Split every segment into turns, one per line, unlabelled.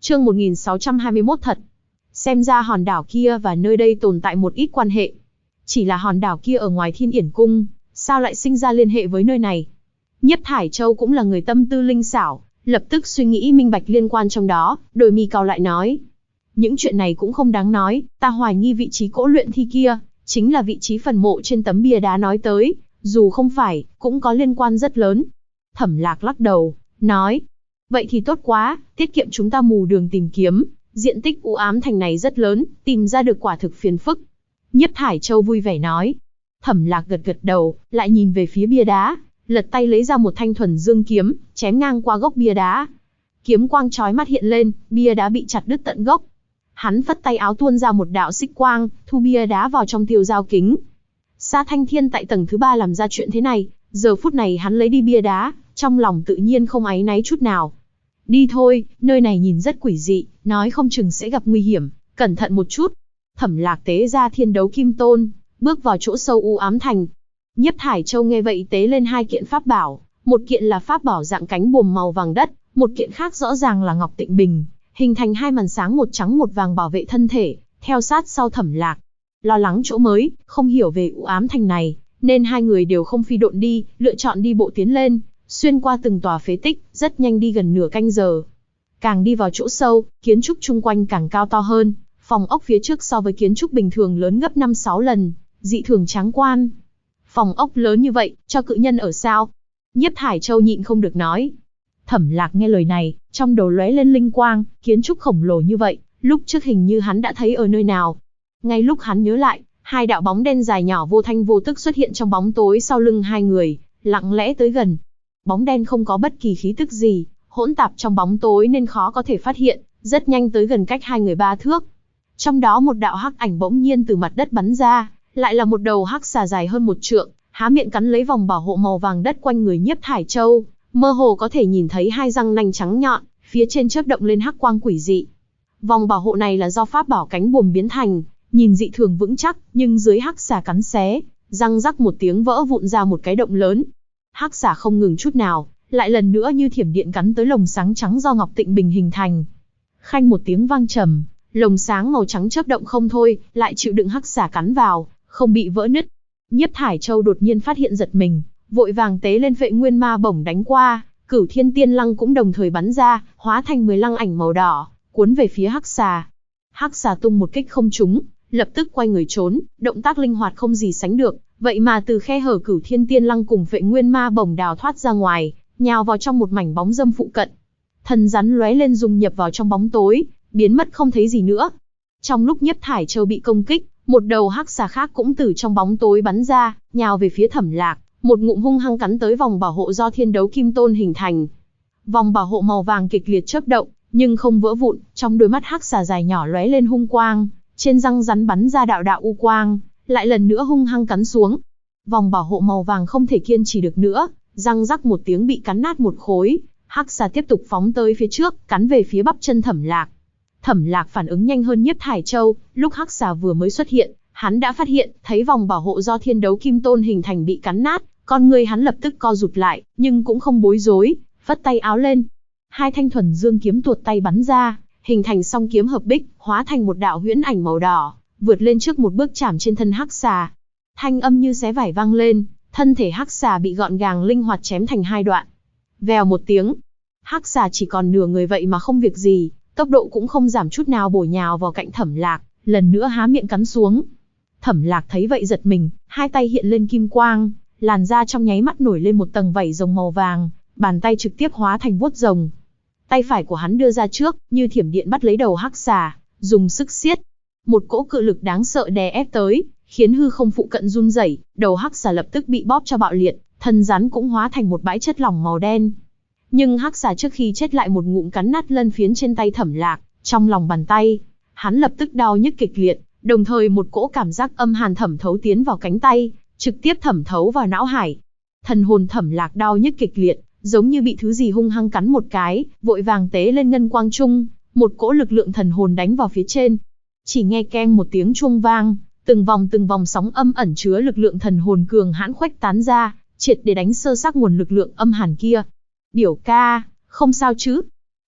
Chương 1621 thật. Xem ra hòn đảo kia và nơi đây tồn tại một ít quan hệ. Chỉ là hòn đảo kia ở ngoài Thiên Yển Cung, sao lại sinh ra liên hệ với nơi này? Nhiếp Thải Châu cũng là người tâm tư linh xảo, lập tức suy nghĩ minh bạch liên quan trong đó, đôi mi cau lại nói. Những chuyện này cũng không đáng nói, ta hoài nghi vị trí cỗ luyện thi kia, chính là vị trí phần mộ trên tấm bia đá nói tới, dù không phải, cũng có liên quan rất lớn. Thẩm Lạc lắc đầu, nói. Vậy thì tốt quá, tiết kiệm chúng ta mù đường tìm kiếm, diện tích u ám thành này rất lớn, tìm ra được quả thực phiền phức. Nhiếp Thải Châu vui vẻ nói. Thẩm Lạc gật gật đầu, lại nhìn về phía bia đá, lật tay lấy ra một thanh thuần dương kiếm, chém ngang qua gốc bia đá. Kiếm quang chói mắt hiện lên, bia đá bị chặt đứt tận gốc. Hắn phất tay áo tuôn ra một đạo xích quang, thu bia đá vào trong tiêu dao kính. Sa Thanh Thiên tại tầng thứ 3 làm ra chuyện thế này, giờ phút này hắn lấy đi bia đá, trong lòng tự nhiên không áy náy chút nào. Đi thôi, nơi này nhìn rất quỷ dị, nói không chừng sẽ gặp nguy hiểm, cẩn thận một chút. Thẩm Lạc tế ra Thiên Đấu Kim Tôn, bước vào chỗ sâu u ám thành. Nhiếp Thải Châu nghe vậy tế lên hai kiện pháp bảo, một kiện là pháp bảo dạng cánh buồm màu vàng đất, một kiện khác rõ ràng là Ngọc Tịnh Bình, hình thành hai màn sáng một trắng một vàng bảo vệ thân thể, theo sát sau Thẩm Lạc. Lo lắng chỗ mới, không hiểu về u ám thành này, nên hai người đều không phi độn đi, lựa chọn đi bộ tiến lên, xuyên qua từng tòa phế tích, rất nhanh đi gần nửa canh giờ. Càng đi vào chỗ sâu, kiến trúc chung quanh càng cao to hơn, phòng ốc phía trước so với kiến trúc bình thường lớn gấp 5-6 lần, dị thường tráng quan. Phòng ốc lớn như vậy, cho cự nhân ở sao? Nhiếp Thải Châu nhịn không được nói. Thẩm Lạc nghe lời này, trong đầu lóe lên linh quang, kiến trúc khổng lồ như vậy, lúc trước hình như hắn đã thấy ở nơi nào. Ngay lúc hắn nhớ lại, hai đạo bóng đen dài nhỏ vô thanh vô tức xuất hiện trong bóng tối sau lưng hai người, lặng lẽ tới gần. Bóng đen không có bất kỳ khí tức gì, hỗn tạp trong bóng tối nên khó có thể phát hiện, rất nhanh tới gần cách hai người 3 thước. Trong đó một đạo hắc ảnh bỗng nhiên từ mặt đất bắn ra, lại là một đầu hắc xà dài hơn 1 trượng, há miệng cắn lấy vòng bảo hộ màu vàng đất quanh người Nhiếp Thải Châu, mơ hồ có thể nhìn thấy hai răng nanh trắng nhọn, phía trên chớp động lên hắc quang quỷ dị. Vòng bảo hộ này là do pháp bảo cánh buồm biến thành, nhìn dị thường vững chắc, nhưng dưới hắc xà cắn xé, răng rắc một tiếng vỡ vụn ra một cái động lớn. Hắc xà không ngừng chút nào, lại lần nữa như thiểm điện cắn tới lồng sáng trắng do Ngọc Tịnh Bình hình thành. Khanh một tiếng vang trầm, lồng sáng màu trắng chớp động không thôi, lại chịu đựng hắc xà cắn vào, không bị vỡ nứt. Nhiếp Thải Châu đột nhiên phát hiện giật mình, vội vàng tế lên Phệ Nguyên Ma bổng đánh qua, Cửu Thiên Tiên Lăng cũng đồng thời bắn ra, hóa thành 10 lăng ảnh màu đỏ, cuốn về phía hắc xà. Hắc xà tung một kích không trúng, lập tức quay người trốn, động tác linh hoạt không gì sánh được, vậy mà từ khe hở Cửu Thiên Tiên Lăng cùng Phệ Nguyên Ma bổng đào thoát ra ngoài, nhào vào trong một mảnh bóng râm phụ cận. Thân rắn lóe lên dung nhập vào trong bóng tối, biến mất không thấy gì nữa. Trong lúc Nhiếp Thải Châu bị công kích, một đầu hắc xà khác cũng từ trong bóng tối bắn ra, nhào về phía Thẩm Lạc, một ngụm hung hăng cắn tới vòng bảo hộ do Thiên Đấu Kim Tôn hình thành. Vòng bảo hộ màu vàng kịch liệt chớp động, nhưng không vỡ vụn, trong đôi mắt hắc xà dài nhỏ lóe lên hung quang, trên răng rắn bắn ra đạo đạo u quang, lại lần nữa hung hăng cắn xuống. Vòng bảo hộ màu vàng không thể kiên trì được nữa, răng rắc một tiếng bị cắn nát một khối, hắc xà tiếp tục phóng tới phía trước, cắn về phía bắp chân Thẩm Lạc. Thẩm Lạc phản ứng nhanh hơn Nhiếp Thải Châu, lúc hắc xà vừa mới xuất hiện, hắn đã phát hiện, thấy vòng bảo hộ do Thiên Đấu Kim Tôn hình thành bị cắn nát, con người hắn lập tức co rụt lại, nhưng cũng không bối rối, phất tay áo lên. Hai thanh thuần dương kiếm tuột tay bắn ra, hình thành song kiếm hợp bích, hóa thành một đạo huyễn ảnh màu đỏ, vượt lên trước một bước chạm trên thân hắc xà. Thanh âm như xé vải vang lên, thân thể hắc xà bị gọn gàng linh hoạt chém thành hai đoạn. Vèo một tiếng, hắc xà chỉ còn nửa người vậy mà không việc gì, tốc độ cũng không giảm chút nào bổ nhào vào cạnh Thẩm Lạc, lần nữa há miệng cắn xuống. Thẩm Lạc thấy vậy giật mình, hai tay hiện lên kim quang, làn da trong nháy mắt nổi lên một tầng vảy rồng màu vàng, bàn tay trực tiếp hóa thành vuốt rồng. Tay phải của hắn đưa ra trước, như thiểm điện bắt lấy đầu hắc xà, dùng sức siết. Một cỗ cự lực đáng sợ đè ép tới, khiến hư không phụ cận run rẩy, đầu hắc xà lập tức bị bóp cho bạo liệt, thân rắn cũng hóa thành một bãi chất lỏng màu đen. Nhưng hắc xà trước khi chết lại một ngụm cắn nát lân phiến trên tay Thẩm Lạc, trong lòng bàn tay, hắn lập tức đau nhức kịch liệt, đồng thời một cỗ cảm giác âm hàn thẩm thấu tiến vào cánh tay, trực tiếp thẩm thấu vào não hải. Thần hồn Thẩm Lạc đau nhức kịch liệt, giống như bị thứ gì hung hăng cắn một cái, vội vàng tế lên ngân quang trung, một cỗ lực lượng thần hồn đánh vào phía trên. Chỉ nghe keng một tiếng chuông vang, từng vòng sóng âm ẩn chứa lực lượng thần hồn cường hãn khuếch tán ra, triệt để đánh sơ xác nguồn lực lượng âm hàn kia. Biểu ca, không sao chứ?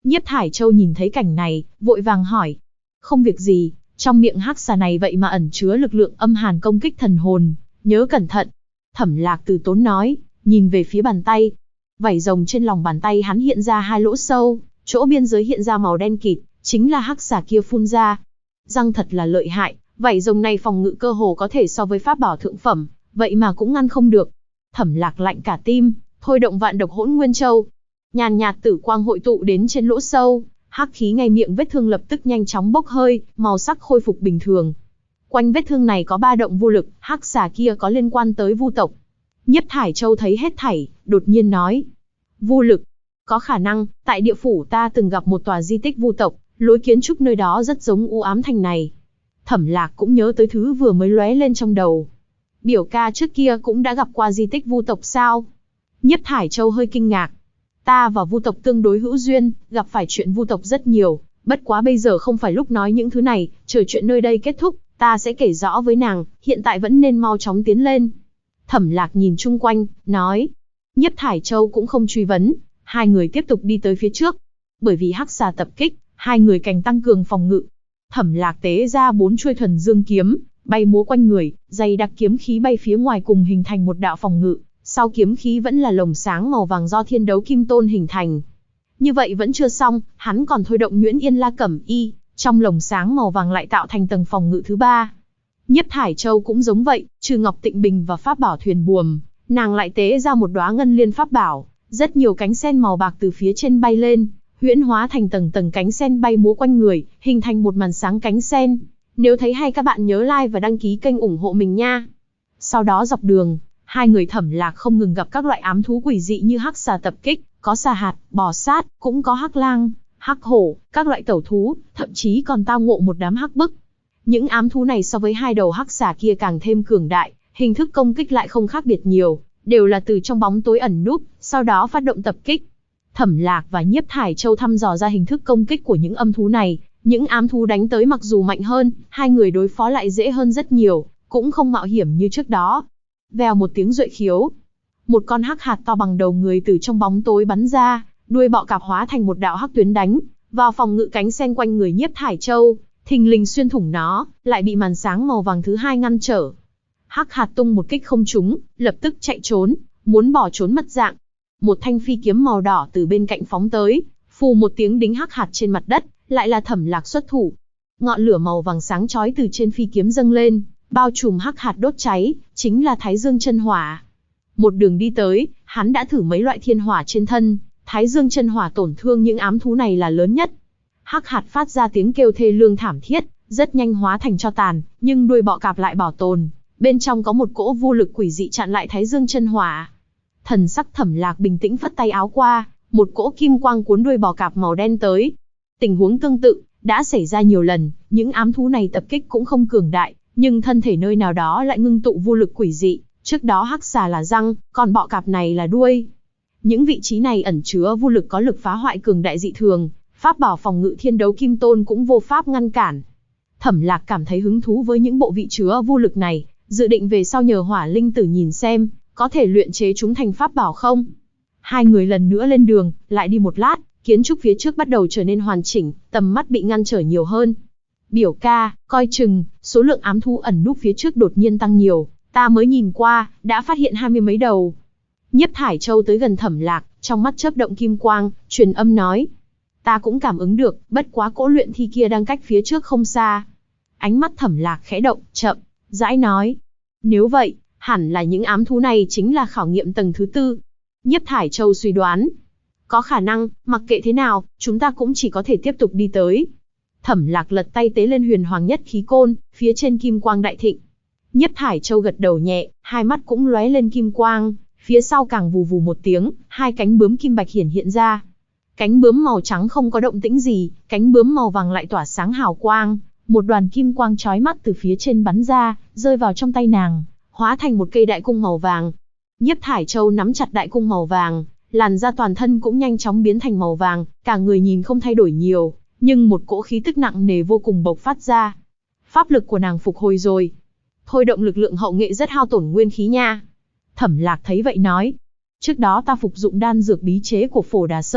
Nhiếp Thải Châu nhìn thấy cảnh này, vội vàng hỏi. Không việc gì, trong miệng hắc xà này vậy mà ẩn chứa lực lượng âm hàn công kích thần hồn, nhớ cẩn thận. Thẩm Lạc từ tốn nói, nhìn về phía bàn tay. Vảy rồng trên lòng bàn tay hắn hiện ra 2 lỗ sâu, chỗ biên giới hiện ra màu đen kịt, chính là hắc xà kia phun ra. Răng thật là lợi hại, vảy rồng này phòng ngự cơ hồ có thể so với pháp bảo thượng phẩm, vậy mà cũng ngăn không được. Thẩm Lạc lạnh cả tim, thôi động Vạn Độc Hỗn Nguyên Châu. Nhàn nhạt tử quang hội tụ đến trên lỗ sâu, hắc khí ngay miệng vết thương lập tức nhanh chóng bốc hơi, màu sắc khôi phục bình thường. Quanh vết thương này có ba động vô lực, hắc xà kia có liên quan tới Vu tộc. Nhiếp Thải Châu thấy hết thảy, đột nhiên nói: Vu lực, có khả năng, tại địa phủ ta từng gặp một tòa di tích Vu tộc, lối kiến trúc nơi đó rất giống U Ám Thành này. Thẩm Lạc cũng nhớ tới thứ vừa mới lóe lên trong đầu. Biểu ca trước kia cũng đã gặp qua di tích Vu tộc sao? Nhiếp Thải Châu hơi kinh ngạc. Ta và Vu tộc tương đối hữu duyên, gặp phải chuyện Vu tộc rất nhiều, bất quá bây giờ không phải lúc nói những thứ này, chờ chuyện nơi đây kết thúc, ta sẽ kể rõ với nàng, hiện tại vẫn nên mau chóng tiến lên. Thẩm Lạc nhìn chung quanh, nói. Nhiếp Thải Châu cũng không truy vấn, hai người tiếp tục đi tới phía trước. Bởi vì hắc xà tập kích, hai người càng tăng cường phòng ngự. Thẩm Lạc tế ra 4 chuôi thuần dương kiếm, bay múa quanh người, dày đặc kiếm khí bay phía ngoài cùng hình thành một đạo phòng ngự. Sau kiếm khí vẫn là lồng sáng màu vàng do Thiên Đấu Kim Tôn hình thành. Như vậy vẫn chưa xong, hắn còn thôi động Nhuyễn Yên La Cẩm Y, trong lồng sáng màu vàng lại tạo thành tầng phòng ngự thứ 3. Nhiếp Thải Châu cũng giống vậy, trừ Ngọc Tịnh Bình và pháp bảo thuyền buồm, nàng lại tế ra một đóa ngân liên pháp bảo, rất nhiều cánh sen màu bạc từ phía trên bay lên, huyễn hóa thành tầng tầng cánh sen bay múa quanh người, hình thành một màn sáng cánh sen. Nếu thấy hay các bạn nhớ like và đăng ký kênh ủng hộ mình nha. Sau đó dọc đường, hai người Thẩm Lạc không ngừng gặp các loại ám thú quỷ dị như hắc xà tập kích, có xà hạt, bò sát, cũng có hắc lang, hắc hổ, các loại tẩu thú, thậm chí còn tao ngộ một đám hắc bức. Những ám thú này so với hai đầu hắc xà kia càng thêm cường đại, hình thức công kích lại không khác biệt nhiều, đều là từ trong bóng tối ẩn núp, sau đó phát động tập kích. Thẩm Lạc và Nhiếp Thải Châu thăm dò ra hình thức công kích của những âm thú này, những ám thú đánh tới mặc dù mạnh hơn, hai người đối phó lại dễ hơn rất nhiều, cũng không mạo hiểm như trước đó. Vèo một tiếng duệ khiếu, một con hắc hạt to bằng đầu người từ trong bóng tối bắn ra, đuôi bọ cạp hóa thành một đạo hắc tuyến đánh vào phòng ngự cánh sen quanh người Nhiếp Thải Châu, thình lình xuyên thủng nó, lại bị màn sáng màu vàng thứ 2 ngăn trở. Hắc hạt tung một kích không trúng, lập tức chạy trốn, muốn bỏ trốn mất dạng. Một thanh phi kiếm màu đỏ từ bên cạnh phóng tới, phù một tiếng đính hắc hạt trên mặt đất, lại là Thẩm Lạc xuất thủ. Ngọn lửa màu vàng sáng chói từ trên phi kiếm dâng lên, bao trùm hắc hạt đốt cháy, chính là Thái Dương chân hỏa. Một đường đi tới, hắn đã thử mấy loại thiên hỏa trên thân, Thái Dương chân hỏa tổn thương những ám thú này là lớn nhất. Hắc hạt phát ra tiếng kêu thê lương thảm thiết, rất nhanh hóa thành tro tàn, nhưng đuôi bọ cạp lại bảo tồn, bên trong có một cỗ vô lực quỷ dị chặn lại Thái Dương chân hỏa. Thần sắc Thẩm Lạc bình tĩnh phất tay áo qua, một cỗ kim quang cuốn đuôi bò cạp màu đen tới. Tình huống tương tự đã xảy ra nhiều lần, những ám thú này tập kích cũng không cường đại, nhưng thân thể nơi nào đó lại ngưng tụ vô lực quỷ dị. Trước đó hắc xà là răng, còn bọ cạp này là đuôi. Những vị trí này ẩn chứa vô lực có lực phá hoại cường đại dị thường, pháp bảo phòng ngự Thiên Đấu Kim Tôn cũng vô pháp ngăn cản. Thẩm Lạc cảm thấy hứng thú với những bộ vị chứa vô lực này, dự định về sau nhờ Hỏa Linh Tử nhìn xem, có thể luyện chế chúng thành pháp bảo không. Hai người lần nữa lên đường, lại đi một lát, kiến trúc phía trước bắt đầu trở nên hoàn chỉnh, tầm mắt bị ngăn trở nhiều hơn. Biểu ca, coi chừng, số lượng ám thú ẩn núp phía trước đột nhiên tăng nhiều, ta mới nhìn qua, đã phát hiện 20 mấy đầu. Nhiếp Thải Châu tới gần Thẩm Lạc, trong mắt chớp động kim quang, truyền âm nói. Ta cũng cảm ứng được, bất quá cỗ luyện thi kia đang cách phía trước không xa. Ánh mắt Thẩm Lạc khẽ động, chậm, rãi nói. Nếu vậy, hẳn là những ám thú này chính là khảo nghiệm tầng thứ 4. Nhiếp Thải Châu suy đoán. Có khả năng, mặc kệ thế nào, chúng ta cũng chỉ có thể tiếp tục đi tới. Thẩm Lạc lật tay tế lên Huyền Hoàng Nhất Khí Côn, phía trên kim quang đại thịnh. Nhiếp Thải Châu gật đầu nhẹ, hai mắt cũng lóe lên kim quang, phía sau càng vù vù một tiếng, hai cánh bướm kim bạch hiện ra. Cánh bướm màu trắng không có động tĩnh gì, cánh bướm màu vàng lại tỏa sáng hào quang, một đoàn kim quang chói mắt từ phía trên bắn ra, rơi vào trong tay nàng, hóa thành một cây đại cung màu vàng. Nhiếp Thải Châu nắm chặt đại cung màu vàng, làn da toàn thân cũng nhanh chóng biến thành màu vàng, cả người nhìn không thay đổi nhiều, nhưng một cỗ khí tức nặng nề vô cùng bộc phát ra. Pháp lực của nàng phục hồi rồi. Thôi động lực lượng hậu nghệ rất hao tổn nguyên khí nha. Thẩm Lạc thấy vậy nói. Trước đó ta phục dụng đan dược bí chế của Phổ Đà Sơn,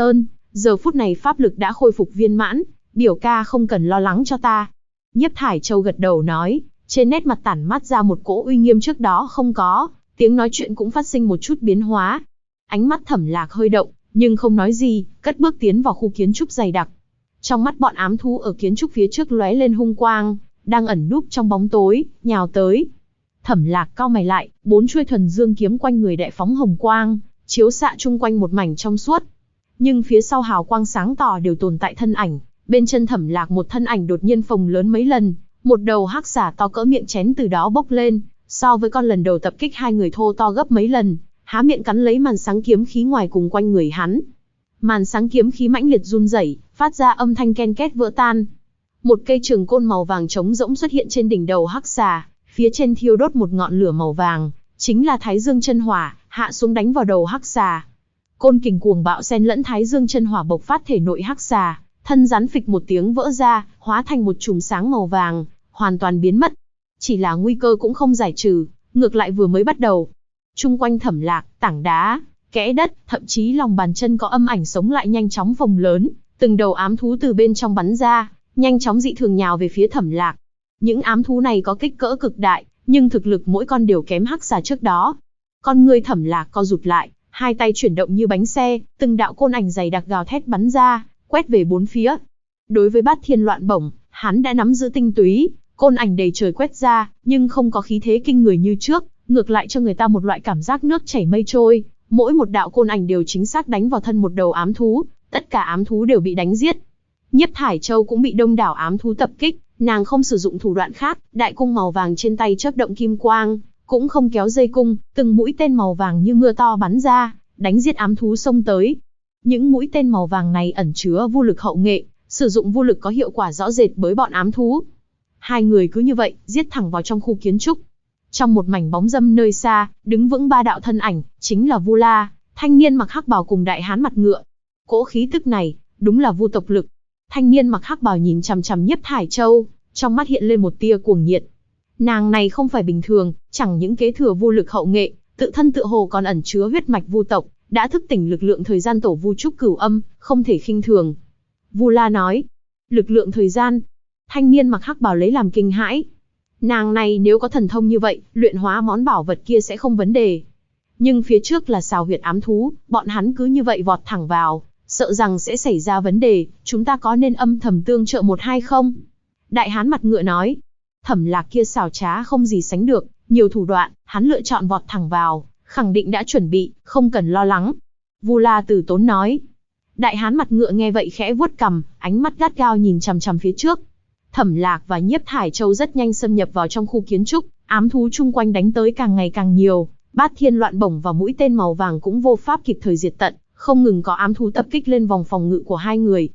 giờ phút này pháp lực đã khôi phục viên mãn, biểu ca không cần lo lắng cho ta. Nhiếp Thải Châu gật đầu nói, trên nét mặt tản mát ra một cỗ uy nghiêm trước đó không có, tiếng nói chuyện cũng phát sinh một chút biến hóa. Ánh mắt Thẩm Lạc hơi động, nhưng không nói gì, cất bước tiến vào khu kiến trúc dày đặc. Trong mắt bọn ám thú ở kiến trúc phía trước lóe lên hung quang, đang ẩn núp trong bóng tối, nhào tới. Thẩm Lạc cau mày lại, 4 chuôi thuần dương kiếm quanh người đại phóng hồng quang, chiếu xạ chung quanh một mảnh trong suốt. Nhưng phía sau hào quang sáng tỏ đều tồn tại thân ảnh, bên chân Thẩm Lạc một thân ảnh đột nhiên phồng lớn mấy lần, một đầu hắc xà to cỡ miệng chén từ đó bốc lên, so với con lần đầu tập kích hai người thô to gấp mấy lần, há miệng cắn lấy màn sáng kiếm khí ngoài cùng quanh người hắn. Màn sáng kiếm khí mãnh liệt run rẩy, phát ra âm thanh ken két vỡ tan. Một cây trường côn màu vàng trống rỗng xuất hiện trên đỉnh đầu hắc xà, phía trên thiêu đốt một ngọn lửa màu vàng, chính là Thái Dương chân hỏa, hạ xuống đánh vào đầu hắc xà. Côn kình cuồng bạo xen lẫn Thái Dương chân hỏa bộc phát thể nội hắc xà, thân rắn phịch một tiếng vỡ ra, hóa thành một chùm sáng màu vàng, hoàn toàn biến mất. Chỉ là nguy cơ cũng không giải trừ, ngược lại vừa mới bắt đầu. Chung quanh Thẩm Lạc, tảng đá, kẽ đất, thậm chí lòng bàn chân có âm ảnh sống lại nhanh chóng phồng lớn, từng đầu ám thú từ bên trong bắn ra, nhanh chóng dị thường nhào về phía Thẩm Lạc. Những ám thú này có kích cỡ cực đại, nhưng thực lực mỗi con đều kém hắc xà trước đó. Con người Thẩm Lạc co rụt lại, hai tay chuyển động như bánh xe, từng đạo côn ảnh dày đặc gào thét bắn ra, quét về bốn phía. Đối với Bát Thiên Loạn Bổng, hắn đã nắm giữ tinh túy, côn ảnh đầy trời quét ra, nhưng không có khí thế kinh người như trước, ngược lại cho người ta một loại cảm giác nước chảy mây trôi. Mỗi một đạo côn ảnh đều chính xác đánh vào thân một đầu ám thú, tất cả ám thú đều bị đánh giết. Nhiếp Thải Châu cũng bị đông đảo ám thú tập kích, nàng không sử dụng thủ đoạn khác, đại cung màu vàng trên tay chớp động kim quang, cũng không kéo dây cung, từng mũi tên màu vàng như mưa to bắn ra, đánh giết ám thú xông tới. Những mũi tên màu vàng này ẩn chứa vô lực hậu nghệ, sử dụng vô lực có hiệu quả rõ rệt với bọn ám thú. Hai người cứ như vậy, giết thẳng vào trong khu kiến trúc. Trong một mảnh bóng râm nơi xa, đứng vững ba đạo thân ảnh, chính là Vu La, thanh niên mặc hắc bào cùng đại hán mặt ngựa. Cỗ khí tức này, đúng là vu tộc lực. Thanh niên mặc hắc bào nhìn chằm chằm Nhiếp Thải Châu, trong mắt hiện lên một tia cuồng nhiệt. Nàng này không phải bình thường, chẳng những kế thừa vô lực hậu nghệ, tự thân tựa hồ còn ẩn chứa huyết mạch vu tộc, đã thức tỉnh lực lượng thời gian tổ vu trúc cửu âm, không thể khinh thường. Vu La nói, lực lượng thời gian. Thanh niên mặc hắc bào lấy làm kinh hãi. Nàng này nếu có thần thông như vậy, luyện hóa món bảo vật kia sẽ không vấn đề. Nhưng phía trước là xào huyệt ám thú, bọn hắn cứ như vậy vọt thẳng vào, sợ rằng sẽ xảy ra vấn đề, chúng ta có nên âm thầm tương trợ một hai không? Đại hán mặt ngựa nói, Thẩm Lạc kia xảo trá không gì sánh được, nhiều thủ đoạn, hắn lựa chọn vọt thẳng vào, khẳng định đã chuẩn bị, không cần lo lắng. Vu La Tử Tốn nói. Đại hán mặt ngựa nghe vậy khẽ vuốt cằm, ánh mắt gắt gao nhìn chằm chằm phía trước. Thẩm Lạc và Nhiếp Thải Châu rất nhanh xâm nhập vào trong khu kiến trúc, ám thú chung quanh đánh tới càng ngày càng nhiều, Bát Thiên Loạn Bổng và mũi tên màu vàng cũng vô pháp kịp thời diệt tận, không ngừng có ám thú tập kích lên vòng phòng ngự của hai người.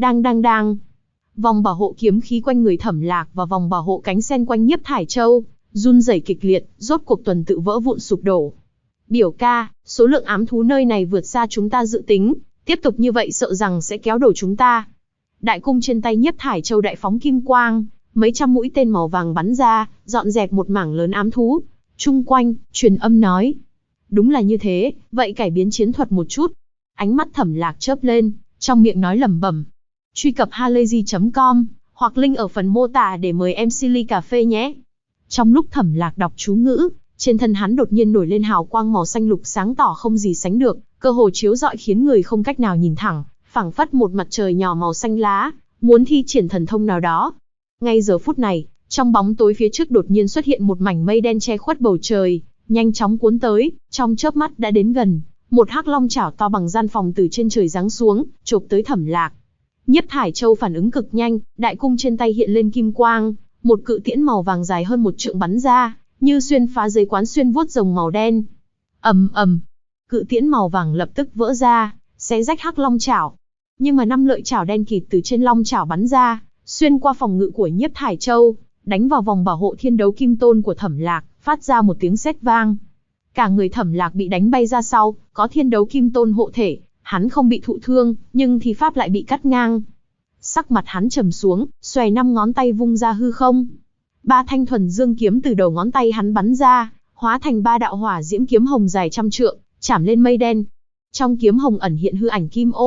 Đang. Vòng bảo hộ kiếm khí quanh người Thẩm Lạc và vòng bảo hộ cánh sen quanh Nhiếp Thải Châu run rẩy kịch liệt, rốt cuộc tuần tự vỡ vụn sụp đổ. Biểu ca, số lượng ám thú nơi này vượt xa chúng ta dự tính, tiếp tục như vậy sợ rằng sẽ kéo đổ chúng ta. Đại cung trên tay Nhiếp Thải Châu đại phóng kim quang, mấy trăm mũi tên màu vàng bắn ra, dọn dẹp một mảng lớn ám thú. Chung quanh, truyền âm nói. Đúng là như thế, vậy cải biến chiến thuật một chút. Ánh mắt Thẩm Lạc chớp lên, trong miệng nói lẩm bẩm. Truy cập halayzi.com, hoặc link ở phần mô tả để mời MC ly cà phê nhé. Trong lúc Thẩm Lạc đọc chú ngữ, trên thân hắn đột nhiên nổi lên hào quang màu xanh lục sáng tỏ không gì sánh được, cơ hồ chiếu rọi khiến người không cách nào nhìn thẳng, phảng phất một mặt trời nhỏ màu xanh lá, muốn thi triển thần thông nào đó. Ngay giờ phút này, trong bóng tối phía trước đột nhiên xuất hiện một mảnh mây đen che khuất bầu trời, nhanh chóng cuốn tới, trong chớp mắt đã đến gần, một hắc long chảo to bằng gian phòng từ trên trời giáng xuống, chộp tới Thẩm Lạc. Nhiếp Thải Châu phản ứng cực nhanh, đại cung trên tay hiện lên kim quang, một cự tiễn màu vàng dài hơn một trượng bắn ra, như xuyên phá giấy quán xuyên vuốt rồng màu đen. Ầm, cự tiễn màu vàng lập tức vỡ ra, xé rách hắc long chảo. Nhưng mà 5 lợi chảo đen kịt từ trên long chảo bắn ra, xuyên qua phòng ngự của Nhiếp Thải Châu, đánh vào vòng bảo hộ thiên đấu kim tôn của Thẩm Lạc, phát ra một tiếng sét vang. Cả người Thẩm Lạc bị đánh bay ra sau, có thiên đấu kim tôn hộ thể, hắn không bị thụ thương, nhưng thì pháp lại bị cắt ngang. Sắc mặt hắn trầm xuống, xòe 5 ngón tay vung ra hư không. 3 thanh thuần dương kiếm từ đầu ngón tay hắn bắn ra, hóa thành 3 đạo hỏa diễm kiếm hồng dài trăm trượng, chảm lên mây đen. Trong kiếm hồng ẩn hiện hư ảnh kim ô,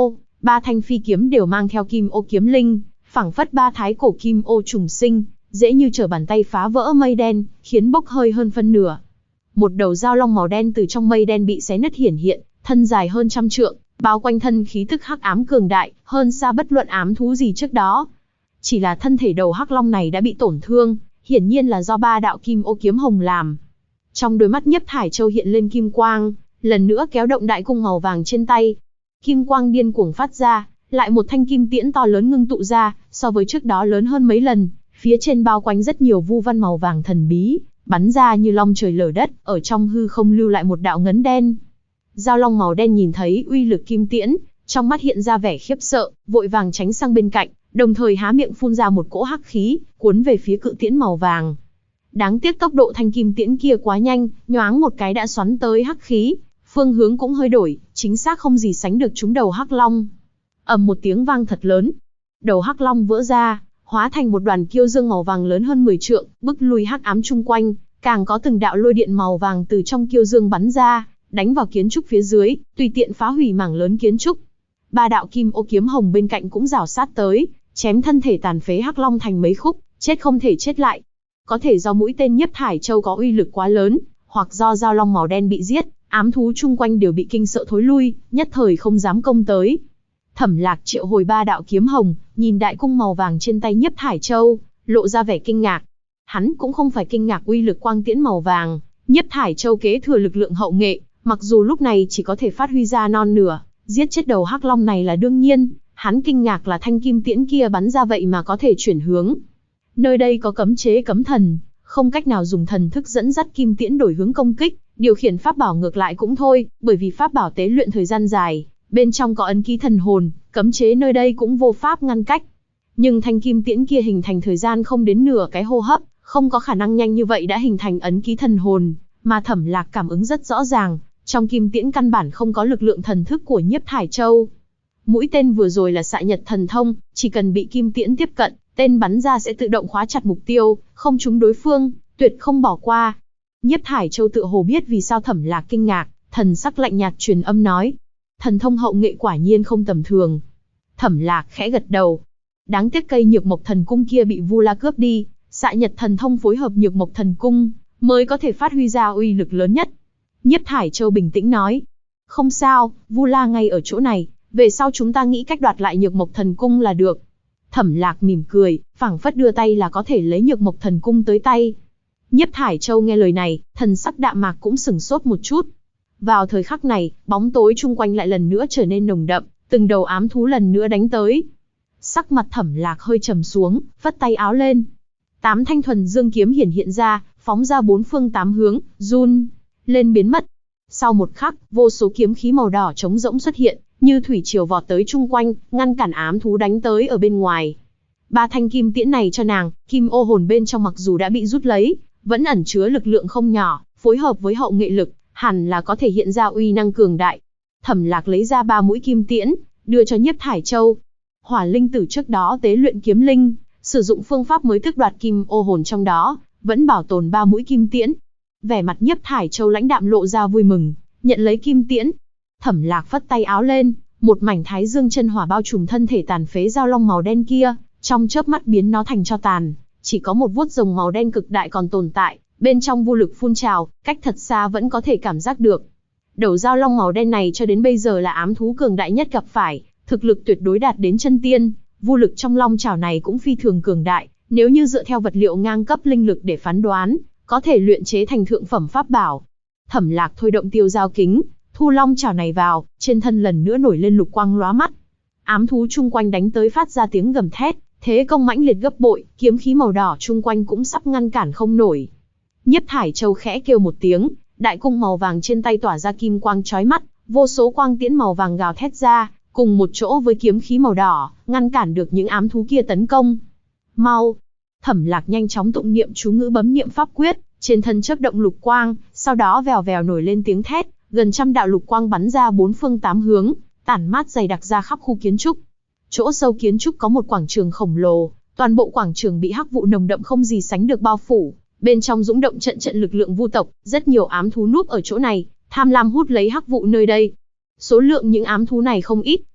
Ba thanh phi kiếm đều mang theo kim ô kiếm linh, phảng phất ba thái cổ kim ô trùng sinh, dễ như trở bàn tay phá vỡ mây đen, khiến bốc hơi hơn phân nửa. Một đầu dao long màu đen từ trong mây đen bị xé nứt hiển hiện, thân dài hơn 100 trượng, bao quanh thân khí tức hắc ám cường đại, hơn xa bất luận ám thú gì trước đó. Chỉ là thân thể đầu hắc long này đã bị tổn thương, hiển nhiên là do ba đạo kim ô kiếm hồng làm. Trong đôi mắt Nhiếp Thải Châu hiện lên kim quang, lần nữa kéo động đại cung màu vàng trên tay. Kim quang điên cuồng phát ra, lại một thanh kim tiễn to lớn ngưng tụ ra, so với trước đó lớn hơn mấy lần, phía trên bao quanh rất nhiều vu văn màu vàng thần bí, bắn ra như long trời lở đất, ở trong hư không lưu lại một đạo ngấn đen. Dao long màu đen nhìn thấy uy lực kim tiễn, trong mắt hiện ra vẻ khiếp sợ, vội vàng tránh sang bên cạnh, đồng thời há miệng phun ra một cỗ hắc khí, cuốn về phía cự tiễn màu vàng. Đáng tiếc tốc độ thanh kim tiễn kia quá nhanh, nhoáng một cái đã xoắn tới hắc khí, phương hướng cũng hơi đổi, chính xác không gì sánh được trúng đầu hắc long. Ầm một tiếng vang thật lớn, đầu hắc long vỡ ra, hóa thành một đoàn kiêu dương màu vàng lớn hơn 10 trượng, bức lui hắc ám chung quanh, càng có từng đạo lôi điện màu vàng từ trong kiêu dương bắn ra, đánh vào kiến trúc phía dưới, tùy tiện phá hủy mảng lớn kiến trúc. Ba đạo kim ô kiếm hồng bên cạnh cũng rảo sát tới, chém thân thể tàn phế hắc long thành mấy khúc, chết không thể chết lại. Có thể do mũi tên Nhiếp Thải Châu có uy lực quá lớn, hoặc do dao long màu đen bị giết, ám thú chung quanh đều bị kinh sợ thối lui, nhất thời không dám công tới. Thẩm Lạc triệu hồi ba đạo kiếm hồng, nhìn đại cung màu vàng trên tay Nhiếp Thải Châu, lộ ra vẻ kinh ngạc. Hắn cũng không phải kinh ngạc uy lực quang tiễn màu vàng, Nhiếp Thải Châu kế thừa lực lượng hậu nghệ, mặc dù lúc này chỉ có thể phát huy ra non nửa, giết chết đầu hắc long này là đương nhiên, hắn kinh ngạc là thanh kim tiễn kia bắn ra vậy mà có thể chuyển hướng. Nơi đây có cấm chế cấm thần, không cách nào dùng thần thức dẫn dắt kim tiễn đổi hướng công kích, điều khiển pháp bảo ngược lại cũng thôi, bởi vì pháp bảo tế luyện thời gian dài, bên trong có ấn ký thần hồn, cấm chế nơi đây cũng vô pháp ngăn cách. Nhưng thanh kim tiễn kia hình thành thời gian không đến nửa cái hô hấp, không có khả năng nhanh như vậy đã hình thành ấn ký thần hồn, mà Thẩm Lạc cảm ứng rất rõ ràng, trong kim tiễn căn bản không có lực lượng thần thức của Nhiếp Thải Châu. Mũi tên vừa rồi là xạ nhật thần thông, chỉ cần bị kim tiễn tiếp cận, tên bắn ra sẽ tự động khóa chặt mục tiêu, không trúng đối phương, tuyệt không bỏ qua. Nhiếp Thải Châu tự hồ biết vì sao Thẩm Lạc kinh ngạc, thần sắc lạnh nhạt truyền âm nói: thần thông hậu nghệ quả nhiên không tầm thường. Thẩm Lạc khẽ gật đầu. Đáng tiếc cây Nhược Mộc Thần Cung kia bị Vu La cướp đi, xạ nhật thần thông phối hợp Nhược Mộc Thần Cung, mới có thể phát huy ra uy lực lớn nhất. Nhiếp Thải Châu bình tĩnh nói: không sao, Vu La ngay ở chỗ này, về sau chúng ta nghĩ cách đoạt lại Nhược Mộc Thần Cung là được. Thẩm Lạc mỉm cười, phảng phất đưa tay là có thể lấy Nhược Mộc Thần Cung tới tay. Nhiếp Thải Châu nghe lời này, thần sắc đạm mạc cũng sửng sốt một chút. Vào thời khắc này, bóng tối chung quanh lại lần nữa trở nên nồng đậm, từng đầu ám thú lần nữa đánh tới. Sắc mặt Thẩm Lạc hơi trầm xuống, phất tay áo lên. 8 thanh thuần dương kiếm hiển hiện ra, phóng ra 4 phương 8 hướng, run lên biến mất. Sau một khắc, vô số kiếm khí màu đỏ trống rỗng xuất hiện, như thủy triều vọt tới chung quanh, ngăn cản ám thú đánh tới ở bên ngoài. Ba thanh kim tiễn này cho nàng, kim ô hồn bên trong mặc dù đã bị rút lấy, vẫn ẩn chứa lực lượng không nhỏ, phối hợp với hậu nghệ lực, hẳn là có thể hiện ra uy năng cường đại. Thẩm Lạc lấy ra 3 mũi kim tiễn, đưa cho Nhiếp Thải Châu. Hỏa linh tử trước đó tế luyện kiếm linh, sử dụng phương pháp mới tước đoạt kim ô hồn trong đó, vẫn bảo tồn 3 mũi kim tiễn. Vẻ mặt Nhiếp Thải Châu lãnh đạm lộ ra vui mừng, nhận lấy kim tiễn. Thẩm Lạc phất tay áo lên, một mảnh thái dương chân hỏa bao trùm thân thể tàn phế dao long màu đen kia, trong chớp mắt biến nó thành tro tàn, chỉ có một vuốt rồng màu đen cực đại còn tồn tại, bên trong vô lực phun trào, cách thật xa vẫn có thể cảm giác được. Đầu dao long màu đen này cho đến bây giờ là ám thú cường đại nhất gặp phải, thực lực tuyệt đối đạt đến chân tiên, vô lực trong long chảo này cũng phi thường cường đại, nếu như dựa theo vật liệu ngang cấp linh lực để phán đoán, có thể luyện chế thành thượng phẩm pháp bảo. Thẩm Lạc thôi động tiêu giao kính, thu long chảo này vào, trên thân lần nữa nổi lên lục quang lóa mắt. Ám thú chung quanh đánh tới phát ra tiếng gầm thét, thế công mãnh liệt gấp bội, kiếm khí màu đỏ chung quanh cũng sắp ngăn cản không nổi. Nhiếp Thải Châu khẽ kêu một tiếng, đại cung màu vàng trên tay tỏa ra kim quang chói mắt, vô số quang tiễn màu vàng gào thét ra, cùng một chỗ với kiếm khí màu đỏ, ngăn cản được những ám thú kia tấn công. Mau! Thẩm Lạc nhanh chóng tụng niệm chú ngữ bấm niệm pháp quyết, trên thân chớp động lục quang, sau đó vèo vèo nổi lên tiếng thét, gần trăm đạo lục quang bắn ra 4 phương 8 hướng, tản mát dày đặc ra khắp khu kiến trúc. Chỗ sâu kiến trúc có một quảng trường khổng lồ, toàn bộ quảng trường bị hắc vụ nồng đậm không gì sánh được bao phủ, bên trong dũng động trận trận lực lượng vu tộc, rất nhiều ám thú núp ở chỗ này, tham lam hút lấy hắc vụ nơi đây. Số lượng những ám thú này không ít,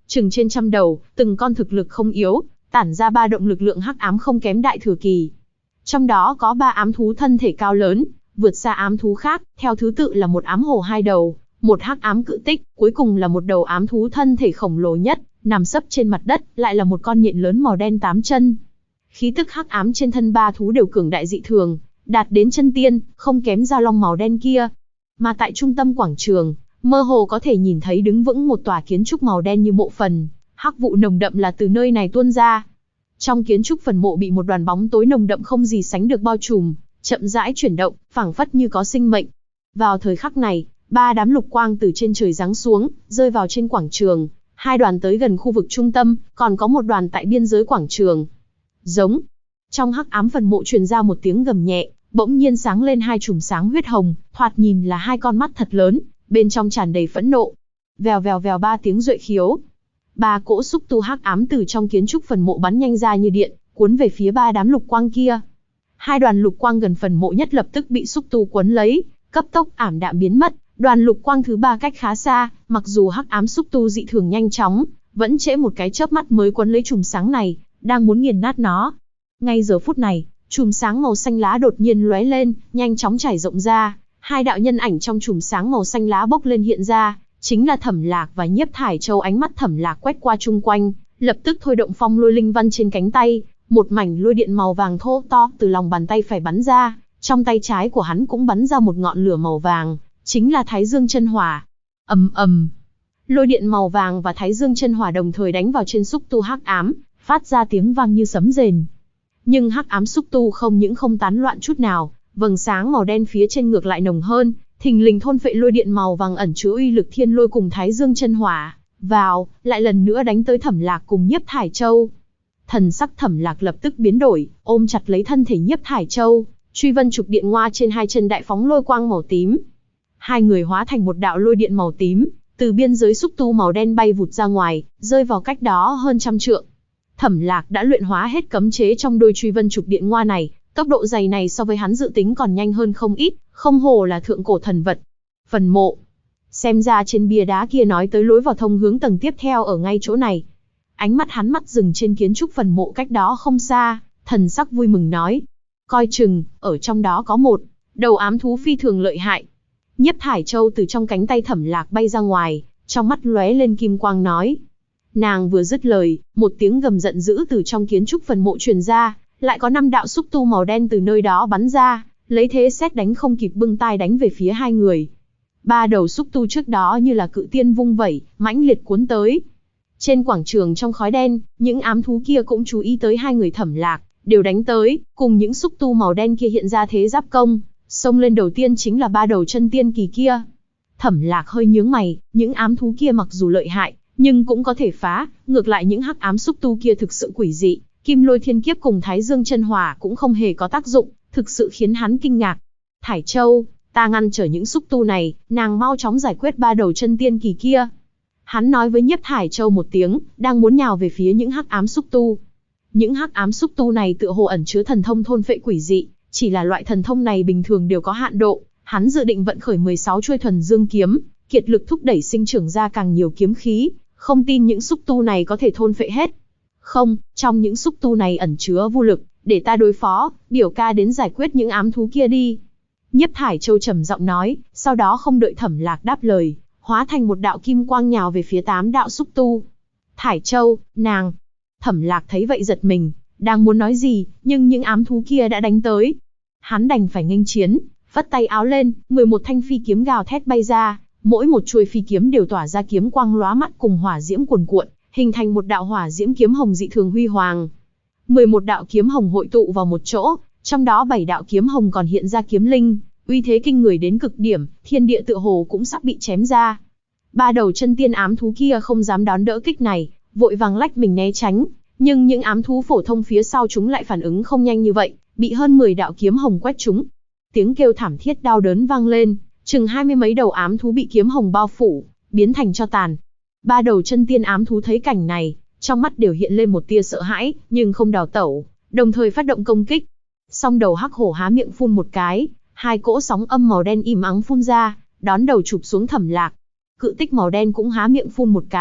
chừng trên trăm đầu, từng con thực lực không yếu, tản ra ba động lực lượng hắc ám không kém đại thừa kỳ. Trong đó có 3 ám thú thân thể cao lớn, vượt xa ám thú khác, theo thứ tự là một ám hổ 2 đầu, một hắc ám cự tích, cuối cùng là một đầu ám thú thân thể khổng lồ nhất, nằm sấp trên mặt đất, lại là một con nhện lớn màu đen 8 chân. Khí tức hắc ám trên thân 3 thú đều cường đại dị thường, đạt đến chân tiên, không kém dao long màu đen kia. Mà tại trung tâm quảng trường, mơ hồ có thể nhìn thấy đứng vững một tòa kiến trúc màu đen như mộ phần, hắc vụ nồng đậm là từ nơi này tuôn ra. Trong kiến trúc phần mộ bị một đoàn bóng tối nồng đậm không gì sánh được bao trùm, chậm rãi chuyển động, phảng phất như có sinh mệnh. Vào thời khắc này, 3 đám lục quang từ trên trời giáng xuống, rơi vào trên quảng trường, 2 đoàn tới gần khu vực trung tâm, còn có một đoàn tại biên giới quảng trường. Giống. Trong hắc ám phần mộ truyền ra một tiếng gầm nhẹ, bỗng nhiên sáng lên 2 chùm sáng huyết hồng, thoạt nhìn là 2 con mắt thật lớn, bên trong tràn đầy phẫn nộ. Vèo vèo vèo 3 tiếng duệ khiếu. 3 cỗ xúc tu hắc ám từ trong kiến trúc phần mộ bắn nhanh ra như điện, cuốn về phía 3 đám lục quang kia. 2 đoàn lục quang gần phần mộ nhất lập tức bị xúc tu cuốn lấy, cấp tốc ảm đạm biến mất. Đoàn lục quang thứ 3 cách khá xa, mặc dù hắc ám xúc tu dị thường nhanh chóng, vẫn trễ một cái chớp mắt mới cuốn lấy chùm sáng này, đang muốn nghiền nát nó. Ngay giờ phút này, chùm sáng màu xanh lá đột nhiên lóe lên, nhanh chóng trải rộng ra, 2 đạo nhân ảnh trong chùm sáng màu xanh lá bốc lên hiện ra, chính là Thẩm Lạc và Nhiếp Thải Châu. Ánh mắt Thẩm Lạc quét qua chung quanh, lập tức thôi động phong lôi linh văn trên cánh tay, một mảnh lôi điện màu vàng thô to từ lòng bàn tay phải bắn ra, trong tay trái của hắn cũng bắn ra một ngọn lửa màu vàng, chính là Thái Dương chân hỏa. Ầm ầm. Lôi điện màu vàng và Thái Dương chân hỏa đồng thời đánh vào trên xúc tu hắc ám, phát ra tiếng vang như sấm rền. Nhưng hắc ám xúc tu không những không tán loạn chút nào, vầng sáng màu đen phía trên ngược lại nồng hơn, thình lình thôn phệ lôi điện màu vàng ẩn chứa uy lực thiên lôi cùng Thái Dương chân hỏa, vào, lại lần nữa đánh tới Thẩm Lạc cùng Nhiếp Thải Châu. Thần sắc Thẩm Lạc lập tức biến đổi, ôm chặt lấy thân thể Nhiếp Thải Châu, truy vân trục điện ngoa trên 2 chân đại phóng lôi quang màu tím. 2 người hóa thành một đạo lôi điện màu tím, từ biên giới xúc tu màu đen bay vụt ra ngoài, rơi vào cách đó hơn trăm trượng. Thẩm Lạc đã luyện hóa hết cấm chế trong đôi truy vân trục điện ngoa này, tốc độ dày này so với hắn dự tính còn nhanh hơn không ít, không hổ là thượng cổ thần vật. Phần mộ. Xem ra trên bia đá kia nói tới lối vào thông hướng tầng tiếp theo ở ngay chỗ này. Ánh mắt hắn mắt dừng trên kiến trúc phần mộ cách đó không xa, thần sắc vui mừng nói. Coi chừng, ở trong đó có một đầu ám thú phi thường lợi hại. Nhiếp Thải Châu từ trong cánh tay Thẩm Lạc bay ra ngoài, trong mắt lóe lên kim quang nói. Nàng vừa dứt lời, một tiếng gầm giận dữ từ trong kiến trúc phần mộ truyền ra, lại có 5 đạo xúc tu màu đen từ nơi đó bắn ra, lấy thế sét đánh không kịp bưng tai đánh về phía 2 người. 3 đầu xúc tu trước đó như là cự tiên vung vẩy, mãnh liệt cuốn tới. Trên quảng trường trong khói đen, những ám thú kia cũng chú ý tới 2 người Thẩm Lạc, đều đánh tới, cùng những xúc tu màu đen kia hiện ra thế giáp công, xông lên đầu tiên chính là 3 đầu chân tiên kỳ kia. Thẩm Lạc hơi nhướng mày, những ám thú kia mặc dù lợi hại, nhưng cũng có thể phá, ngược lại những hắc ám xúc tu kia thực sự quỷ dị, Kim Lôi Thiên Kiếp cùng Thái Dương chân hỏa cũng không hề có tác dụng, thực sự khiến hắn kinh ngạc. Thải Châu, ta ngăn trở những xúc tu này, nàng mau chóng giải quyết 3 đầu chân tiên kỳ kia. Hắn nói với Nhiếp Thải Châu một tiếng, đang muốn nhào về phía những hắc ám xúc tu. Những hắc ám xúc tu này tựa hồ ẩn chứa thần thông thôn phệ quỷ dị, chỉ là loại thần thông này bình thường đều có hạn độ, hắn dự định vận khởi 16 chuôi thuần dương kiếm, kiệt lực thúc đẩy sinh trưởng ra càng nhiều kiếm khí, không tin những xúc tu này có thể thôn phệ hết. Không, trong những xúc tu này ẩn chứa vô lực, để ta đối phó, biểu ca đến giải quyết những ám thú kia đi. Nhiếp Thải Châu trầm giọng nói, sau đó không đợi Thẩm Lạc đáp lời, hóa thành một đạo kim quang nhào về phía 8 đạo xúc tu. Thải Châu, nàng. Thẩm Lạc thấy vậy giật mình, đang muốn nói gì, nhưng những ám thú kia đã đánh tới. Hắn đành phải nghênh chiến, phất tay áo lên, 11 thanh phi kiếm gào thét bay ra, mỗi một chuôi phi kiếm đều tỏa ra kiếm quang lóa mắt cùng hỏa diễm cuồn cuộn, hình thành một đạo hỏa diễm kiếm hồng dị thường huy hoàng. 11 đạo kiếm hồng hội tụ vào một chỗ, trong đó 7 đạo kiếm hồng còn hiện ra kiếm linh, uy thế kinh người đến cực điểm, thiên địa tựa hồ cũng sắp bị chém ra. 3 đầu chân tiên ám thú kia không dám đón đỡ kích này, vội vàng lách mình né tránh, nhưng những ám thú phổ thông phía sau chúng lại phản ứng không nhanh như vậy, bị hơn 10 đạo kiếm hồng quét trúng. Tiếng kêu thảm thiết đau đớn vang lên, chừng 20 mấy đầu ám thú bị kiếm hồng bao phủ, biến thành tro tàn. 3 đầu chân tiên ám thú thấy cảnh này, trong mắt đều hiện lên một tia sợ hãi, nhưng không đào tẩu, đồng thời phát động công kích. Song đầu hắc hổ há miệng phun một cái, 2 cỗ sóng âm màu đen im ắng phun ra, đón đầu chụp xuống Thẩm Lạc. Cự tích màu đen cũng há miệng phun một cái,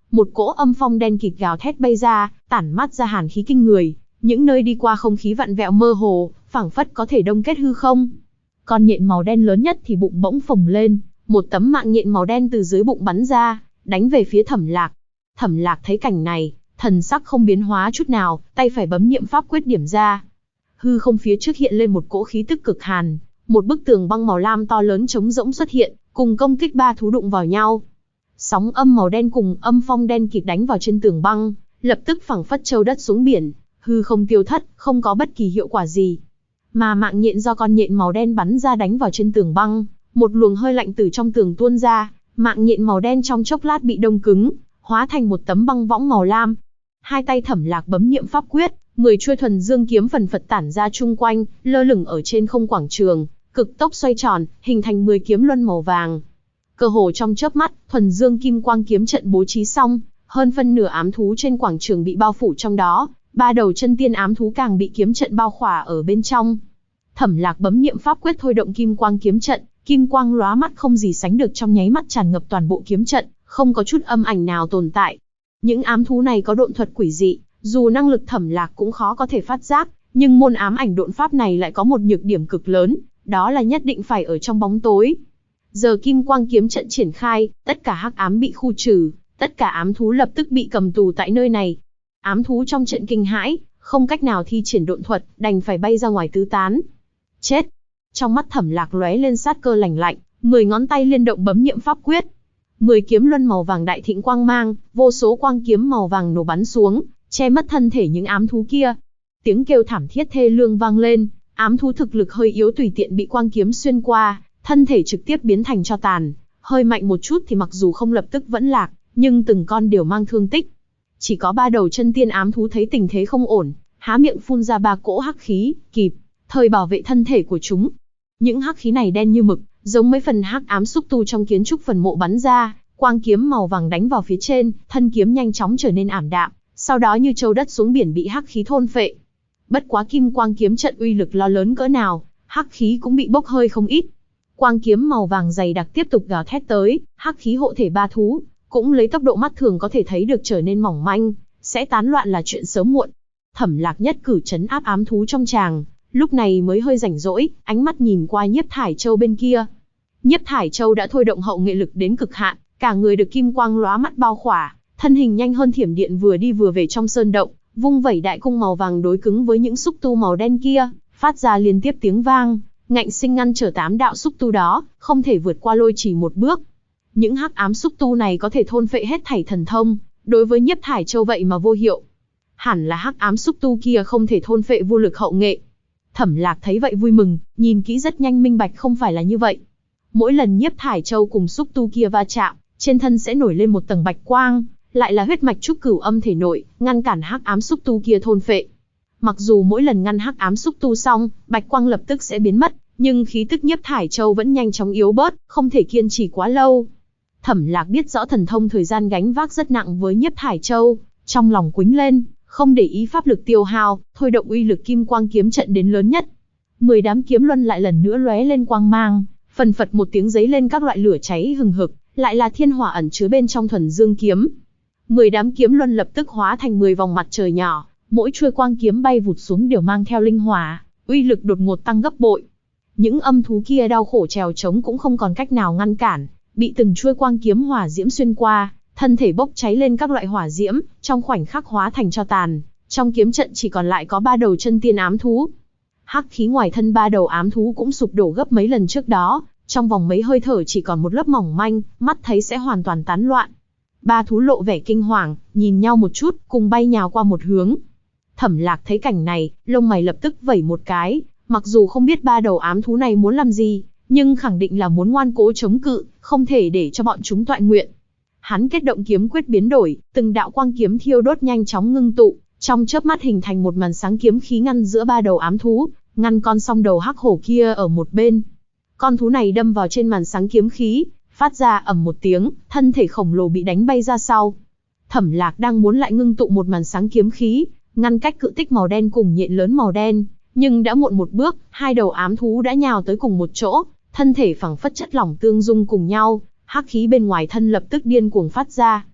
một cỗ âm phong đen kịt gào thét bay ra, tản mát ra hàn khí kinh người, những nơi đi qua không khí vặn vẹo mơ hồ, phảng phất có thể đông kết hư không. Con nhện màu đen lớn nhất thì bụng bỗng phồng lên, một tấm mạng nhện màu đen từ dưới bụng bắn ra, đánh về phía Thẩm Lạc. Thẩm Lạc thấy cảnh này, thần sắc không biến hóa chút nào, tay phải bấm niệm pháp quyết điểm ra. Hư không phía trước hiện lên một cỗ khí tức cực hàn, một bức tường băng màu lam to lớn trống rỗng xuất hiện, cùng công kích ba thú đụng vào nhau. Sóng âm màu đen cùng âm phong đen kịt đánh vào trên tường băng, lập tức phảng phất châu đất xuống biển, hư không tiêu thất, không có bất kỳ hiệu quả gì. Mà mạng nhện do con nhện màu đen bắn ra đánh vào trên tường băng, một luồng hơi lạnh từ trong tường tuôn ra, mạng nhện màu đen trong chốc lát bị đông cứng, hóa thành một tấm băng võng màu lam. Hai tay Thẩm Lạc bấm niệm pháp quyết, 10 chuôi thuần dương kiếm phần phật tản ra chung quanh, lơ lửng ở trên không quảng trường, cực tốc xoay tròn, hình thành 10 kiếm luân màu vàng. Cơ hồ trong chớp mắt, thuần dương kim quang kiếm trận bố trí xong, hơn phân nửa ám thú trên quảng trường bị bao phủ trong đó, ba đầu chân tiên ám thú càng bị kiếm trận bao khỏa ở bên trong. Thẩm Lạc bấm niệm pháp quyết thôi động kim quang kiếm trận, kim quang lóa mắt không gì sánh được, trong nháy mắt tràn ngập toàn bộ kiếm trận, không có chút âm ảnh nào tồn tại. Những ám thú này có độn thuật quỷ dị, dù năng lực Thẩm Lạc cũng khó có thể phát giác, nhưng môn ám ảnh độn pháp này lại có một nhược điểm cực lớn, đó là nhất định phải ở trong bóng tối. Giờ kim quang kiếm trận triển khai, tất cả hắc ám bị khu trừ, tất cả ám thú lập tức bị cầm tù tại nơi này. Ám thú trong trận kinh hãi, không cách nào thi triển độn thuật, đành phải bay ra ngoài tứ tán. Chết! Trong mắt Thẩm Lạc lóe lên sát cơ lạnh lạnh, 10 ngón tay liên động bấm niệm pháp quyết. 10 kiếm luân màu vàng đại thịnh quang mang, vô số quang kiếm màu vàng nổ bắn xuống, che mất thân thể những ám thú kia. Tiếng kêu thảm thiết thê lương vang lên, ám thú thực lực hơi yếu tùy tiện bị quang kiếm xuyên qua, thân thể trực tiếp biến thành tro tàn, hơi mạnh một chút thì mặc dù không lập tức vẫn lạc, nhưng từng con đều mang thương tích. Chỉ có ba đầu chân tiên ám thú thấy tình thế không ổn, há miệng phun ra ba cỗ hắc khí, kịp thời bảo vệ thân thể của chúng. Những hắc khí này đen như mực, giống mấy phần hắc ám xúc tu trong kiến trúc phần mộ bắn ra, quang kiếm màu vàng đánh vào phía trên, thân kiếm nhanh chóng trở nên ảm đạm, sau đó như châu đất xuống biển bị hắc khí thôn phệ. Bất quá kim quang kiếm trận uy lực lo lớn cỡ nào, hắc khí cũng bị bốc hơi không ít. Quang kiếm màu vàng dày đặc tiếp tục gào thét tới, hắc khí hộ thể ba thú cũng lấy tốc độ mắt thường có thể thấy được trở nên mỏng manh, sẽ tán loạn là chuyện sớm muộn. Thẩm Lạc nhất cử trấn áp ám thú trong tràng, lúc này mới hơi rảnh rỗi, ánh mắt nhìn qua Nhiếp Thải Châu bên kia. Nhiếp Thải Châu đã thôi động hậu nghệ lực đến cực hạn, cả người được kim quang lóa mắt bao khỏa, thân hình nhanh hơn thiểm điện vừa đi vừa về trong sơn động, vung vẩy đại cung màu vàng đối cứng với những xúc tu màu đen kia, phát ra liên tiếp tiếng vang, ngạnh sinh ngăn trở 8 đạo xúc tu đó, không thể vượt qua lôi chỉ một bước. Những hắc ám xúc tu này có thể thôn phệ hết thảy thần thông, đối với Nhiếp Thải Châu vậy mà vô hiệu. Hẳn là hắc ám xúc tu kia không thể thôn phệ vô lực hậu nghệ. Thẩm Lạc thấy vậy vui mừng, nhìn kỹ rất nhanh minh bạch không phải là như vậy. Mỗi lần Nhiếp Thải Châu cùng xúc tu kia va chạm, trên thân sẽ nổi lên một tầng bạch quang, lại là huyết mạch trúc cửu âm thể nội, ngăn cản hắc ám xúc tu kia thôn phệ. Mặc dù mỗi lần ngăn hắc ám xúc tu xong, bạch quang lập tức sẽ biến mất, nhưng khí tức Nhiếp Thải Châu vẫn nhanh chóng yếu bớt, không thể kiên trì quá lâu. Thẩm Lạc biết rõ thần thông thời gian gánh vác rất nặng với Nhiếp Thải Châu, trong lòng quĩnh lên, không để ý pháp lực tiêu hao, thôi động uy lực kim quang kiếm trận đến lớn nhất. 10 đám kiếm luân lại lần nữa lóe lên quang mang, phần phật một tiếng giấy lên các loại lửa cháy hừng hực, lại là thiên hỏa ẩn chứa bên trong thuần dương kiếm. 10 đám kiếm luân lập tức hóa thành 10 vòng mặt trời nhỏ, mỗi chuôi quang kiếm bay vụt xuống đều mang theo linh hỏa, uy lực đột ngột tăng gấp bội. Những âm thú kia đau khổ trèo trống cũng không còn cách nào ngăn cản, bị từng chuôi quang kiếm hỏa diễm xuyên qua, thân thể bốc cháy lên các loại hỏa diễm, trong khoảnh khắc hóa thành tro tàn. Trong kiếm trận chỉ còn lại có 3 đầu chân tiên ám thú. Hắc khí ngoài thân 3 đầu ám thú cũng sụp đổ gấp mấy lần trước đó, trong vòng mấy hơi thở chỉ còn một lớp mỏng manh, mắt thấy sẽ hoàn toàn tán loạn. 3 thú lộ vẻ kinh hoàng, nhìn nhau một chút, cùng bay nhào qua một hướng. Thẩm Lạc thấy cảnh này, lông mày lập tức vẩy một cái, mặc dù không biết 3 đầu ám thú này muốn làm gì, nhưng khẳng định là muốn ngoan cố chống cự, không thể để cho bọn chúng toại nguyện. Hắn kết động kiếm quyết biến đổi, từng đạo quang kiếm thiêu đốt nhanh chóng ngưng tụ, trong chớp mắt hình thành một màn sáng kiếm khí ngăn giữa 3 đầu ám thú, ngăn con song đầu hắc hổ kia ở một bên. Con thú này đâm vào trên màn sáng kiếm khí, phát ra ầm một tiếng, thân thể khổng lồ bị đánh bay ra sau. Thẩm Lạc đang muốn lại ngưng tụ một màn sáng kiếm khí, ngăn cách cự tích màu đen cùng nhện lớn màu đen, nhưng đã muộn một bước, 2 đầu ám thú đã nhào tới cùng một chỗ, thân thể phảng phất chất lỏng tương dung cùng nhau, hắc khí bên ngoài thân lập tức điên cuồng phát ra.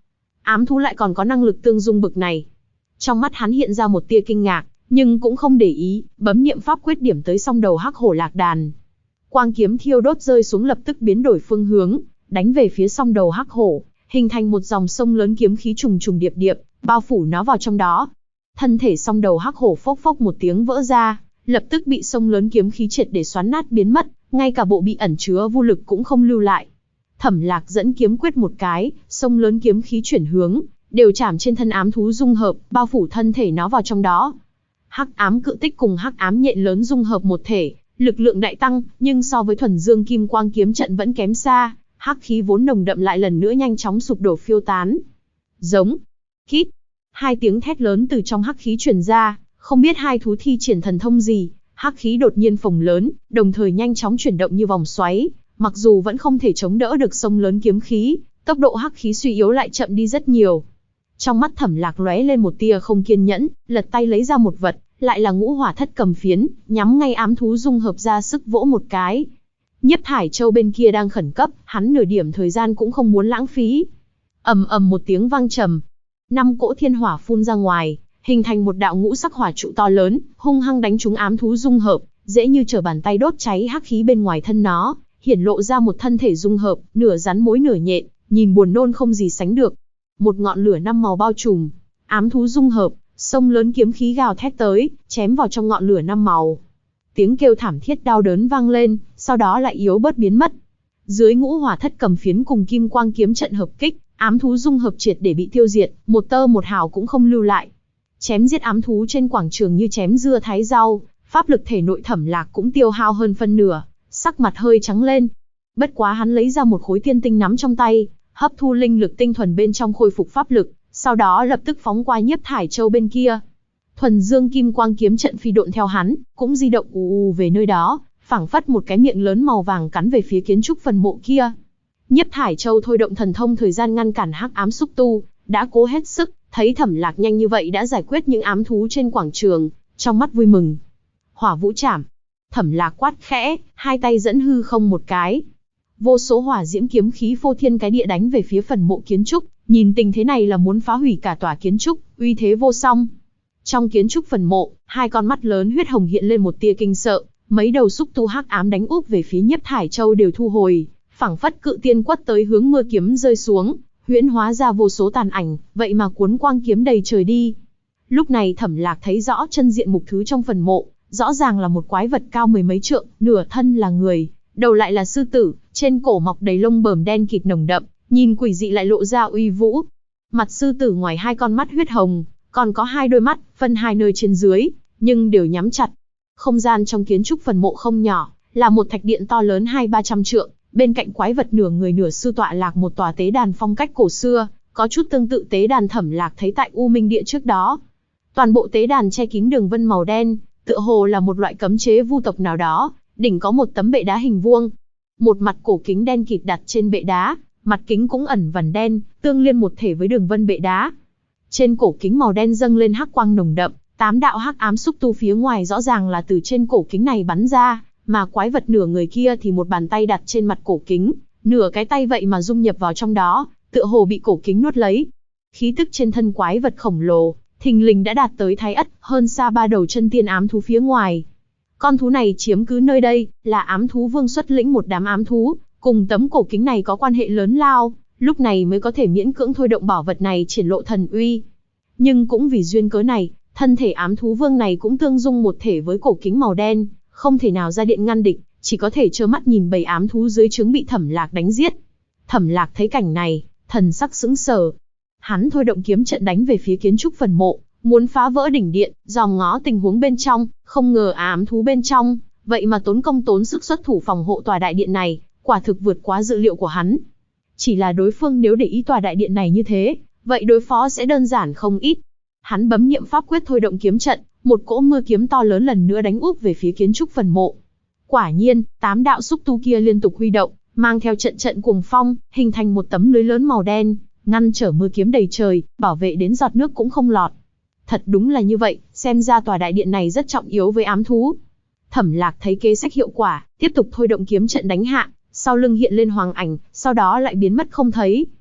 ám thú lại còn có năng lực tương dung bực này. Trong mắt hắn hiện ra một tia kinh ngạc, nhưng cũng không để ý, bấm niệm pháp quyết điểm tới song đầu hắc hổ lạc đàn. Quang kiếm thiêu đốt rơi xuống lập tức biến đổi phương hướng, đánh về phía song đầu hắc hổ, hình thành một dòng sông lớn kiếm khí trùng trùng điệp điệp, bao phủ nó vào trong đó. Thân thể song đầu hắc hổ phốc phốc một tiếng vỡ ra, lập tức bị sông lớn kiếm khí triệt để xoắn nát biến mất, ngay cả bộ bị ẩn chứa vô lực cũng không lưu lại. Thẩm Lạc dẫn kiếm quyết một cái, sông lớn kiếm khí chuyển hướng, đều chạm trên thân ám thú dung hợp, bao phủ thân thể nó vào trong đó. Hắc ám cự tích cùng hắc ám nhện lớn dung hợp một thể, lực lượng đại tăng, nhưng so với thuần dương kim quang kiếm trận vẫn kém xa, hắc khí vốn nồng đậm lại lần nữa nhanh chóng sụp đổ phiêu tán. Giống, kít, hai tiếng thét lớn từ trong hắc khí truyền ra, không biết hai thú thi triển thần thông gì, hắc khí đột nhiên phồng lớn, đồng thời nhanh chóng chuyển động như vòng xoáy, mặc dù vẫn không thể chống đỡ được sông lớn kiếm khí, tốc độ hắc khí suy yếu lại chậm đi rất nhiều. Trong mắt Thẩm Lạc lóe lên một tia không kiên nhẫn, lật tay lấy ra một vật, lại là ngũ hỏa thất cầm phiến, nhắm ngay ám thú dung hợp ra sức vỗ một cái. Nhiếp Thải Châu bên kia đang khẩn cấp, hắn nửa điểm thời gian cũng không muốn lãng phí. Ầm ầm một tiếng vang trầm, 5 cỗ thiên hỏa phun ra ngoài, hình thành một đạo ngũ sắc hỏa trụ to lớn, hung hăng đánh trúng ám thú dung hợp, dễ như trở bàn tay đốt cháy hắc khí bên ngoài thân nó, hiển lộ ra một thân thể dung hợp, nửa rắn mối nửa nhện, nhìn buồn nôn không gì sánh được. Một ngọn lửa 5 màu bao trùm, ám thú dung hợp, sông lớn kiếm khí gào thét tới, chém vào trong ngọn lửa 5 màu. Tiếng kêu thảm thiết đau đớn vang lên, sau đó lại yếu bớt biến mất. Dưới ngũ hỏa thất cầm phiến cùng kim quang kiếm trận hợp kích, ám thú dung hợp triệt để bị tiêu diệt, một tơ một hào cũng không lưu lại. Chém giết ám thú trên quảng trường như chém dưa thái rau, pháp lực thể nội Thẩm Lạc cũng tiêu hao hơn phân nửa, sắc mặt hơi trắng lên. Bất quá hắn lấy ra một khối tiên tinh nắm trong tay, hấp thu linh lực tinh thuần bên trong khôi phục pháp lực, sau đó lập tức phóng qua Nhiếp Thải Châu bên kia. Thuần dương kim quang kiếm trận phi độn theo hắn, cũng di động ù ù về nơi đó, phảng phất một cái miệng lớn màu vàng cắn về phía kiến trúc phần mộ kia. Nhiếp Thải Châu thôi động thần thông thời gian ngăn cản hắc ám xúc tu, đã cố hết sức, thấy Thẩm Lạc nhanh như vậy đã giải quyết những ám thú trên quảng trường, trong mắt vui mừng. Hỏa vũ trảm, Thẩm Lạc quát khẽ, hai tay dẫn hư không một cái. Vô số hỏa diễm kiếm khí phô thiên cái địa đánh về phía phần mộ kiến trúc, nhìn tình thế này là muốn phá hủy cả tòa kiến trúc, uy thế vô song. Trong kiến trúc phần mộ, hai con mắt lớn huyết hồng hiện lên một tia kinh sợ, mấy đầu xúc tu hắc ám đánh úp về phía Nhiếp Thải Châu đều thu hồi, phảng phất cự tiên quất tới hướng mưa kiếm rơi xuống, huyễn hóa ra vô số tàn ảnh, vậy mà cuốn quang kiếm đầy trời đi. Lúc này Thẩm Lạc thấy rõ chân diện mục thứ trong phần mộ, rõ ràng là một quái vật cao mười mấy trượng, nửa thân là người, đầu lại là sư tử, trên cổ mọc đầy lông bờm đen kịt nồng đậm, nhìn quỷ dị lại lộ ra uy vũ. Mặt sư tử ngoài hai con mắt huyết hồng, còn có hai đôi mắt, phân hai nơi trên dưới, nhưng đều nhắm chặt. Không gian trong kiến trúc phần mộ không nhỏ, là một thạch điện to lớn 200-300 trượng, bên cạnh quái vật nửa người nửa sư tọa lạc một tòa tế đàn phong cách cổ xưa, có chút tương tự tế đàn Thẩm Lạc thấy tại U Minh Địa trước đó. Toàn bộ tế đàn che kín đường vân màu đen, tựa hồ là một loại cấm chế vu tộc nào đó, đỉnh có một tấm bệ đá hình vuông. Một mặt cổ kính đen kịt đặt trên bệ đá, mặt kính cũng ẩn vằn đen, tương liên một thể với đường vân bệ đá. Trên cổ kính màu đen dâng lên hắc quang nồng đậm, 8 đạo hắc ám xúc tu phía ngoài rõ ràng là từ trên cổ kính này bắn ra, mà quái vật nửa người kia thì một bàn tay đặt trên mặt cổ kính, nửa cái tay vậy mà dung nhập vào trong đó, tựa hồ bị cổ kính nuốt lấy. Khí tức trên thân quái vật khổng lồ, thình lình đã đạt tới thái ất, hơn xa 3 đầu chân tiên ám thú phía ngoài. Con thú này chiếm cứ nơi đây, là ám thú vương xuất lĩnh một đám ám thú, cùng tấm cổ kính này có quan hệ lớn lao, lúc này mới có thể miễn cưỡng thôi động bảo vật này triển lộ thần uy. Nhưng cũng vì duyên cớ này, thân thể ám thú vương này cũng tương dung một thể với cổ kính màu đen, không thể nào ra điện ngăn địch, chỉ có thể trơ mắt nhìn bầy ám thú dưới trướng bị Thẩm Lạc đánh giết. Thẩm Lạc thấy cảnh này, thần sắc sững sờ. Hắn thôi động kiếm trận đánh về phía kiến trúc phần mộ, muốn phá vỡ đỉnh điện, dòm ngó tình huống bên trong, không ngờ ám thú bên trong, vậy mà tốn công tốn sức xuất thủ phòng hộ tòa đại điện này, quả thực vượt quá dự liệu của hắn. Chỉ là đối phương nếu để ý tòa đại điện này như thế, vậy đối phó sẽ đơn giản không ít. Hắn bấm niệm pháp quyết thôi động kiếm trận, một cỗ mưa kiếm to lớn lần nữa đánh úp về phía kiến trúc phần mộ. Quả nhiên, 8 đạo xúc tu kia liên tục huy động, mang theo trận trận cuồng phong, hình thành một tấm lưới lớn màu đen, ngăn trở mưa kiếm đầy trời, bảo vệ đến giọt nước cũng không lọt. Thật đúng là như vậy, xem ra tòa đại điện này rất trọng yếu với ám thú. Thẩm Lạc thấy kế sách hiệu quả, tiếp tục thôi động kiếm trận đánh hạ, sau lưng hiện lên hoàng ảnh, sau đó lại biến mất không thấy.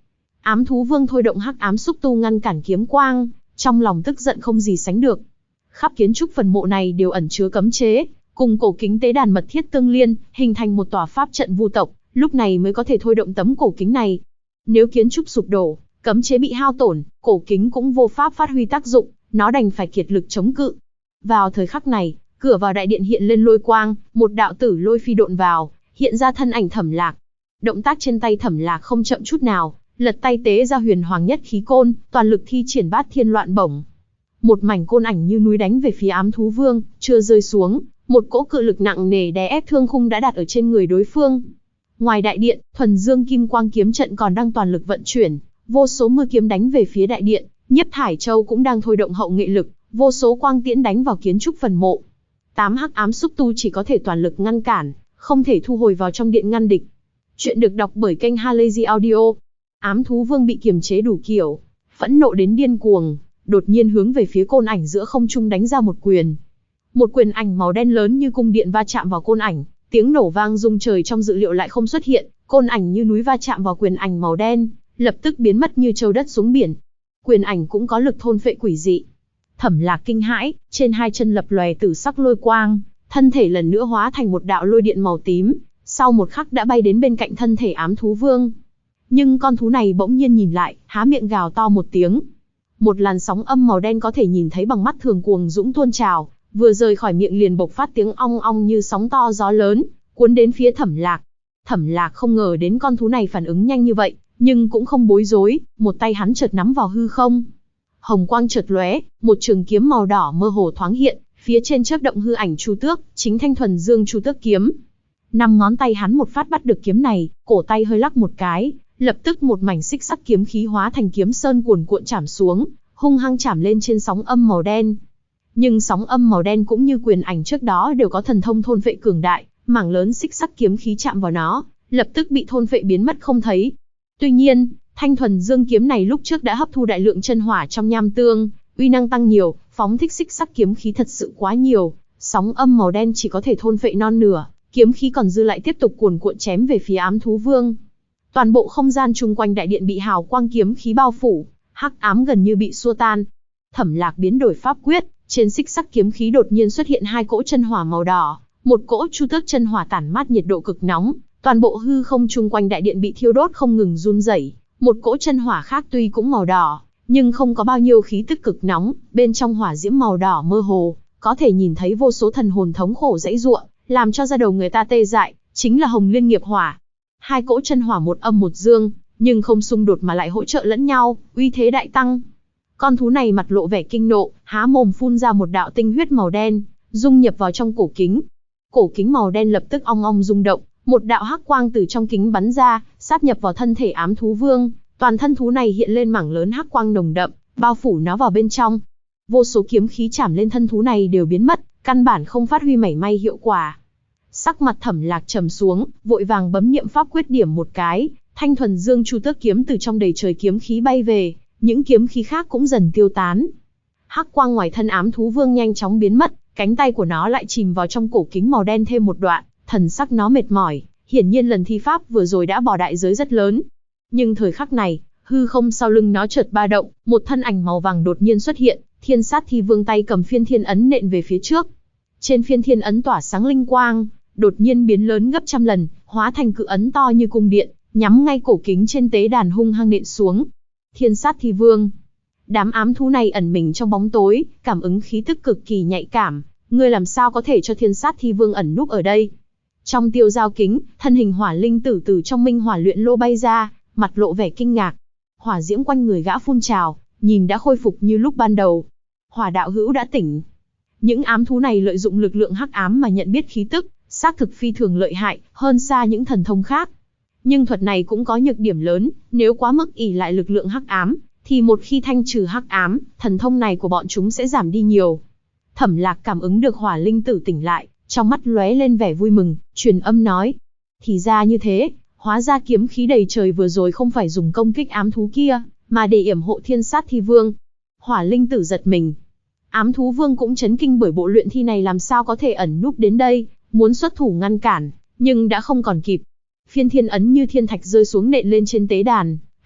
Ám thú vương thôi động hắc ám xúc tu ngăn cản kiếm quang, trong lòng tức giận không gì sánh được. Khắp kiến trúc phần mộ này đều ẩn chứa cấm chế, cùng cổ kính tế đàn mật thiết tương liên, hình thành một tòa pháp trận vu tộc, lúc này mới có thể thôi động tấm cổ kính này. Nếu kiến trúc sụp đổ, cấm chế bị hao tổn, cổ kính cũng vô pháp phát huy tác dụng, nó đành phải kiệt lực chống cự. Vào thời khắc này, cửa vào đại điện hiện lên lôi quang, một đạo tử lôi phi độn vào, hiện ra thân ảnh Thẩm Lạc. Động tác trên tay Thẩm Lạc không chậm chút nào, lật tay tế ra huyền hoàng nhất khí côn, toàn lực thi triển bát thiên loạn bổng. Một mảnh côn ảnh như núi đánh về phía ám thú vương, chưa rơi xuống, một cỗ cự lực nặng nề đè ép thương khung đã đặt ở trên người đối phương. Ngoài đại điện, thuần dương kim quang kiếm trận còn đang toàn lực vận chuyển, vô số mưa kiếm đánh về phía đại điện, Nhiếp Thải Châu cũng đang thôi động hậu nghệ lực, vô số quang tiễn đánh vào kiến trúc phần mộ. 8 hắc ám xúc tu chỉ có thể toàn lực ngăn cản, không thể thu hồi vào trong điện ngăn địch. Chuyện được đọc bởi kênh Halazy Audio. Ám thú vương bị kiềm chế đủ kiểu, phẫn nộ đến điên cuồng, đột nhiên hướng về phía côn ảnh giữa không trung đánh ra một quyền. Một quyền ảnh màu đen lớn như cung điện va chạm vào côn ảnh, tiếng nổ vang rung trời trong dự liệu lại không xuất hiện, côn ảnh như núi va chạm vào quyền ảnh màu đen, lập tức biến mất như châu đất xuống biển. Quyền ảnh cũng có lực thôn phệ quỷ dị. Thẩm Lạc kinh hãi, trên hai chân lập lòe tử sắc lôi quang, thân thể lần nữa hóa thành một đạo lôi điện màu tím, sau một khắc đã bay đến bên cạnh thân thể ám thú vương. Nhưng con thú này bỗng nhiên nhìn lại, há miệng gào to một tiếng. Một làn sóng âm màu đen có thể nhìn thấy bằng mắt thường cuồng dũng tuôn trào, vừa rời khỏi miệng liền bộc phát tiếng ong ong như sóng to gió lớn, cuốn đến phía Thẩm Lạc. Thẩm Lạc không ngờ đến con thú này phản ứng nhanh như vậy, nhưng cũng không bối rối, một tay hắn chợt nắm vào hư không. Hồng quang chợt lóe, một trường kiếm màu đỏ mơ hồ thoáng hiện, phía trên chớp động hư ảnh Chu Tước, chính thanh thuần dương Chu Tước kiếm. 5 ngón tay hắn một phát bắt được kiếm này, cổ tay hơi lắc một cái, lập tức một mảnh xích sắc kiếm khí hóa thành kiếm sơn cuồn cuộn chạm xuống, hung hăng chạm lên trên sóng âm màu đen. Nhưng sóng âm màu đen cũng như quyền ảnh trước đó đều có thần thông thôn phệ cường đại, mảng lớn xích sắc kiếm khí chạm vào nó, lập tức bị thôn phệ biến mất không thấy. Tuy nhiên, thanh thuần dương kiếm này lúc trước đã hấp thu đại lượng chân hỏa trong nham tương, uy năng tăng nhiều, phóng thích xích sắc kiếm khí thật sự quá nhiều, sóng âm màu đen chỉ có thể thôn phệ non nửa, kiếm khí còn dư lại tiếp tục cuồn cuộn chém về phía ám thú vương. Toàn bộ không gian chung quanh đại điện bị hào quang kiếm khí bao phủ, hắc ám gần như bị xua tan. Thẩm Lạc biến đổi pháp quyết, trên xích sắc kiếm khí đột nhiên xuất hiện 2 cỗ chân hỏa màu đỏ, một cỗ Chu Tước chân hỏa tản mát nhiệt độ cực nóng, toàn bộ hư không chung quanh đại điện bị thiêu đốt không ngừng run rẩy. Một cỗ chân hỏa khác tuy cũng màu đỏ, nhưng không có bao nhiêu khí tức cực nóng, bên trong hỏa diễm màu đỏ mơ hồ, có thể nhìn thấy vô số thần hồn thống khổ dãy giụa, làm cho da đầu người ta tê dại, chính là Hồng Liên nghiệp hỏa. 2 cỗ chân hỏa một âm một dương, nhưng không xung đột mà lại hỗ trợ lẫn nhau, uy thế đại tăng. Con thú này mặt lộ vẻ kinh nộ, há mồm phun ra một đạo tinh huyết màu đen, dung nhập vào trong cổ kính. Cổ kính màu đen lập tức ong ong rung động, một đạo hắc quang từ trong kính bắn ra, sát nhập vào thân thể ám thú vương. Toàn thân thú này hiện lên mảng lớn hắc quang nồng đậm, bao phủ nó vào bên trong. Vô số kiếm khí chạm lên thân thú này đều biến mất, căn bản không phát huy mảy may hiệu quả. Sắc mặt Thẩm Lạc trầm xuống, vội vàng bấm niệm pháp quyết điểm một cái, thanh thuần dương Chu Tước kiếm từ trong đầy trời kiếm khí bay về, những kiếm khí khác cũng dần tiêu tán. Hắc quang ngoài thân ám thú vương nhanh chóng biến mất, cánh tay của nó lại chìm vào trong cổ kính màu đen thêm một đoạn, thần sắc nó mệt mỏi, hiển nhiên lần thi pháp vừa rồi đã bỏ đại giới rất lớn. Nhưng thời khắc này, hư không sau lưng nó chợt ba động, một thân ảnh màu vàng đột nhiên xuất hiện, Thiên Sát Thi Vương tay cầm phiên thiên ấn nện về phía trước. Trên phiên thiên ấn tỏa sáng linh quang, đột nhiên biến lớn gấp trăm lần, hóa thành cự ấn to như cung điện, nhắm ngay cổ kính trên tế đàn hung hăng nện xuống. Thiên Sát Thi Vương, đám ám thú này ẩn mình trong bóng tối, cảm ứng khí tức cực kỳ nhạy cảm, ngươi làm sao có thể cho Thiên Sát Thi Vương ẩn núp ở đây? Trong tiêu giao kính, thân hình hỏa linh tử từ trong minh hỏa luyện lô bay ra, mặt lộ vẻ kinh ngạc. Hỏa diễm quanh người gã phun trào, nhìn đã khôi phục như lúc ban đầu. Hỏa đạo hữu đã tỉnh. Những ám thú này lợi dụng lực lượng hắc ám mà nhận biết khí tức, xác thực phi thường lợi hại, hơn xa những thần thông khác. Nhưng thuật này cũng có nhược điểm lớn, nếu quá mức ỷ lại lực lượng hắc ám, thì một khi thanh trừ hắc ám, thần thông này của bọn chúng sẽ giảm đi nhiều. Thẩm Lạc cảm ứng được hỏa linh tử tỉnh lại, trong mắt lóe lên vẻ vui mừng, truyền âm nói: thì ra như thế, hóa ra kiếm khí đầy trời vừa rồi không phải dùng công kích ám thú kia, mà để yểm hộ Thiên Sát Thi Vương. Hỏa linh tử giật mình. Ám thú vương cũng chấn kinh bởi bộ luyện thi này làm sao có thể ẩn núp đến đây, muốn xuất thủ ngăn cản, nhưng đã không còn kịp. Phiên thiên ấn như thiên thạch rơi xuống nện lên trên tế đàn,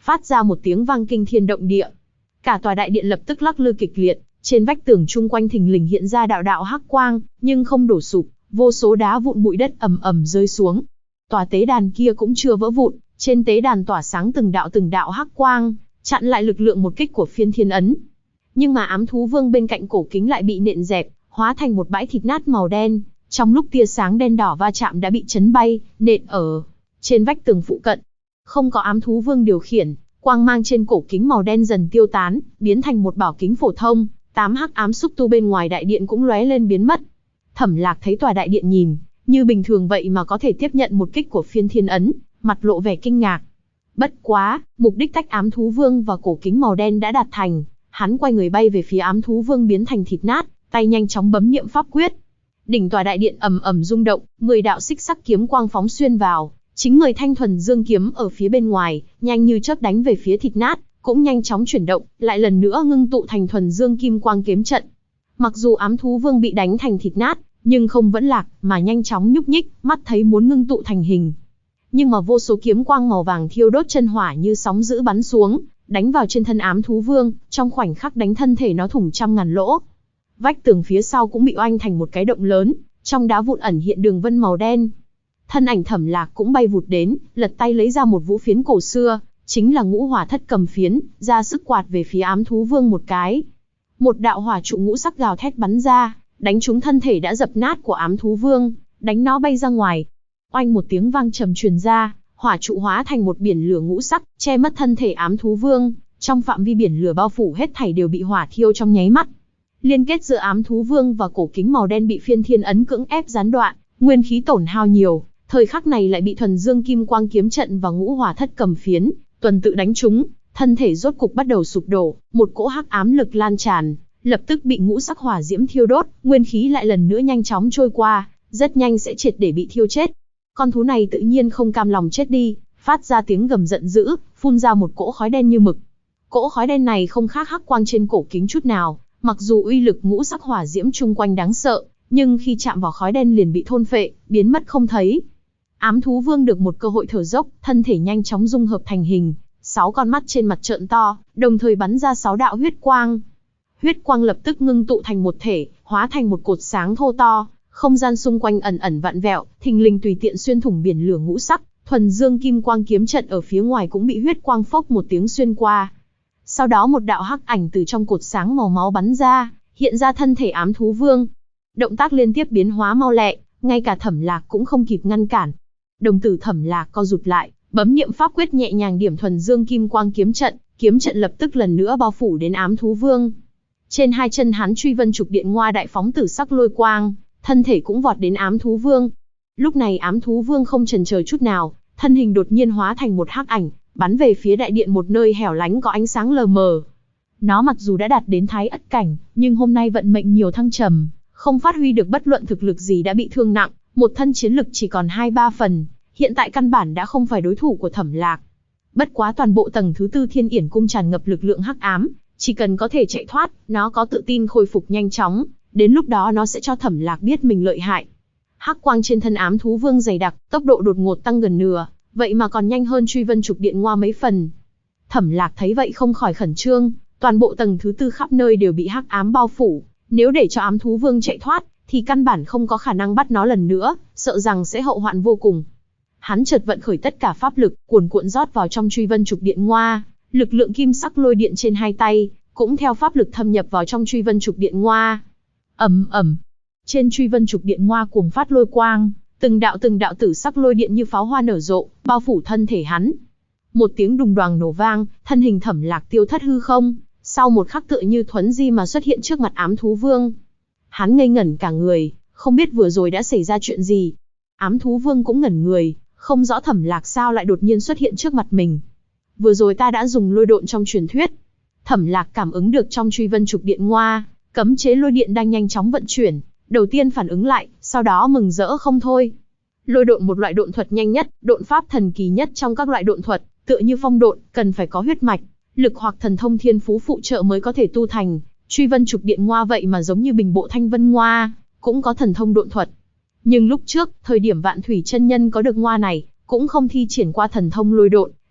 phát ra một tiếng vang kinh thiên động địa. Cả tòa đại điện lập tức lắc lư kịch liệt, trên vách tường chung quanh thình lình hiện ra đạo đạo hắc quang, nhưng không đổ sụp, vô số đá vụn bụi đất ầm ầm rơi xuống. Tòa tế đàn kia cũng chưa vỡ vụn, trên tế đàn tỏa sáng từng đạo hắc quang, chặn lại lực lượng một kích của phiên thiên ấn. Nhưng mà ám thú vương bên cạnh cổ kính lại bị nện dẹp, hóa thành một bãi thịt nát màu đen, trong lúc tia sáng đen đỏ va chạm đã bị chấn bay, nện ở trên vách tường phụ cận. Không có ám thú vương điều khiển, quang mang trên cổ kính màu đen dần tiêu tán, biến thành một bảo kính phổ thông, 8 hắc ám xúc tu bên ngoài đại điện cũng lóe lên biến mất. Thẩm Lạc thấy tòa đại điện nhìn như bình thường vậy mà có thể tiếp nhận một kích của phiên thiên ấn, mặt lộ vẻ kinh ngạc. Bất quá, mục đích tách ám thú vương và cổ kính màu đen đã đạt thành, hắn quay người bay về phía ám thú vương biến thành thịt nát, tay nhanh chóng bấm niệm pháp quyết. Đỉnh tòa đại điện ầm ầm rung động, 10 đạo xích sắc kiếm quang phóng xuyên vào, chính 10 thanh thuần dương kiếm ở phía bên ngoài, nhanh như chớp đánh về phía thịt nát, cũng nhanh chóng chuyển động, lại lần nữa ngưng tụ thành thuần dương kim quang kiếm trận. Mặc dù ám thú vương bị đánh thành thịt nát, nhưng không vẫn lạc, mà nhanh chóng nhúc nhích, mắt thấy muốn ngưng tụ thành hình. Nhưng mà vô số kiếm quang màu vàng thiêu đốt chân hỏa như sóng dữ bắn xuống, đánh vào trên thân ám thú vương, trong khoảnh khắc đánh thân thể nó thủng trăm ngàn lỗ. Vách tường phía sau cũng bị oanh thành một cái động lớn, trong đá vụn ẩn hiện đường vân màu đen. Thân ảnh Thẩm Lạc cũng bay vụt đến, lật tay lấy ra một vũ phiến cổ xưa, chính là Ngũ Hỏa Thất Cầm phiến, ra sức quạt về phía ám thú vương một cái. Một đạo hỏa trụ ngũ sắc gào thét bắn ra, đánh trúng thân thể đã dập nát của ám thú vương, đánh nó bay ra ngoài. Oanh một tiếng vang trầm truyền ra, hỏa trụ hóa thành một biển lửa ngũ sắc, che mất thân thể ám thú vương, trong phạm vi biển lửa bao phủ hết thảy đều bị hỏa thiêu trong nháy mắt. Liên kết giữa ám thú vương và cổ kính màu đen bị phiên thiên ấn cưỡng ép gián đoạn, nguyên khí tổn hao nhiều, thời khắc này lại bị thuần dương kim quang kiếm trận và Ngũ Hỏa Thất Cầm phiến tuần tự đánh trúng, thân thể rốt cục bắt đầu sụp đổ, một cỗ hắc ám lực lan tràn, lập tức bị ngũ sắc hỏa diễm thiêu đốt, nguyên khí lại lần nữa nhanh chóng trôi qua, rất nhanh sẽ triệt để bị thiêu chết. Con thú này tự nhiên không cam lòng chết đi, phát ra tiếng gầm giận dữ, phun ra một cỗ khói đen như mực. Cỗ khói đen này không khác hắc quang trên cổ kính chút nào, mặc dù uy lực ngũ sắc hỏa diễm chung quanh đáng sợ, nhưng khi chạm vào khói đen liền bị thôn phệ, biến mất không thấy. Ám thú vương được một cơ hội thở dốc, thân thể nhanh chóng dung hợp thành hình, 6 con mắt trên mặt trợn to, đồng thời bắn ra 6 đạo huyết quang. Huyết quang lập tức ngưng tụ thành một thể, hóa thành một cột sáng thô to, không gian xung quanh ẩn ẩn vặn vẹo, thình lình tùy tiện xuyên thủng biển lửa ngũ sắc, thuần dương kim quang kiếm trận ở phía ngoài cũng bị huyết quang phốc một tiếng xuyên qua. Sau đó một đạo hắc ảnh từ trong cột sáng màu máu bắn ra, hiện ra thân thể ám thú vương. Động tác liên tiếp biến hóa mau lẹ, ngay cả Thẩm Lạc cũng không kịp ngăn cản. Đồng tử Thẩm Lạc co rụt lại, bấm niệm pháp quyết nhẹ nhàng điểm thuần dương kim quang kiếm trận lập tức lần nữa bao phủ đến ám thú vương. Trên hai chân hắn truy vân trục điện ngoa đại phóng tử sắc lôi quang, thân thể cũng vọt đến ám thú vương. Lúc này ám thú vương không chần chờ chút nào, thân hình đột nhiên hóa thành một hắc ảnh, bắn về phía đại điện một nơi hẻo lánh có ánh sáng lờ mờ. Nó mặc dù đã đạt đến thái ất cảnh, nhưng hôm nay vận mệnh nhiều thăng trầm, không phát huy được bất luận thực lực gì đã bị thương nặng, một thân chiến lực chỉ còn 2-3 phần, hiện tại căn bản đã không phải đối thủ của Thẩm Lạc. Bất quá toàn bộ tầng thứ 4 Thiên Yển cung tràn ngập lực lượng hắc ám, chỉ cần có thể chạy thoát, nó có tự tin khôi phục nhanh chóng, đến lúc đó nó sẽ cho Thẩm Lạc biết mình lợi hại. Hắc quang trên thân ám thú vương dày đặc, tốc độ đột ngột tăng gần nửa, vậy mà còn nhanh hơn truy vân trục điện ngoa mấy phần. Thẩm Lạc thấy vậy không khỏi khẩn trương, toàn bộ tầng thứ 4 khắp nơi đều bị hắc ám bao phủ, nếu để cho ám thú vương chạy thoát, thì căn bản không có khả năng bắt nó lần nữa, sợ rằng sẽ hậu hoạn vô cùng. Hắn chợt vận khởi tất cả pháp lực, cuồn cuộn rót vào trong truy vân trục điện ngoa, lực lượng kim sắc lôi điện trên hai tay cũng theo pháp lực thâm nhập vào trong truy vân trục điện ngoa. Ầm ầm, trên truy vân trục điện ngoa cuồng phát lôi quang, từng đạo tử sắc lôi điện như pháo hoa nở rộ, bao phủ thân thể hắn. Một tiếng đùng đoàng nổ vang, thân hình Thẩm Lạc tiêu thất hư không, sau một khắc tựa như thuấn di mà xuất hiện trước mặt ám thú vương. Hắn ngây ngẩn cả người, không biết vừa rồi đã xảy ra chuyện gì. Ám thú vương cũng ngẩn người, không rõ Thẩm Lạc sao lại đột nhiên xuất hiện trước mặt mình. Vừa rồi ta đã dùng lôi độn trong truyền thuyết. Thẩm Lạc cảm ứng được trong truy vân trục điện ngoa, cấm chế lôi điện đang nhanh chóng vận chuyển, đầu tiên phản ứng lại, sau đó mừng rỡ không thôi. Lôi độn một loại độn thuật nhanh nhất, độn pháp thần kỳ nhất trong các loại độn thuật, tựa như phong độn, cần phải có huyết mạch, lực hoặc thần thông thiên phú phụ trợ mới có thể tu thành. Truy vân trục điện ngoa vậy mà giống như Bình Bộ Thanh Vân ngoa, cũng có thần thông độn thuật. Nhưng lúc trước, thời điểm Vạn Thủy chân nhân có được ngoa này, cũng không thi triển qua thần thông lôi độn,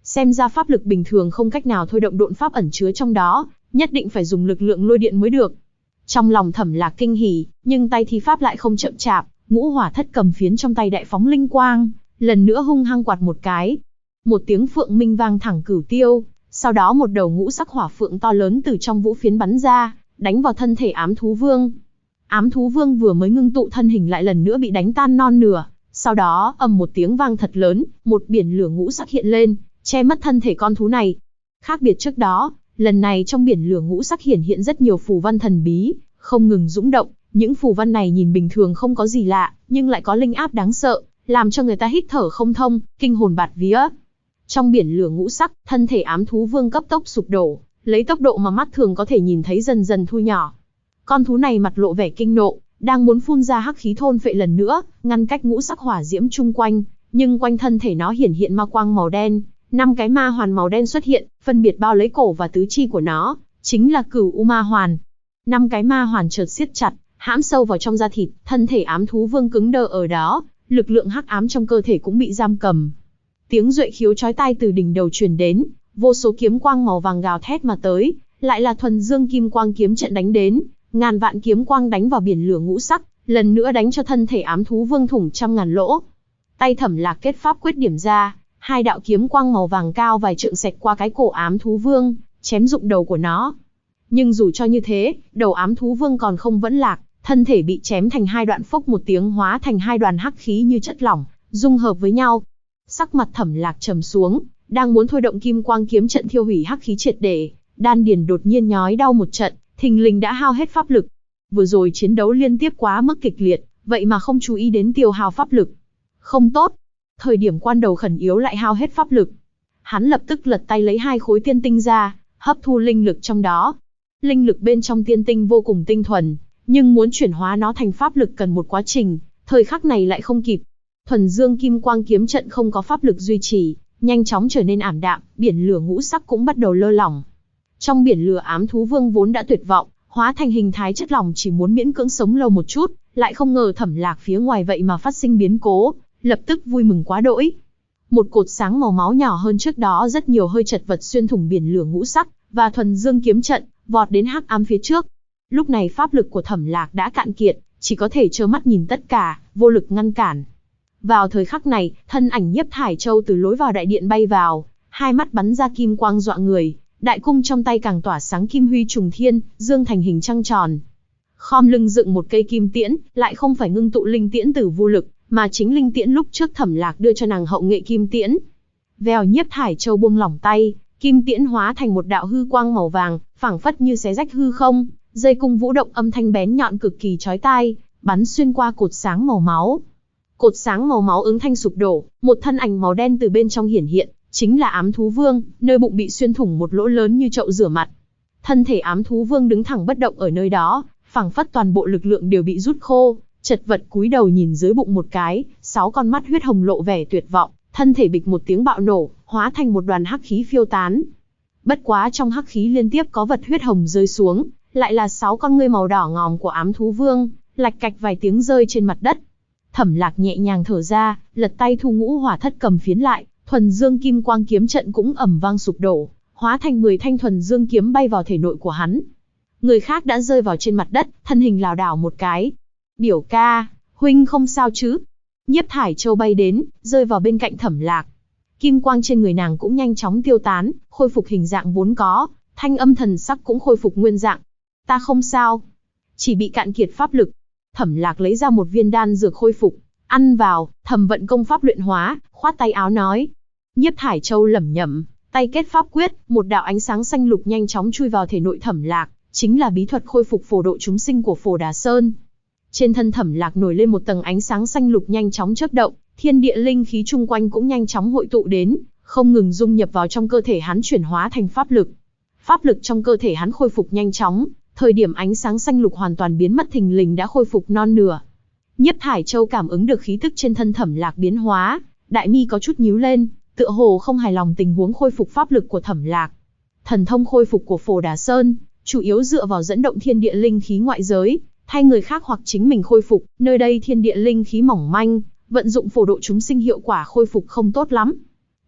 Xem ra pháp lực bình thường không cách nào thôi động độn pháp ẩn chứa trong đó, nhất định phải dùng lực lượng lôi điện mới được. Trong lòng Thẩm Lạc kinh hỉ, nhưng tay thi pháp lại không chậm chạp, ngũ hỏa thất cầm phiến trong tay đại phóng linh quang, lần nữa hung hăng quạt một cái. Một tiếng phượng minh vang thẳng cửu tiêu, sau đó một đầu ngũ sắc hỏa phượng to lớn từ trong vũ phiến bắn ra, đánh vào thân thể ám thú vương. Ám thú vương vừa mới ngưng tụ thân hình lại lần nữa bị đánh tan non nửa, sau đó ầm một tiếng vang thật lớn, một biển lửa ngũ sắc hiện lên, che mất thân thể con thú này. Khác biệt trước đó, lần này trong biển lửa ngũ sắc hiển hiện rất nhiều phù văn thần bí, không ngừng dũng động. Những phù văn này nhìn bình thường không có gì lạ, nhưng lại có linh áp đáng sợ, làm cho người ta hít thở không thông, kinh hồn bạt vía. Trong biển lửa ngũ sắc, thân thể ám thú vương cấp tốc sụp đổ, lấy tốc độ mà mắt thường có thể nhìn thấy dần dần thu nhỏ. Con thú này mặt lộ vẻ kinh nộ, đang muốn phun ra hắc khí thôn phệ lần nữa, ngăn cách ngũ sắc hỏa diễm chung quanh, nhưng quanh thân thể nó hiển hiện ma quang màu đen, 5 cái ma hoàn màu đen xuất hiện, phân biệt bao lấy cổ và tứ chi của nó, chính là Cửu U Ma Hoàn. 5 cái ma hoàn chợt siết chặt, hãm sâu vào trong da thịt, thân thể ám thú vương cứng đờ ở đó, lực lượng hắc ám trong cơ thể cũng bị giam cầm. Tiếng duệ khiếu chói tai từ đỉnh đầu truyền đến, vô số kiếm quang màu vàng gào thét mà tới, lại là thuần dương kim quang kiếm trận đánh đến, ngàn vạn kiếm quang đánh vào biển lửa ngũ sắc, lần nữa đánh cho thân thể ám thú vương thủng trăm ngàn lỗ. Tay Thẩm Lạc kết pháp quyết điểm ra, 2 đạo kiếm quang màu vàng cao vài trượng xẹt qua cái cổ ám thú vương, chém rụng đầu của nó. Nhưng dù cho như thế, đầu ám thú vương còn không vẫn lạc, thân thể bị chém thành 2 đoạn, phốc một tiếng hóa thành 2 đoàn hắc khí như chất lỏng, dung hợp với nhau. Sắc mặt Thẩm Lạc trầm xuống, đang muốn thôi động kim quang kiếm trận thiêu hủy hắc khí triệt để, đan điền đột nhiên nhói đau một trận, thình lình đã hao hết pháp lực. Vừa rồi chiến đấu liên tiếp quá mức kịch liệt, vậy mà không chú ý đến tiêu hao pháp lực. Không tốt, thời điểm quan đầu khẩn yếu lại hao hết pháp lực. Hắn lập tức lật tay lấy 2 khối tiên tinh ra, hấp thu linh lực trong đó. Linh lực bên trong tiên tinh vô cùng tinh thuần, nhưng muốn chuyển hóa nó thành pháp lực cần một quá trình, thời khắc này lại không kịp. Thuần dương kim quang kiếm trận không có pháp lực duy trì, nhanh chóng trở nên ảm đạm, biển lửa ngũ sắc cũng bắt đầu lơ lỏng. Trong biển lửa ám thú vương vốn đã tuyệt vọng, hóa thành hình thái chất lỏng chỉ muốn miễn cưỡng sống lâu một chút, lại không ngờ Thẩm Lạc phía ngoài vậy mà phát sinh biến cố, lập tức vui mừng quá đỗi. Một cột sáng màu máu nhỏ hơn trước đó rất nhiều hơi chật vật xuyên thủng biển lửa ngũ sắc và thuần dương kiếm trận, vọt đến hắc ám phía trước. Lúc này pháp lực của Thẩm Lạc đã cạn kiệt, chỉ có thể trơ mắt nhìn tất cả, vô lực ngăn cản. Vào thời khắc này, thân ảnh Nhiếp Thải Châu từ lối vào đại điện bay vào, 2 mắt bắn ra kim quang dọa người, đại cung trong tay càng tỏa sáng kim huy trùng thiên, dương thành hình trăng tròn. Khom lưng dựng một cây kim tiễn, lại không phải ngưng tụ linh tiễn từ vô lực, mà chính linh tiễn lúc trước Thẩm Lạc đưa cho nàng hậu nghệ kim tiễn. Vèo, Nhiếp Thải Châu buông lỏng tay, kim tiễn hóa thành một đạo hư quang màu vàng, phảng phất như xé rách hư không, dây cung vũ động âm thanh bén nhọn cực kỳ chói tai, bắn xuyên qua cột sáng màu máu. Cột sáng màu máu ứng thanh sụp đổ, một thân ảnh màu đen từ bên trong hiển hiện, chính là ám thú vương, nơi bụng bị xuyên thủng một lỗ lớn như chậu rửa mặt. Thân thể ám thú vương đứng thẳng bất động ở nơi đó, phảng phất toàn bộ lực lượng đều bị rút khô, chật vật cúi đầu nhìn dưới bụng một cái, 6 con mắt huyết hồng lộ vẻ tuyệt vọng, thân thể bịch một tiếng bạo nổ, hóa thành một đoàn hắc khí phiêu tán. Bất quá trong hắc khí liên tiếp có vật huyết hồng rơi xuống, lại là 6 con ngươi màu đỏ ngòm của ám thú vương, lạch cạch vài tiếng rơi trên mặt đất. Thẩm Lạc nhẹ nhàng thở ra, lật tay thu ngũ hỏa thất cầm phiến lại, thuần dương kim quang kiếm trận cũng ầm vang sụp đổ, hóa thành 10 thanh thuần dương kiếm bay vào thể nội của hắn. Người khác đã rơi vào trên mặt đất, thân hình lảo đảo một cái. Biểu ca, huynh không sao chứ? Nhiếp Thải Châu bay đến, rơi vào bên cạnh Thẩm Lạc. Kim quang trên người nàng cũng nhanh chóng tiêu tán, khôi phục hình dạng vốn có, thanh âm thần sắc cũng khôi phục nguyên dạng. Ta không sao, chỉ bị cạn kiệt pháp lực. Thẩm Lạc lấy ra một viên đan dược khôi phục, ăn vào, thầm vận công pháp luyện hóa, khoát tay áo nói. Nhiếp Thải Châu lẩm nhẩm, tay kết pháp quyết, một đạo ánh sáng xanh lục nhanh chóng chui vào thể nội Thẩm Lạc, chính là bí thuật khôi phục phổ độ chúng sinh của Phổ Đà Sơn. Trên thân Thẩm Lạc nổi lên một tầng ánh sáng xanh lục nhanh chóng chớp động, thiên địa linh khí chung quanh cũng nhanh chóng hội tụ đến, không ngừng dung nhập vào trong cơ thể hắn chuyển hóa thành pháp lực. Pháp lực trong cơ thể hắn khôi phục nhanh chóng, thời điểm ánh sáng xanh lục hoàn toàn biến mất thình lình đã khôi phục non nửa. Nhiếp Thải Châu cảm ứng được khí tức trên thân Thẩm Lạc biến hóa, đại mi có chút nhíu lên, tựa hồ không hài lòng tình huống khôi phục pháp lực của Thẩm Lạc. Thần thông khôi phục của Phổ Đà Sơn, chủ yếu dựa vào dẫn động thiên địa linh khí ngoại giới, thay người khác hoặc chính mình khôi phục, nơi đây thiên địa linh khí mỏng manh, vận dụng phổ độ chúng sinh hiệu quả khôi phục không tốt lắm.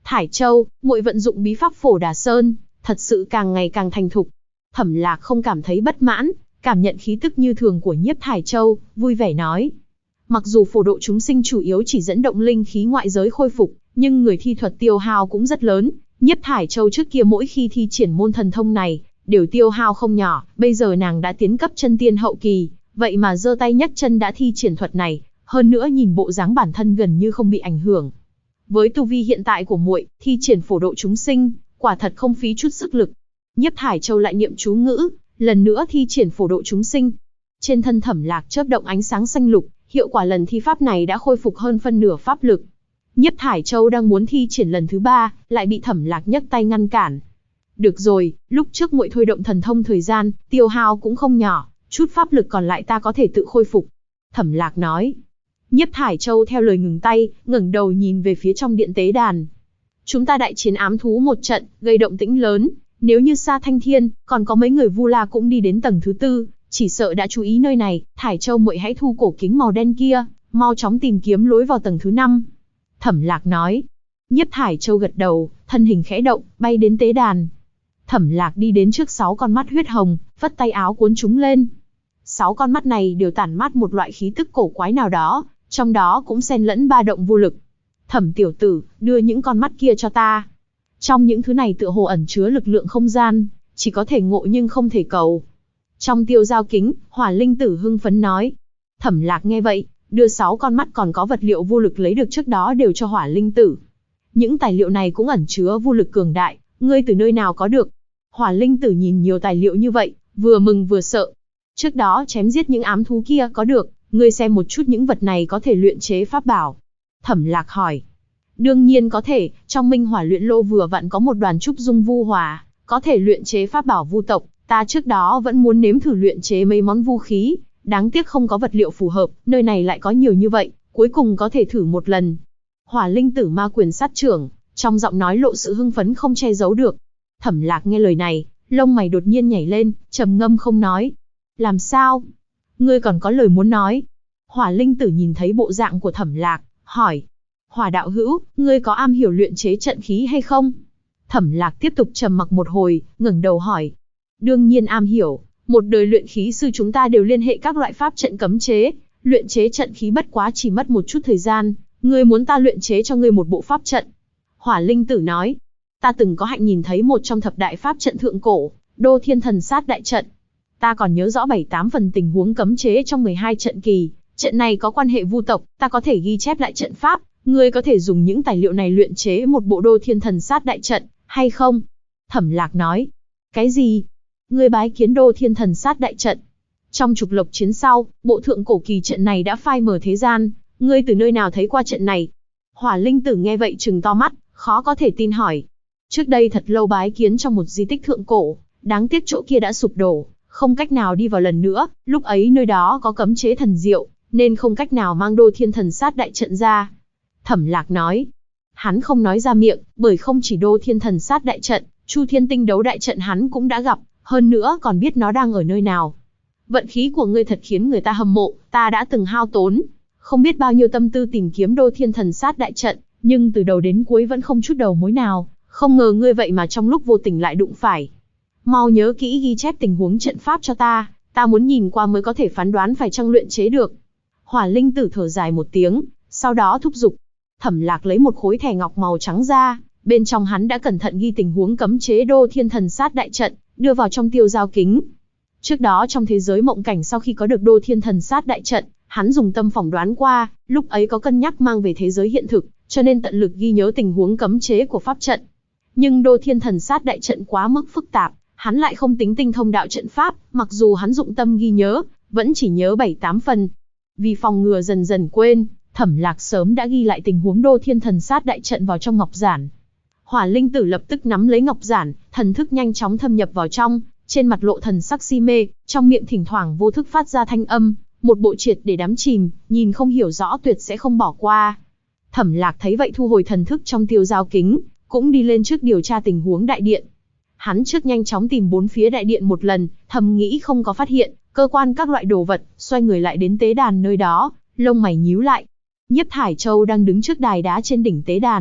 Thải Châu, muội vận dụng bí pháp Phổ Đà Sơn, thật sự càng ngày càng thành thục. Thẩm Lạc không cảm thấy bất mãn, cảm nhận khí tức như thường của Nhiếp Thải Châu, vui vẻ nói. Mặc dù phổ độ chúng sinh chủ yếu chỉ dẫn động linh khí ngoại giới khôi phục, nhưng người thi thuật tiêu hao cũng rất lớn. Nhiếp Thải Châu trước kia mỗi khi thi triển môn thần thông này, đều tiêu hao không nhỏ, bây giờ nàng đã tiến cấp chân tiên hậu kỳ, vậy mà giơ tay nhấc chân đã thi triển thuật này, hơn nữa nhìn bộ dáng bản thân gần như không bị ảnh hưởng. Với tu vi hiện tại của muội, thi triển phổ độ chúng sinh, quả thật không phí chút sức lực. Nhiếp Thải Châu lại niệm chú ngữ, lần nữa thi triển phổ độ chúng sinh. Trên thân Thẩm Lạc chớp động ánh sáng xanh lục, hiệu quả lần thi pháp này đã khôi phục hơn phân nửa pháp lực. Nhiếp Thải Châu đang muốn thi triển lần thứ 3, lại bị Thẩm Lạc nhấc tay ngăn cản. Được rồi, lúc trước muội thôi động thần thông thời gian, tiêu hao cũng không nhỏ, chút pháp lực còn lại ta có thể tự khôi phục. Thẩm Lạc nói. Nhiếp Thải Châu theo lời ngừng tay, ngẩng đầu nhìn về phía trong điện tế đàn. Chúng ta đại chiến ám thú một trận, gây động tĩnh lớn. Nếu như Sa Thanh Thiên, còn có mấy người Vu La cũng đi đến tầng thứ 4, chỉ sợ đã chú ý nơi này. Thải Châu muội hãy thu cổ kính màu đen kia, mau chóng tìm kiếm lối vào tầng thứ 5. Thẩm Lạc nói. Nhiếp Thải Châu gật đầu, thân hình khẽ động, bay đến tế đàn. Thẩm Lạc đi đến trước 6 con mắt huyết hồng, vất tay áo cuốn chúng lên. 6 con mắt này đều tản mát một loại khí tức cổ quái nào đó, trong đó cũng xen lẫn ba động vô lực. Thẩm tiểu tử, đưa những con mắt kia cho ta. Trong những thứ này tựa hồ ẩn chứa lực lượng không gian, chỉ có thể ngộ nhưng không thể cầu. Trong tiêu giao kính, Hỏa Linh Tử hưng phấn nói. Thẩm Lạc nghe vậy, đưa 6 con mắt còn có vật liệu vô lực lấy được trước đó đều cho Hỏa Linh Tử. Những tài liệu này cũng ẩn chứa vô lực cường đại, ngươi từ nơi nào có được? Hỏa Linh Tử nhìn nhiều tài liệu như vậy, vừa mừng vừa sợ. Trước đó chém giết những ám thú kia có được, ngươi xem một chút những vật này có thể luyện chế pháp bảo. Thẩm Lạc hỏi. Đương nhiên có thể, trong Minh Hỏa luyện lô vừa vặn có một đoàn trúc dung vu hỏa, có thể luyện chế pháp bảo vu tộc. Ta trước đó vẫn muốn nếm thử luyện chế mấy món vu khí, đáng tiếc không có vật liệu phù hợp, nơi này lại có nhiều như vậy, cuối cùng có thể thử một lần. Hỏa Linh Tử ma quyền sát trưởng, trong giọng nói lộ sự hưng phấn không che giấu được. Thẩm Lạc nghe lời này, lông mày đột nhiên nhảy lên, trầm ngâm không nói. Làm sao? Ngươi còn có lời muốn nói? Hỏa Linh Tử nhìn thấy bộ dạng của Thẩm Lạc, hỏi. Hỏa đạo hữu, ngươi có am hiểu luyện chế trận khí hay không? Thẩm Lạc tiếp tục trầm mặc một hồi, ngẩng đầu hỏi. Đương nhiên am hiểu, một đời luyện khí sư chúng ta đều liên hệ các loại pháp trận cấm chế, luyện chế trận khí bất quá chỉ mất một chút thời gian, ngươi muốn ta luyện chế cho ngươi một bộ pháp trận? Hỏa Linh Tử nói. Ta từng có hạnh nhìn thấy một trong thập đại pháp trận thượng cổ, Đô Thiên Thần Sát đại trận. Ta còn nhớ rõ 7-8 phần tình huống cấm chế trong 12 trận kỳ, trận này có quan hệ vu tộc, ta có thể ghi chép lại trận pháp, ngươi có thể dùng những tài liệu này luyện chế một bộ Đô Thiên Thần Sát đại trận, hay không? Thẩm Lạc nói. Cái gì? Ngươi bái kiến Đô Thiên Thần Sát đại trận? Trong Trục Lộc chiến sau, bộ thượng cổ kỳ trận này đã phai mờ thế gian, ngươi từ nơi nào thấy qua trận này? Hỏa Linh Tử nghe vậy trừng to mắt, khó có thể tin hỏi. Trước đây thật lâu bái kiến trong một di tích thượng cổ, đáng tiếc chỗ kia đã sụp đổ, không cách nào đi vào lần nữa, lúc ấy nơi đó có cấm chế thần diệu, nên không cách nào mang Đô Thiên Thần Sát đại trận ra. Thẩm Lạc nói. Hắn không nói ra miệng, bởi không chỉ Đô Thiên Thần Sát đại trận, Chu Thiên Tinh Đấu đại trận hắn cũng đã gặp, hơn nữa còn biết nó đang ở nơi nào. Vận khí của ngươi thật khiến người ta hâm mộ, ta đã từng hao tốn không biết bao nhiêu tâm tư tìm kiếm Đô Thiên Thần Sát đại trận, nhưng từ đầu đến cuối vẫn không chút đầu mối nào, không ngờ ngươi vậy mà trong lúc vô tình lại đụng phải. Mau nhớ kỹ ghi chép tình huống trận pháp cho ta muốn nhìn qua mới có thể phán đoán phải chăng luyện chế được. Hỏa Linh Tử thở dài một tiếng, sau đó thúc giục. Thẩm Lạc lấy một khối thẻ ngọc màu trắng ra, bên trong hắn đã cẩn thận ghi tình huống cấm chế Đô Thiên Thần Sát đại trận, đưa vào trong tiêu giao kính. Trước đó trong thế giới mộng cảnh sau khi có được Đô Thiên Thần Sát đại trận, hắn dùng tâm phỏng đoán qua, lúc ấy có cân nhắc mang về thế giới hiện thực, cho nên tận lực ghi nhớ tình huống cấm chế của pháp trận. Nhưng Đô Thiên Thần Sát đại trận quá mức phức tạp, hắn lại không tính tinh thông đạo trận pháp, mặc dù hắn dụng tâm ghi nhớ, vẫn chỉ nhớ 7-8 phần. Vì phòng ngừa dần dần quên, Thẩm Lạc sớm đã ghi lại tình huống Đô Thiên Thần Sát đại trận vào trong ngọc giản. Hỏa Linh Tử lập tức nắm lấy ngọc giản, thần thức nhanh chóng thâm nhập vào trong, trên mặt lộ thần sắc si mê, trong miệng thỉnh thoảng vô thức phát ra thanh âm, một bộ triệt để đắm chìm, nhìn không hiểu rõ tuyệt sẽ không bỏ qua. Thẩm Lạc thấy vậy thu hồi thần thức trong tiêu giao kính, cũng đi lên trước điều tra tình huống đại điện. Hắn trước nhanh chóng tìm bốn phía đại điện một lần, thầm nghĩ không có phát hiện cơ quan các loại đồ vật, xoay người lại đến tế đàn nơi đó, lông mày nhíu lại. Nhiếp Thải Châu đang đứng trước đài đá trên đỉnh tế đàn,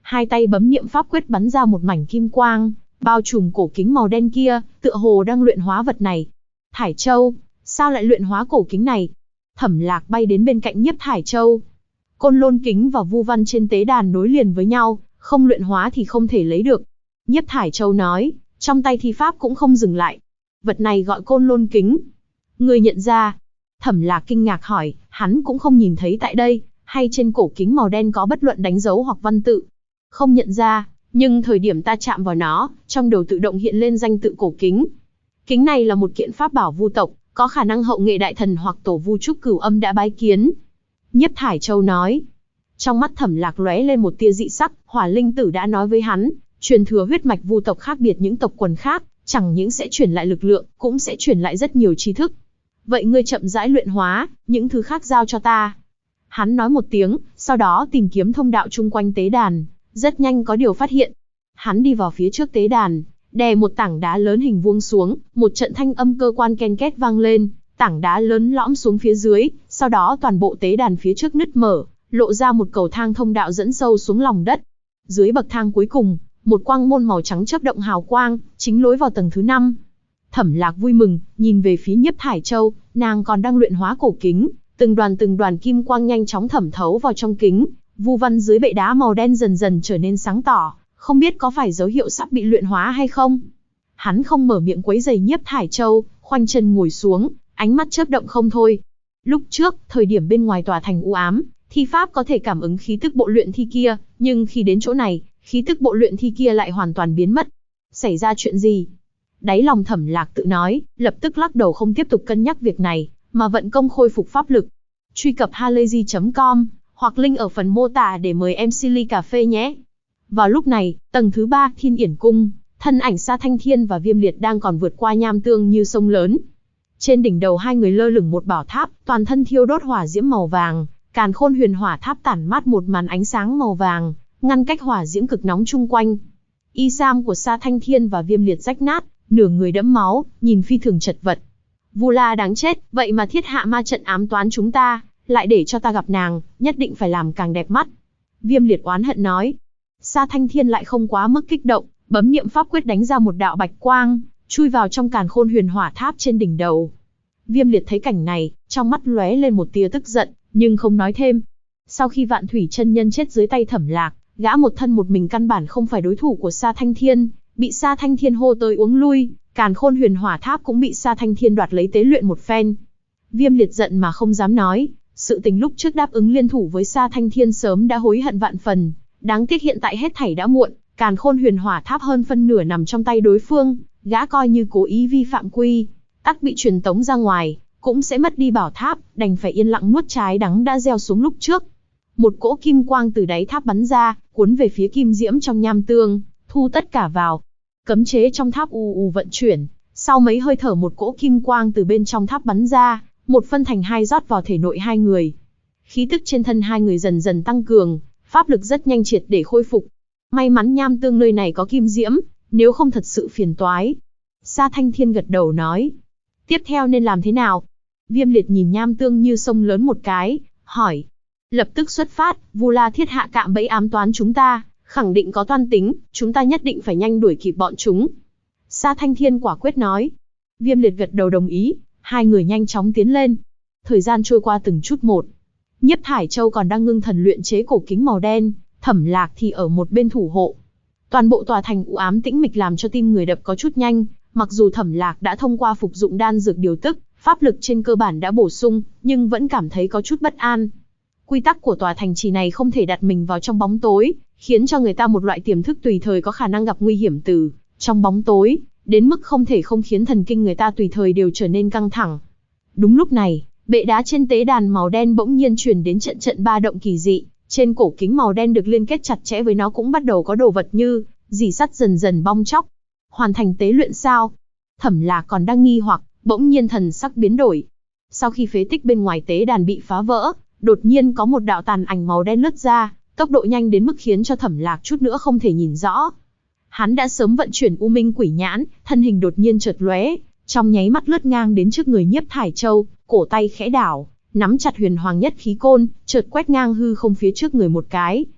hai tay bấm niệm pháp quyết bắn ra một mảnh kim quang, bao trùm cổ kính màu đen kia, tựa hồ đang luyện hóa vật này. Thải Châu, sao lại luyện hóa cổ kính này? Thẩm Lạc bay đến bên cạnh Nhiếp Thải Châu. Côn Lôn kính và vu văn trên tế đàn nối liền với nhau, không luyện hóa thì không thể lấy được. Nhiếp Thải Châu nói, trong tay thi pháp cũng không dừng lại. Vật này gọi Côn Lôn kính. Người nhận ra? Thẩm Lạc kinh ngạc hỏi, hắn cũng không nhìn thấy tại đây, hay trên cổ kính màu đen có bất luận đánh dấu hoặc văn tự. Không nhận ra, nhưng thời điểm ta chạm vào nó, trong đầu tự động hiện lên danh tự cổ kính. Kính này là một kiện pháp bảo vu tộc, có khả năng hậu nghệ đại thần hoặc tổ vu trúc cửu âm đã bái kiến. Nhiếp Thải Châu nói. Trong mắt Thẩm Lạc lóe lên một tia dị sắc, Hỏa Linh Tử đã nói với hắn, truyền thừa huyết mạch vu tộc khác biệt những tộc quần khác, chẳng những sẽ truyền lại lực lượng, cũng sẽ truyền lại rất nhiều tri thức. Vậy ngươi chậm rãi luyện hóa, những thứ khác giao cho ta. Hắn nói một tiếng, sau đó tìm kiếm thông đạo chung quanh tế đàn, rất nhanh có điều phát hiện. Hắn đi vào phía trước tế đàn, đè một tảng đá lớn hình vuông xuống, một trận thanh âm cơ quan ken két vang lên, tảng đá lớn lõm xuống phía dưới, sau đó toàn bộ tế đàn phía trước nứt mở, lộ ra một cầu thang thông đạo dẫn sâu xuống lòng đất. Dưới bậc thang cuối cùng, một quang môn màu trắng chớp động hào quang, chính lối vào tầng thứ 5. Thẩm Lạc vui mừng, nhìn về phía Nhiếp Thải Châu, nàng còn đang luyện hóa cổ kính, từng đoàn kim quang nhanh chóng thẩm thấu vào trong kính, vu văn dưới bệ đá màu đen dần dần trở nên sáng tỏ, không biết có phải dấu hiệu sắp bị luyện hóa hay không. Hắn không mở miệng quấy rầy Nhiếp Thải Châu, khoanh chân ngồi xuống, ánh mắt chớp động không thôi. Lúc trước, thời điểm bên ngoài tòa thành u ám, thi pháp có thể cảm ứng khí tức bộ luyện thi kia, nhưng khi đến chỗ này, khí tức bộ luyện thi kia lại hoàn toàn biến mất. Xảy ra chuyện gì? Đáy lòng Thẩm Lạc tự nói, lập tức lắc đầu không tiếp tục cân nhắc việc này, mà vận công khôi phục pháp lực. Truy cập halayzi.com, hoặc link ở phần mô tả để mời em Silly cà phê nhé. Vào lúc này, tầng thứ 3, Thiên Yển Cung, thân ảnh Sa Thanh Thiên và Viêm Liệt đang còn vượt qua nham tương như sông lớn. Trên đỉnh đầu hai người lơ lửng một bảo tháp, toàn thân thiêu đốt hỏa diễm màu vàng, Càn Khôn Huyền Hỏa Tháp tản mát một màn ánh sáng màu vàng, ngăn cách hỏa diễm cực nóng chung quanh. Y sam của Sa Thanh Thiên và Viêm Liệt rách nát, nửa người đẫm máu, nhìn phi thường chật vật. Vu La đáng chết, vậy mà thiết hạ ma trận ám toán chúng ta, lại để cho ta gặp nàng, nhất định phải làm càng đẹp mắt. Viêm Liệt oán hận nói. Sa Thanh Thiên lại không quá mức kích động, bấm niệm pháp quyết đánh ra một đạo bạch quang, chui vào trong Càn Khôn Huyền Hỏa Tháp trên đỉnh đầu. Viêm Liệt thấy cảnh này, trong mắt lóe lên một tia tức giận, nhưng không nói thêm. Sau khi Vạn Thủy chân nhân chết dưới tay Thẩm Lạc, gã một thân một mình căn bản không phải đối thủ của Sa Thanh Thiên, bị Sa Thanh Thiên hô tới uống lui, Càn Khôn Huyền Hỏa Tháp cũng bị Sa Thanh Thiên đoạt lấy tế luyện một phen. Viêm Liệt giận mà không dám nói, sự tình lúc trước đáp ứng liên thủ với Sa Thanh Thiên sớm đã hối hận vạn phần, đáng tiếc hiện tại hết thảy đã muộn, Càn Khôn Huyền Hỏa Tháp hơn phân nửa nằm trong tay đối phương, gã coi như cố ý vi phạm quy tắc bị truyền tống ra ngoài, cũng sẽ mất đi bảo tháp, đành phải yên lặng nuốt trái đắng đã gieo xuống lúc trước. Một cỗ kim quang từ đáy tháp bắn ra, cuốn về phía kim diễm trong nham tương, thu tất cả vào. Cấm chế trong tháp ù ù vận chuyển, sau mấy hơi thở một cỗ kim quang từ bên trong tháp bắn ra, một phân thành hai rót vào thể nội hai người. Khí tức trên thân hai người dần dần tăng cường, pháp lực rất nhanh triệt để khôi phục. May mắn nham tương nơi này có kim diễm, nếu không thật sự phiền toái. Sa Thanh Thiên gật đầu nói. Tiếp theo nên làm thế nào? Viêm Liệt nhìn nham tương như sông lớn một cái, hỏi. Lập tức xuất phát, Vu La thiết hạ cạm bẫy ám toán chúng ta, khẳng định có toan tính, chúng ta nhất định phải nhanh đuổi kịp bọn chúng. Sa Thanh Thiên quả quyết nói. Viêm Liệt gật đầu đồng ý, hai người nhanh chóng tiến lên. Thời gian trôi qua từng chút một. Nhiếp Thải Châu còn đang ngưng thần luyện chế cổ kính màu đen, Thẩm Lạc thì ở một bên thủ hộ. Toàn bộ tòa thành u ám tĩnh mịch làm cho tim người đập có chút nhanh, mặc dù Thẩm Lạc đã thông qua phục dụng đan dược điều tức, pháp lực trên cơ bản đã bổ sung, nhưng vẫn cảm thấy có chút bất an. Quy tắc của tòa thành trì này không thể đặt mình vào trong bóng tối, khiến cho người ta một loại tiềm thức tùy thời có khả năng gặp nguy hiểm từ trong bóng tối, đến mức không thể không khiến thần kinh người ta tùy thời đều trở nên căng thẳng. Đúng lúc này, bệ đá trên tế đàn màu đen bỗng nhiên truyền đến trận trận ba động kỳ dị, trên cổ kính màu đen được liên kết chặt chẽ với nó cũng bắt đầu có đồ vật như rỉ sắt dần dần bong chóc. Hoàn thành tế luyện sao? Thẩm Lạc còn đang nghi hoặc, bỗng nhiên thần sắc biến đổi. Sau khi phế tích bên ngoài tế đàn bị phá vỡ, đột nhiên có một đạo tàn ảnh màu đen lướt ra, tốc độ nhanh đến mức khiến cho Thẩm Lạc chút nữa không thể nhìn rõ. Hắn đã sớm vận chuyển U Minh Quỷ Nhãn, thân hình đột nhiên chợt lóe, trong nháy mắt lướt ngang đến trước người Nhiếp Thải Châu, cổ tay khẽ đảo, nắm chặt Huyền Hoàng Nhất Khí Côn, chợt quét ngang hư không phía trước người một cái.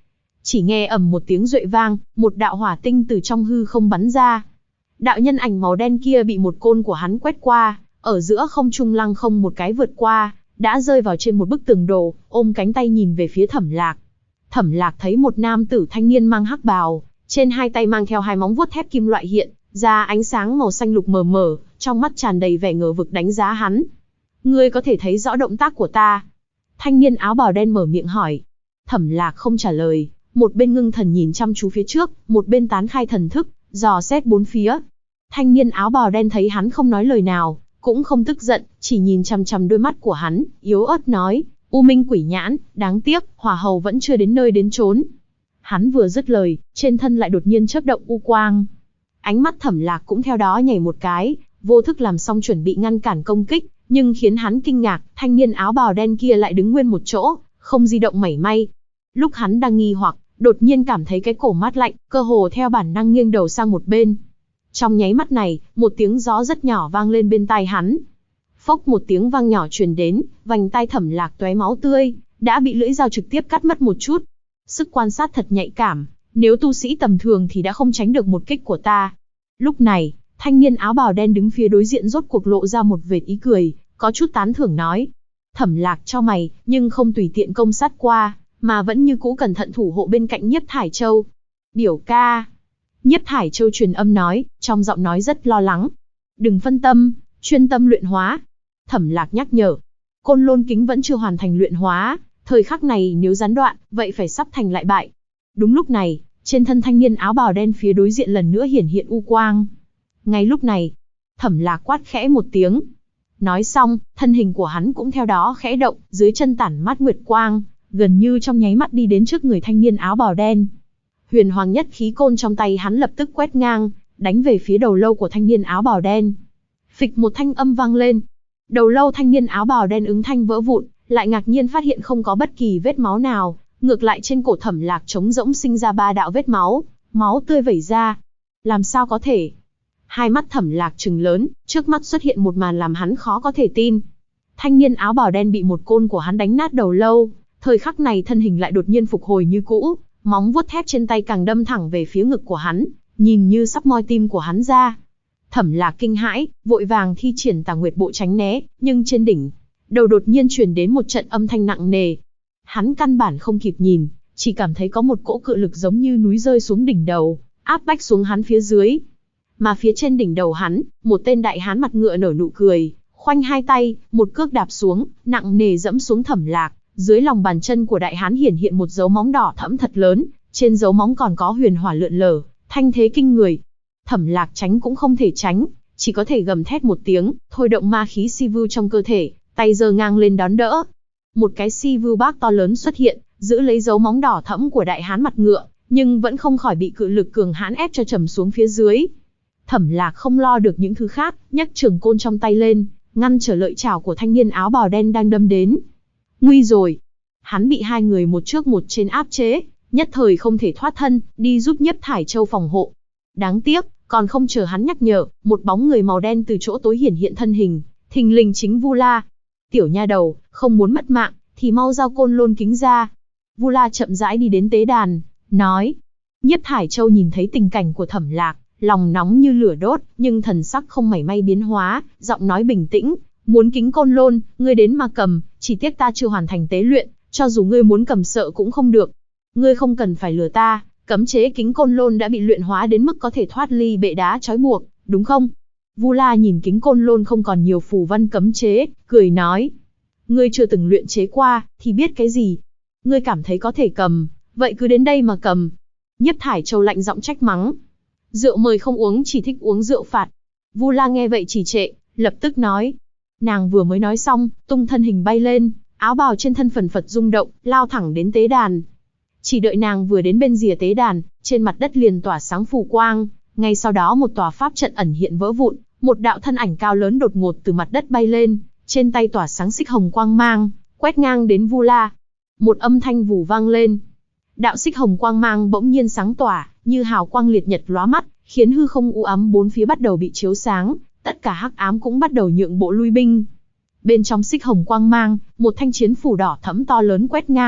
Chỉ nghe ầm một tiếng duệ vang, một đạo hỏa tinh từ trong hư không bắn ra. Đạo nhân ảnh màu đen kia bị một côn của hắn quét qua, ở giữa không trung lăng không một cái vượt qua, đã rơi vào trên một bức tường đổ, ôm cánh tay nhìn về phía Thẩm Lạc. Thẩm Lạc thấy một nam tử thanh niên mang hắc bào, trên hai tay mang theo hai móng vuốt thép kim loại hiện ra ánh sáng màu xanh lục mờ mờ, trong mắt tràn đầy vẻ ngờ vực đánh giá hắn. Ngươi có thể thấy rõ động tác của ta? Thanh niên áo bào đen mở miệng hỏi. Thẩm Lạc không trả lời, một bên ngưng thần nhìn chăm chú phía trước, một bên tán khai thần thức, dò xét bốn phía. Thanh niên áo bào đen thấy hắn không nói lời nào, cũng không tức giận, chỉ nhìn chằm chằm đôi mắt của hắn, yếu ớt nói, U Minh Quỷ Nhãn, đáng tiếc, hỏa hầu vẫn chưa đến nơi đến chốn. Hắn vừa dứt lời, trên thân lại đột nhiên chớp động u quang. Ánh mắt Thẩm Lạc cũng theo đó nhảy một cái, vô thức làm xong chuẩn bị ngăn cản công kích, nhưng khiến hắn kinh ngạc, thanh niên áo bào đen kia lại đứng nguyên một chỗ, không di động mảy may. Lúc hắn đang nghi hoặc, đột nhiên cảm thấy cái cổ mát lạnh, cơ hồ theo bản năng nghiêng đầu sang một bên. Trong nháy mắt này, một tiếng gió rất nhỏ vang lên bên tai hắn. Phốc một tiếng vang nhỏ truyền đến, vành tai Thẩm Lạc tóe máu tươi, đã bị lưỡi dao trực tiếp cắt mất một chút. Sức quan sát thật nhạy cảm, nếu tu sĩ tầm thường thì đã không tránh được một kích của ta. Lúc này, thanh niên áo bào đen đứng phía đối diện rốt cuộc lộ ra một vệt ý cười, có chút tán thưởng nói. Thẩm Lạc chau mày, nhưng không tùy tiện công sát qua, mà vẫn như cũ cẩn thận thủ hộ bên cạnh Nhiếp Thải Châu. Biểu ca. Nhiếp Thải Châu truyền âm nói, trong giọng nói rất lo lắng. Đừng phân tâm, chuyên tâm luyện hóa. Thẩm Lạc nhắc nhở. Côn Lôn kính vẫn chưa hoàn thành luyện hóa, thời khắc này nếu gián đoạn, vậy phải sắp thành lại bại. Đúng lúc này, trên thân thanh niên áo bào đen phía đối diện lần nữa hiển hiện u quang. Ngay lúc này, Thẩm Lạc quát khẽ một tiếng. Nói xong, thân hình của hắn cũng theo đó khẽ động, dưới chân tản mát nguyệt quang, gần như trong nháy mắt đi đến trước người thanh niên áo bào đen. Huyền Hoàng nhất khí côn trong tay hắn lập tức quét ngang, đánh về phía đầu lâu của thanh niên áo bào đen. Phịch một thanh âm vang lên. Đầu lâu thanh niên áo bào đen ứng thanh vỡ vụn, lại ngạc nhiên phát hiện không có bất kỳ vết máu nào, ngược lại trên cổ Thẩm Lạc trống rỗng sinh ra 3 đạo vết máu, máu tươi vẩy ra. Làm sao có thể? Hai mắt Thẩm Lạc trừng lớn, trước mắt xuất hiện một màn làm hắn khó có thể tin. Thanh niên áo bào đen bị một côn của hắn đánh nát đầu lâu, thời khắc này thân hình lại đột nhiên phục hồi như cũ, móng vuốt thép trên tay càng đâm thẳng về phía ngực của hắn, nhìn như sắp moi tim của hắn ra. Thẩm Lạc kinh hãi, vội vàng thi triển Tà Nguyệt Bộ tránh né, nhưng trên đỉnh đầu đột nhiên truyền đến một trận âm thanh nặng nề. Hắn căn bản không kịp nhìn, chỉ cảm thấy có một cỗ cự lực giống như núi rơi xuống đỉnh đầu, áp bách xuống hắn phía dưới. Mà phía trên đỉnh đầu hắn, một tên đại hán mặt ngựa nở nụ cười, khoanh hai tay, một cước đạp xuống, nặng nề dẫm xuống Thẩm Lạc. Dưới lòng bàn chân của đại hán hiển hiện một dấu móng đỏ thẫm thật lớn, trên dấu móng còn có huyền hỏa lượn lờ, thanh thế kinh người. Thẩm Lạc tránh cũng không thể tránh, chỉ có thể gầm thét một tiếng, thôi động ma khí si vu trong cơ thể, tay giơ ngang lên đón đỡ. Một cái si vu bác to lớn xuất hiện, giữ lấy dấu móng đỏ thẫm của đại hán mặt ngựa, nhưng vẫn không khỏi bị cự lực cường hãn ép cho trầm xuống phía dưới. Thẩm Lạc không lo được những thứ khác, nhấc trường côn trong tay lên, ngăn trở lợi chảo của thanh niên áo bào đen đang đâm đến. Nguy rồi! Hắn bị hai người một trước một trên áp chế, nhất thời không thể thoát thân, đi giúp Nhiếp Thải Châu phòng hộ. Đáng tiếc, còn không chờ hắn nhắc nhở, một bóng người màu đen từ chỗ tối hiển hiện thân hình, thình lình chính Vu La. Tiểu nha đầu, không muốn mất mạng, thì mau giao Côn Lôn kính ra. Vu La chậm rãi đi đến tế đàn, nói. Nhiếp Thải Châu nhìn thấy tình cảnh của Thẩm Lạc, lòng nóng như lửa đốt, nhưng thần sắc không mảy may biến hóa, giọng nói bình tĩnh. Muốn kính Côn Lôn, ngươi đến mà cầm, chỉ tiếc ta chưa hoàn thành tế luyện, cho dù ngươi muốn cầm sợ cũng không được. Ngươi không cần phải lừa ta, cấm chế kính Côn Lôn đã bị luyện hóa đến mức có thể thoát ly bệ đá trói buộc, đúng không? Vu La nhìn kính Côn Lôn không còn nhiều phù văn cấm chế, cười nói. Ngươi chưa từng luyện chế qua, thì biết cái gì? Ngươi cảm thấy có thể cầm, vậy cứ đến đây mà cầm. Nhiếp Thải Châu lạnh giọng trách mắng. Rượu mời không uống, chỉ thích uống rượu phạt. Vu La nghe vậy chỉ trệ, lập tức nói. Nàng vừa mới nói xong, tung thân hình bay lên, áo bào trên thân phần phật rung động, lao thẳng đến tế đàn. Chỉ đợi nàng vừa đến bên rìa tế đàn, trên mặt đất liền tỏa sáng phù quang, ngay sau đó một tòa pháp trận ẩn hiện vỡ vụn, một đạo thân ảnh cao lớn đột ngột từ mặt đất bay lên, trên tay tỏa sáng xích hồng quang mang, quét ngang đến Vu La. Một âm thanh vù vang lên. Đạo xích hồng quang mang bỗng nhiên sáng tỏa, như hào quang liệt nhật lóa mắt, khiến hư không u ám bốn phía bắt đầu bị chiếu sáng, tất cả hắc ám cũng bắt đầu nhượng bộ lui binh. Bên trong xích hồng quang mang, một thanh chiến phủ đỏ thẫm to lớn quét ngang,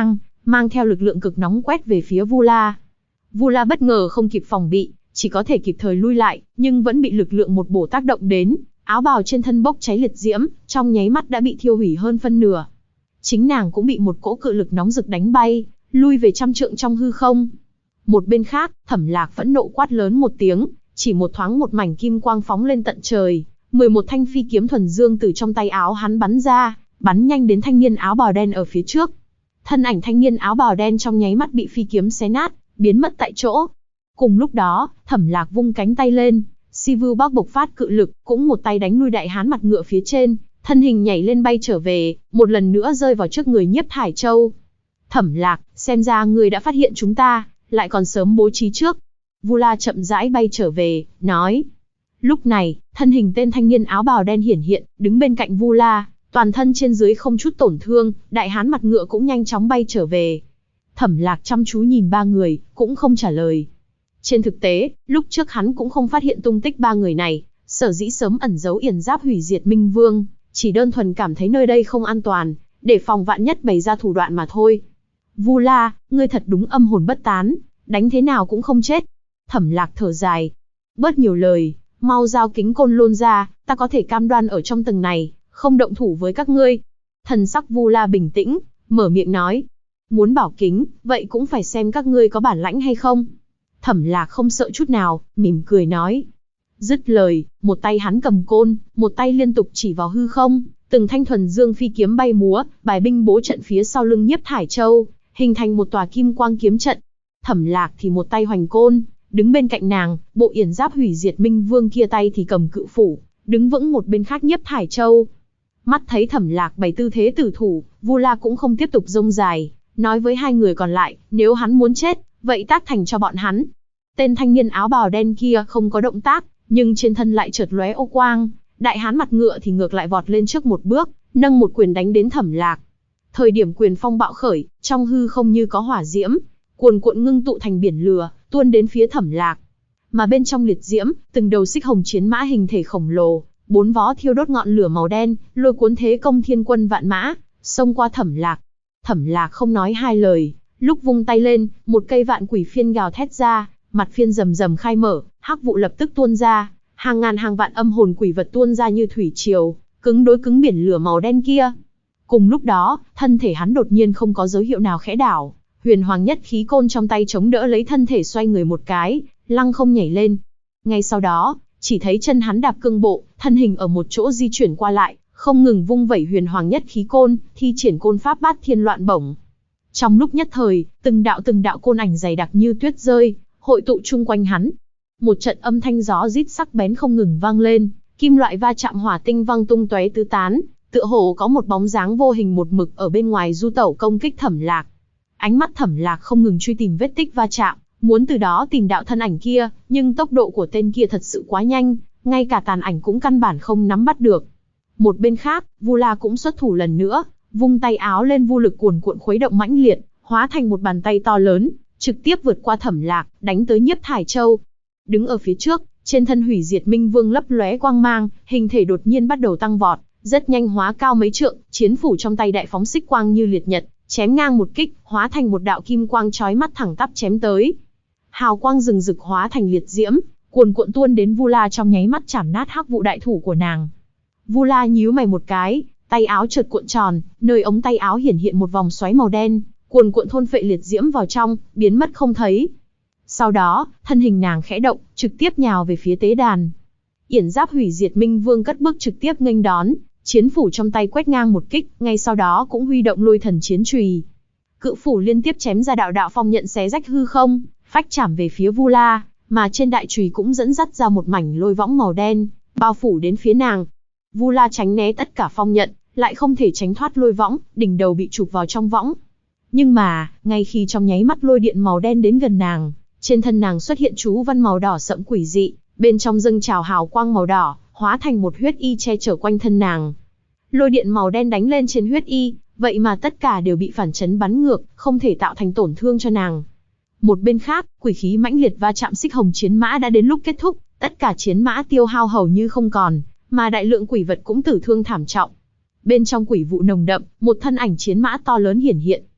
mang theo lực lượng cực nóng quét về phía Vu La. Vu La bất ngờ không kịp phòng bị, chỉ có thể kịp thời lui lại, nhưng vẫn bị lực lượng một bổ tác động đến, áo bào trên thân bốc cháy liệt diễm, trong nháy mắt đã bị thiêu hủy hơn phân nửa. Chính nàng cũng bị một cỗ cự lực nóng rực đánh bay, lui về trăm trượng trong hư không. Một bên khác, Thẩm Lạc phẫn nộ quát lớn một tiếng, chỉ một thoáng một mảnh kim quang phóng lên tận trời, 11 thanh phi kiếm thuần dương từ trong tay áo hắn bắn ra, bắn nhanh đến thanh niên áo bào đen ở phía trước. Thân ảnh thanh niên áo bào đen trong nháy mắt bị phi kiếm xé nát, biến mất tại chỗ. Cùng lúc đó, Thẩm Lạc vung cánh tay lên, Si Vu Bắc bộc phát cự lực, cũng một tay đánh lui đại hán mặt ngựa phía trên, thân hình nhảy lên bay trở về, một lần nữa rơi vào trước người Nhiếp Thải Châu. Thẩm Lạc, xem ra ngươi đã phát hiện chúng ta, lại còn sớm bố trí trước. Vu La chậm rãi bay trở về, nói. Lúc này, thân hình tên thanh niên áo bào đen hiển hiện, đứng bên cạnh Vu La, toàn thân trên dưới không chút tổn thương, đại hán mặt ngựa cũng nhanh chóng bay trở về. Thẩm Lạc chăm chú nhìn ba người, cũng không trả lời. Trên thực tế, lúc trước hắn cũng không phát hiện tung tích ba người này, sở dĩ sớm ẩn giấu yển giáp hủy diệt Minh Vương, chỉ đơn thuần cảm thấy nơi đây không an toàn, để phòng vạn nhất bày ra thủ đoạn mà thôi. Vu La, ngươi thật đúng âm hồn bất tán, đánh thế nào cũng không chết. Thẩm Lạc thở dài. Bớt nhiều lời, mau giao kính côn lôn ra, ta có thể cam đoan ở trong tầng này, không động thủ với các ngươi. Thần sắc Vu La bình tĩnh, mở miệng nói. Muốn bảo kính, vậy cũng phải xem các ngươi có bản lãnh hay không. Thẩm Lạc không sợ chút nào, mỉm cười nói. Dứt lời, một tay hắn cầm côn, một tay liên tục chỉ vào hư không, từng thanh thuần dương phi kiếm bay múa, bài binh bố trận phía sau lưng Nhiếp Thải Châu, hình thành một tòa kim quang kiếm trận. Thẩm Lạc thì một tay hoành côn, đứng bên cạnh nàng, bộ yển giáp hủy diệt Minh Vương kia tay thì cầm cự phủ, đứng vững một bên khác Nhiếp Thải Châu. Mắt thấy Thẩm Lạc bày tư thế tử thủ, Vu La cũng không tiếp tục rông dài, nói với hai người còn lại, nếu hắn muốn chết, vậy tác thành cho bọn hắn. Tên thanh niên áo bào đen kia không có động tác, nhưng trên thân lại chợt lóe ô quang, đại hán mặt ngựa thì ngược lại vọt lên trước một bước, nâng một quyền đánh đến Thẩm Lạc. Thời điểm quyền phong bạo khởi, trong hư không như có hỏa diễm, cuồn cuộn ngưng tụ thành biển lửa, tuôn đến phía Thẩm Lạc. Mà bên trong liệt diễm, từng đầu xích hồng chiến mã hình thể khổng lồ, bốn vó thiêu đốt ngọn lửa màu đen, lôi cuốn thế công thiên quân vạn mã, xông qua Thẩm Lạc. Thẩm Lạc không nói hai lời, lúc vung tay lên, một cây vạn quỷ phiên gào thét ra, mặt phiên rầm rầm khai mở, hắc vụ lập tức tuôn ra, hàng ngàn hàng vạn âm hồn quỷ vật tuôn ra như thủy triều, cứng đối cứng biển lửa màu đen kia. Cùng lúc đó, thân thể hắn đột nhiên không có dấu hiệu nào khẽ đảo, huyền hoàng nhất khí côn trong tay chống đỡ lấy thân thể xoay người một cái, lăng không nhảy lên. Ngay sau đó, chỉ thấy chân hắn đạp cương bộ, thân hình ở một chỗ di chuyển qua lại, không ngừng vung vẩy huyền hoàng nhất khí côn, thi triển côn pháp bát thiên loạn bổng. Trong lúc nhất thời, từng đạo côn ảnh dày đặc như tuyết rơi, hội tụ chung quanh hắn. Một trận âm thanh gió rít sắc bén không ngừng vang lên, kim loại va chạm hỏa tinh văng tung tóe tứ tán, tựa hồ có một bóng dáng vô hình một mực ở bên ngoài du tẩu công kích Thẩm Lạc. Ánh mắt Thẩm Lạc không ngừng truy tìm vết tích va chạm, muốn từ đó tìm đạo thân ảnh kia, nhưng tốc độ của tên kia thật sự quá nhanh, ngay cả tàn ảnh cũng căn bản không nắm bắt được. Một bên khác, Vu La cũng xuất thủ lần nữa, vung tay áo lên, vô lực cuồn cuộn khuấy động mãnh liệt, hóa thành một bàn tay to lớn, trực tiếp vượt qua Thẩm Lạc, đánh tới Nhiếp Thải Châu. Đứng ở phía trước, trên thân hủy diệt Minh Vương lấp lóe quang mang, hình thể đột nhiên bắt đầu tăng vọt, rất nhanh hóa cao mấy trượng, chiến phủ trong tay đại phóng xích quang như liệt nhật, chém ngang một kích, hóa thành một đạo kim quang chói mắt thẳng tắp chém tới. Hào quang rừng rực hóa thành liệt diễm, cuồn cuộn tuôn đến Vu La, trong nháy mắt chảm nát hắc vụ đại thủ của nàng. Vu La nhíu mày một cái, tay áo chợt cuộn tròn, nơi ống tay áo hiển hiện một vòng xoáy màu đen, cuồn cuộn thôn phệ liệt diễm vào trong, biến mất không thấy. Sau đó, thân hình nàng khẽ động, trực tiếp nhào về phía tế đàn. Yển giáp hủy diệt Minh Vương cất bước trực tiếp nghênh đón, chiến phủ trong tay quét ngang một kích, ngay sau đó cũng huy động lôi thần chiến chùy. Cự phủ liên tiếp chém ra đạo đạo phong nhận xé rách hư không, phách chạm về phía Vu La, mà trên đại chùy cũng dẫn dắt ra một mảnh lôi võng màu đen, bao phủ đến phía nàng. Vu La tránh né tất cả phong nhận, lại không thể tránh thoát lôi võng, đỉnh đầu bị chụp vào trong võng. Nhưng mà, ngay khi trong nháy mắt lôi điện màu đen đến gần nàng, trên thân nàng xuất hiện chú văn màu đỏ sẫm quỷ dị, bên trong dâng trào hào quang màu đỏ, hóa thành một huyết y che chở quanh thân nàng. Lôi điện màu đen đánh lên trên huyết y, vậy mà tất cả đều bị phản chấn bắn ngược, không thể tạo thành tổn thương cho nàng. Một bên khác, quỷ khí mãnh liệt va chạm xích hồng chiến mã đã đến lúc kết thúc, tất cả chiến mã tiêu hao hầu như không còn, mà đại lượng quỷ vật cũng tử thương thảm trọng. Bên trong quỷ vụ nồng đậm, một thân ảnh chiến mã to lớn hiển hiện.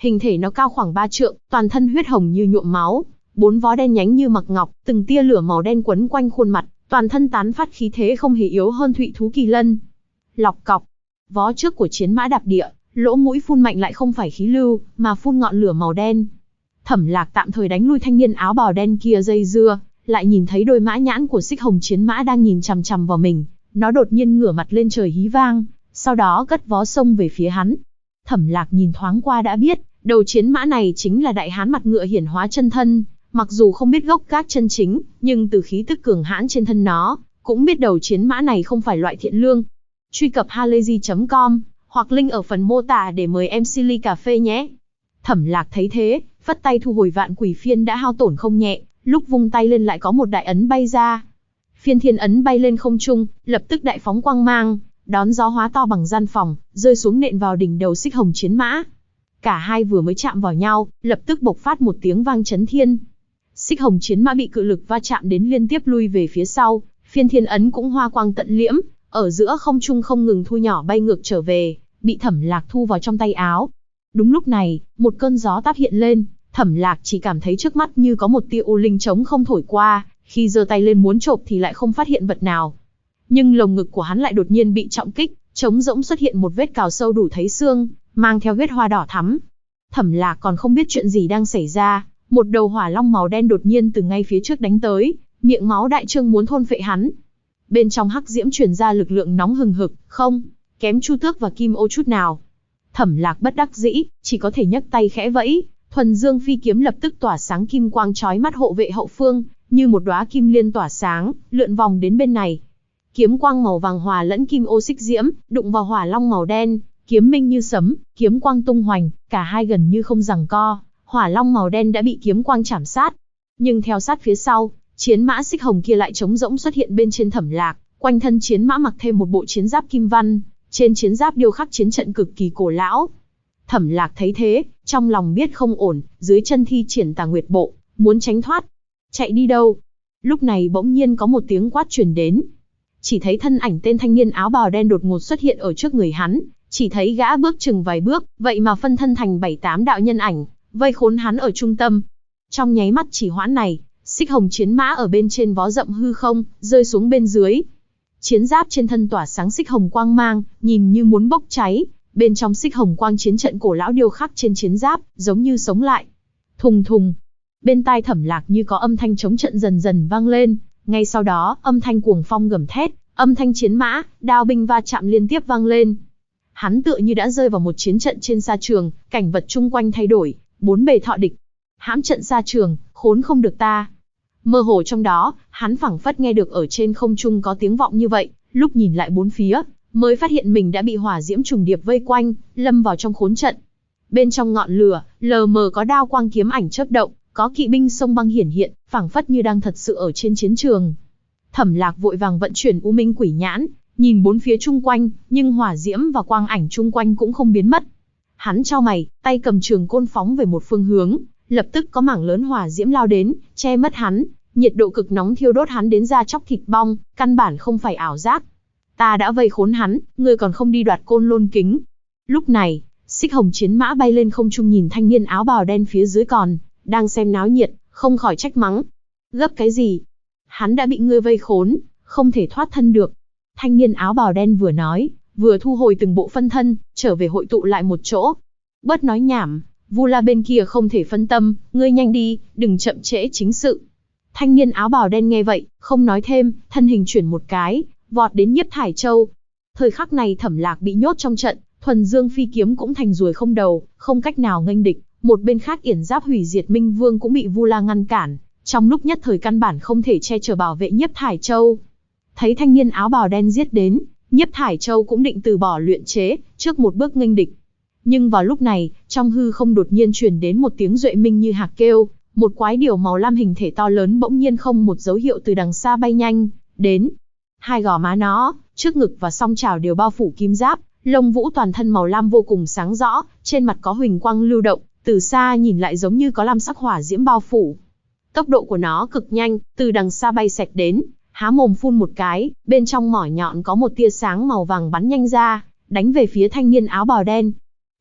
Hình thể nó cao khoảng 3 trượng, toàn thân huyết hồng như nhuộm máu, 4 vó đen nhánh như mặc ngọc, từng tia lửa màu đen quấn quanh khuôn mặt, toàn thân tán phát khí thế không hề yếu hơn thụy thú kỳ lân. Lọc cọc, vó trước của chiến mã đạp địa, lỗ mũi phun mạnh lại không phải khí lưu, mà phun ngọn lửa màu đen. Thẩm Lạc tạm thời đánh lui thanh niên áo bào đen kia dây dưa, lại nhìn thấy đôi mã nhãn của xích hồng chiến mã đang nhìn chằm chằm vào mình, nó đột nhiên ngửa mặt lên trời hí vang, sau đó cất vó xông về phía hắn. Thẩm Lạc nhìn thoáng qua đã biết, đầu chiến mã này chính là đại hán mặt ngựa hiển hóa chân thân, mặc dù không biết gốc gác chân chính, nhưng từ khí tức cường hãn trên thân nó, cũng biết đầu chiến mã này không phải loại thiện lương. Truy cập halayzi.com hoặc link ở phần mô tả để mời em Silly cà phê nhé. Thẩm Lạc thấy thế, phất tay thu hồi vạn quỷ phiên đã hao tổn không nhẹ, lúc vung tay lên lại có một đại ấn bay ra. Phiên thiên ấn bay lên không trung, lập tức đại phóng quang mang, đón gió hóa to bằng gian phòng, rơi xuống nện vào đỉnh đầu xích hồng chiến mã. Cả hai vừa mới chạm vào nhau, lập tức bộc phát một tiếng vang chấn thiên. Xích hồng chiến mã bị cự lực va chạm đến liên tiếp lui về phía sau, phiên thiên ấn cũng hoa quang tận liễm, ở giữa không trung không ngừng thu nhỏ bay ngược trở về, bị Thẩm Lạc thu vào trong tay áo. Đúng lúc này, một cơn gió táp hiện lên, Thẩm Lạc chỉ cảm thấy trước mắt như có một tia u linh trống không thổi qua, khi giơ tay lên muốn chộp thì lại không phát hiện vật nào. Nhưng lồng ngực của hắn lại đột nhiên bị trọng kích, trống rỗng xuất hiện một vết cào sâu đủ thấy xương, mang theo vết hoa đỏ thắm. Thẩm Lạc còn không biết chuyện gì đang xảy ra, một đầu hỏa long màu đen đột nhiên từ ngay phía trước đánh tới, miệng máu đại trương muốn thôn phệ hắn. Bên trong hắc diễm truyền ra lực lượng nóng hừng hực, không kém Chu Tước và Kim Ô chút nào. Thẩm Lạc bất đắc dĩ, chỉ có thể nhấc tay khẽ vẫy, thuần dương phi kiếm lập tức tỏa sáng kim quang chói mắt hộ vệ hậu phương, như một đóa kim liên tỏa sáng, lượn vòng đến bên này. Kiếm quang màu vàng hòa lẫn kim ô xích diễm, đụng vào hỏa long màu đen, kiếm minh như sấm, kiếm quang tung hoành, cả hai gần như không giằng co, hỏa long màu đen đã bị kiếm quang chảm sát. Nhưng theo sát phía sau, chiến mã xích hồng kia lại trống rỗng xuất hiện bên trên Thẩm Lạc, quanh thân chiến mã mặc thêm một bộ chiến giáp kim văn, trên chiến giáp điêu khắc chiến trận cực kỳ cổ lão. Thẩm Lạc thấy thế, trong lòng biết không ổn, dưới chân thi triển Tà Nguyệt Bộ, muốn tránh thoát. Chạy đi đâu? Lúc này bỗng nhiên có một tiếng quát truyền đến. Chỉ thấy thân ảnh tên thanh niên áo bào đen đột ngột xuất hiện ở trước người hắn, chỉ thấy gã bước chừng vài bước, vậy mà phân thân thành 7-8 đạo nhân ảnh, vây khốn hắn ở trung tâm. Trong nháy mắt chỉ hoãn này, xích hồng chiến mã ở bên trên vó rộng hư không, rơi xuống bên dưới. Chiến giáp trên thân tỏa sáng xích hồng quang mang, nhìn như muốn bốc cháy, bên trong xích hồng quang chiến trận cổ lão điêu khắc trên chiến giáp, giống như sống lại. Thùng thùng. Bên tai Thẩm Lạc như có âm thanh chống trận dần dần vang lên, ngay sau đó, âm thanh cuồng phong gầm thét, âm thanh chiến mã, đao binh va chạm liên tiếp vang lên. Hắn tựa như đã rơi vào một chiến trận trên sa trường, cảnh vật chung quanh thay đổi, bốn bề thọ địch. Hãm trận sa trường, khốn không được ta. Mơ hồ trong đó, hắn phảng phất nghe được ở trên không trung có tiếng vọng như vậy, lúc nhìn lại bốn phía, mới phát hiện mình đã bị hỏa diễm trùng điệp vây quanh, lâm vào trong khốn trận. Bên trong ngọn lửa, lờ mờ có đao quang kiếm ảnh chớp động, có kỵ binh sông băng hiển hiện, phảng phất như đang thật sự ở trên chiến trường. Thẩm Lạc vội vàng vận chuyển U Minh Quỷ Nhãn, nhìn bốn phía chung quanh, nhưng hỏa diễm và quang ảnh chung quanh cũng không biến mất. Hắn chau mày, tay cầm trường côn phóng về một phương hướng, lập tức có mảng lớn hỏa diễm lao đến, che mất hắn, nhiệt độ cực nóng thiêu đốt hắn đến da chóc thịt bong, căn bản không phải ảo giác. Ta đã vây khốn hắn, ngươi còn không đi đoạt Côn Lôn Kính. Lúc này, xích hồng chiến mã bay lên không trung nhìn thanh niên áo bào đen phía dưới còn đang xem náo nhiệt, không khỏi trách mắng. Gấp cái gì? Hắn đã bị ngươi vây khốn, không thể thoát thân được. Thanh niên áo bào đen vừa nói, vừa thu hồi từng bộ phân thân, trở về hội tụ lại một chỗ. Bớt nói nhảm, Vu La bên kia không thể phân tâm, ngươi nhanh đi, đừng chậm trễ chính sự. Thanh niên áo bào đen nghe vậy, không nói thêm, thân hình chuyển một cái, vọt đến Nhiếp Thải Châu. Thời khắc này Thẩm Lạc bị nhốt trong trận, thuần dương phi kiếm cũng thành ruồi không đầu, không cách nào nghênh địch. Một bên khác yển giáp hủy diệt minh vương cũng bị Vu La ngăn cản, trong lúc nhất thời căn bản không thể che chở bảo vệ Nhiếp Thải Châu. Thấy thanh niên áo bào đen giết đến, Nhiếp Thải Châu cũng định từ bỏ luyện chế, trước một bước nghênh địch. Nhưng vào lúc này, trong hư không đột nhiên truyền đến một tiếng duệ minh như hạc kêu, một quái điểu màu lam hình thể to lớn bỗng nhiên không một dấu hiệu từ đằng xa bay nhanh đến. Hai gò má nó, trước ngực và song chảo đều bao phủ kim giáp, lông vũ toàn thân màu lam vô cùng sáng rõ, trên mặt có huỳnh quang lưu động, từ xa nhìn lại giống như có lam sắc hỏa diễm bao phủ. Tốc độ của nó cực nhanh, từ đằng xa bay xẹt đến, há mồm phun một cái, bên trong mỏ nhọn có một tia sáng màu vàng bắn nhanh ra, đánh về phía thanh niên áo bào đen.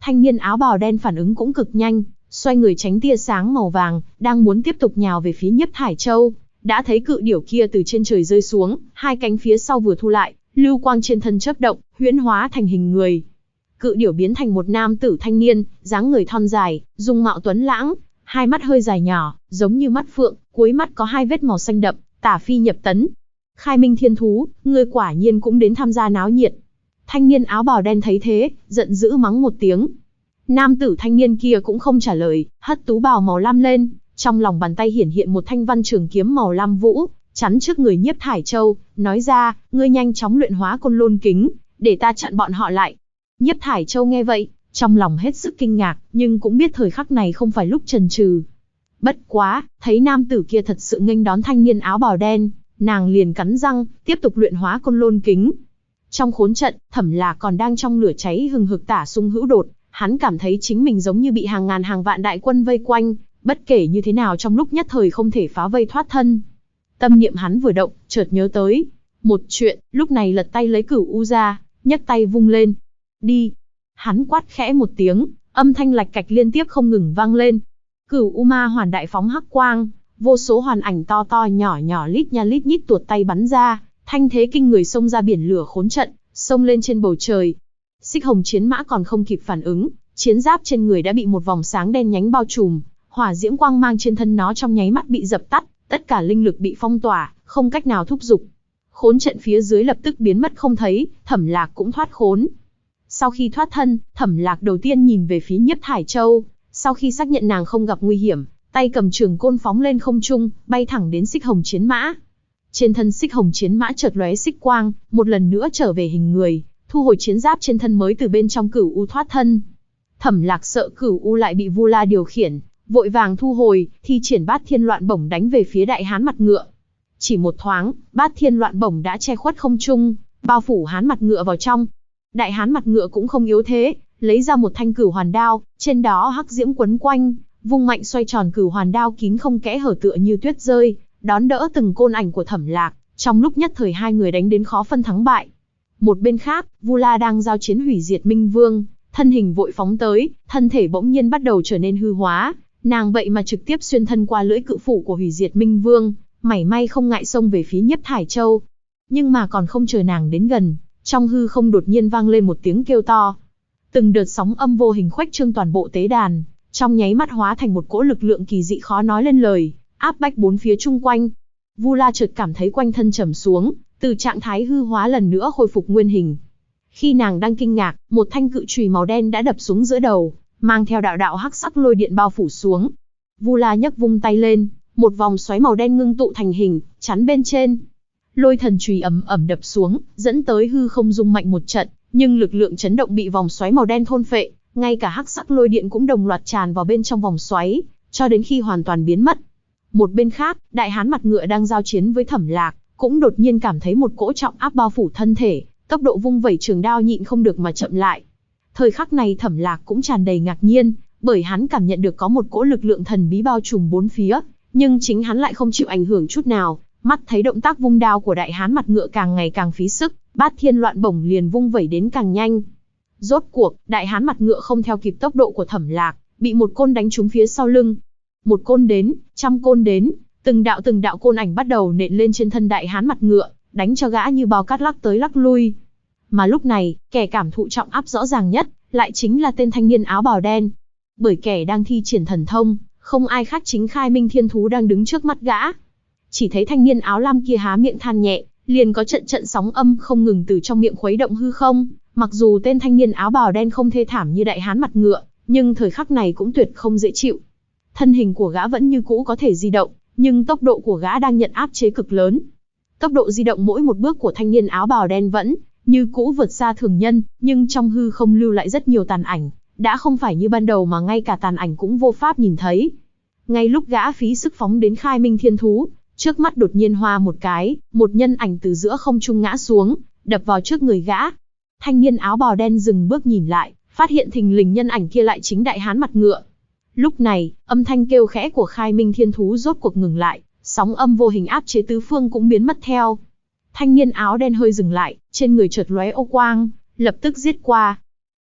Thanh niên áo bào đen phản ứng cũng cực nhanh, xoay người tránh tia sáng màu vàng, đang muốn tiếp tục nhào về phía Nhiếp Thải Châu, đã thấy cự điểu kia từ trên trời rơi xuống, hai cánh phía sau vừa thu lại, lưu quang trên thân chớp động, huyễn hóa thành hình người. Cự điểu biến thành một nam tử thanh niên, dáng người thon dài, dung mạo tuấn lãng, hai mắt hơi dài nhỏ, giống như mắt phượng, cuối mắt có hai vết màu xanh đậm, tả phi nhập tấn. Khai Minh Thiên Thú, ngươi quả nhiên cũng đến tham gia náo nhiệt. Thanh niên áo bào đen thấy thế, giận dữ mắng một tiếng. Nam tử thanh niên kia cũng không trả lời, hất tú bào màu lam lên, trong lòng bàn tay hiển hiện một thanh văn trường kiếm màu lam vũ, chắn trước người Nhiếp Thải Châu, nói ra, ngươi nhanh chóng luyện hóa Côn Lôn Kính, để ta chặn bọn họ lại. Nhiếp Thải Châu nghe vậy, trong lòng hết sức kinh ngạc, nhưng cũng biết thời khắc này không phải lúc chần chừ. Bất quá, thấy nam tử kia thật sự nghênh đón thanh niên áo bào đen, nàng liền cắn răng, tiếp tục luyện hóa Côn Lôn Kính. Trong khốn trận, Thẩm Lạc còn đang trong lửa cháy hừng hực tả xung hữu đột, hắn cảm thấy chính mình giống như bị hàng ngàn hàng vạn đại quân vây quanh, bất kể như thế nào trong lúc nhất thời không thể phá vây thoát thân. Tâm niệm hắn vừa động, chợt nhớ tới một chuyện, lúc này lật tay lấy Cửu U ra, nhấc tay vung lên. Đi! Hắn quát khẽ một tiếng, âm thanh lạch cạch liên tiếp không ngừng vang lên. Cửu U ma hoàn đại phóng hắc quang, vô số hoàn ảnh to to nhỏ nhỏ lít nha lít nhít tuột tay bắn ra, thanh thế kinh người xông ra biển lửa khốn trận, xông lên trên bầu trời. Xích Hồng chiến mã còn không kịp phản ứng, chiến giáp trên người đã bị một vòng sáng đen nhánh bao trùm, hỏa diễm quang mang trên thân nó trong nháy mắt bị dập tắt, tất cả linh lực bị phong tỏa, không cách nào thúc giục. Khốn trận phía dưới lập tức biến mất không thấy, Thẩm Lạc cũng thoát khốn. Sau khi thoát thân, Thẩm Lạc đầu tiên nhìn về phía Nhiếp Thải Châu, sau khi xác nhận nàng không gặp nguy hiểm, tay cầm trường côn phóng lên không trung, bay thẳng đến Xích Hồng chiến mã. Trên thân Xích Hồng chiến mã chợt lóe xích quang, một lần nữa trở về hình người, thu hồi chiến giáp trên thân mới từ bên trong Cửu U thoát thân. Thẩm Lạc sợ Cửu U lại bị Vu La điều khiển, vội vàng thu hồi, thi triển Bát Thiên Loạn Bổng đánh về phía đại hán mặt ngựa. Chỉ một thoáng, Bát Thiên Loạn Bổng đã che khuất không trung, bao phủ hán mặt ngựa vào trong. Đại hán mặt ngựa cũng không yếu thế, lấy ra một thanh Cửu Hoàn đao, trên đó hắc diễm quấn quanh, vung mạnh xoay tròn Cửu Hoàn đao kín không kẽ hở tựa như tuyết rơi, đón đỡ từng côn ảnh của Thẩm Lạc. Trong lúc nhất thời hai người đánh đến khó phân thắng bại. Một bên khác, Vu La đang giao chiến hủy diệt Minh Vương, thân hình vội phóng tới, thân thể bỗng nhiên bắt đầu trở nên hư hóa, nàng vậy mà trực tiếp xuyên thân qua lưỡi cự phủ của hủy diệt Minh Vương, mảy may không ngại xông về phía Nhiếp Thải Châu. Nhưng mà còn không chờ nàng đến gần, trong hư không đột nhiên vang lên một tiếng kêu to. Từng đợt sóng âm vô hình khuếch trương toàn bộ tế đàn, trong nháy mắt hóa thành một cỗ lực lượng kỳ dị khó nói lên lời, áp bách bốn phía chung quanh. Vu La chợt cảm thấy quanh thân trầm xuống, từ trạng thái hư hóa lần nữa khôi phục nguyên hình. Khi nàng đang kinh ngạc, một thanh cự chùy màu đen đã đập xuống giữa đầu, mang theo đạo đạo hắc sắc lôi điện bao phủ xuống. Vu La nhấc vung tay lên, một vòng xoáy màu đen ngưng tụ thành hình, chắn bên trên. Lôi thần chùy ầm ầm đập xuống, dẫn tới hư không rung mạnh một trận, nhưng lực lượng chấn động bị vòng xoáy màu đen thôn phệ, ngay cả hắc sắc lôi điện cũng đồng loạt tràn vào bên trong vòng xoáy, cho đến khi hoàn toàn biến mất. Một bên khác, đại hán mặt ngựa đang giao chiến với Thẩm Lạc, cũng đột nhiên cảm thấy một cỗ trọng áp bao phủ thân thể, tốc độ vung vẩy trường đao nhịn không được mà chậm lại. Thời khắc này Thẩm Lạc cũng tràn đầy ngạc nhiên, bởi hắn cảm nhận được có một cỗ lực lượng thần bí bao trùm bốn phía, nhưng chính hắn lại không chịu ảnh hưởng chút nào, mắt thấy động tác vung đao của đại hán mặt ngựa càng ngày càng phí sức, Bát Thiên Loạn Bổng liền vung vẩy đến càng nhanh. Rốt cuộc, đại hán mặt ngựa không theo kịp tốc độ của Thẩm Lạc, bị một côn đánh trúng phía sau lưng. Một côn đến, trăm côn đến, từng đạo côn ảnh bắt đầu nện lên trên thân đại hán mặt ngựa, đánh cho gã như bao cát lắc tới lắc lui. Mà lúc này, kẻ cảm thụ trọng áp rõ ràng nhất, lại chính là tên thanh niên áo bào đen. Bởi kẻ đang thi triển thần thông, không ai khác chính Khai Minh Thiên Thú đang đứng trước mắt gã. Chỉ thấy thanh niên áo lam kia há miệng than nhẹ, liền có trận trận sóng âm không ngừng từ trong miệng khuấy động hư không. Mặc dù tên thanh niên áo bào đen không thê thảm như đại hán mặt ngựa, nhưng thời khắc này cũng tuyệt không dễ chịu. Thân hình của gã vẫn như cũ có thể di động, nhưng tốc độ của gã đang nhận áp chế cực lớn. Tốc độ di động mỗi một bước của thanh niên áo bào đen vẫn như cũ vượt xa thường nhân, nhưng trong hư không lưu lại rất nhiều tàn ảnh, đã không phải như ban đầu mà ngay cả tàn ảnh cũng vô pháp nhìn thấy. Ngay lúc gã phí sức phóng đến Khai Minh Thiên Thú, trước mắt đột nhiên hoa một cái, một nhân ảnh từ giữa không trung ngã xuống, đập vào trước người gã. Thanh niên áo bào đen dừng bước nhìn lại, phát hiện thình lình nhân ảnh kia lại chính đại hán mặt ngựa. Lúc này, âm thanh kêu khẽ của Khai Minh Thiên Thú rốt cuộc ngừng lại, sóng âm vô hình áp chế tứ phương cũng biến mất theo. Thanh niên áo đen hơi dừng lại, trên người chợt lóe ô quang, lập tức giết qua.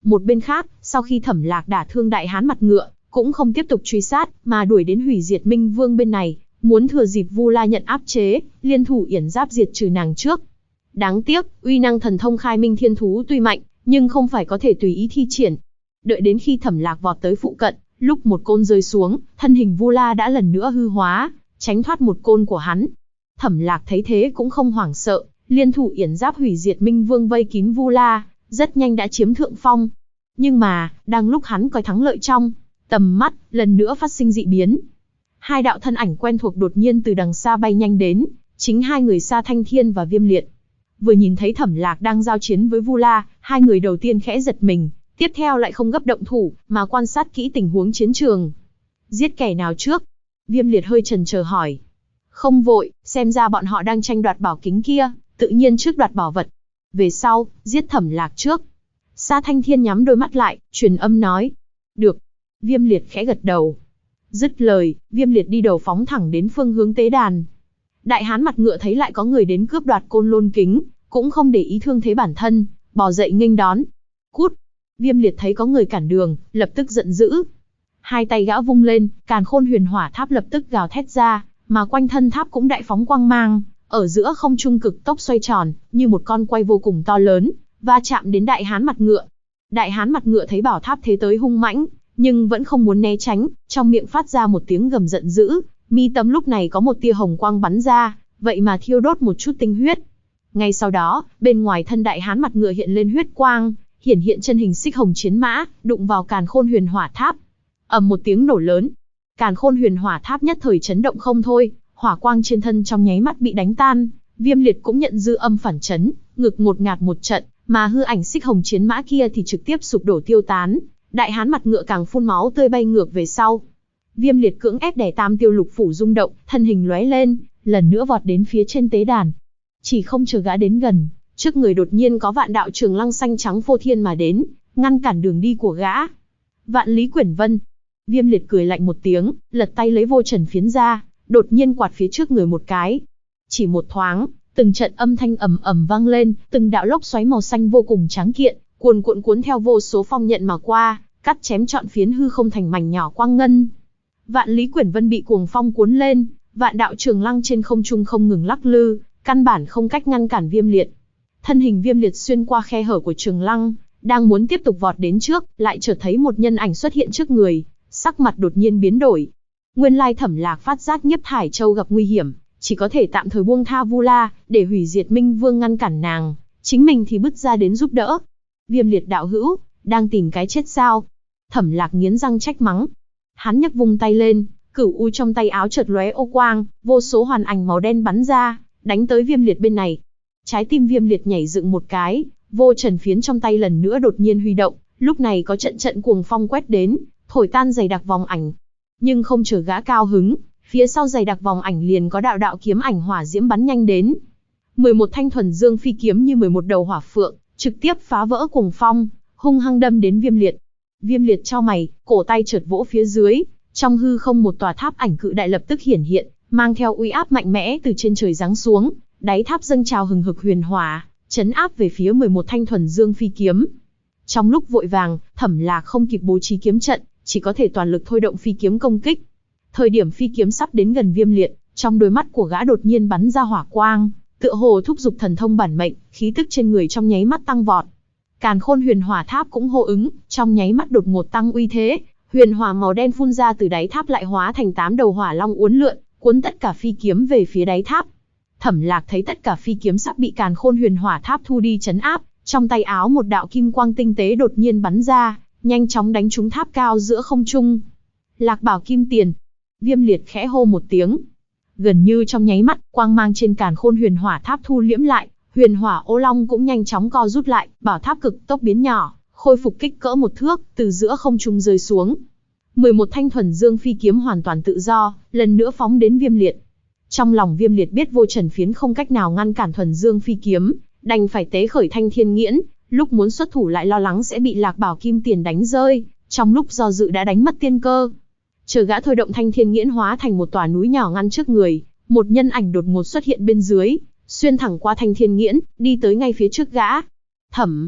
Một bên khác, sau khi Thẩm Lạc đả thương đại hán mặt ngựa, cũng không tiếp tục truy sát, mà đuổi đến hủy diệt Minh Vương bên này, muốn thừa dịp Vu La nhận áp chế, liên thủ yển giáp diệt trừ nàng trước. Đáng tiếc, uy năng thần thông khai minh thiên thú tuy mạnh, nhưng không phải có thể tùy ý thi triển. Đợi đến khi Thẩm Lạc vọt tới phụ cận, lúc một côn rơi xuống, thân hình Vu La đã lần nữa hư hóa, tránh thoát một côn của hắn. Thẩm Lạc thấy thế cũng không hoảng sợ, liên thủ yển giáp hủy diệt Minh Vương vây kín Vu La, rất nhanh đã chiếm thượng phong. Nhưng mà, đang lúc hắn coi thắng lợi trong tầm mắt, lần nữa phát sinh dị biến. Hai đạo thân ảnh quen thuộc đột nhiên từ đằng xa bay nhanh đến, chính hai người Sa Thanh Thiên và Viêm Liệt. Vừa nhìn thấy Thẩm Lạc đang giao chiến với Vu La, hai người đầu tiên khẽ giật mình, tiếp theo lại không gấp động thủ, mà quan sát kỹ tình huống chiến trường. Giết kẻ nào trước? Viêm Liệt hơi chần chờ hỏi. Không vội, xem ra bọn họ đang tranh đoạt bảo kính kia, tự nhiên trước đoạt bảo vật. Về sau, giết Thẩm Lạc trước. Sa Thanh Thiên nhắm đôi mắt lại, truyền âm nói. Được. Viêm Liệt khẽ gật đầu. Dứt lời, Viêm Liệt đi đầu phóng thẳng đến phương hướng tế đàn. Đại hán mặt ngựa thấy lại có người đến cướp đoạt côn lôn kính, cũng không để ý thương thế bản thân, bò dậy nghênh đón. Cút! Viêm Liệt thấy có người cản đường, lập tức giận dữ. Hai tay gã vung lên, càn khôn huyền hỏa tháp lập tức gào thét ra, mà quanh thân tháp cũng đại phóng quang mang, ở giữa không trung cực tốc xoay tròn, như một con quay vô cùng to lớn, va chạm đến đại hán mặt ngựa. Đại hán mặt ngựa thấy bảo tháp thế tới hung mãnh, nhưng vẫn không muốn né tránh, trong miệng phát ra một tiếng gầm giận dữ, mi tâm lúc này có một tia hồng quang bắn ra, vậy mà thiêu đốt một chút tinh huyết. Ngay sau đó, bên ngoài thân đại hán mặt ngựa hiện lên huyết quang, hiển hiện chân hình xích hồng chiến mã, đụng vào càn khôn huyền hỏa tháp. Ầm một tiếng nổ lớn, càn khôn huyền hỏa tháp nhất thời chấn động không thôi, hỏa quang trên thân trong nháy mắt bị đánh tan. Viêm Liệt cũng nhận dư âm phản chấn, ngực ngột ngạt một trận, mà hư ảnh xích hồng chiến mã kia thì trực tiếp sụp đổ tiêu tán. Đại hán mặt ngựa càng phun máu tươi bay ngược về sau. Viêm Liệt cưỡng ép đè tam tiêu lục phủ rung động, thân hình lóe lên, lần nữa vọt đến phía trên tế đàn. Chỉ không chờ gã đến gần, trước người đột nhiên có vạn đạo trường lăng xanh trắng phô thiên mà đến, ngăn cản đường đi của gã. Vạn Lý Quyển Vân. Viêm Liệt cười lạnh một tiếng, lật tay lấy vô trần phiến ra, đột nhiên quạt phía trước người một cái. Chỉ một thoáng, từng trận âm thanh ầm ầm vang lên, từng đạo lốc xoáy màu xanh vô cùng tráng kiện, cuồn cuộn cuốn theo vô số phong nhận mà qua, cắt chém trọn phiến hư không thành mảnh nhỏ quang ngân. Vạn Lý Quyển Vân bị cuồng phong cuốn lên, vạn đạo trường lăng trên không trung không ngừng lắc lư, căn bản không cách ngăn cản Viêm Liệt. Thân hình Viêm Liệt xuyên qua khe hở của trường lăng, đang muốn tiếp tục vọt đến trước, lại chợt thấy một nhân ảnh xuất hiện trước người, sắc mặt đột nhiên biến đổi. Nguyên lai Thẩm Lạc phát giác Nhiếp Thải Châu gặp nguy hiểm, chỉ có thể tạm thời buông tha Vu La, để hủy diệt Minh Vương ngăn cản nàng, chính mình thì bứt ra đến giúp đỡ. Viêm Liệt đạo hữu, đang tìm cái chết sao? Thẩm Lạc nghiến răng trách mắng. Hắn nhấc vung tay lên, cửu u trong tay áo chợt lóe ô quang, vô số hoàn ảnh màu đen bắn ra, đánh tới Viêm Liệt bên này. Trái tim Viêm Liệt nhảy dựng một cái, vô trần phiến trong tay lần nữa đột nhiên huy động, lúc này có trận trận cuồng phong quét đến, thổi tan dày đặc vòng ảnh. Nhưng không chờ gã cao hứng, phía sau dày đặc vòng ảnh liền có đạo đạo kiếm ảnh hỏa diễm bắn nhanh đến. 11 thanh thuần dương phi kiếm như 11 đầu hỏa phượng, trực tiếp phá vỡ cuồng phong, hung hăng đâm đến Viêm Liệt. Viêm Liệt chau mày, cổ tay chợt vỗ phía dưới, trong hư không một tòa tháp ảnh cự đại lập tức hiển hiện, mang theo uy áp mạnh mẽ từ trên trời giáng xuống, đáy tháp dâng trào hừng hực huyền hỏa, chấn áp về phía 11 thanh thuần dương phi kiếm. Trong lúc vội vàng, Thẩm Lạc không kịp bố trí kiếm trận, chỉ có thể toàn lực thôi động phi kiếm công kích. Thời điểm phi kiếm sắp đến gần Viêm Liệt, trong đôi mắt của gã đột nhiên bắn ra hỏa quang, tựa hồ thúc giục thần thông bản mệnh, khí tức trên người trong nháy mắt tăng vọt. Càn khôn huyền hỏa tháp cũng hô ứng, trong nháy mắt đột ngột tăng uy thế, huyền hỏa màu đen phun ra từ đáy tháp lại hóa thành 8 đầu hỏa long uốn lượn, cuốn tất cả phi kiếm về phía đáy tháp. Thẩm Lạc thấy tất cả phi kiếm sắp bị càn khôn huyền hỏa tháp thu đi trấn áp, trong tay áo một đạo kim quang tinh tế đột nhiên bắn ra, nhanh chóng đánh trúng tháp cao giữa không trung. Lạc Bảo Kim Tiền. Viêm Liệt khẽ hô một tiếng. Gần như trong nháy mắt, quang mang trên càn khôn huyền hỏa tháp thu liễm lại, huyền hỏa ô long cũng nhanh chóng co rút lại, bảo tháp cực tốc biến nhỏ, khôi phục kích cỡ một thước, từ giữa không trung rơi xuống. 11 thanh thuần dương phi kiếm hoàn toàn tự do, lần nữa phóng đến Viêm Liệt. Trong lòng Viêm Liệt biết vô trần phiến không cách nào ngăn cản thuần dương phi kiếm, đành phải tế khởi thanh thiên nghiễn, lúc muốn xuất thủ lại lo lắng sẽ bị Lạc Bảo Kim Tiền đánh rơi, trong lúc do dự đã đánh mất tiên cơ. Chờ gã thôi động thanh thiên nghiễn hóa thành một tòa núi nhỏ ngăn trước người, một nhân ảnh đột ngột xuất hiện bên dưới, xuyên thẳng qua thanh thiên nghiễn, đi tới ngay phía trước gã. Thẩm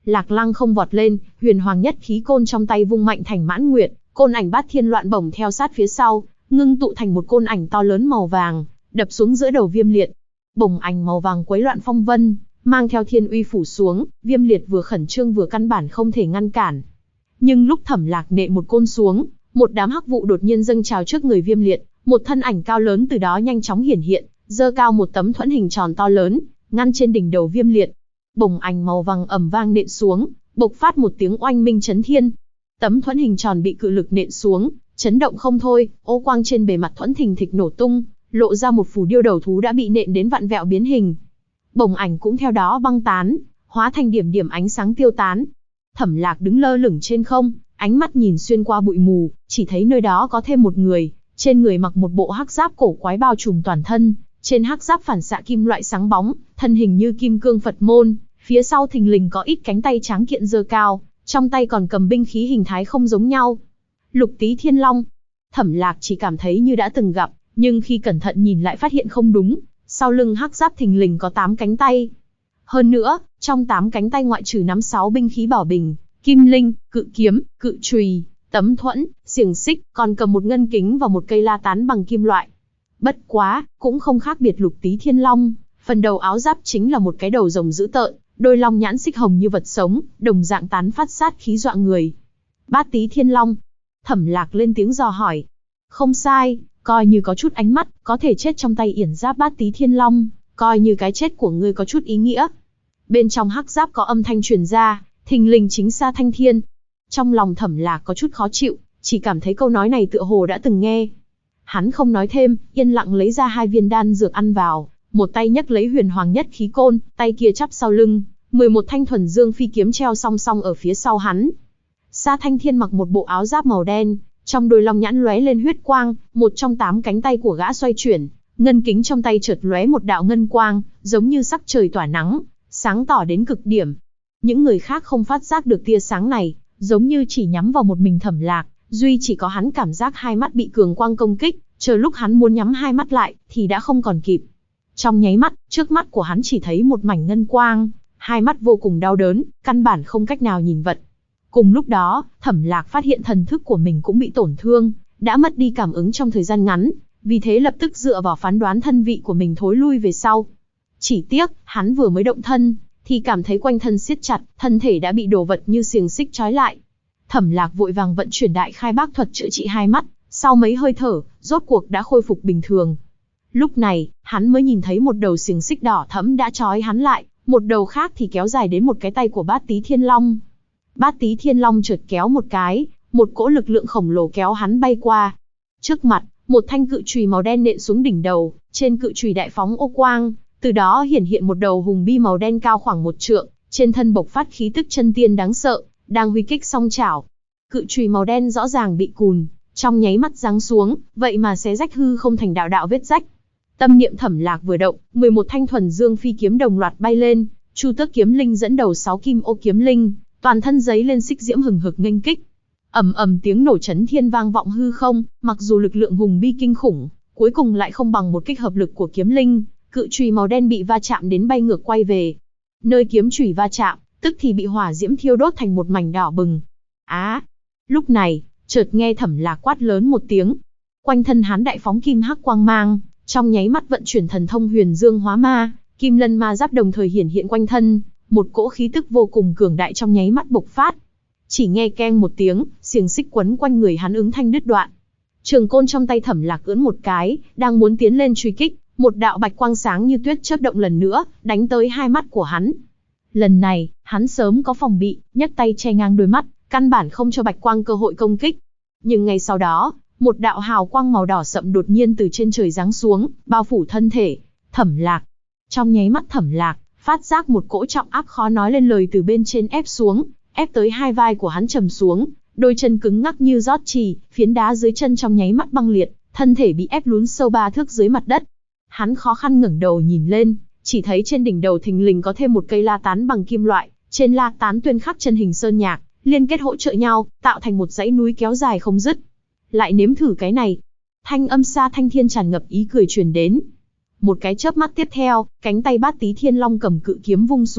Lạc Lăng không vọt lên, huyền hoàng nhất khí côn trong tay vung mạnh thành mãn nguyệt, côn ảnh bát thiên loạn bổng theo sát phía sau, ngưng tụ thành một côn ảnh to lớn màu vàng, đập xuống giữa đầu Viêm Liệt. Bổng ảnh màu vàng quấy loạn phong vân, mang theo thiên uy phủ xuống, Viêm Liệt vừa khẩn trương vừa căn bản không thể ngăn cản. Nhưng lúc Thẩm Lạc nện một côn xuống, một đám hắc vụ đột nhiên dâng trào trước người Viêm Liệt, một thân ảnh cao lớn từ đó nhanh chóng hiển hiện, giơ cao một tấm thuẫn hình tròn to lớn, ngăn trên đỉnh đầu Viêm Liệt. Bổng ảnh màu vàng ầm vang nện xuống, bộc phát một tiếng oanh minh chấn thiên. Tấm thuẫn hình tròn bị cự lực nện xuống, chấn động không thôi, ô quang trên bề mặt thuẫn thình thịch nổ tung, lộ ra một phù điêu đầu thú đã bị nện đến vặn vẹo biến hình. Bổng ảnh cũng theo đó băng tán, hóa thành điểm điểm ánh sáng tiêu tán. Thẩm Lạc đứng lơ lửng trên không, ánh mắt nhìn xuyên qua bụi mù, chỉ thấy nơi đó có thêm một người, trên người mặc một bộ hắc giáp cổ quái bao trùm toàn thân, trên hắc giáp phản xạ kim loại sáng bóng, thân hình như kim cương Phật môn, phía sau thình lình có ít cánh tay tráng kiện giơ cao, trong tay còn cầm binh khí hình thái không giống nhau. Lục Tý Thiên Long. Thẩm Lạc chỉ cảm thấy như đã từng gặp, nhưng khi cẩn thận nhìn lại phát hiện không đúng, sau lưng hắc giáp thình lình có 8 cánh tay. Hơn nữa, trong 8 cánh tay ngoại trừ nắm 6 binh khí bảo bình, kim linh, cự kiếm, cự chùy, tấm thuẫn, xiềng xích, còn cầm một ngân kính và một cây la tán bằng kim loại. Bất quá, cũng không khác biệt Lục Tý Thiên Long, phần đầu áo giáp chính là một cái đầu rồng dữ tợn, đôi long nhãn xích hồng như vật sống, đồng dạng tán phát sát khí dọa người. Bát Tý Thiên Long. Thẩm Lạc lên tiếng dò hỏi. Không sai, coi như có chút ánh mắt, có thể chết trong tay yển giáp Bát Tý Thiên Long, coi như cái chết của ngươi có chút ý nghĩa. Bên trong hắc giáp có âm thanh truyền ra, thình lình chính Sa Thanh Thiên. Trong lòng Thẩm Lạc có chút khó chịu, chỉ cảm thấy câu nói này tựa hồ đã từng nghe. Hắn không nói thêm, yên lặng lấy ra 2 viên đan dược ăn vào, một tay nhấc lấy huyền hoàng nhất khí côn, tay kia chắp sau lưng, 11 thanh thuần dương phi kiếm treo song song ở phía sau hắn. Sa Thanh Thiên mặc một bộ áo giáp màu đen, trong đôi long nhãn lóe lên huyết quang, một trong 8 cánh tay của gã xoay chuyển, ngân kính trong tay chợt lóe một đạo ngân quang, giống như sắc trời tỏa nắng, sáng tỏ đến cực điểm. Những người khác không phát giác được tia sáng này, giống như chỉ nhắm vào một mình Thẩm Lạc, duy chỉ có hắn cảm giác hai mắt bị cường quang công kích, chờ lúc hắn muốn nhắm hai mắt lại, thì đã không còn kịp. Trong nháy mắt, trước mắt của hắn chỉ thấy một mảnh ngân quang, hai mắt vô cùng đau đớn, căn bản không cách nào nhìn vật. Cùng lúc đó, Thẩm Lạc phát hiện thần thức của mình cũng bị tổn thương, đã mất đi cảm ứng trong thời gian ngắn, vì thế lập tức dựa vào phán đoán thân vị của mình thối lui về sau. Chỉ tiếc, hắn vừa mới động thân, thì cảm thấy quanh thân siết chặt, thân thể đã bị đồ vật như xiềng xích trói lại. Thẩm Lạc vội vàng vận chuyển đại khai bác thuật chữa trị hai mắt, sau mấy hơi thở, rốt cuộc đã khôi phục bình thường. Lúc này, hắn mới nhìn thấy một đầu xiềng xích đỏ thẫm đã trói hắn lại, một đầu khác thì kéo dài đến một cái tay của Bát Tý Thiên Long. Bát Tý Thiên Long chợt kéo một cái, một cỗ lực lượng khổng lồ kéo hắn bay qua. Trước mặt, một thanh cự chùy màu đen nện xuống đỉnh đầu, trên cự chùy đại phóng ô quang, từ đó hiển hiện một đầu hùng bi màu đen cao khoảng 1 trượng, trên thân bộc phát khí tức chân tiên đáng sợ, đang huy kích song chảo. Cự chùy màu đen rõ ràng bị cùn, trong nháy mắt giáng xuống, vậy mà xé rách hư không thành đạo đạo vết rách. Tâm niệm Thẩm Lạc vừa động, 11 thanh thuần dương phi kiếm đồng loạt bay lên, Chu Tước kiếm linh dẫn đầu 6 kim ô kiếm linh, toàn thân giấy lên xích diễm hừng hực nghênh kích. Ầm ầm tiếng nổ chấn thiên vang vọng hư không, mặc dù lực lượng hùng bi kinh khủng, cuối cùng lại không bằng một kích hợp lực của kiếm linh, cự chùy màu đen bị va chạm đến bay ngược quay về. Nơi kiếm chùy va chạm, tức thì bị hỏa diễm thiêu đốt thành một mảnh đỏ bừng. Lúc này, chợt nghe Thẩm Lạc quát lớn một tiếng. Quanh thân hắn đại phóng kim hắc quang mang, trong nháy mắt vận chuyển thần thông Huyền Dương Hóa Ma, Kim Lân Ma Giáp đồng thời hiển hiện quanh thân, một cỗ khí tức vô cùng cường đại trong nháy mắt bộc phát. Chỉ nghe keng một tiếng, xiềng xích quấn quanh người hắn ứng thanh đứt đoạn. Trường côn trong tay Thẩm Lạc ưỡn một cái, đang muốn tiến lên truy kích, một đạo bạch quang sáng như tuyết chớp động lần nữa, đánh tới hai mắt của hắn. Lần này, hắn sớm có phòng bị, nhấc tay che ngang đôi mắt, căn bản không cho bạch quang cơ hội công kích. Nhưng ngay sau đó, một đạo hào quang màu đỏ sậm đột nhiên từ trên trời giáng xuống, bao phủ thân thể Thẩm Lạc. Trong nháy mắt Thẩm Lạc phát giác một cỗ trọng áp khó nói lên lời từ bên trên ép xuống, ép tới hai vai của hắn trầm xuống, đôi chân cứng ngắc như rót trì, phiến đá dưới chân trong nháy mắt băng liệt, thân thể bị ép lún sâu 3 thước dưới mặt đất. Hắn khó khăn ngẩng đầu nhìn lên, chỉ thấy trên đỉnh đầu thình lình có thêm một cây la tán bằng kim loại, trên la tán tuyên khắc chân hình sơn nhạc, liên kết hỗ trợ nhau, tạo thành một dãy núi kéo dài không dứt. Lại nếm thử cái này. Thanh âm Sa Thanh Thiên tràn ngập ý cười truyền đến. Một cái chớp mắt tiếp theo, cánh tay Bát Tý Thiên Long cầm cự kiếm vung xuống,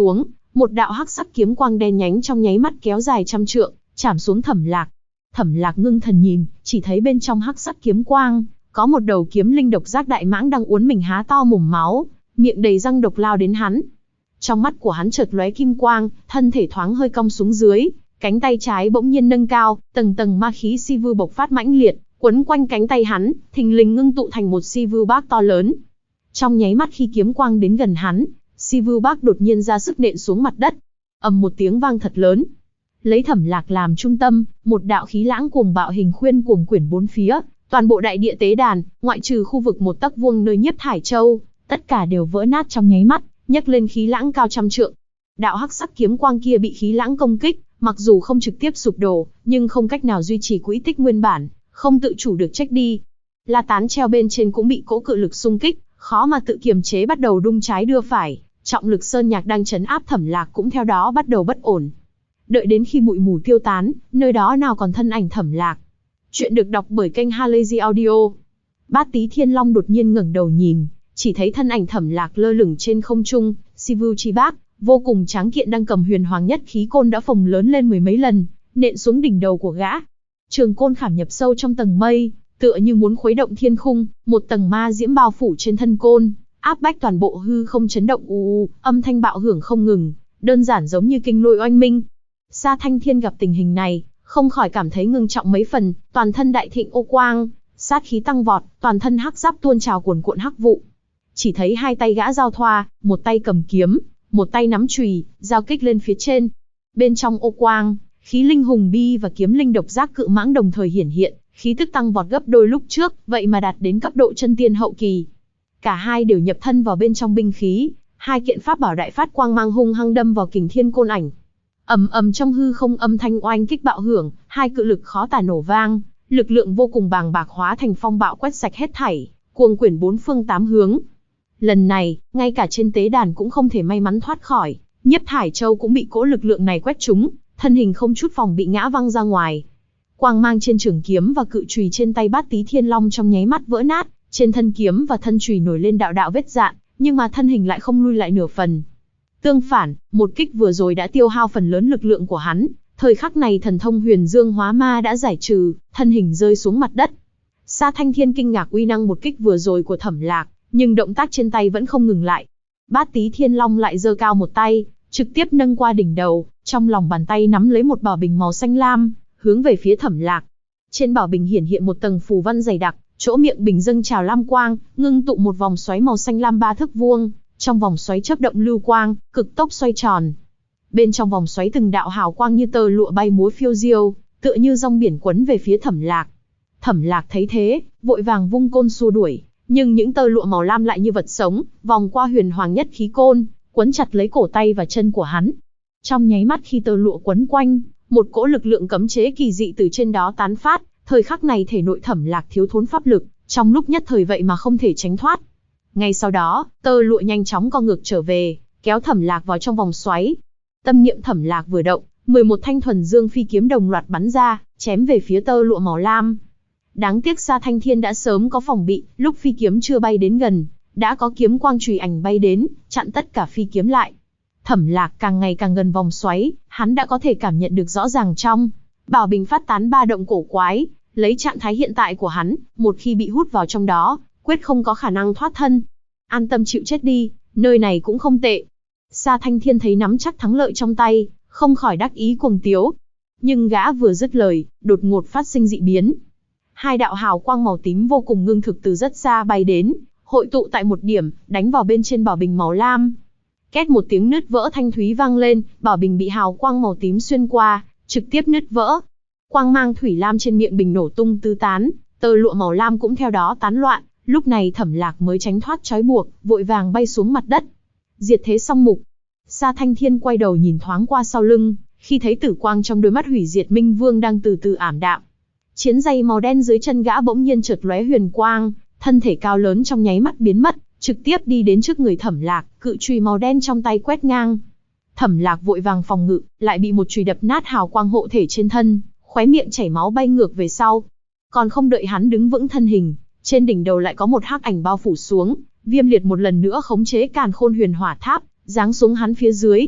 một đạo hắc sắc kiếm quang đen nhánh trong nháy mắt kéo dài trăm trượng, chảm xuống Thẩm Lạc. Thẩm Lạc ngưng thần nhìn, chỉ thấy bên trong hắc sắc kiếm quang, có một đầu kiếm linh độc giác đại mãng đang uốn mình há to mồm máu, miệng đầy răng độc lao đến hắn. Trong mắt của hắn chợt lóe kim quang, thân thể thoáng hơi cong xuống dưới, cánh tay trái bỗng nhiên nâng cao, tầng tầng ma khí si vưu bộc phát mãnh liệt, quấn quanh cánh tay hắn, thình lình ngưng tụ thành một si vưu bác to lớn. Trong nháy mắt khi kiếm quang đến gần hắn, si vưu bác đột nhiên ra sức nện xuống mặt đất. Ầm một tiếng vang thật lớn. Lấy Thẩm Lạc làm trung tâm, một đạo khí lãng cuồng bạo hình khuyên cuồng quyển bốn phía, toàn bộ đại địa tế đàn, ngoại trừ khu vực một tấc vuông nơi Nhiếp Thải Châu, tất cả đều vỡ nát trong nháy mắt, nhấc lên khí lãng cao trăm trượng. Đạo hắc sắc kiếm quang kia bị khí lãng công kích, mặc dù không trực tiếp sụp đổ, nhưng không cách nào duy trì quỹ tích nguyên bản, không tự chủ được trách đi. La tán treo bên trên cũng bị cỗ cự lực xung kích, khó mà tự kiềm chế bắt đầu đung trái đưa phải, trọng lực sơn nhạc đang trấn áp Thẩm Lạc cũng theo đó bắt đầu bất ổn. Đợi đến khi bụi mù tiêu tán, nơi đó nào còn thân ảnh Thẩm Lạc. Chuyện được đọc bởi kênh Halazy Audio. Bát Tí Thiên Long đột nhiên ngẩng đầu nhìn, chỉ thấy thân ảnh Thẩm Lạc lơ lửng trên không trung, si vưu chi bác, vô cùng tráng kiện đang cầm huyền hoàng nhất khí côn đã phồng lớn lên mười mấy lần, nện xuống đỉnh đầu của gã. Trường côn khảm nhập sâu trong tầng mây, tựa như muốn khuấy động thiên khung, một tầng ma diễm bao phủ trên thân côn, áp bách toàn bộ hư không chấn động u, âm thanh bạo hưởng không ngừng, đơn giản giống như kinh lôi oanh minh. Sa Thanh Thiên gặp tình hình này, không khỏi cảm thấy ngưng trọng mấy phần, toàn thân đại thịnh ô quang, sát khí tăng vọt, toàn thân hắc giáp tuôn trào cuồn cuộn hắc vụ. Chỉ thấy hai tay gã giao thoa, một tay cầm kiếm, một tay nắm chùy, giao kích lên phía trên. Bên trong ô quang, khí linh hùng bi và kiếm linh độc giác cự mãng đồng thời hiển hiện, khí tức tăng vọt gấp đôi lúc trước, vậy mà đạt đến cấp độ chân tiên hậu kỳ. Cả hai đều nhập thân vào bên trong binh khí, hai kiện pháp bảo đại phát quang mang hung hăng đâm vào kình thiên côn ảnh. Ầm ầm trong hư không âm thanh oanh kích bạo hưởng, hai cự lực khó tả nổ vang, lực lượng vô cùng bàng bạc hóa thành phong bạo quét sạch hết thảy, cuồng quyển bốn phương tám hướng. Lần này, ngay cả trên tế đàn cũng không thể may mắn thoát khỏi, Nhiếp Thải Châu cũng bị cỗ lực lượng này quét trúng, thân hình không chút phòng bị ngã văng ra ngoài. Quang mang trên trường kiếm và cự chùy trên tay Bát Tí Thiên Long trong nháy mắt vỡ nát, trên thân kiếm và thân chùy nổi lên đạo đạo vết rạn, nhưng mà thân hình lại không lui lại nửa phần. Tương phản, một kích vừa rồi đã tiêu hao phần lớn lực lượng của hắn, thời khắc này thần thông Huyền Dương Hóa Ma đã giải trừ, thân hình rơi xuống mặt đất. Sa Thanh Thiên kinh ngạc uy năng một kích vừa rồi của Thẩm Lạc, nhưng động tác trên tay vẫn không ngừng lại. Bát Tí Thiên Long lại giơ cao một tay, trực tiếp nâng qua đỉnh đầu, trong lòng bàn tay nắm lấy một bảo bình màu xanh lam, hướng về phía Thẩm Lạc. Trên bảo bình hiển hiện một tầng phù văn dày đặc, chỗ miệng bình dâng trào lam quang, ngưng tụ một vòng xoáy màu xanh lam 3 thước vuông, trong vòng xoáy chớp động lưu quang, cực tốc xoay tròn. Bên trong vòng xoáy từng đạo hào quang như tơ lụa bay múa phiêu diêu, tựa như dòng biển quấn về phía Thẩm Lạc. Thẩm Lạc thấy thế, vội vàng vung côn xua đuổi, nhưng những tơ lụa màu lam lại như vật sống, vòng qua huyền hoàng nhất khí côn, quấn chặt lấy cổ tay và chân của hắn. Trong nháy mắt khi tơ lụa quấn quanh, một cỗ lực lượng cấm chế kỳ dị từ trên đó tán phát, thời khắc này thể nội Thẩm Lạc thiếu thốn pháp lực, trong lúc nhất thời vậy mà không thể tránh thoát. Ngay sau đó, tơ lụa nhanh chóng co ngược trở về, kéo Thẩm Lạc vào trong vòng xoáy. Tâm niệm Thẩm Lạc vừa động, 11 thanh thuần dương phi kiếm đồng loạt bắn ra, chém về phía tơ lụa màu lam. Đáng tiếc Sa Thanh Thiên đã sớm có phòng bị, lúc phi kiếm chưa bay đến gần, đã có kiếm quang chùy ảnh bay đến, chặn tất cả phi kiếm lại. Thẩm Lạc càng ngày càng gần vòng xoáy, hắn đã có thể cảm nhận được rõ ràng trong bảo bình phát tán ba động cổ quái, lấy trạng thái hiện tại của hắn, một khi bị hút vào trong đó, quyết không có khả năng thoát thân. An tâm chịu chết đi, nơi này cũng không tệ. Sa Thanh Thiên thấy nắm chắc thắng lợi trong tay, không khỏi đắc ý cuồng tiếu. Nhưng gã vừa dứt lời, đột ngột phát sinh dị biến. Hai đạo hào quang màu tím vô cùng ngưng thực từ rất xa bay đến, hội tụ tại một điểm, đánh vào bên trên bảo bình màu lam. Két một tiếng nứt vỡ thanh thúy vang lên, bảo bình bị hào quang màu tím xuyên qua, trực tiếp nứt vỡ. Quang mang thủy lam trên miệng bình nổ tung tứ tán, tơ lụa màu lam cũng theo đó tán loạn. Lúc này Thẩm Lạc mới tránh thoát trói buộc, vội vàng bay xuống mặt đất. Diệt thế song mục. Sa Thanh Thiên quay đầu nhìn thoáng qua sau lưng, khi thấy tử quang trong đôi mắt hủy diệt Minh Vương đang từ từ ảm đạm. Chiến giày màu đen dưới chân gã bỗng nhiên chợt lóe huyền quang, thân thể cao lớn trong nháy mắt biến mất, trực tiếp đi đến trước người Thẩm Lạc, cự chùy màu đen trong tay quét ngang. Thẩm Lạc vội vàng phòng ngự, lại bị một chùy đập nát hào quang hộ thể trên thân, khóe miệng chảy máu bay ngược về sau. Còn không đợi hắn đứng vững thân hình, trên đỉnh đầu lại có một hắc ảnh bao phủ xuống, Viêm Liệt một lần nữa khống chế Càn Khôn Huyền Hỏa Tháp, giáng xuống hắn phía dưới.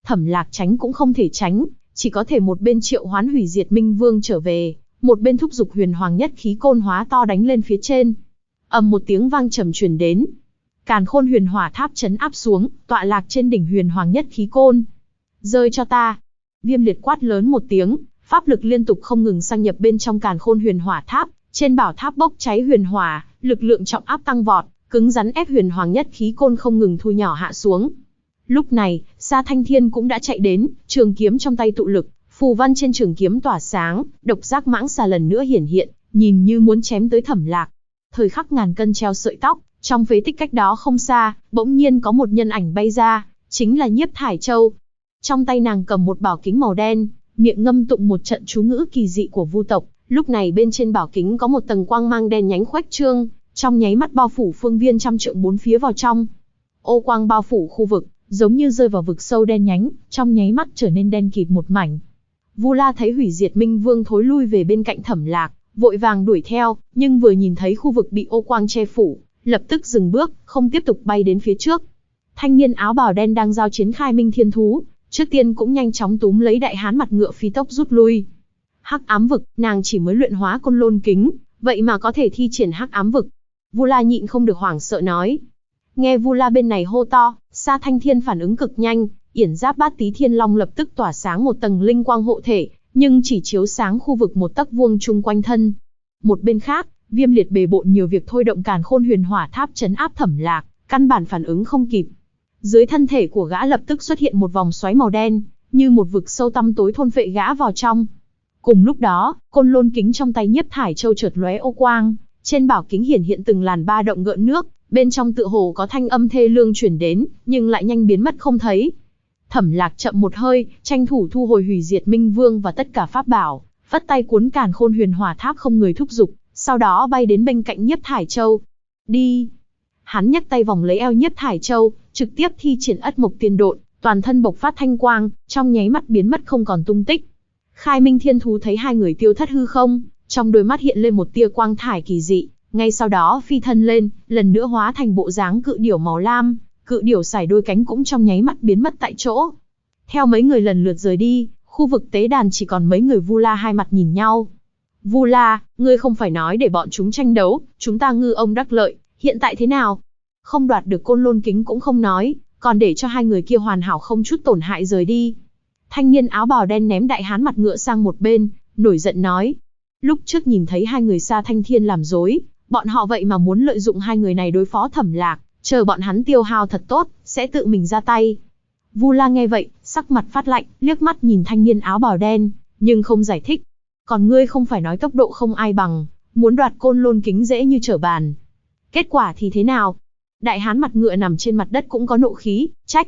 Thẩm Lạc tránh cũng không thể tránh, chỉ có thể một bên triệu hoán hủy diệt minh vương trở về, một bên thúc giục huyền hoàng nhất khí côn hóa to đánh lên phía trên. Ầm một tiếng vang trầm truyền đến. Càn khôn huyền hỏa tháp chấn áp xuống, tọa lạc trên đỉnh huyền hoàng nhất khí côn. Rơi cho ta. Viêm Liệt quát lớn một tiếng, pháp lực liên tục không ngừng sang nhập bên trong càn khôn huyền hỏa tháp, trên bảo tháp bốc cháy huyền hỏa, lực lượng trọng áp tăng vọt, cứng rắn ép huyền hoàng nhất khí côn không ngừng thu nhỏ hạ xuống. Lúc này, Sa Thanh Thiên cũng đã chạy đến, trường kiếm trong tay tụ lực, phù văn trên trường kiếm tỏa sáng, độc giác mãng xà lần nữa hiển hiện, nhìn như muốn chém tới Thẩm Lạc. Thời khắc ngàn cân treo sợi tóc, trong phế tích cách đó không xa, bỗng nhiên có một nhân ảnh bay ra, chính là Nhiếp Thải Châu. Trong tay nàng cầm một bảo kính màu đen, miệng ngâm tụng một trận chú ngữ kỳ dị của vu tộc, lúc này bên trên bảo kính có một tầng quang mang đen nhánh khuếch trương, trong nháy mắt bao phủ phương viên trăm trượng bốn phía vào trong. Ô quang bao phủ khu vực, giống như rơi vào vực sâu đen nhánh, trong nháy mắt trở nên đen kịt một mảnh. Vu La thấy hủy diệt minh vương thối lui về bên cạnh Thẩm Lạc, vội vàng đuổi theo, nhưng vừa nhìn thấy khu vực bị ô quang che phủ, lập tức dừng bước, không tiếp tục bay đến phía trước. Thanh niên áo bào đen đang giao chiến Khai Minh Thiên Thú, trước tiên cũng nhanh chóng túm lấy đại hán mặt ngựa phi tốc rút lui. Hắc ám vực, nàng chỉ mới luyện hóa côn lôn kính, vậy mà có thể thi triển hắc ám vực. Vu La nhịn không được hoảng sợ nói. Nghe Vu La bên này hô to, Sa Thanh Thiên phản ứng cực nhanh, yển giáp bát tí thiên long lập tức tỏa sáng một tầng linh quang hộ thể, nhưng chỉ chiếu sáng khu vực một tấc vuông chung quanh thân. Một bên khác, Viêm Liệt bề bộn nhiều việc thôi động càn khôn huyền hỏa tháp trấn áp Thẩm Lạc, căn bản phản ứng không kịp. Dưới thân thể của gã lập tức xuất hiện một vòng xoáy màu đen, như một vực sâu tăm tối thôn phệ gã vào trong. Cùng lúc đó, côn lôn kính trong tay Nhiếp Thải Châu chợt lóe ô quang, trên bảo kính hiển hiện từng làn ba động gợn nước, bên trong tựa hồ có thanh âm thê lương chuyển đến, nhưng lại nhanh biến mất không thấy. Thẩm Lạc chậm một hơi, tranh thủ thu hồi hủy diệt minh vương và tất cả pháp bảo, vất tay cuốn càn khôn huyền hỏa tháp không người thúc giục, sau đó bay đến bên cạnh Nhiếp Thải Châu. Đi! Hắn nhấc tay vòng lấy eo Nhiếp Thải Châu, trực tiếp thi triển Ất Mộc Tiên Độn, toàn thân bộc phát thanh quang, trong nháy mắt biến mất không còn tung tích. Khai Minh Thiên Thú thấy hai người tiêu thất hư không, trong đôi mắt hiện lên một tia quang thải kỳ dị, ngay sau đó phi thân lên, lần nữa hóa thành bộ dáng cự điểu màu lam, cự điểu sải đôi cánh cũng trong nháy mắt biến mất tại chỗ. Theo mấy người lần lượt rời đi, khu vực tế đàn chỉ còn mấy người Vu La hai mặt nhìn nhau. Vu La, ngươi không phải nói để bọn chúng tranh đấu, chúng ta ngư ông đắc lợi, hiện tại thế nào? Không đoạt được côn lôn kính cũng không nói, còn để cho hai người kia hoàn hảo không chút tổn hại rời đi. Thanh niên áo bào đen ném đại hán mặt ngựa sang một bên, nổi giận nói. Lúc trước nhìn thấy hai người Sa Thanh Thiên làm dối, bọn họ vậy mà muốn lợi dụng hai người này đối phó Thẩm Lạc, chờ bọn hắn tiêu hao thật tốt, sẽ tự mình ra tay. Vu La nghe vậy, sắc mặt phát lạnh, liếc mắt nhìn thanh niên áo bào đen, nhưng không giải thích. Còn ngươi không phải nói tốc độ không ai bằng, muốn đoạt côn lôn kính dễ như trở bàn. Kết quả thì thế nào? Đại hán mặt ngựa nằm trên mặt đất cũng có nộ khí, trách,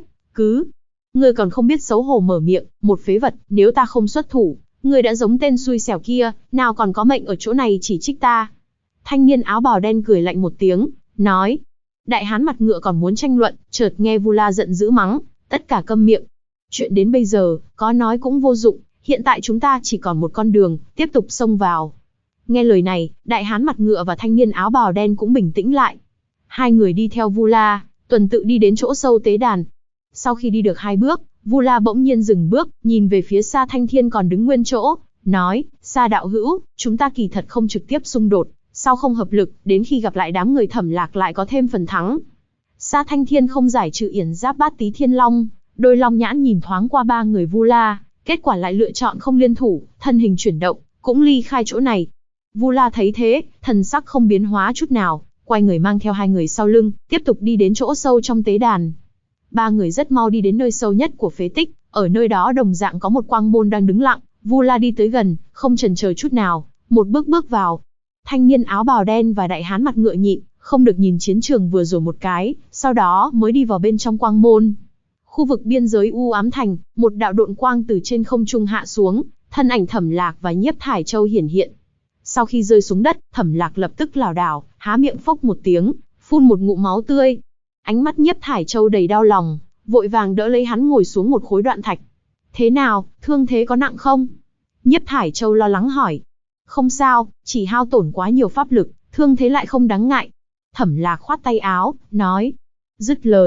ngươi còn không biết xấu hổ mở miệng, một phế vật, nếu ta không xuất thủ, ngươi đã giống tên xui xẻo kia, nào còn có mệnh ở chỗ này chỉ trích ta. Thanh niên áo bào đen cười lạnh một tiếng, nói. Đại hán mặt ngựa còn muốn tranh luận, chợt nghe Vu La giận dữ mắng, tất cả câm miệng. Chuyện đến bây giờ, có nói cũng vô dụng, hiện tại chúng ta chỉ còn một con đường, tiếp tục xông vào. Nghe lời này, đại hán mặt ngựa và thanh niên áo bào đen cũng bình tĩnh lại. Hai người đi theo Vu La, tuần tự đi đến chỗ sâu tế đàn. Sau khi đi được hai bước, Vu La bỗng nhiên dừng bước, nhìn về phía Sa Thanh Thiên còn đứng nguyên chỗ, nói, Sa đạo hữu, chúng ta kỳ thật không trực tiếp xung đột, sao không hợp lực, đến khi gặp lại đám người Thẩm Lạc lại có thêm phần thắng. Sa Thanh Thiên không giải trừ yển giáp bát tí thiên long, đôi long nhãn nhìn thoáng qua ba người Vu La, kết quả lại lựa chọn không liên thủ, thân hình chuyển động, cũng ly khai chỗ này. Vu La thấy thế, thần sắc không biến hóa chút nào, quay người mang theo hai người sau lưng, tiếp tục đi đến chỗ sâu trong tế đàn. Ba người rất mau đi đến nơi sâu nhất của phế tích, ở nơi đó đồng dạng có một quang môn đang đứng lặng, Vu La đi tới gần, không chần chờ chút nào, một bước bước vào. Thanh niên áo bào đen và đại hán mặt ngựa nhịn, không được nhìn chiến trường vừa rồi một cái, sau đó mới đi vào bên trong quang môn. Khu vực biên giới u ám thành, một đạo độn quang từ trên không trung hạ xuống, thân ảnh Thẩm Lạc và Nhiếp Thải Châu hiển hiện. Sau khi rơi xuống đất, Thẩm Lạc lập tức lảo đảo, há miệng phốc một tiếng, phun một ngụm máu tươi. Ánh mắt Nhiếp Thải Châu đầy đau lòng, vội vàng đỡ lấy hắn ngồi xuống một khối đoạn thạch. Thế nào, thương thế có nặng không? Nhiếp Thải Châu lo lắng hỏi. Không sao, chỉ hao tổn quá nhiều pháp lực, thương thế lại không đáng ngại. Thẩm Lạc khoát tay áo, nói. Dứt lời,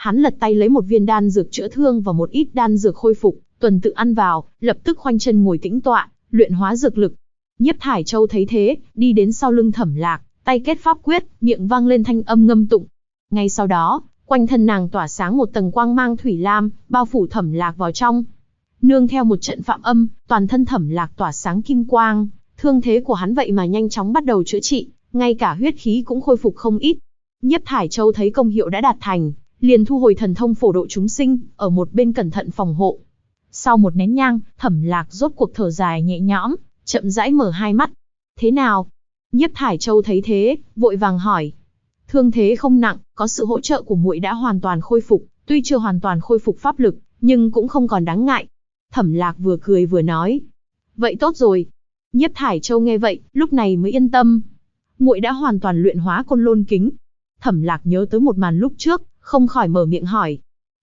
Hắn lật tay lấy một viên đan dược chữa thương và một ít đan dược khôi phục, tuần tự ăn vào, lập tức khoanh chân ngồi tĩnh tọa, luyện hóa dược lực. Nhiếp Thải Châu thấy thế, đi đến sau lưng Thẩm Lạc, tay kết pháp quyết, miệng vang lên thanh âm ngâm tụng. Ngay sau đó, quanh thân nàng tỏa sáng một tầng quang mang thủy lam, bao phủ Thẩm Lạc vào trong. Nương theo một trận phạm âm, toàn thân Thẩm Lạc tỏa sáng kim quang, thương thế của hắn vậy mà nhanh chóng bắt đầu chữa trị, ngay cả huyết khí cũng khôi phục không ít. Nhiếp Thải Châu thấy công hiệu đã đạt thành, liền thu hồi thần thông phổ độ chúng sinh, ở một bên cẩn thận phòng hộ. Sau một nén nhang, Thẩm Lạc rốt cuộc thở dài nhẹ nhõm, chậm rãi mở hai mắt. Thế nào? Nhiếp Thải Châu thấy thế, vội vàng hỏi. Thương thế không nặng, có sự hỗ trợ của muội đã hoàn toàn khôi phục, tuy chưa hoàn toàn khôi phục pháp lực, nhưng cũng không còn đáng ngại. Thẩm Lạc vừa cười vừa nói. Vậy tốt rồi. Nhiếp Thải Châu nghe vậy, lúc này mới yên tâm. Muội đã hoàn toàn luyện hóa Côn Lôn kính. Thẩm Lạc nhớ tới một màn lúc trước, không khỏi mở miệng hỏi.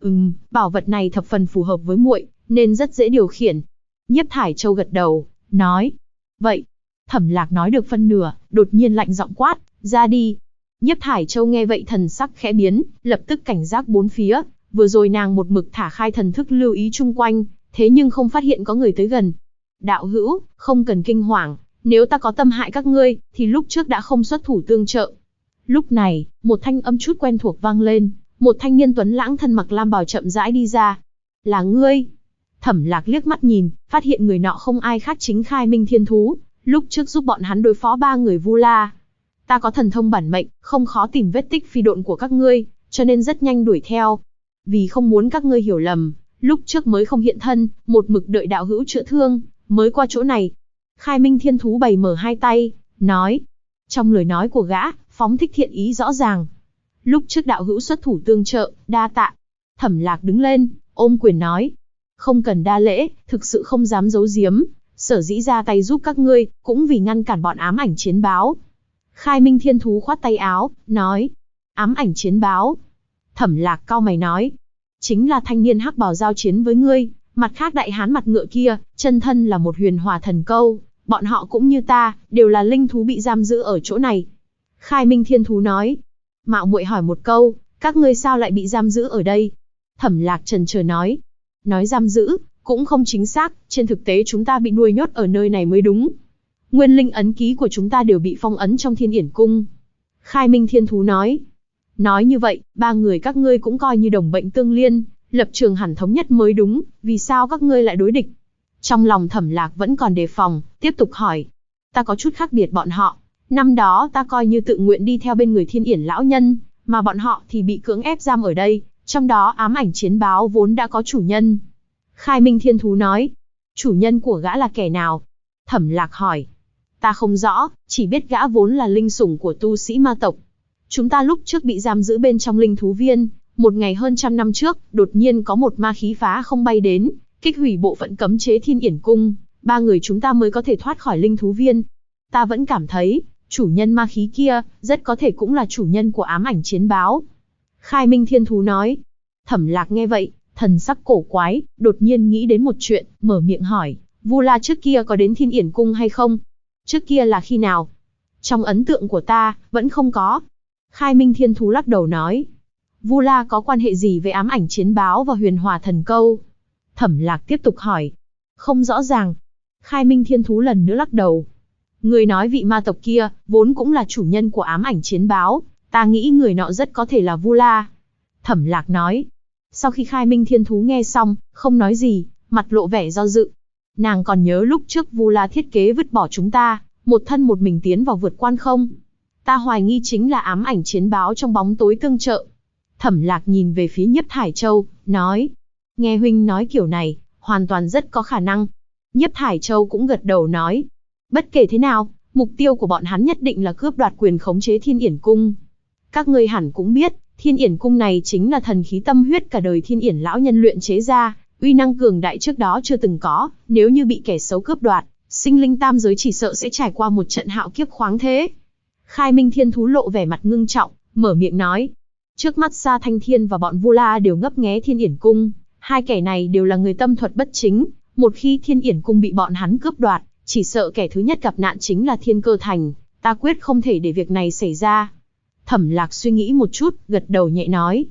Bảo vật này thập phần phù hợp với muội, nên rất dễ điều khiển. Nhiếp Thải Châu gật đầu, nói. Vậy. Thẩm Lạc nói được phân nửa, đột nhiên lạnh giọng quát, ra đi. Nhiếp Thải Châu nghe vậy thần sắc khẽ biến, lập tức cảnh giác bốn phía. Vừa rồi nàng một mực thả khai thần thức lưu ý chung quanh, thế nhưng không phát hiện có người tới gần. Đạo hữu, không cần kinh hoàng, nếu ta có tâm hại các ngươi, thì lúc trước đã không xuất thủ tương trợ. Lúc này, một thanh âm chút quen thuộc vang lên, một thanh niên tuấn lãng thân mặc lam bào chậm rãi đi ra. Là ngươi? Thẩm Lạc liếc mắt nhìn, phát hiện người nọ không ai khác chính Khai Minh Thiên Thú, lúc trước giúp bọn hắn đối phó 3 người Vu La. Ta có thần thông bản mệnh, không khó tìm vết tích phi độn của các ngươi, cho nên rất nhanh đuổi theo. Vì không muốn các ngươi hiểu lầm, lúc trước mới không hiện thân, một mực đợi đạo hữu chữa thương, mới qua chỗ này. Khai Minh Thiên Thú bày mở hai tay, nói. Trong lời nói của gã, phóng thích thiện ý rõ ràng. Lúc trước đạo hữu xuất thủ tương trợ, đa tạ. Thẩm Lạc đứng lên, ôm quyền nói. Không cần đa lễ, thực sự không dám giấu giếm. Sở dĩ ra tay giúp các ngươi, cũng vì ngăn cản bọn ám ảnh chiến báo. Khai Minh Thiên Thú khoát tay áo, nói. Ám ảnh chiến báo. Thẩm Lạc cau mày nói. Chính là thanh niên hắc bào giao chiến với ngươi, mặt khác đại hán mặt ngựa kia, chân thân là một huyền hỏa thần câu. Bọn họ cũng như ta, đều là linh thú bị giam giữ ở chỗ này. Khai Minh Thiên Thú nói. Mạo muội hỏi một câu, các ngươi sao lại bị giam giữ ở đây? Thẩm Lạc chần chờ nói. Nói giam giữ, cũng không chính xác, trên thực tế chúng ta bị nuôi nhốt ở nơi này mới đúng. Nguyên linh ấn ký của chúng ta đều bị phong ấn trong Thiên Yển Cung. Khai Minh Thiên Thú nói. Nói như vậy, 3 người các ngươi cũng coi như đồng bệnh tương liên, lập trường hẳn thống nhất mới đúng, vì sao các ngươi lại đối địch? Trong lòng Thẩm Lạc vẫn còn đề phòng, tiếp tục hỏi. Ta có chút khác biệt bọn họ. Năm đó ta coi như tự nguyện đi theo bên người Thiên Yển lão nhân, mà bọn họ thì bị cưỡng ép giam ở đây, trong đó ám ảnh chiến báo vốn đã có chủ nhân. Khai Minh Thiên Thú nói. Chủ nhân của gã là kẻ nào? Thẩm Lạc hỏi. Ta không rõ, chỉ biết gã vốn là linh sủng của tu sĩ ma tộc. Chúng ta lúc trước bị giam giữ bên trong linh thú viên, một ngày hơn 100 năm trước, đột nhiên có một ma khí phá không bay đến, kích hủy bộ phận cấm chế Thiên Yển Cung, 3 người chúng ta mới có thể thoát khỏi linh thú viên. Ta vẫn cảm thấy, chủ nhân ma khí kia, rất có thể cũng là chủ nhân của ám ảnh chiến báo. Khai Minh Thiên Thú nói. Thẩm Lạc nghe vậy, thần sắc cổ quái, đột nhiên nghĩ đến một chuyện, mở miệng hỏi, Vu La trước kia có đến Thiên Yển Cung hay không? Trước kia là khi nào? Trong ấn tượng của ta, vẫn không có. Khai Minh Thiên Thú lắc đầu nói. Vu La có quan hệ gì với ám ảnh chiến báo và huyền hỏa thần câu? Thẩm Lạc tiếp tục hỏi. Không rõ ràng. Khai Minh Thiên Thú lần nữa lắc đầu. Người nói vị ma tộc kia, vốn cũng là chủ nhân của ám ảnh chiến báo, ta nghĩ người nọ rất có thể là Vu La. Thẩm Lạc nói. Sau khi Khai Minh Thiên Thú nghe xong, không nói gì, mặt lộ vẻ do dự. Nàng còn nhớ lúc trước Vu La thiết kế vứt bỏ chúng ta, một thân một mình tiến vào vượt quan không? Ta hoài nghi chính là ám ảnh chiến báo trong bóng tối tương trợ. Thẩm Lạc nhìn về phía Nhiếp Thải Châu, nói. Nghe huynh nói kiểu này, hoàn toàn rất có khả năng. Nhiếp Thải Châu cũng gật đầu nói. Bất kể thế nào, mục tiêu của bọn hắn nhất định là cướp đoạt quyền khống chế Thiên Yển Cung. Các ngươi hẳn cũng biết, Thiên Yển Cung này chính là thần khí tâm huyết cả đời Thiên Yển lão nhân luyện chế ra, uy năng cường đại trước đó chưa từng có, nếu như bị kẻ xấu cướp đoạt, sinh linh tam giới chỉ sợ sẽ trải qua một trận hạo kiếp khoáng thế. Khai Minh Thiên Thú lộ vẻ mặt ngưng trọng, mở miệng nói. Trước mắt Sa Thanh Thiên và bọn Vu La đều ngấp nghé Thiên Yển Cung, hai kẻ này đều là người tâm thuật bất chính, một khi Thiên Yển Cung bị bọn hắn cướp đoạt, chỉ sợ kẻ thứ nhất gặp nạn chính là Thiên Cơ Thành, ta quyết không thể để việc này xảy ra. Thẩm Lạc suy nghĩ một chút, gật đầu nhẹ nói.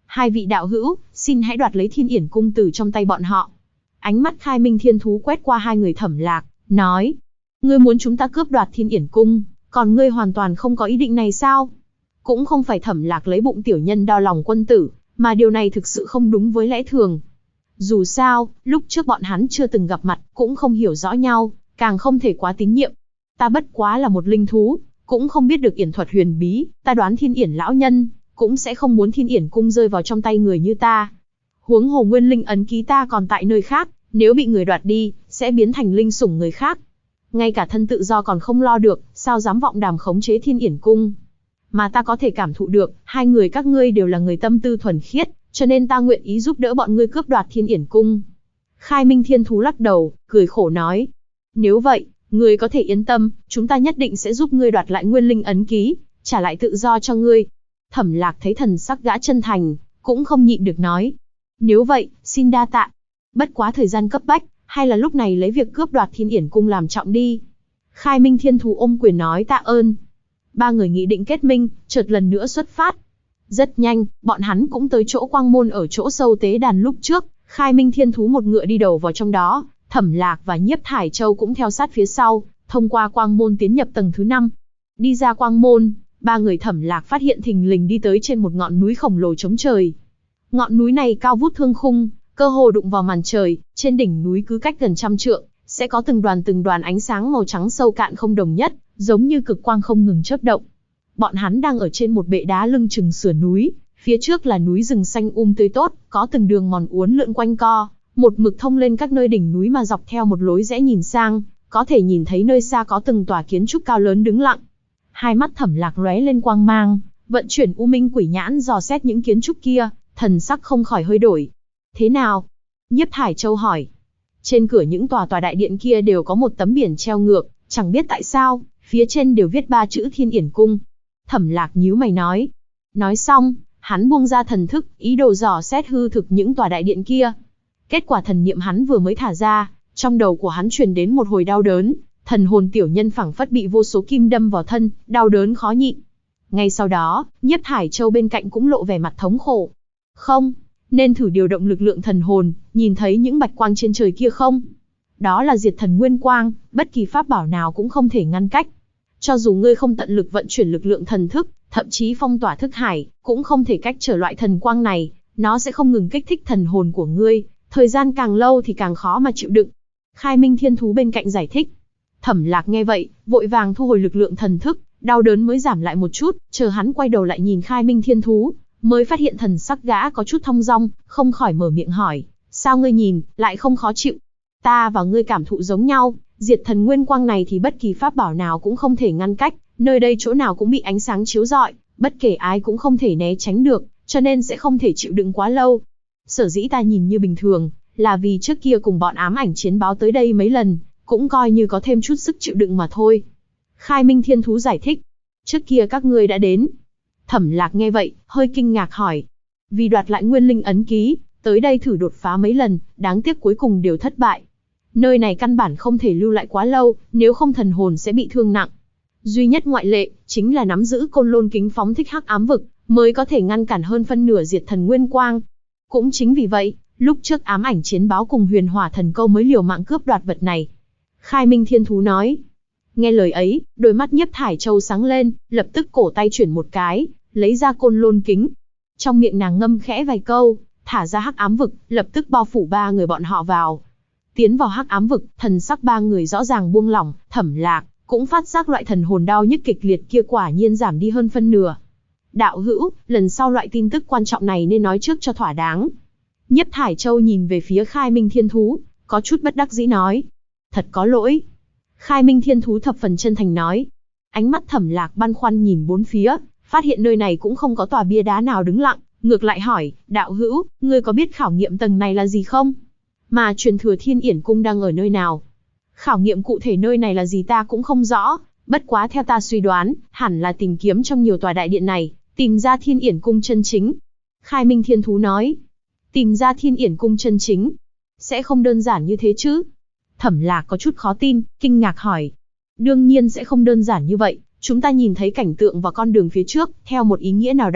Hai vị đạo hữu, xin hãy đoạt lấy Thiên Yển Cung từ trong tay bọn họ. Ánh mắt Khai Minh Thiên Thú quét qua hai người Thẩm Lạc, nói. Ngươi muốn chúng ta cướp đoạt Thiên Yển Cung, còn ngươi hoàn toàn không có ý định này sao? Cũng không phải Thẩm Lạc lấy bụng tiểu nhân đo lòng quân tử, mà điều này thực sự không đúng với lẽ thường. Dù sao, lúc trước bọn hắn chưa từng gặp mặt, cũng không hiểu rõ nhau, càng không thể quá tín nhiệm. Ta bất quá là một linh thú, cũng không biết được yển thuật huyền bí, ta đoán Thiên Yển lão nhân cũng sẽ không muốn Thiên Yển Cung rơi vào trong tay người như ta. Huống hồ nguyên linh ấn ký ta còn tại nơi khác, nếu bị người đoạt đi, sẽ biến thành linh sủng người khác. Ngay cả thân tự do còn không lo được, sao dám vọng đàm khống chế Thiên Yển Cung. Mà ta có thể cảm thụ được, hai người các ngươi đều là người tâm tư thuần khiết, cho nên ta nguyện ý giúp đỡ bọn ngươi cướp đoạt Thiên Yển Cung. Khai Minh Thiên Thú lắc đầu, cười khổ nói. Nếu vậy, ngươi có thể yên tâm, chúng ta nhất định sẽ giúp ngươi đoạt lại nguyên linh ấn ký, trả lại tự do cho ngươi. Thẩm Lạc thấy thần sắc gã chân thành, cũng không nhịn được nói. Nếu vậy, xin đa tạ. Bất quá thời gian cấp bách, hay là lúc này lấy việc cướp đoạt Thiên Yển Cung làm trọng đi. Khai Minh Thiên Thú ôm quyền nói tạ ơn. Ba người nghị định kết minh, chợt lần nữa xuất phát. Rất nhanh, bọn hắn cũng tới chỗ quang môn ở chỗ sâu tế đàn lúc trước. Khai Minh Thiên Thú một ngựa đi đầu vào trong đó, Thẩm Lạc và Nhiếp Thải Châu cũng theo sát phía sau, thông qua quang môn tiến nhập tầng thứ 5. Đi ra quang môn, ba người Thẩm Lạc phát hiện thình lình đi tới trên một ngọn núi khổng lồ chống trời. Ngọn núi này cao vút thương khung, cơ hồ đụng vào màn trời, trên đỉnh núi cứ cách gần 100 trượng, sẽ có từng đoàn ánh sáng màu trắng sâu cạn không đồng nhất, giống như cực quang không ngừng chớp động. Bọn hắn đang ở trên một bệ đá lưng chừng sườn núi, phía trước là núi rừng xanh tươi tốt, có từng đường mòn uốn lượn quanh co, một mực thông lên các nơi đỉnh núi mà dọc theo một lối rẽ nhìn sang, có thể nhìn thấy nơi xa có từng tòa kiến trúc cao lớn đứng lặng. Hai mắt Thẩm Lạc lóe lên quang mang, vận chuyển U Minh Quỷ Nhãn dò xét những kiến trúc kia, thần sắc không khỏi hơi đổi. Thế nào? Nhiếp Thải Châu hỏi. Trên cửa những tòa đại điện kia đều có một tấm biển treo ngược, chẳng biết tại sao, phía trên đều viết 3 chữ Thiên Yển Cung. Thẩm Lạc nhíu mày nói. Nói xong, hắn buông ra thần thức, ý đồ dò xét hư thực những tòa đại điện kia. Kết quả thần niệm hắn vừa mới thả ra, trong đầu của hắn truyền đến một hồi đau đớn, thần hồn tiểu nhân phảng phất bị vô số kim đâm vào thân, đau đớn khó nhịn. Ngay sau đó, Nhiếp Thải Châu bên cạnh cũng lộ vẻ mặt thống khổ. Không, nên thử điều động lực lượng thần hồn, nhìn thấy những bạch quang trên trời kia không? Đó là diệt thần nguyên quang, bất kỳ pháp bảo nào cũng không thể ngăn cách. Cho dù ngươi không tận lực vận chuyển lực lượng thần thức, thậm chí phong tỏa thức hải, cũng không thể cách trở loại thần quang này, nó sẽ không ngừng kích thích thần hồn của ngươi, thời gian càng lâu thì càng khó mà chịu đựng. Khai Minh Thiên Thú bên cạnh giải thích. Thẩm Lạc nghe vậy, vội vàng thu hồi lực lượng thần thức, đau đớn mới giảm lại một chút, chờ hắn quay đầu lại nhìn Khai Minh Thiên Thú, mới phát hiện thần sắc gã có chút thong dong, không khỏi mở miệng hỏi, sao ngươi nhìn, lại không khó chịu? Ta và ngươi cảm thụ giống nhau, diệt thần nguyên quang này thì bất kỳ pháp bảo nào cũng không thể ngăn cách, nơi đây chỗ nào cũng bị ánh sáng chiếu rọi, bất kể ai cũng không thể né tránh được, cho nên sẽ không thể chịu đựng quá lâu. Sở dĩ ta nhìn như bình thường, là vì trước kia cùng bọn ám ảnh chiến báo tới đây mấy lần, cũng coi như có thêm chút sức chịu đựng mà thôi. Khai Minh Thiên Thú giải thích, trước kia các ngươi đã đến. Thẩm Lạc nghe vậy, hơi kinh ngạc hỏi. Vì đoạt lại nguyên linh ấn ký, tới đây thử đột phá mấy lần, đáng tiếc cuối cùng đều thất bại. Nơi này căn bản không thể lưu lại quá lâu, nếu không thần hồn sẽ bị thương nặng. Duy nhất ngoại lệ, chính là nắm giữ Côn Lôn Kính phóng thích hắc ám vực, mới có thể ngăn cản hơn phân nửa diệt thần nguyên quang. Cũng chính vì vậy, lúc trước ám ảnh chiến báo cùng Huyền Hỏa Thần Câu mới liều mạng cướp đoạt vật này. Khai Minh Thiên Thú nói. Nghe lời ấy, đôi mắt Nhiếp Thải Châu sáng lên, lập tức cổ tay chuyển một cái, lấy ra Côn Lôn Kính. Trong miệng nàng ngâm khẽ vài câu, thả ra hắc ám vực, lập tức bao phủ ba người bọn họ vào. Tiến vào hắc ám vực, thần sắc ba người rõ ràng buông lỏng, Thẩm Lạc cũng phát giác loại thần hồn đau nhức kịch liệt kia quả nhiên giảm đi hơn phân nửa. Đạo hữu, lần sau loại tin tức quan trọng này nên nói trước cho thỏa đáng. Nhiếp Thải Châu nhìn về phía Khai Minh Thiên Thú, có chút bất đắc dĩ nói. Thật có lỗi. Khai Minh Thiên Thú thập phần chân thành nói. Ánh mắt Thẩm Lạc băn khoăn nhìn bốn phía, phát hiện nơi này cũng không có tòa bia đá nào đứng lặng, ngược lại hỏi, đạo hữu, ngươi có biết khảo nghiệm tầng này là gì không? Mà truyền thừa Thiên Yển Cung đang ở nơi nào? Khảo nghiệm cụ thể nơi này là gì ta cũng không rõ, bất quá theo ta suy đoán, hẳn là tìm kiếm trong nhiều tòa đại điện này, tìm ra Thiên Yển Cung chân chính. Khai Minh Thiên Thú nói, tìm ra Thiên Yển Cung chân chính, sẽ không đơn giản như thế chứ? Thẩm Lạc có chút khó tin, kinh ngạc hỏi. Đương nhiên sẽ không đơn giản như vậy, chúng ta nhìn thấy cảnh tượng và con đường phía trước, theo một ý nghĩa nào đó,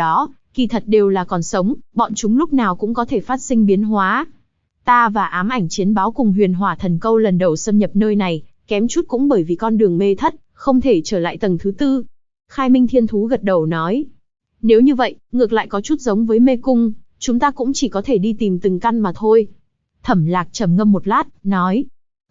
kỳ thật đều là còn sống, bọn chúng lúc nào cũng có thể phát sinh biến hóa. Ta và ám ảnh chiến báo cùng huyền hỏa thần câu lần đầu xâm nhập nơi này, kém chút cũng bởi vì con đường mê thất, không thể trở lại tầng thứ 4. Khai Minh Thiên Thú gật đầu nói. Nếu như vậy, ngược lại có chút giống với mê cung, chúng ta cũng chỉ có thể đi tìm từng căn mà thôi. Thẩm Lạc trầm ngâm một lát, nói.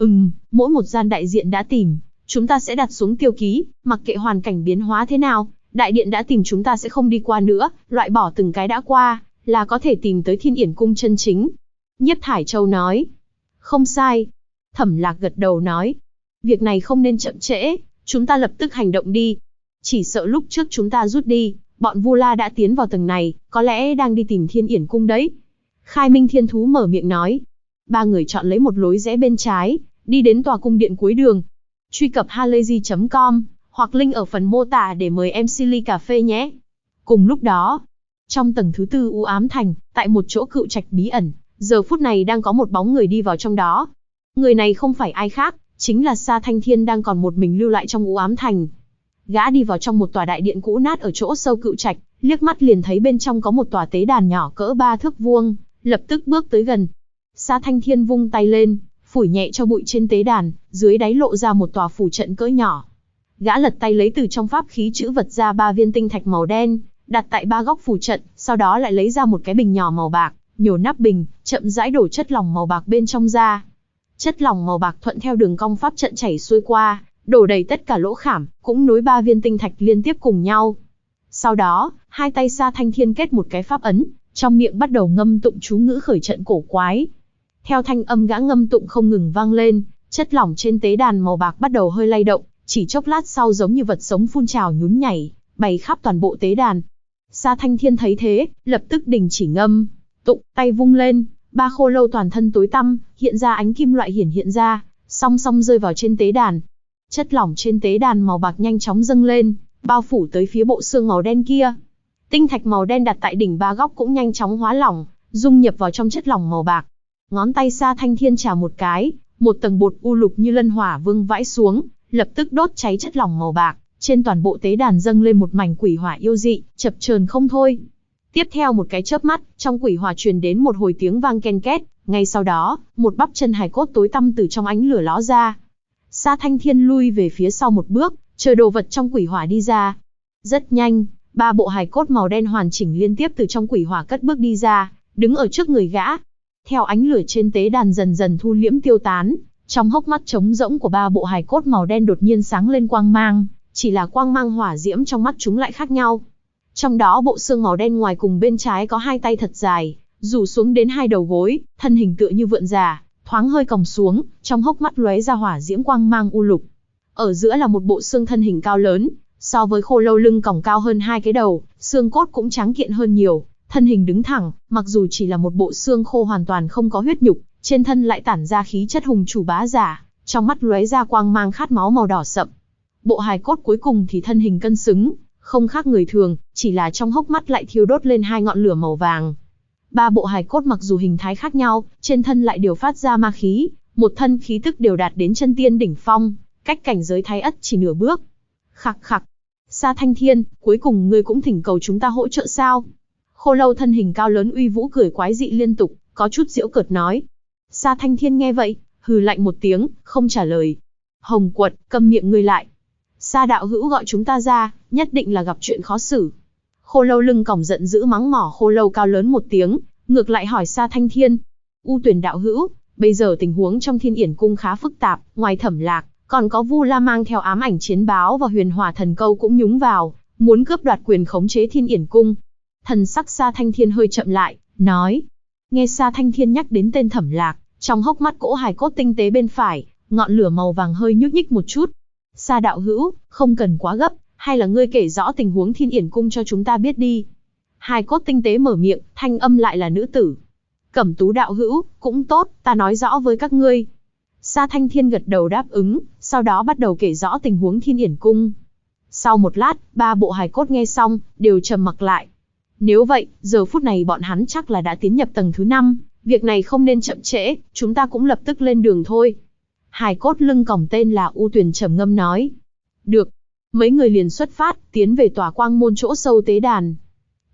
Mỗi một gian đại diện đã tìm, chúng ta sẽ đặt xuống tiêu ký, mặc kệ hoàn cảnh biến hóa thế nào, đại điện đã tìm chúng ta sẽ không đi qua nữa, loại bỏ từng cái đã qua, là có thể tìm tới Thiên Yển Cung chân chính. Nhiếp Thải Châu nói. Không sai. Thẩm Lạc gật đầu nói. Việc này không nên chậm trễ, chúng ta lập tức hành động đi. Chỉ sợ lúc trước chúng ta rút đi, bọn Vu La đã tiến vào tầng này, có lẽ đang đi tìm Thiên Yển Cung đấy. Khai Minh Thiên Thú mở miệng nói. Ba người chọn lấy một lối rẽ bên trái, đi đến tòa cung điện cuối đường. Truy cập halayzi.com, hoặc link ở phần mô tả để mời em Silly Cà Phê nhé. Cùng lúc đó, trong tầng thứ 4 U Ám Thành, tại một chỗ cựu trạch bí ẩn, giờ phút này đang có một bóng người đi vào trong đó. Người này không phải ai khác, chính là Sa Thanh Thiên đang còn một mình lưu lại trong U Ám Thành. Gã đi vào trong một tòa đại điện cũ nát ở chỗ sâu cựu trạch, liếc mắt liền thấy bên trong có một tòa tế đàn nhỏ cỡ 3 thước vuông, lập tức bước tới gần. Sa Thanh Thiên vung tay lên, phủi nhẹ cho bụi trên tế đàn, dưới đáy lộ ra một tòa phù trận cỡ nhỏ. Gã lật tay lấy từ trong pháp khí chữ vật ra 3 viên tinh thạch màu đen, đặt tại 3 góc phù trận, sau đó lại lấy ra một cái bình nhỏ màu bạc, nhổ nắp bình, chậm rãi đổ chất lỏng màu bạc bên trong ra. Chất lỏng màu bạc thuận theo đường cong pháp trận chảy xuôi qua, đổ đầy tất cả lỗ khảm, cũng nối 3 viên tinh thạch liên tiếp cùng nhau. Sau đó, hai tay Sa Thanh Thiên kết một cái pháp ấn, trong miệng bắt đầu ngâm tụng chú ngữ khởi trận cổ quái. Theo thanh âm gã ngâm tụng không ngừng vang lên, chất lỏng trên tế đàn màu bạc bắt đầu hơi lay động, chỉ chốc lát sau giống như vật sống phun trào nhún nhảy, bày khắp toàn bộ tế đàn. Sa Thanh Thiên thấy thế, lập tức đình chỉ ngâm tụng, tay vung lên, 3 khô lâu toàn thân tối tăm, hiện ra ánh kim loại hiện ra, song song rơi vào trên tế đàn. Chất lỏng trên tế đàn màu bạc nhanh chóng dâng lên, bao phủ tới phía bộ xương màu đen kia. Tinh thạch màu đen đặt tại đỉnh 3 góc cũng nhanh chóng hóa lỏng, dung nhập vào trong chất lỏng màu bạc. Ngón tay Sa Thanh Thiên chà một cái, một tầng bột u lục như lân hỏa vương vãi xuống, lập tức đốt cháy chất lỏng màu bạc. Trên toàn bộ tế đàn dâng lên một mảnh quỷ hỏa yêu dị, chập chờn không thôi. Tiếp theo một cái chớp mắt, trong quỷ hỏa truyền đến một hồi tiếng vang ken két. Ngay sau đó, một bắp chân hài cốt tối tăm từ trong ánh lửa ló ra. Sa Thanh Thiên lui về phía sau một bước, chờ đồ vật trong quỷ hỏa đi ra. Rất nhanh, 3 bộ hài cốt màu đen hoàn chỉnh liên tiếp từ trong quỷ hỏa cất bước đi ra, đứng ở trước người gã. Theo ánh lửa trên tế đàn dần dần thu liễm tiêu tán, trong hốc mắt trống rỗng của 3 bộ hài cốt màu đen đột nhiên sáng lên quang mang, chỉ là quang mang hỏa diễm trong mắt chúng lại khác nhau. Trong đó bộ xương màu đen ngoài cùng bên trái có 2 tay thật dài, rủ xuống đến 2 đầu gối, thân hình tựa như vượn già, thoáng hơi còng xuống, trong hốc mắt lóe ra hỏa diễm quang mang u lục. Ở giữa là một bộ xương thân hình cao lớn, so với khô lâu lưng còng cao hơn 2 cái đầu, xương cốt cũng tráng kiện hơn nhiều, thân hình đứng thẳng, mặc dù chỉ là một bộ xương khô hoàn toàn không có huyết nhục, trên thân lại tản ra khí chất hùng chủ bá giả, trong mắt lóe ra quang mang khát máu màu đỏ sậm. Bộ hài cốt cuối cùng thì thân hình cân xứng, không khác người thường, chỉ là trong hốc mắt lại thiêu đốt lên 2 ngọn lửa màu vàng. 3 bộ hài cốt mặc dù hình thái khác nhau, trên thân lại đều phát ra ma khí, một thân khí tức đều đạt đến chân tiên đỉnh phong, cách cảnh giới thái ất chỉ nửa bước. Khặc khặc. Sa Thanh Thiên, cuối cùng ngươi cũng thỉnh cầu chúng ta hỗ trợ sao? Khô lâu thân hình cao lớn uy vũ cười quái dị liên tục, có chút giễu cợt nói. Sa Thanh Thiên nghe vậy, hừ lạnh một tiếng, không trả lời. Hồng Quật, câm miệng ngươi lại. Sa đạo hữu gọi chúng ta ra, nhất định là gặp chuyện khó xử. Khô lâu lưng còng giận dữ mắng mỏ khô lâu cao lớn một tiếng, ngược lại hỏi Sa Thanh Thiên. U Tuyển đạo hữu, bây giờ tình huống trong Thiên Yển Cung khá phức tạp, ngoài Thẩm Lạc, còn có Vu La mang theo ám ảnh chiến báo và huyền hỏa thần câu cũng nhúng vào, muốn cướp đoạt quyền khống chế Thiên Yển Cung. Thần sắc Sa Thanh Thiên hơi chậm lại, nói. Nghe Sa Thanh Thiên nhắc đến tên Thẩm Lạc, trong hốc mắt cỗ hài cốt tinh tế bên phải, ngọn lửa màu vàng hơi nhúc nhích một chút. Sa đạo hữu, không cần quá gấp, hay là ngươi kể rõ tình huống Thiên Yển Cung cho chúng ta biết đi. Hài cốt tinh tế mở miệng, thanh âm lại là nữ tử. Cẩm Tú đạo hữu, cũng tốt, ta nói rõ với các ngươi. Sa Thanh Thiên gật đầu đáp ứng, sau đó bắt đầu kể rõ tình huống Thiên Yển Cung. Sau một lát, 3 bộ hài cốt nghe xong, đều trầm mặc lại. Nếu vậy, giờ phút này bọn hắn chắc là đã tiến nhập tầng thứ 5, việc này không nên chậm trễ, chúng ta cũng lập tức lên đường thôi. Hài cốt lưng còng tên là U Tuyền trầm ngâm nói. Được. Mấy người liền xuất phát, tiến về tòa quang môn chỗ sâu tế đàn.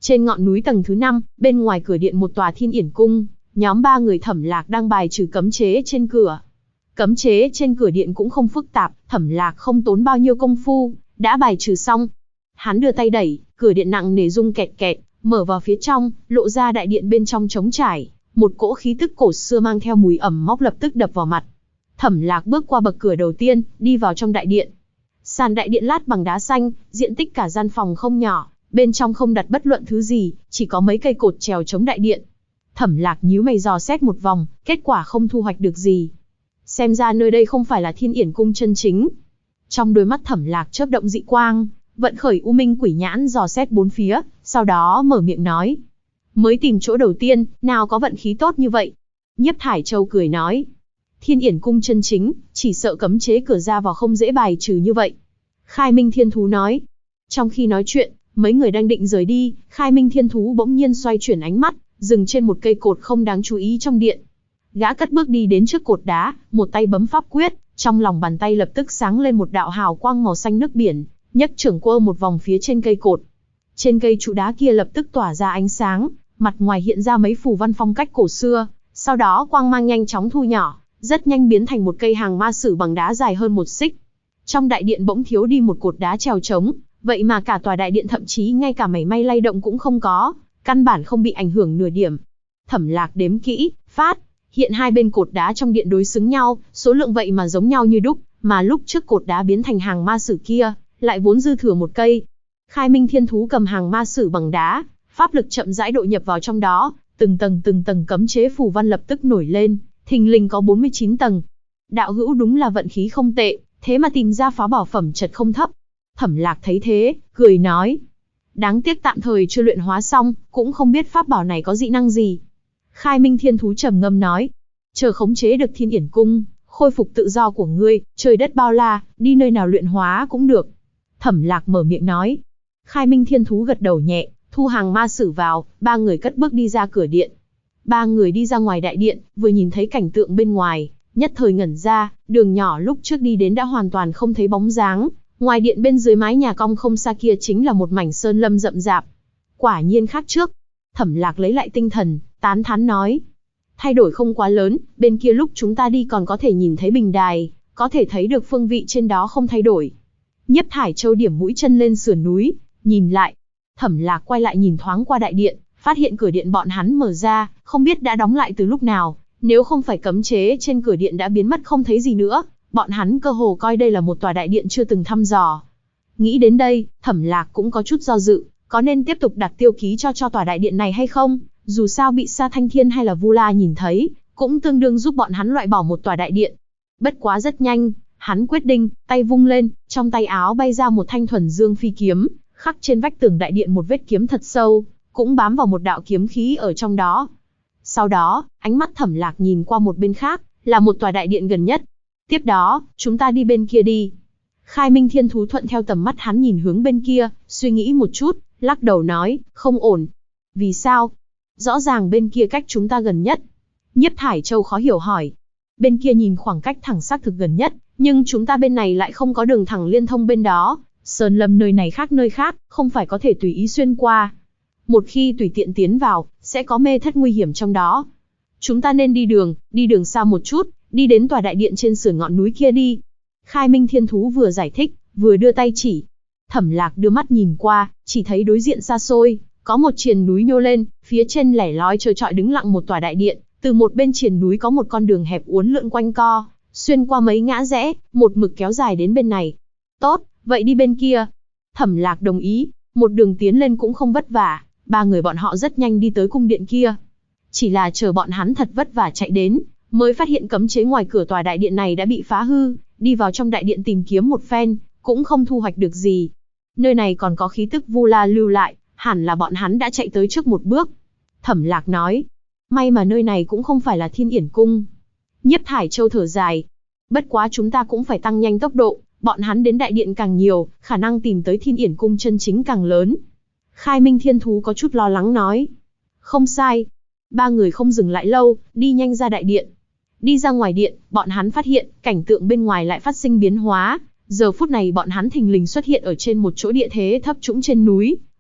Trên ngọn núi tầng thứ 5, bên ngoài cửa điện một tòa Thiên Yển cung, nhóm 3 người Thẩm Lạc đang bài trừ cấm chế trên cửa. Cấm chế trên cửa điện cũng không phức tạp, Thẩm Lạc không tốn bao nhiêu công phu, đã bài trừ xong. Hắn đưa tay đẩy, cửa điện nặng nề rung kẹt kẹt, mở vào phía trong, lộ ra đại điện bên trong trống trải, một cỗ khí tức cổ xưa mang theo mùi ẩm mốc lập tức đập vào mặt. Thẩm Lạc bước qua bậc cửa đầu tiên, đi vào trong đại điện. Sàn đại điện lát bằng đá xanh, diện tích cả gian phòng không nhỏ, bên trong không đặt bất luận thứ gì, chỉ có mấy cây cột trèo chống đại điện. Thẩm Lạc nhíu mày dò xét một vòng, kết quả không thu hoạch được gì. Xem ra nơi đây không phải là Thiên Yển cung chân chính. Trong đôi mắt Thẩm Lạc chớp động dị quang, vận khởi U Minh Quỷ Nhãn dò xét bốn phía, sau đó mở miệng nói: mới tìm chỗ đầu tiên, nào có vận khí tốt như vậy. Nhiếp Thải Châu cười nói: Thiên Yển cung chân chính, chỉ sợ cấm chế cửa ra vào không dễ bài trừ như vậy. Khai Minh Thiên Thú nói. Trong khi nói chuyện, mấy người đang định rời đi, Khai Minh Thiên Thú bỗng nhiên xoay chuyển ánh mắt, dừng trên một cây cột không đáng chú ý trong điện. Gã cất bước đi đến trước cột đá, một tay bấm pháp quyết, trong lòng bàn tay lập tức sáng lên một đạo hào quang màu xanh nước biển, nhấc trưởng quơ một vòng phía trên cây cột. Trên cây trụ đá kia lập tức tỏa ra ánh sáng, mặt ngoài hiện ra mấy phù văn phong cách cổ xưa, sau đó quang mang nhanh chóng thu nhỏ, rất nhanh biến thành một cây hàng ma sử bằng đá dài hơn 1 xích. Trong đại điện bỗng thiếu đi một cột đá trèo trống, vậy mà cả tòa đại điện thậm chí ngay cả mảy may lay động cũng không có, căn bản không bị ảnh hưởng nửa điểm. Thẩm Lạc đếm kỹ, phát hiện hai bên cột đá trong điện đối xứng nhau, số lượng vậy mà giống nhau như đúc, mà lúc trước cột đá biến thành hàng ma sử kia, lại vốn dư thừa một cây. Khai Minh Thiên Thú cầm hàng ma sử bằng đá, pháp lực chậm rãi độ nhập vào trong đó, từng tầng cấm chế phù văn lập tức nổi lên, thình lình có 49 tầng. Đạo hữu đúng là vận khí không tệ, thế mà tìm ra phá bảo phẩm chật không thấp. Thẩm Lạc thấy thế, cười nói: đáng tiếc tạm thời chưa luyện hóa xong, cũng không biết pháp bảo này có dị năng gì. Khai Minh Thiên Thú trầm ngâm nói: chờ khống chế được Thiên Yển cung, khôi phục tự do của ngươi, trời đất bao la, đi nơi nào luyện hóa cũng được. Thẩm Lạc mở miệng nói. Khai Minh Thiên Thú gật đầu nhẹ, thu hàng ma sử vào, 3 người cất bước đi ra cửa điện. 3 người đi ra ngoài đại điện, vừa nhìn thấy cảnh tượng bên ngoài, nhất thời ngẩn ra, đường nhỏ lúc trước đi đến đã hoàn toàn không thấy bóng dáng. Ngoài điện bên dưới mái nhà cong không xa kia chính là một mảnh sơn lâm rậm rạp. Quả nhiên khác trước. Thẩm Lạc lấy lại tinh thần, tán thán nói: thay đổi không quá lớn, bên kia lúc chúng ta đi còn có thể nhìn thấy bình đài, có thể thấy được phương vị trên đó không thay đổi. Nhiếp Thải Châu điểm mũi chân lên sườn núi, nhìn lại. Thẩm Lạc quay lại nhìn thoáng qua đại điện, phát hiện cửa điện bọn hắn mở ra, không biết đã đóng lại từ lúc nào, nếu không phải cấm chế trên cửa điện đã biến mất không thấy gì nữa, bọn hắn cơ hồ coi đây là một tòa đại điện chưa từng thăm dò. Nghĩ đến đây, Thẩm Lạc cũng có chút do dự, có nên tiếp tục đặt tiêu ký cho tòa đại điện này hay không, dù sao bị Sa Thanh Thiên hay là Vu La nhìn thấy, cũng tương đương giúp bọn hắn loại bỏ một tòa đại điện. Bất quá rất nhanh, hắn quyết định, tay vung lên, trong tay áo bay ra một thanh thuần dương phi kiếm, khắc trên vách tường đại điện một vết kiếm thật sâu, cũng bám vào một đạo kiếm khí ở trong đó. Sau đó, ánh mắt Thẩm Lạc nhìn qua một bên khác, là một tòa đại điện gần nhất. Tiếp đó, chúng ta đi bên kia đi. Khai Minh Thiên Thú thuận theo tầm mắt hắn nhìn hướng bên kia, suy nghĩ một chút, lắc đầu nói, không ổn. Vì sao? Rõ ràng bên kia cách chúng ta gần nhất. Nhiếp Thải Châu khó hiểu hỏi. Bên kia nhìn khoảng cách thẳng xác thực gần nhất, nhưng chúng ta bên này lại không có đường thẳng liên thông bên đó. Sơn lâm nơi này khác nơi khác, không phải có thể tùy ý xuyên qua. Một khi tùy tiện tiến vào, sẽ có mê thất nguy hiểm trong đó. Chúng ta nên đi đường xa một chút, đi đến tòa đại điện trên sườn ngọn núi kia đi. Khai Minh Thiên Thú vừa giải thích, vừa đưa tay chỉ. Thẩm Lạc đưa mắt nhìn qua, chỉ thấy đối diện xa xôi, có một triền núi nhô lên, phía trên lẻ loi trơ trọi đứng lặng một tòa đại điện, từ một bên triền núi có một con đường hẹp uốn lượn quanh co, xuyên qua mấy ngã rẽ, một mực kéo dài đến bên này. Tốt, vậy đi bên kia. Thẩm Lạc đồng ý, một đường tiến lên cũng không vất vả, 3 người bọn họ rất nhanh đi tới cung điện kia. Chỉ là chờ bọn hắn thật vất vả chạy đến, mới phát hiện cấm chế ngoài cửa tòa đại điện này đã bị phá hư, đi vào trong đại điện tìm kiếm một phen, cũng không thu hoạch được gì. Nơi này còn có khí tức Vu La lưu lại, hẳn là bọn hắn đã chạy tới trước một bước. Thẩm Lạc nói, may mà nơi này cũng không phải là Thiên Yển cung. Nhiếp Thải Châu thở dài, bất quá chúng ta cũng phải tăng nhanh tốc độ, bọn hắn đến đại điện càng nhiều, khả năng tìm tới Thiên Yển cung chân chính càng lớn. Khai Minh Thiên Thú có chút lo lắng nói, không sai. 3 người không dừng lại lâu, đi nhanh ra đại điện. Đi ra ngoài điện, bọn hắn phát hiện, cảnh tượng bên ngoài lại phát sinh biến hóa. Giờ phút này bọn hắn thình lình xuất hiện ở trên một chỗ địa thế thấp trũng trên núi,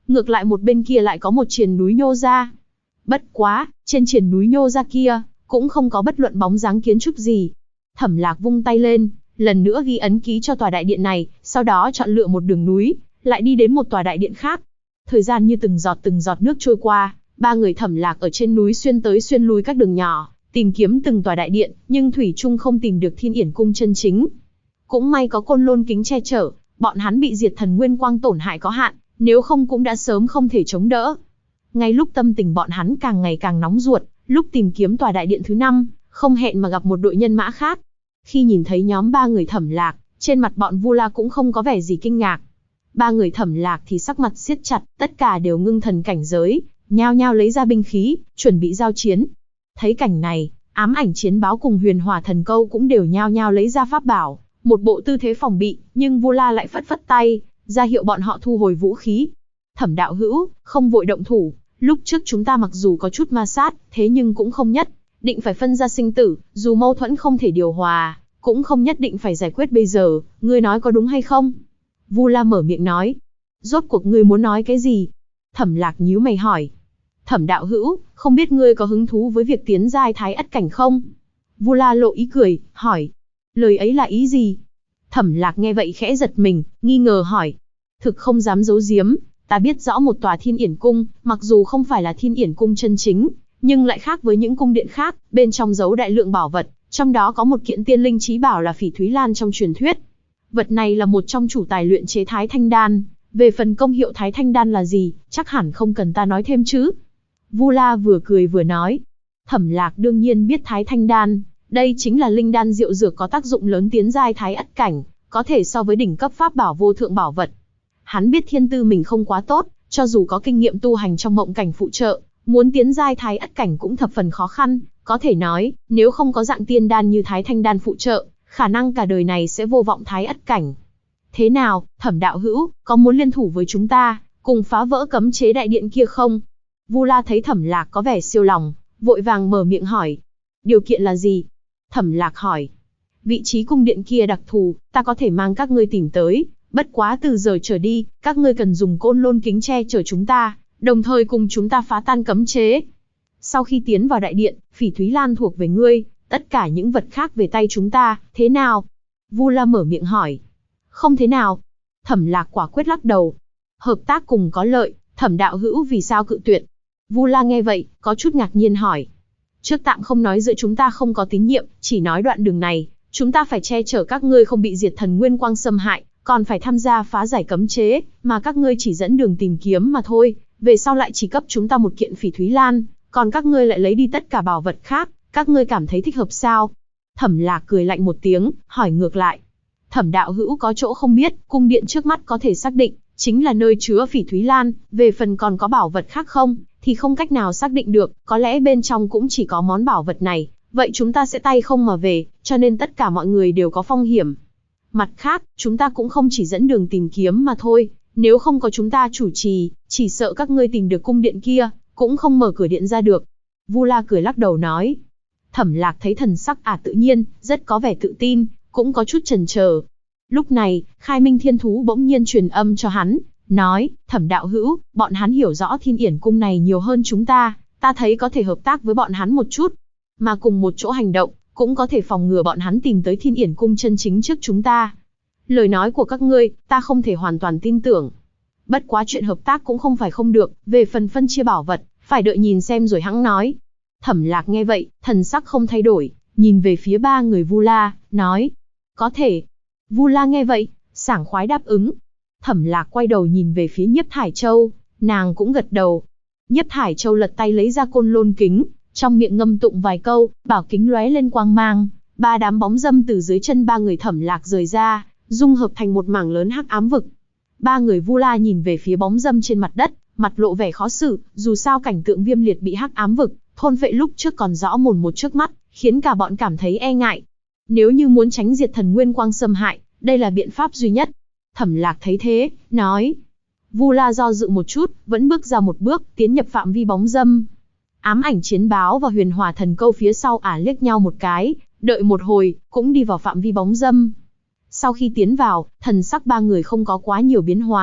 ngược lại một bên kia lại có một triền núi nhô ra. Bất quá, trên triền núi nhô ra kia, cũng không có bất luận bóng dáng kiến trúc gì. Thẩm Lạc vung tay lên, lần nữa ghi ấn ký cho tòa đại điện này, sau đó chọn lựa một đường núi, lại đi đến một tòa đại điện khác. Thời gian như từng giọt nước trôi qua, ba người Thẩm Lạc ở trên núi xuyên tới xuyên lui các đường nhỏ, tìm kiếm từng tòa đại điện, nhưng thủy chung không tìm được Thiên Yển cung chân chính. Cũng may có Côn Lôn kính che chở, bọn hắn bị diệt thần nguyên quang tổn hại có hạn, nếu không cũng đã sớm không thể chống đỡ. Ngay lúc tâm tình bọn hắn càng ngày càng nóng ruột, lúc tìm kiếm tòa đại điện thứ 5, không hẹn mà gặp một đội nhân mã khác. Khi nhìn thấy nhóm ba người Thẩm Lạc, trên mặt bọn Vu La cũng không có vẻ gì kinh ngạc. Ba người Thẩm Lạc thì sắc mặt siết chặt, tất cả đều ngưng thần cảnh giới, nhao nhao lấy ra binh khí, chuẩn bị giao chiến. Thấy cảnh này, Ám Ảnh Chiến Báo cùng Huyền Hỏa Thần Câu cũng đều nhao nhao lấy ra pháp bảo, một bộ tư thế phòng bị, nhưng Vu La lại phất phất tay, ra hiệu bọn họ thu hồi vũ khí. Thẩm đạo hữu, không vội động thủ, lúc trước chúng ta mặc dù có chút ma sát, thế nhưng cũng không nhất định phải phân ra sinh tử, dù mâu thuẫn không thể điều hòa, cũng không nhất định phải giải quyết bây giờ, ngươi nói có đúng hay không? Vu La mở miệng nói. Rốt cuộc ngươi muốn nói cái gì? Thẩm Lạc nhíu mày hỏi. Thẩm đạo hữu, không biết ngươi có hứng thú với việc tiến giai Thái Ất cảnh không? Vu La lộ ý cười, hỏi. Lời ấy là ý gì? Thẩm Lạc nghe vậy khẽ giật mình, nghi ngờ hỏi. Thực không dám giấu giếm, ta biết rõ một tòa Thiên Yển cung, mặc dù không phải là Thiên Yển cung chân chính, nhưng lại khác với những cung điện khác, bên trong giấu đại lượng bảo vật, trong đó có một kiện tiên linh chí bảo là Phỉ Thúy Lan trong truyền thuyết. Vật này là một trong chủ tài luyện chế Thái Thanh Đan, về phần công hiệu Thái Thanh Đan là gì, chắc hẳn không cần ta nói thêm chứ. Vu La vừa cười vừa nói. Thẩm Lạc đương nhiên biết Thái Thanh Đan, đây chính là linh đan diệu dược có tác dụng lớn tiến giai Thái Ất cảnh, có thể so với đỉnh cấp pháp bảo vô thượng bảo vật. Hắn biết thiên tư mình không quá tốt, cho dù có kinh nghiệm tu hành trong mộng cảnh phụ trợ, muốn tiến giai Thái Ất cảnh cũng thập phần khó khăn, có thể nói, nếu không có dạng tiên đan như Thái Thanh Đan phụ trợ, khả năng cả đời này sẽ vô vọng Thái Ất cảnh. Thế nào, Thẩm đạo hữu, có muốn liên thủ với chúng ta, cùng phá vỡ cấm chế đại điện kia không? Vu La thấy Thẩm Lạc có vẻ siêu lòng, vội vàng mở miệng hỏi. Điều kiện là gì? Thẩm Lạc hỏi. Vị trí cung điện kia đặc thù, ta có thể mang các ngươi tìm tới, bất quá từ giờ trở đi, các ngươi cần dùng Côn Lôn kính che chở chúng ta, đồng thời cùng chúng ta phá tan cấm chế. Sau khi tiến vào đại điện, Phỉ Thúy Lan thuộc về ngươi, tất cả những vật khác về tay chúng ta, thế nào? Vu La mở miệng hỏi. Không thế nào. Thẩm Lạc quả quyết lắc đầu. Hợp tác cùng có lợi, Thẩm đạo hữu vì sao cự tuyệt? Vu La nghe vậy, có chút ngạc nhiên hỏi. Trước tạm không nói giữa chúng ta không có tín nhiệm, chỉ nói đoạn đường này, chúng ta phải che chở các ngươi không bị diệt thần nguyên quang xâm hại, còn phải tham gia phá giải cấm chế, mà các ngươi chỉ dẫn đường tìm kiếm mà thôi, về sau lại chỉ cấp chúng ta một kiện Phỉ Thúy Lan, còn các ngươi lại lấy đi tất cả bảo vật khác, các ngươi cảm thấy thích hợp sao? Thẩm Lạc cười lạnh một tiếng, hỏi ngược lại. Thẩm đạo hữu có chỗ không biết, cung điện trước mắt có thể xác định, chính là nơi chứa Phỉ Thúy Lan, về phần còn có bảo vật khác không, thì không cách nào xác định được, có lẽ bên trong cũng chỉ có món bảo vật này, vậy chúng ta sẽ tay không mà về, cho nên tất cả mọi người đều có phong hiểm. Mặt khác, chúng ta cũng không chỉ dẫn đường tìm kiếm mà thôi, nếu không có chúng ta chủ trì, chỉ sợ các ngươi tìm được cung điện kia, cũng không mở cửa điện ra được. Vu La cười lắc đầu nói. Thẩm Lạc thấy thần sắc tự nhiên, rất có vẻ tự tin, cũng có chút chần chờ. Lúc này, Khai Minh Thiên Thú bỗng nhiên truyền âm cho hắn, nói, Thẩm đạo hữu, bọn hắn hiểu rõ Thiên Yển cung này nhiều hơn chúng ta thấy có thể hợp tác với bọn hắn một chút, mà cùng một chỗ hành động, cũng có thể phòng ngừa bọn hắn tìm tới Thiên Yển cung chân chính trước chúng ta. Lời nói của các ngươi, ta không thể hoàn toàn tin tưởng. Bất quá chuyện hợp tác cũng không phải không được, về phần phân chia bảo vật, phải đợi nhìn xem rồi hẵng nói. Thẩm Lạc nghe vậy, thần sắc không thay đổi, nhìn về phía ba người Vu La, nói, có thể. Vu La nghe vậy, sảng khoái đáp ứng. Thẩm Lạc quay đầu nhìn về phía Nhiếp Thải Châu, nàng cũng gật đầu. Nhiếp Thải Châu lật tay lấy ra Côn Lôn kính, trong miệng ngâm tụng vài câu, bảo kính lóe lên quang mang, ba đám bóng dâm từ dưới chân ba người Thẩm Lạc rời ra, dung hợp thành một mảng lớn hắc ám vực. Ba người Vu La nhìn về phía bóng dâm trên mặt đất, mặt lộ vẻ khó xử, dù sao cảnh tượng Viêm Liệt bị hắc ám vực thôn phệ lúc trước còn rõ mồn một trước mắt, khiến cả bọn cảm thấy e ngại. Nếu như muốn tránh diệt thần nguyên quang xâm hại, đây là biện pháp duy nhất. Thẩm Lạc thấy thế, nói. Vu La do dự một chút, vẫn bước ra một bước, tiến nhập phạm vi bóng dâm. Ám Ảnh Chiến Báo và Huyền Hỏa Thần Câu phía sau liếc nhau một cái, đợi một hồi, cũng đi vào phạm vi bóng dâm. Sau khi tiến vào, thần sắc ba người không có quá nhiều biến hóa,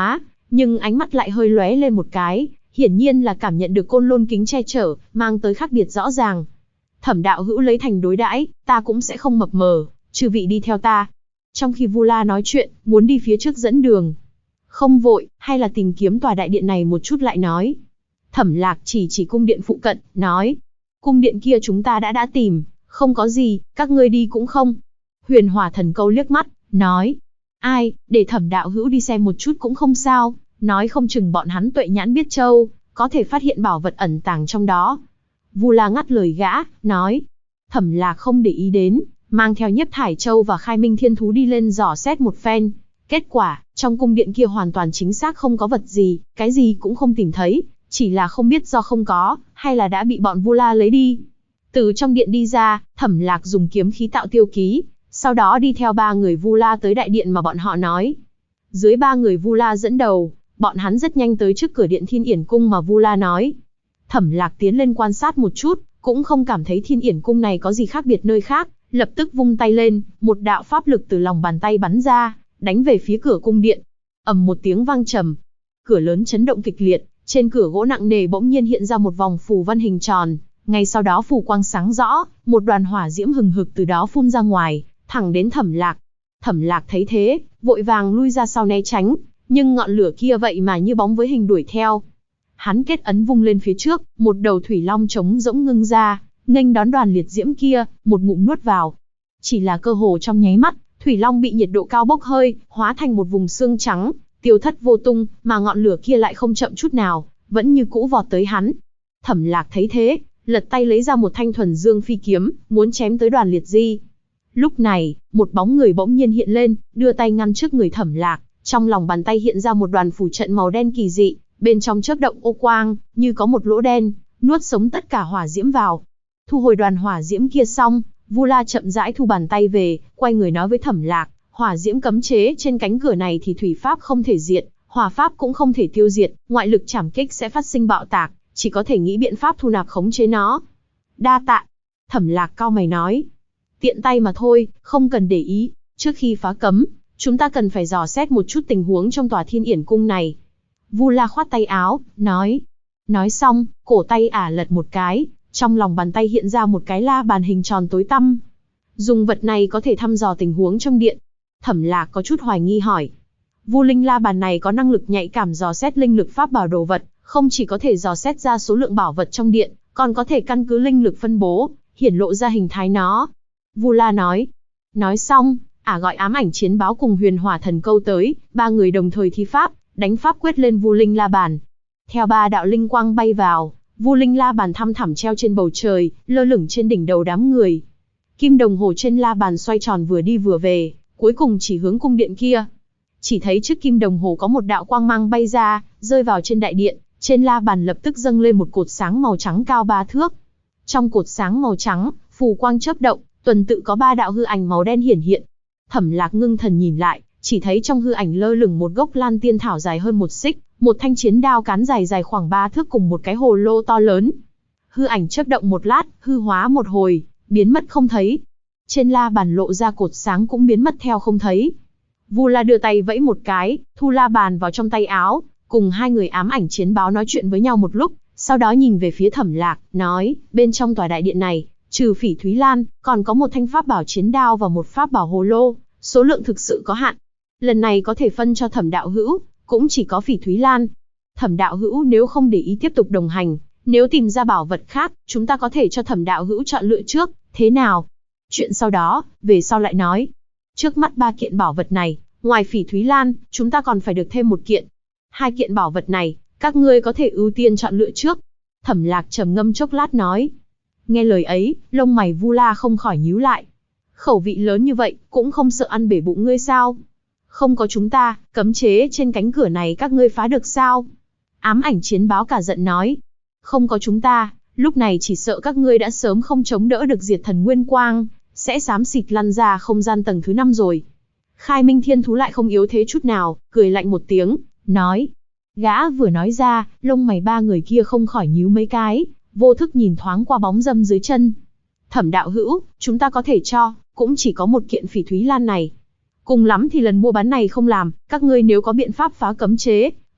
nhưng ánh mắt lại hơi lóe lên một cái, hiển nhiên là cảm nhận được côn lôn kính che chở, mang tới khác biệt rõ ràng. Thẩm đạo hữu lấy thành đối đãi, ta cũng sẽ không mập mờ, chư vị đi theo ta. Trong khi Vu La nói chuyện, muốn đi phía trước dẫn đường. Không vội, hay là tìm kiếm tòa đại điện này một chút lại nói. Thẩm Lạc chỉ cung điện phụ cận, nói. Cung điện kia chúng ta đã tìm, không có gì, các ngươi đi cũng không. Huyền Hỏa Thần Câu liếc mắt, nói. Ai, để Thẩm đạo hữu đi xem một chút cũng không sao, nói không chừng bọn hắn tuệ nhãn biết châu, có thể phát hiện bảo vật ẩn tàng trong đó. Vu La ngắt lời gã, nói. Thẩm Lạc không để ý đến, mang theo Nhiếp Thải Châu và Khai Minh Thiên Thú đi lên dò xét một phen. Kết quả, trong cung điện kia hoàn toàn chính xác không có vật gì, cái gì cũng không tìm thấy, chỉ là không biết do không có, hay là đã bị bọn Vu La lấy đi. Từ trong điện đi ra, Thẩm Lạc dùng kiếm khí tạo tiêu ký, sau đó đi theo 3 người Vu La tới đại điện mà bọn họ nói. Dưới 3 người Vu La dẫn đầu, bọn hắn rất nhanh tới trước cửa điện Thiên Yển Cung mà Vu La nói. Thẩm Lạc tiến lên quan sát một chút, cũng không cảm thấy Thiên Yển Cung này có gì khác biệt nơi khác, lập tức vung tay lên, một đạo pháp lực từ lòng bàn tay bắn ra, đánh về phía cửa cung điện. Ầm một tiếng vang trầm, cửa lớn chấn động kịch liệt, trên cửa gỗ nặng nề bỗng nhiên hiện ra một vòng phù văn hình tròn, ngay sau đó phù quang sáng rõ, một đoàn hỏa diễm hừng hực từ đó phun ra ngoài, thẳng đến Thẩm Lạc. Thẩm Lạc thấy thế, vội vàng lui ra sau né tránh, nhưng ngọn lửa kia vậy mà như bóng với hình đuổi theo. Hắn kết ấn vung lên phía trước, một đầu thủy long trống rỗng ngưng ra, nghênh đón đoàn liệt diễm kia, một ngụm nuốt vào. Chỉ là cơ hồ trong nháy mắt, thủy long bị nhiệt độ cao bốc hơi, hóa thành một vùng xương trắng, tiêu thất vô tung, mà ngọn lửa kia lại không chậm chút nào, vẫn như cũ vọt tới hắn. Thẩm Lạc thấy thế, lật tay lấy ra một thanh thuần dương phi kiếm, muốn chém tới đoàn liệt di. Lúc này, một bóng người bỗng nhiên hiện lên, đưa tay ngăn trước người Thẩm Lạc, trong lòng bàn tay hiện ra một đoàn phù trận màu đen kỳ dị, bên trong chớp động ô quang, như có một lỗ đen, nuốt sống tất cả hỏa diễm vào. Thu hồi đoàn hỏa diễm kia xong, Vu La chậm rãi thu bàn tay về, quay người nói với Thẩm Lạc, hỏa diễm cấm chế trên cánh cửa này thì thủy pháp không thể diệt, hỏa pháp cũng không thể tiêu diệt, ngoại lực chảm kích sẽ phát sinh bạo tạc, chỉ có thể nghĩ biện pháp thu nạp khống chế nó. Đa tạ. Thẩm Lạc cau mày nói. Tiện tay mà thôi, không cần để ý, trước khi phá cấm, chúng ta cần phải dò xét một chút tình huống trong tòa Thiên Yển Cung này. Vu La khoát tay áo, nói. Nói xong, cổ tay lật một cái, trong lòng bàn tay hiện ra một cái la bàn hình tròn tối tăm. Dùng vật này có thể thăm dò tình huống trong điện. Thẩm Lạc có chút hoài nghi hỏi. Vu Linh la bàn này có năng lực nhạy cảm dò xét linh lực pháp bảo đồ vật, không chỉ có thể dò xét ra số lượng bảo vật trong điện, còn có thể căn cứ linh lực phân bố, hiển lộ ra hình thái nó. Vu La nói. Nói xong, gọi ám ảnh chiến báo cùng Huyền Hỏa Thần Câu tới, 3 người đồng thời thi pháp, đánh pháp quyết lên Vu Linh la bàn. Theo 3 đạo linh quang bay vào, Vu Linh la bàn thăm thẳm treo trên bầu trời, lơ lửng trên đỉnh đầu đám người. Kim đồng hồ trên la bàn xoay tròn vừa đi vừa về, cuối cùng chỉ hướng cung điện kia. Chỉ thấy trước kim đồng hồ có một đạo quang mang bay ra, rơi vào trên đại điện, trên la bàn lập tức dâng lên một cột sáng màu trắng cao 3 thước. Trong cột sáng màu trắng, phù quang chớp động, tuần tự có 3 đạo hư ảnh màu đen hiển hiện. Thẩm Lạc ngưng thần nhìn lại, chỉ thấy trong hư ảnh lơ lửng một gốc lan tiên thảo dài hơn 1 xích, một thanh chiến đao cán dài khoảng 3 thước cùng một cái hồ lô to lớn. Hư ảnh chớp động một lát, hư hóa một hồi, biến mất không thấy. Trên la bàn lộ ra cột sáng cũng biến mất theo không thấy. Vu La đưa tay vẫy một cái, thu la bàn vào trong tay áo, cùng 2 người ám ảnh chiến báo nói chuyện với nhau một lúc, sau đó nhìn về phía Thẩm Lạc, nói, bên trong tòa đại điện này, trừ Phỉ Thúy Lan, còn có một thanh pháp bảo chiến đao và một pháp bảo hồ lô, số lượng thực sự có hạn. Lần này có thể phân cho Thẩm đạo hữu, cũng chỉ có Phỉ Thúy Lan. Thẩm đạo hữu nếu không để ý tiếp tục đồng hành, nếu tìm ra bảo vật khác, chúng ta có thể cho Thẩm đạo hữu chọn lựa trước, thế nào? Chuyện sau đó, về sau lại nói. Trước mắt 3 kiện bảo vật này, ngoài Phỉ Thúy Lan, chúng ta còn phải được thêm 1 kiện. 2 kiện bảo vật này, các ngươi có thể ưu tiên chọn lựa trước. Thẩm Lạc trầm ngâm chốc lát nói. Nghe lời ấy, lông mày Vu La không khỏi nhíu lại. Khẩu vị lớn như vậy, cũng không sợ ăn bể bụng ngươi sao? Không có chúng ta, cấm chế trên cánh cửa này các ngươi phá được sao? Ám ảnh chiến báo cả giận nói. Không có chúng ta, lúc này chỉ sợ các ngươi đã sớm không chống đỡ được diệt thần nguyên quang, sẽ xám xịt lăn ra không gian tầng thứ 5 rồi. Khai Minh Thiên Thú lại không yếu thế chút nào, cười lạnh một tiếng, nói. Gã vừa nói ra, lông mày 3 người kia không khỏi nhíu mấy cái, vô thức nhìn thoáng qua bóng dâm dưới chân. Thẩm đạo hữu, chúng ta có thể cho, cũng chỉ có 1 kiện Phỉ Thúy Lan này. Cùng lắm thì lần mua bán này không làm, các ngươi nếu có biện pháp phá cấm chế,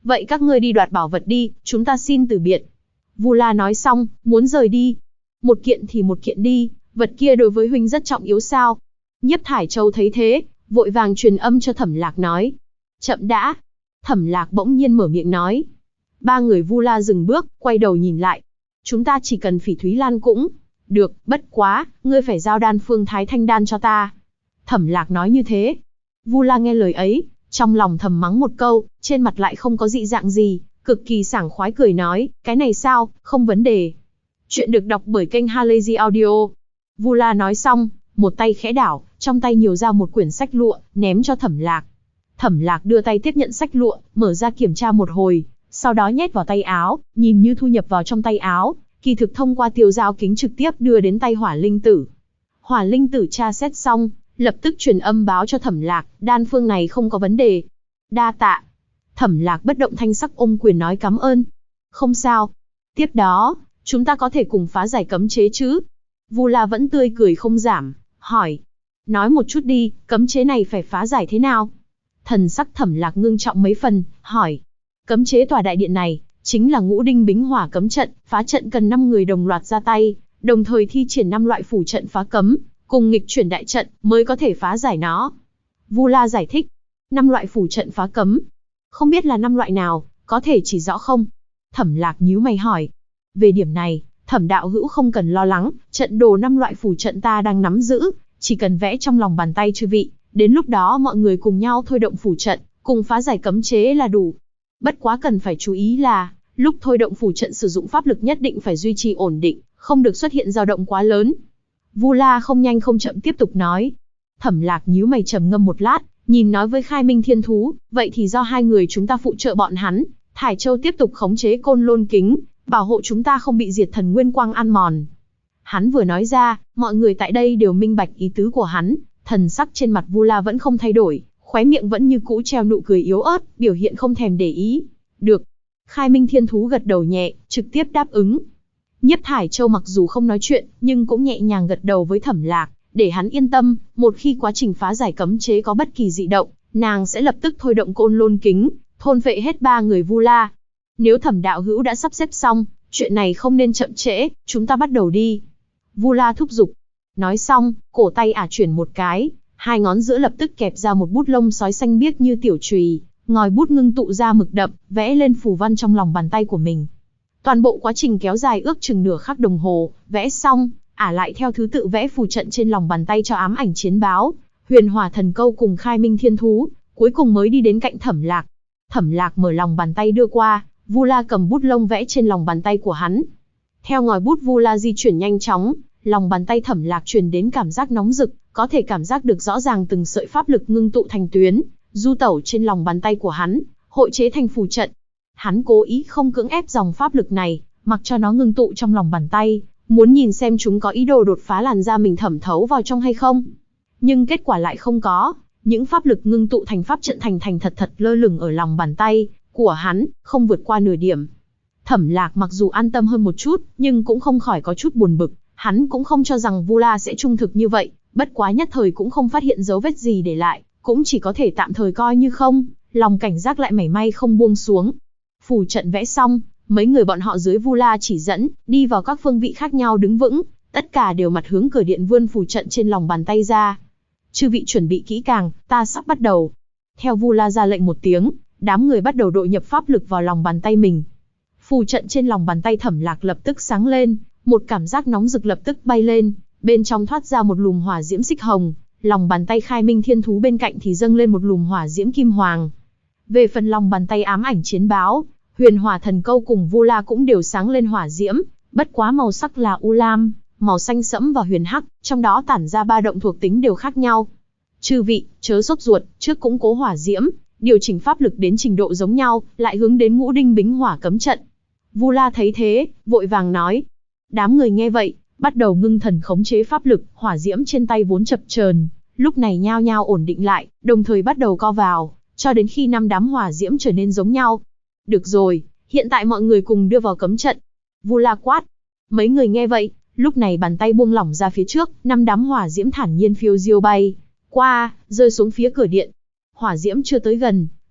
Vậy các ngươi đi đoạt bảo vật đi, chúng ta xin từ biệt. Vu La nói xong, muốn rời đi. Một kiện thì một kiện đi, vật kia đối với huynh rất trọng yếu sao? Nhiếp Thải Châu thấy thế, vội vàng truyền âm cho Thẩm Lạc nói. Chậm đã. Thẩm Lạc bỗng nhiên mở miệng nói. Ba người Vu La dừng bước, quay đầu nhìn lại. Chúng ta chỉ cần Phỉ Thúy Lan cũng được, bất quá, ngươi phải giao đan phương Thái Thanh đan cho ta. Thẩm Lạc nói như thế. Vu La nghe lời ấy, trong lòng thầm mắng một câu, trên mặt lại không có dị dạng gì, cực kỳ sảng khoái cười nói, cái này sao, không vấn đề. Chuyện được đọc bởi kênh Halazy Audio. Vu La nói xong, một tay khẽ đảo, trong tay nhiều ra một quyển sách lụa, ném cho Thẩm Lạc. Thẩm Lạc đưa tay tiếp nhận sách lụa, mở ra kiểm tra một hồi, sau đó nhét vào tay áo, nhìn như thu nhập vào trong tay áo, kỳ thực thông qua tiêu giao kính trực tiếp đưa đến tay Hỏa Linh Tử. Hỏa Linh Tử tra xét xong, lập tức truyền âm báo cho Thẩm Lạc, đan phương này không có vấn đề. Đa tạ. Thẩm Lạc bất động thanh sắc ôm quyền nói cảm ơn. Không sao. Tiếp đó, chúng ta có thể cùng phá giải cấm chế chứ? Vu La vẫn tươi cười không giảm, hỏi. Nói một chút đi, cấm chế này phải phá giải thế nào? Thần sắc Thẩm Lạc ngưng trọng mấy phần, hỏi. Cấm chế tòa đại điện này, chính là Ngũ Đinh Bính Hỏa cấm trận, phá trận cần 5 người đồng loạt ra tay, đồng thời thi triển 5 loại phủ trận phá cấm, cùng nghịch chuyển đại trận, mới có thể phá giải nó. Vu La giải thích. 5 loại phủ trận phá cấm. Không biết là 5 loại nào, có thể chỉ rõ không? Thẩm Lạc nhíu mày hỏi. Về điểm này, Thẩm đạo hữu không cần lo lắng, trận đồ 5 loại phủ trận ta đang nắm giữ, chỉ cần vẽ trong lòng bàn tay chư vị, đến lúc đó mọi người cùng nhau thôi động phủ trận, cùng phá giải cấm chế là đủ. Bất quá cần phải chú ý là, lúc thôi động phủ trận sử dụng pháp lực nhất định phải duy trì ổn định, không được xuất hiện dao động quá lớn. Vu La không nhanh không chậm tiếp tục nói. Thẩm Lạc nhíu mày trầm ngâm một lát, nhìn nói với Khai Minh Thiên Thú, vậy thì do hai người chúng ta phụ trợ bọn hắn, Thải Châu tiếp tục khống chế Côn Lôn Kính, bảo hộ chúng ta không bị diệt thần nguyên quang ăn mòn. Hắn vừa nói ra, mọi người tại đây đều minh bạch ý tứ của hắn, thần sắc trên mặt Vu La vẫn không thay đổi, khóe miệng vẫn như cũ treo nụ cười yếu ớt, biểu hiện không thèm để ý. Được. Khai Minh Thiên Thú gật đầu nhẹ, trực tiếp đáp ứng. Nhiếp Thải Châu mặc dù không nói chuyện, nhưng cũng nhẹ nhàng gật đầu với Thẩm Lạc, để hắn yên tâm, một khi quá trình phá giải cấm chế có bất kỳ dị động, nàng sẽ lập tức thôi động Côn Lôn Kính, thôn phệ hết 3 người Vu La. Nếu Thẩm đạo hữu đã sắp xếp xong, chuyện này không nên chậm trễ, chúng ta bắt đầu đi. Vu La thúc giục. Nói xong, cổ tay ả chuyển một cái, hai ngón giữa lập tức kẹp ra một bút lông sói xanh biếc như tiểu chùy, ngòi bút ngưng tụ ra mực đậm, vẽ lên phù văn trong lòng bàn tay của mình. Toàn bộ quá trình kéo dài ước chừng nửa khắc đồng hồ, vẽ xong, ả lại theo thứ tự vẽ phù trận trên lòng bàn tay cho ám ảnh chiến báo, Huyền Hỏa Thần Câu cùng Khai Minh Thiên Thú, cuối cùng mới đi đến cạnh Thẩm Lạc. Thẩm Lạc mở lòng bàn tay đưa qua, Vu La cầm bút lông vẽ trên lòng bàn tay của hắn. Theo ngòi bút Vu La di chuyển nhanh chóng, lòng bàn tay Thẩm Lạc truyền đến cảm giác nóng rực, có thể cảm giác được rõ ràng từng sợi pháp lực ngưng tụ thành tuyến, du tẩu trên lòng bàn tay của hắn, hội chế thành phù trận. Hắn cố ý không cưỡng ép dòng pháp lực này, mặc cho nó ngưng tụ trong lòng bàn tay, muốn nhìn xem chúng có ý đồ đột phá làn da mình thẩm thấu vào trong hay không. Nhưng kết quả lại không có, những pháp lực ngưng tụ thành pháp trận thành thật thật lơ lửng ở lòng bàn tay của hắn, không vượt qua nửa điểm. Thẩm Lạc mặc dù an tâm hơn một chút, nhưng cũng không khỏi có chút buồn bực, hắn cũng không cho rằng Vu La sẽ trung thực như vậy, bất quá nhất thời cũng không phát hiện dấu vết gì để lại, cũng chỉ có thể tạm thời coi như không, lòng cảnh giác lại mảy may không buông xuống. Phù trận vẽ xong, mấy người bọn họ dưới Vu La chỉ dẫn, đi vào các phương vị khác nhau đứng vững, tất cả đều mặt hướng cửa điện vươn phù trận trên lòng bàn tay ra. Chư vị chuẩn bị kỹ càng, ta sắp bắt đầu. Theo Vu La ra lệnh một tiếng, đám người bắt đầu độ nhập pháp lực vào lòng bàn tay mình. Phù trận trên lòng bàn tay Thẩm Lạc lập tức sáng lên, một cảm giác nóng rực lập tức bay lên, bên trong thoát ra một lùm hỏa diễm xích hồng, lòng bàn tay Khai Minh Thiên Thú bên cạnh thì dâng lên một lùm hỏa diễm kim hoàng. Về phần lòng bàn tay ám ảnh chiến báo, Huyền Hỏa Thần Câu cùng Vu La cũng đều sáng lên hỏa diễm, bất quá màu sắc là u lam, màu xanh sẫm và huyền hắc, trong đó tản ra 3 động thuộc tính đều khác nhau. Chư vị, chớ sốt ruột, trước củng cố hỏa diễm, điều chỉnh pháp lực đến trình độ giống nhau, lại hướng đến Ngũ Đinh Bính Hỏa cấm trận. Vu La thấy thế, vội vàng nói. Đám người nghe vậy, bắt đầu ngưng thần khống chế pháp lực, hỏa diễm trên tay vốn chập chờn, lúc này nhao nhao ổn định lại, đồng thời bắt đầu co vào, cho đến khi 5 đám hỏa diễm trở nên giống nhau. Được rồi, hiện tại mọi người cùng đưa vào cấm trận. Vu La quát. Mấy người nghe vậy, lúc này bàn tay buông lỏng ra phía trước, 5 đám hỏa diễm thản nhiên phiêu diêu bay qua, rơi xuống phía cửa điện. Hỏa diễm chưa tới gần,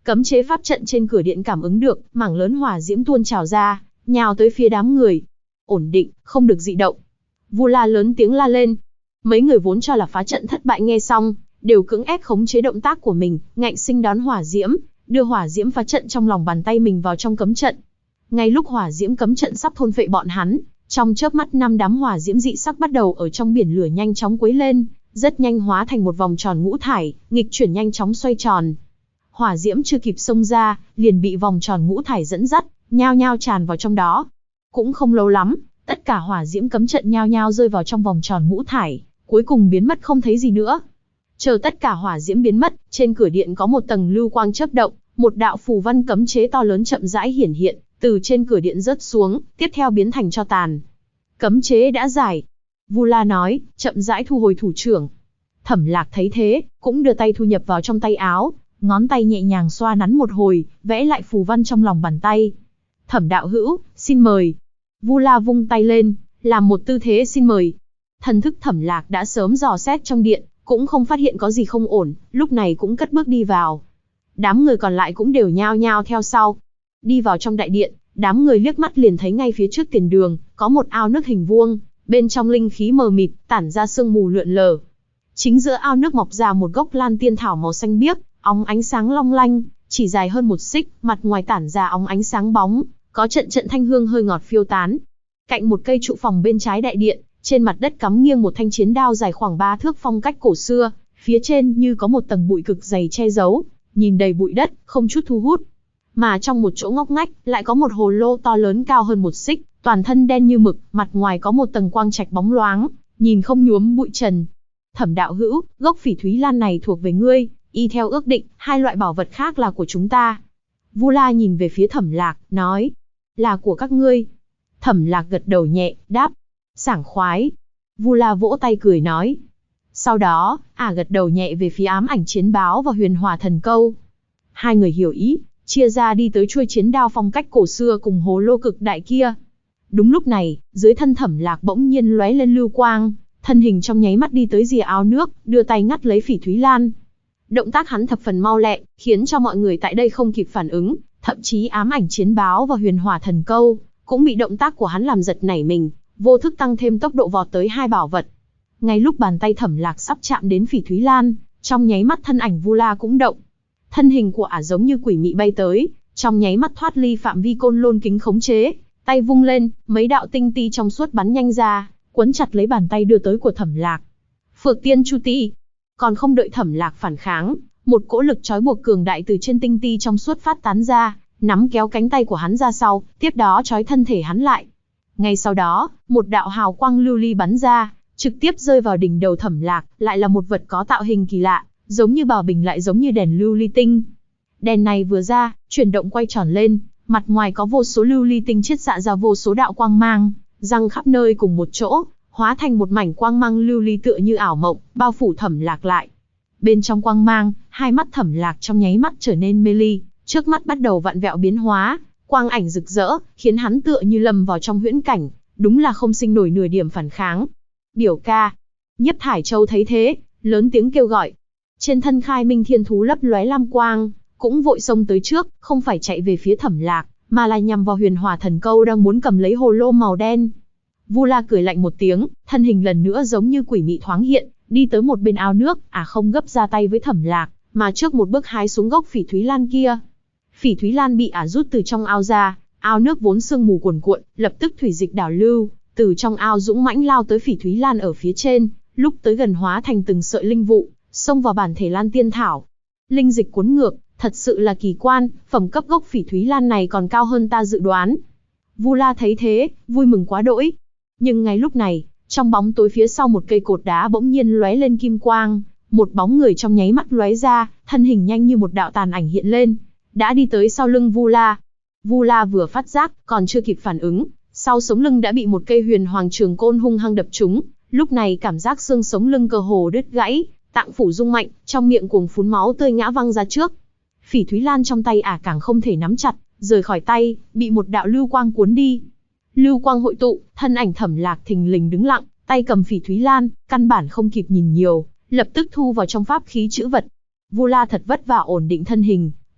Cấm chế pháp trận trên cửa điện cảm ứng được, mảng lớn hỏa diễm tuôn trào ra, nhào tới phía đám người. Ổn định, không được dị động. Vu La lớn tiếng la lên. Mấy người vốn cho là phá trận thất bại nghe xong, đều cưỡng ép khống chế động tác của mình, ngạnh sinh đón hỏa diễm, đưa hỏa diễm phá trận trong lòng bàn tay mình vào trong cấm trận. Ngay lúc hỏa diễm cấm trận sắp thôn phệ bọn hắn, trong chớp mắt 5 đám hỏa diễm dị sắc bắt đầu ở trong biển lửa nhanh chóng quấy lên, rất nhanh hóa thành một vòng tròn ngũ thải, nghịch chuyển nhanh chóng xoay tròn. Hỏa diễm chưa kịp xông ra, liền bị vòng tròn ngũ thải dẫn dắt, nhao nhao tràn vào trong đó. Cũng không lâu lắm, tất cả hỏa diễm cấm trận nhao nhao rơi vào trong vòng tròn ngũ thải, cuối cùng biến mất không thấy gì nữa. Chờ tất cả hỏa diễm biến mất, trên cửa điện có một tầng lưu quang chớp động, một đạo phù văn cấm chế to lớn chậm rãi hiển hiện, từ trên cửa điện rớt xuống, tiếp theo biến thành tro tàn. Cấm chế đã giải. Vu La nói, chậm rãi thu hồi thủ trưởng. Thẩm Lạc thấy thế, cũng đưa tay thu nhập vào trong tay áo, ngón tay nhẹ nhàng xoa nắn một hồi, vẽ lại phù văn trong lòng bàn tay. Thẩm đạo hữu, xin mời. Vu La vung tay lên, làm một tư thế xin mời. Thần thức Thẩm Lạc đã sớm dò xét trong điện, cũng không phát hiện có gì không ổn, lúc này cũng cất bước đi vào. Đám người còn lại cũng đều nhao nhao theo sau. Đi vào trong đại điện, đám người liếc mắt liền thấy ngay phía trước tiền đường, có một ao nước hình vuông, bên trong linh khí mờ mịt, tản ra sương mù lượn lờ. Chính giữa ao nước mọc ra một gốc lan tiên thảo màu xanh biếc, óng ánh sáng long lanh, chỉ dài hơn 1 xích, mặt ngoài tản ra óng ánh sáng bóng, có trận trận thanh hương hơi ngọt phiêu tán. Cạnh một cây trụ phòng bên trái đại điện, trên mặt đất cắm nghiêng một thanh chiến đao dài khoảng 3 thước phong cách cổ xưa, phía trên như có một tầng bụi cực dày che giấu, nhìn đầy bụi đất, không chút thu hút. Mà trong một chỗ ngóc ngách, lại có một hồ lô to lớn cao hơn 1 xích, toàn thân đen như mực, mặt ngoài có một tầng quang trạch bóng loáng, nhìn không nhuốm bụi trần. Thẩm đạo hữu, gốc phỉ thúy lan này thuộc về ngươi, y theo ước định, 2 loại bảo vật khác là của chúng ta. Vu La nhìn về phía Thẩm Lạc, nói, là của các ngươi. Thẩm Lạc gật đầu nhẹ, đáp, sảng khoái. Vu La vỗ tay cười nói. Sau đó, gật đầu nhẹ về phía ám ảnh chiến báo và huyền hỏa thần câu. Hai người hiểu ý, chia ra đi tới chuôi chiến đao phong cách cổ xưa cùng hồ lô cực đại kia. Đúng lúc này, dưới thân Thẩm Lạc bỗng nhiên lóe lên lưu quang, thân hình trong nháy mắt đi tới rìa ao nước, đưa tay ngắt lấy phỉ thúy lan. Động tác hắn thập phần mau lẹ, khiến cho mọi người tại đây không kịp phản ứng, thậm chí ám ảnh chiến báo và huyền hỏa thần câu cũng bị động tác của hắn làm giật nảy mình, vô thức tăng thêm tốc độ vọt tới 2 bảo vật. Ngay lúc bàn tay Thẩm Lạc sắp chạm đến phỉ thúy lan, trong nháy mắt thân ảnh Vu La cũng động. Thân hình của ả giống như quỷ mị bay tới, trong nháy mắt thoát ly phạm vi côn lôn kính khống chế, tay vung lên, mấy đạo tinh ti trong suốt bắn nhanh ra, quấn chặt lấy bàn tay đưa tới của Thẩm Lạc. Phược Tiên Chu Ti. Còn không đợi Thẩm Lạc phản kháng, một cỗ lực trói buộc cường đại từ trên tinh ti trong suốt phát tán ra, nắm kéo cánh tay của hắn ra sau, tiếp đó trói thân thể hắn lại. Ngay sau đó, một đạo hào quang lưu ly bắn ra, trực tiếp rơi vào đỉnh đầu Thẩm Lạc, lại là một vật có tạo hình kỳ lạ, giống như bảo bình lại giống như đèn lưu ly tinh. Đèn này vừa ra, chuyển động quay tròn lên, mặt ngoài có vô số lưu ly tinh chiết xạ ra vô số đạo quang mang, răng khắp nơi cùng một chỗ, hóa thành một mảnh quang mang lưu ly tựa như ảo mộng, bao phủ Thẩm Lạc lại. Bên trong quang mang, hai mắt Thẩm Lạc trong nháy mắt trở nên mê ly, trước mắt bắt đầu vặn vẹo biến hóa, quang ảnh rực rỡ, khiến hắn tựa như lầm vào trong huyễn cảnh, đúng là không sinh nổi nửa điểm phản kháng. Biểu ca. Nhiếp Thải Châu thấy thế, lớn tiếng kêu gọi. Trên thân Khai Minh Thiên Thú lấp lóe lam quang, cũng vội xông tới trước, không phải chạy về phía Thẩm Lạc, mà là nhằm vào huyền hỏa thần câu đang muốn cầm lấy hồ lô màu đen. Vu La cười lạnh một tiếng, thân hình lần nữa giống như quỷ mị thoáng hiện, đi tới một bên ao nước, không gấp ra tay với Thẩm Lạc, mà trước một bước hái xuống gốc phỉ thúy lan kia. Phỉ thúy lan bị rút từ trong ao ra, ao nước vốn sương mù cuồn cuộn, lập tức thủy dịch đảo lưu, từ trong ao dũng mãnh lao tới phỉ thúy lan ở phía trên, lúc tới gần hóa thành từng sợi linh vụ, xông vào bản thể lan tiên thảo. Linh dịch cuốn ngược, thật sự là kỳ quan, phẩm cấp gốc phỉ thúy lan này còn cao hơn ta dự đoán. Vu La thấy thế, vui mừng quá đỗi. Nhưng ngay lúc này, trong bóng tối phía sau một cây cột đá bỗng nhiên lóe lên kim quang, một bóng người trong nháy mắt lóe ra, thân hình nhanh như một đạo tàn ảnh hiện lên, đã đi tới sau lưng Vu La. Vu La vừa phát giác, còn chưa kịp phản ứng, sau sống lưng đã bị một cây huyền hoàng trường côn hung hăng đập trúng, lúc này cảm giác xương sống lưng cơ hồ đứt gãy, tạng phủ rung mạnh, trong miệng cuồng phún máu tươi ngã văng ra trước. Phỉ thúy lan trong tay càng không thể nắm chặt, rời khỏi tay, bị một đạo lưu quang cuốn đi. Lưu quang hội tụ, thân ảnh Thẩm Lạc thình lình đứng lặng, tay cầm phỉ thúy lan, căn bản không kịp nhìn nhiều, lập tức thu vào trong pháp khí chữ vật. Vu La thật vất vả ổn định thân hình,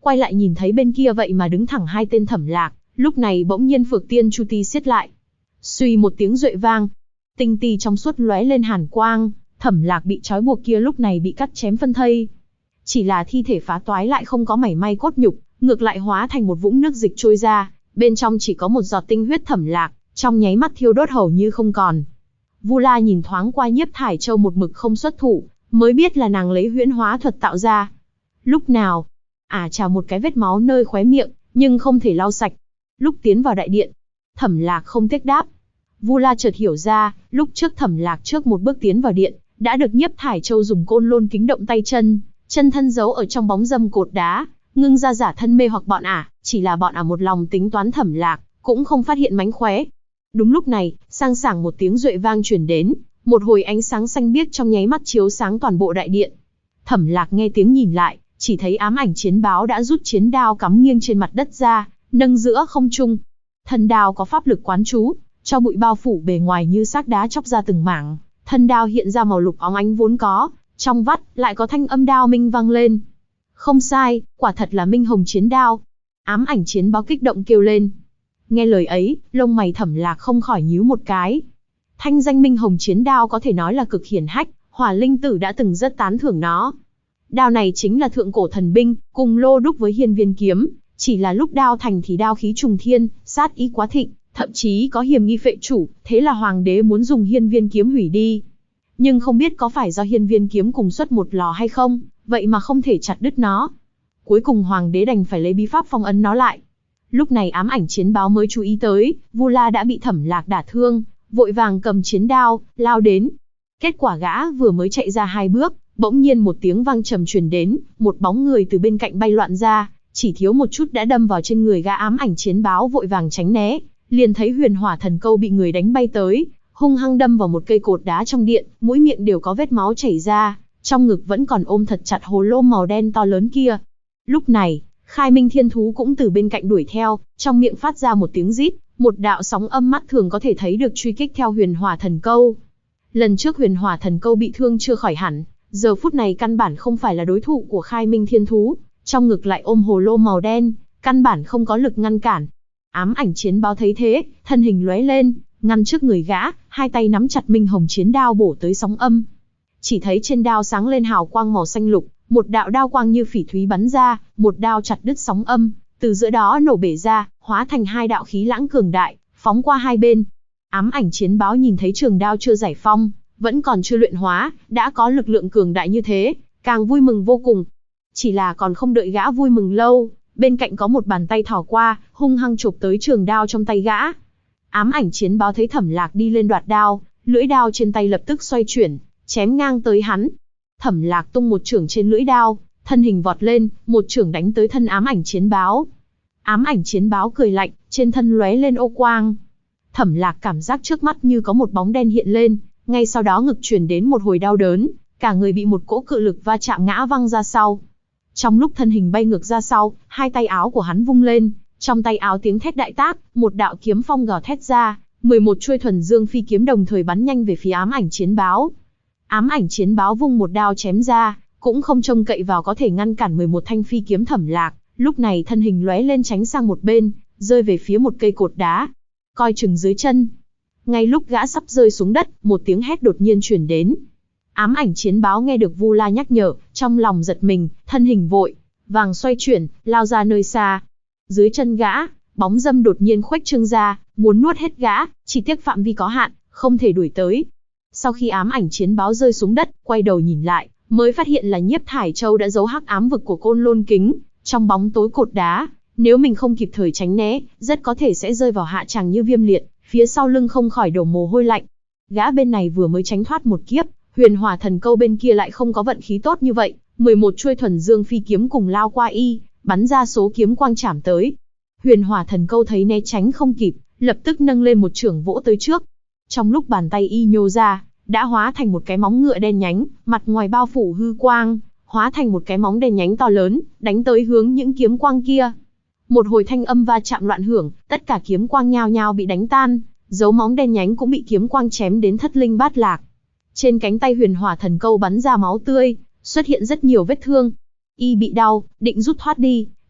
quay lại nhìn thấy bên kia vậy mà đứng thẳng hai tên Thẩm Lạc, lúc này bỗng nhiên Phược Tiên Chu Ti siết lại. Suy một tiếng duệ vang, tinh ti trong suốt lóe lên hàn quang, Thẩm Lạc bị trói buộc kia lúc này bị cắt chém phân thây. Chỉ là thi thể phá toái lại không có mảy may cốt nhục, ngược lại hóa thành một vũng nước dịch trôi ra, bên trong chỉ có một giọt tinh huyết Thẩm Lạc, trong nháy mắt thiêu đốt hầu như không còn. Vu La nhìn thoáng qua Nhiếp Thải Châu một mực không xuất thủ, mới biết là nàng lấy huyễn hóa thuật tạo ra. Lúc nào? Chào một cái vết máu nơi khóe miệng, nhưng không thể lau sạch. Lúc tiến vào đại điện, Thẩm Lạc không tiếc đáp. Vu La chợt hiểu ra, lúc trước Thẩm Lạc trước một bước tiến vào điện, đã được Nhiếp Thải Châu dùng côn lôn kính động tay chân, chân thân giấu ở trong bóng râm cột đá, ngưng ra giả thân mê hoặc bọn chỉ là bọn một lòng tính toán Thẩm Lạc, cũng không phát hiện mánh khóe. Đúng lúc này, sang sảng một tiếng duệ vang truyền đến, một hồi ánh sáng xanh biếc trong nháy mắt chiếu sáng toàn bộ đại điện. Thẩm Lạc nghe tiếng nhìn lại, chỉ thấy ám ảnh chiến báo đã rút chiến đao cắm nghiêng trên mặt đất ra, nâng giữa không trung. Thân đao có pháp lực quán chú, cho bụi bao phủ bề ngoài như xác đá chóc ra từng mảng. Thân đao hiện ra màu lục óng ánh vốn có, trong vắt lại có thanh âm đao minh vang lên. Không sai, quả thật là minh hồng chiến đao. Ám ảnh chiến báo kích động kêu lên. Nghe lời ấy, lông mày Thẩm Lạc không khỏi nhíu một cái. Thanh danh minh hồng chiến đao có thể nói là cực hiển hách, Hỏa Linh Tử đã từng rất tán thưởng nó. Đao này chính là thượng cổ thần binh, cùng lô đúc với hiên viên kiếm, chỉ là lúc đao thành thì đao khí trùng thiên, sát ý quá thịnh, thậm chí có hiểm nghi phệ chủ, thế là hoàng đế muốn dùng hiên viên kiếm hủy đi. Nhưng không biết có phải do hiên viên kiếm cùng xuất một lò hay không, vậy mà không thể chặt đứt nó. Cuối cùng hoàng đế đành phải lấy bí pháp phong ấn nó lại. Lúc này ám ảnh chiến báo mới chú ý tới, Vu La đã bị Thẩm Lạc đả thương, vội vàng cầm chiến đao, lao đến. Kết quả gã vừa mới chạy ra 2 bước, bỗng nhiên một tiếng vang trầm truyền đến, một bóng người từ bên cạnh bay loạn ra, chỉ thiếu một chút đã đâm vào trên người gã ám ảnh chiến báo vội vàng tránh né, liền thấy Huyền Hỏa Thần Câu bị người đánh bay tới, hung hăng đâm vào một cây cột đá trong điện, mũi miệng đều có vết máu chảy ra, trong ngực vẫn còn ôm thật chặt hồ lô màu đen to lớn kia. Lúc này, Khai Minh Thiên Thú cũng từ bên cạnh đuổi theo, trong miệng phát ra một tiếng rít, một đạo sóng âm mắt thường có thể thấy được truy kích theo Huyền Hỏa Thần Câu. Lần trước Huyền Hỏa Thần Câu bị thương chưa khỏi hẳn, giờ phút này căn bản không phải là đối thủ của Khai Minh Thiên Thú, trong ngực lại ôm hồ lô màu đen, căn bản không có lực ngăn cản. Ám ảnh chiến báo thấy thế, thân hình lóe lên, ngăn trước người gã, hai tay nắm chặt minh hồng chiến đao bổ tới sóng âm. Chỉ thấy trên đao sáng lên hào quang màu xanh lục, một đạo đao quang như phỉ thúy bắn ra, một đao chặt đứt sóng âm, từ giữa đó nổ bể ra, hóa thành 2 đạo khí lãng cường đại, phóng qua hai bên. Ám ảnh chiến báo nhìn thấy trường đao chưa giải phong, vẫn còn chưa luyện hóa, đã có lực lượng cường đại như thế, càng vui mừng vô cùng. Chỉ là còn không đợi gã vui mừng lâu, bên cạnh có một bàn tay thò qua, hung hăng chụp tới trường đao trong tay gã. Ám ảnh chiến báo thấy Thẩm Lạc đi lên đoạt đao, lưỡi đao trên tay lập tức xoay chuyển, chém ngang tới hắn. Thẩm Lạc tung một chưởng trên lưỡi đao, thân hình vọt lên, một chưởng đánh tới thân ám ảnh chiến báo. Ám ảnh chiến báo cười lạnh, trên thân lóe lên ô quang. Thẩm Lạc cảm giác trước mắt như có một bóng đen hiện lên, ngay sau đó ngực truyền đến một hồi đau đớn, cả người bị một cỗ cự lực va chạm ngã văng ra sau. Trong lúc thân hình bay ngược ra sau, hai tay áo của hắn vung lên, trong tay áo tiếng thét đại tác, một đạo kiếm phong gào thét ra, 11 chuôi thuần dương phi kiếm đồng thời bắn nhanh về phía ám ảnh chiến báo. Ám ảnh chiến báo vung một đao chém ra, cũng không trông cậy vào có thể ngăn cản 11 thanh phi kiếm Thẩm Lạc, lúc này thân hình lóe lên tránh sang một bên, rơi về phía một cây cột đá. Coi chừng dưới chân. Ngay lúc gã sắp rơi xuống đất, một tiếng hét đột nhiên truyền đến. Ám ảnh chiến báo nghe được Vu La nhắc nhở, trong lòng giật mình, thân hình vội vàng xoay chuyển, lao ra nơi xa. Dưới chân gã, bóng dâm đột nhiên khuếch trương ra, muốn nuốt hết gã, chỉ tiếc phạm vi có hạn, không thể đuổi tới. Sau khi ám ảnh chiến báo rơi xuống đất, quay đầu nhìn lại, mới phát hiện là Nhiếp Thải Châu đã giấu hắc ám vực của côn lôn kính trong bóng tối cột đá. Nếu mình không kịp thời tránh né, rất có thể sẽ rơi vào hạ tràng như Viêm Liệt, phía sau lưng không khỏi đổ mồ hôi lạnh. Gã bên này vừa mới tránh thoát một kiếp, Huyền Hỏa Thần Câu bên kia lại không có vận khí tốt như vậy, 11 chuôi thuần dương phi kiếm cùng lao qua y, bắn ra số kiếm quang chảm tới. Huyền Hỏa Thần Câu thấy né tránh không kịp, lập tức nâng lên một chưởng vỗ tới trước. Trong lúc bàn tay y nhô ra, đã hóa thành một cái móng ngựa đen nhánh, mặt ngoài bao phủ hư quang, hóa thành một cái móng đen nhánh to lớn, đánh tới hướng những kiếm quang kia. Một hồi thanh âm va chạm loạn hưởng, tất cả kiếm quang nhao nhao bị đánh tan, dấu móng đen nhánh cũng bị kiếm quang chém đến thất linh bát lạc. Trên cánh tay Huyền Hỏa Thần Câu bắn ra máu tươi, xuất hiện rất nhiều vết thương. Y bị đau, định rút thoát đi,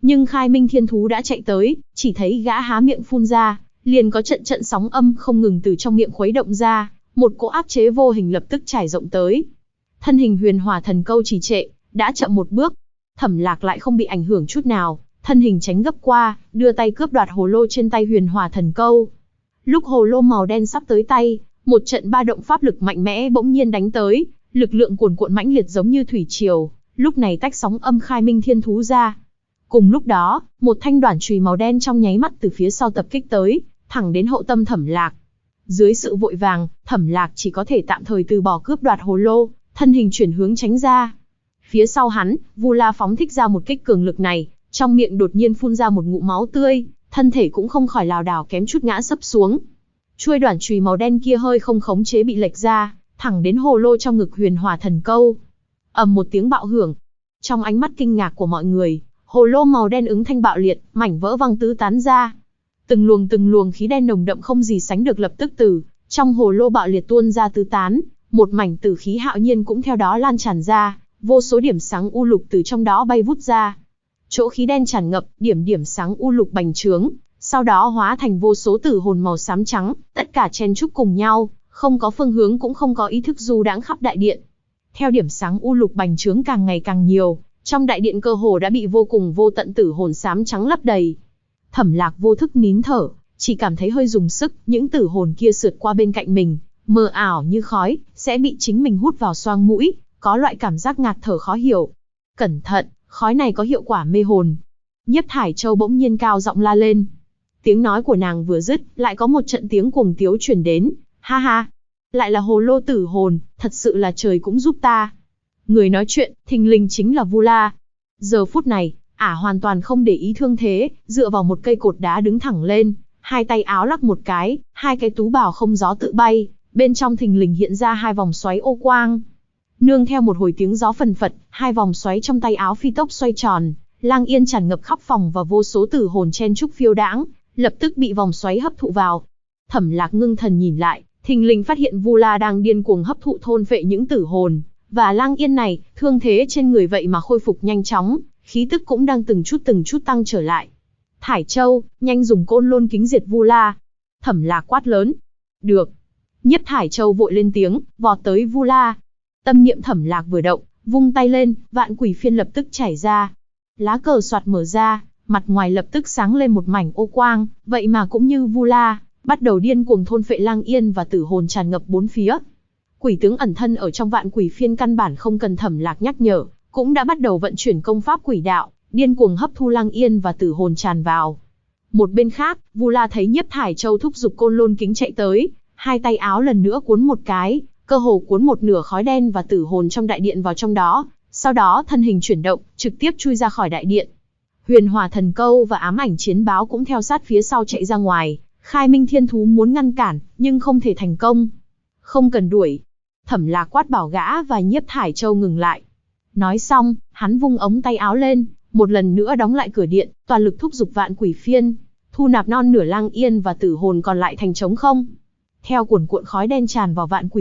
Nhưng Khai Minh Thiên Thú đã chạy tới, chỉ thấy gã há miệng phun ra, liền có trận trận sóng âm không ngừng từ trong miệng khuấy động ra, một cỗ áp chế vô hình lập tức trải rộng tới. Thân hình Huyền Hỏa Thần Câu trì trệ, đã chậm một bước. Thẩm Lạc lại không bị ảnh hưởng chút nào, thân hình tránh gấp qua, đưa tay cướp đoạt hồ lô trên tay Huyền Hỏa Thần Câu. Lúc hồ lô màu đen sắp tới tay, một trận ba động pháp lực mạnh mẽ bỗng nhiên đánh tới, lực lượng cuồn cuộn mãnh liệt giống như thủy triều, lúc này tách sóng âm Khai Minh Thiên Thú ra. Cùng lúc đó, một thanh đoản chùy màu đen trong nháy mắt từ phía sau tập kích tới, thẳng đến hậu tâm Thẩm Lạc. Dưới sự vội vàng, Thẩm Lạc chỉ có thể tạm thời từ bỏ cướp đoạt hồ lô, thân hình chuyển hướng tránh ra. Phía sau hắn, Vu La phóng thích ra một kích cường lực này, trong miệng đột nhiên phun ra một ngụm máu tươi, thân thể cũng không khỏi lảo đảo kém chút ngã sấp xuống. Chuôi đoản chùy màu đen kia hơi không khống chế bị lệch ra, thẳng đến hồ lô trong ngực Huyền Hỏa Thần Câu. Ầm một tiếng bạo hưởng. Trong ánh mắt kinh ngạc của mọi người, hồ lô màu đen ứng thanh bạo liệt, mảnh vỡ văng tứ tán ra. Từng luồng khí đen nồng đậm không gì sánh được lập tức từ trong hồ lô bạo liệt tuôn ra tứ tán, một mảnh tử khí hạo nhiên cũng theo đó lan tràn ra, vô số điểm sáng u lục từ trong đó bay vút ra. Chỗ khí đen tràn ngập, điểm sáng u lục bành trướng, sau đó hóa thành vô số tử hồn màu xám trắng, tất cả chen chúc cùng nhau, không có phương hướng cũng không có ý thức du đãng khắp đại điện. Theo điểm sáng u lục bành trướng càng ngày càng nhiều, trong đại điện cơ hồ đã bị vô cùng vô tận tử hồn xám trắng lấp đầy. Thẩm Lạc vô thức nín thở, chỉ cảm thấy hơi dùng sức, những tử hồn kia sượt qua bên cạnh mình, mờ ảo như khói, sẽ bị chính mình hút vào xoang mũi, có loại cảm giác ngạt thở khó hiểu. Cẩn thận, khói này có hiệu quả mê hồn. Nhiếp Thải Châu bỗng nhiên cao giọng la lên. Tiếng nói của nàng vừa dứt, lại có một trận tiếng cuồng tiếu truyền đến. Ha ha, lại là hồ lô tử hồn, thật sự là trời cũng giúp ta. Người nói chuyện, thình lình chính là Vu La. Giờ phút này, ả hoàn toàn không để ý thương thế, dựa vào một cây cột đá đứng thẳng lên, hai tay áo lắc một cái, hai cái tú bào không gió tự bay, bên trong thình lình hiện ra hai vòng xoáy ô quang. Nương theo một hồi tiếng gió phần phật, hai vòng xoáy trong tay áo phi tốc xoay tròn, lang yên tràn ngập khắp phòng và vô số tử hồn chen chúc phiêu đãng, lập tức bị vòng xoáy hấp thụ vào. Thẩm Lạc ngưng thần nhìn lại, thình lình phát hiện Vu La đang điên cuồng hấp thụ thôn phệ những tử hồn, và lang yên này, thương thế trên người vậy mà khôi phục nhanh chóng, khí tức cũng đang từng chút tăng trở lại. Thải Châu, nhanh dùng côn lôn kính diệt Vu La. Thẩm Lạc quát lớn. Được. Nhiếp Thải Châu vội lên tiếng, vọt tới Vu La. Tâm niệm Thẩm Lạc vừa động, vung tay lên, vạn quỷ phiên lập tức chảy ra. Lá cờ soạt mở ra, mặt ngoài lập tức sáng lên một mảnh ô quang, vậy mà cũng như Vu La, bắt đầu điên cuồng thôn phệ lang yên và tử hồn tràn ngập bốn phía. Quỷ tướng ẩn thân ở trong vạn quỷ phiên căn bản không cần Thẩm Lạc nhắc nhở, cũng đã bắt đầu vận chuyển công pháp quỷ đạo, điên cuồng hấp thu lang yên và tử hồn tràn vào. Một bên khác, Vu La thấy Nhiếp Thải Châu thúc giục côn lôn kính chạy tới, hai tay áo lần nữa cuốn một cái, cơ hồ cuốn một nửa khói đen và tử hồn trong đại điện vào trong đó, sau đó thân hình chuyển động, trực tiếp chui ra khỏi đại điện. Huyền Hỏa Thần Câu và Ám Ảnh Chiến Báo cũng theo sát phía sau chạy ra ngoài, Khai Minh Thiên Thú muốn ngăn cản, nhưng không thể thành công. Không cần đuổi. Thẩm Lạc quát bảo gã và Nhiếp Thải Châu ngừng lại. Nói xong, hắn vung ống tay áo lên, một lần nữa đóng lại cửa điện, toàn lực thúc giục vạn quỷ phiên, thu nạp non nửa lang yên và tử hồn còn lại thành trống không. Theo cuồn cuộn khói đen tràn vào vạn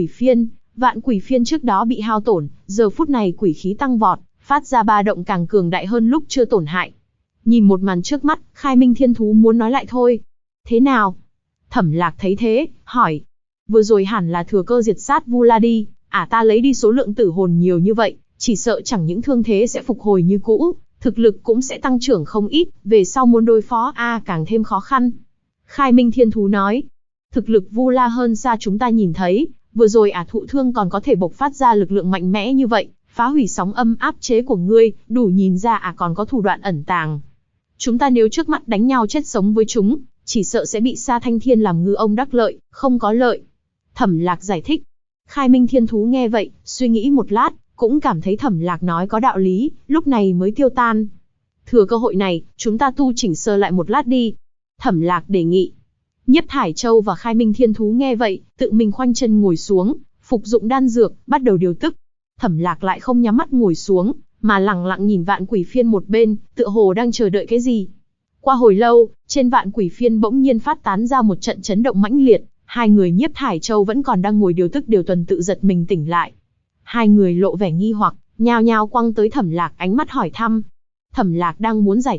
quỷ phiên trước đó bị hao tổn, giờ phút này quỷ khí tăng vọt, phát ra ba động càng cường đại hơn lúc chưa tổn hại. Nhìn một màn trước mắt, Khai Minh Thiên Thú muốn nói lại thôi. Thế nào? Thẩm Lạc thấy thế, hỏi. Vừa rồi hẳn là thừa cơ diệt sát Vu La đi, ta lấy đi số lượng tử hồn nhiều như vậy, chỉ sợ chẳng những thương thế sẽ phục hồi như cũ, thực lực cũng sẽ tăng trưởng không ít, về sau muốn đối phó càng thêm khó khăn. Khai Minh Thiên Thú nói. Thực lực Vu La hơn xa chúng ta nhìn thấy, vừa rồi thụ thương còn có thể bộc phát ra lực lượng mạnh mẽ như vậy, phá hủy sóng âm áp chế của ngươi, đủ nhìn ra còn có thủ đoạn ẩn tàng. Chúng ta nếu trước mắt đánh nhau chết sống với chúng, chỉ sợ sẽ bị Sa Thanh Thiên làm ngư ông đắc lợi, không có lợi. Thẩm Lạc giải thích. Khai Minh Thiên Thú nghe vậy, suy nghĩ một lát, cũng cảm thấy Thẩm Lạc nói có đạo lý, lúc này mới tiêu tan. Thừa cơ hội này, chúng ta tu chỉnh sơ lại một lát đi. Thẩm Lạc đề nghị. Nhiếp Thải Châu và Khai Minh Thiên Thú nghe vậy, tự mình khoanh chân ngồi xuống, phục dụng đan dược, bắt đầu điều tức. Thẩm Lạc lại không nhắm mắt ngồi xuống, mà lẳng lặng nhìn vạn quỷ phiên một bên, tựa hồ đang chờ đợi cái gì. Qua hồi lâu, trên vạn quỷ phiên bỗng nhiên phát tán ra một trận chấn động mãnh liệt, hai người Nhiếp Thải Châu vẫn còn đang ngồi điều tức điều tuần tự giật mình tỉnh lại. Hai người lộ vẻ nghi hoặc, nhao nhao quăng tới Thẩm Lạc ánh mắt hỏi thăm. Thẩm Lạc đang muốn giải thích,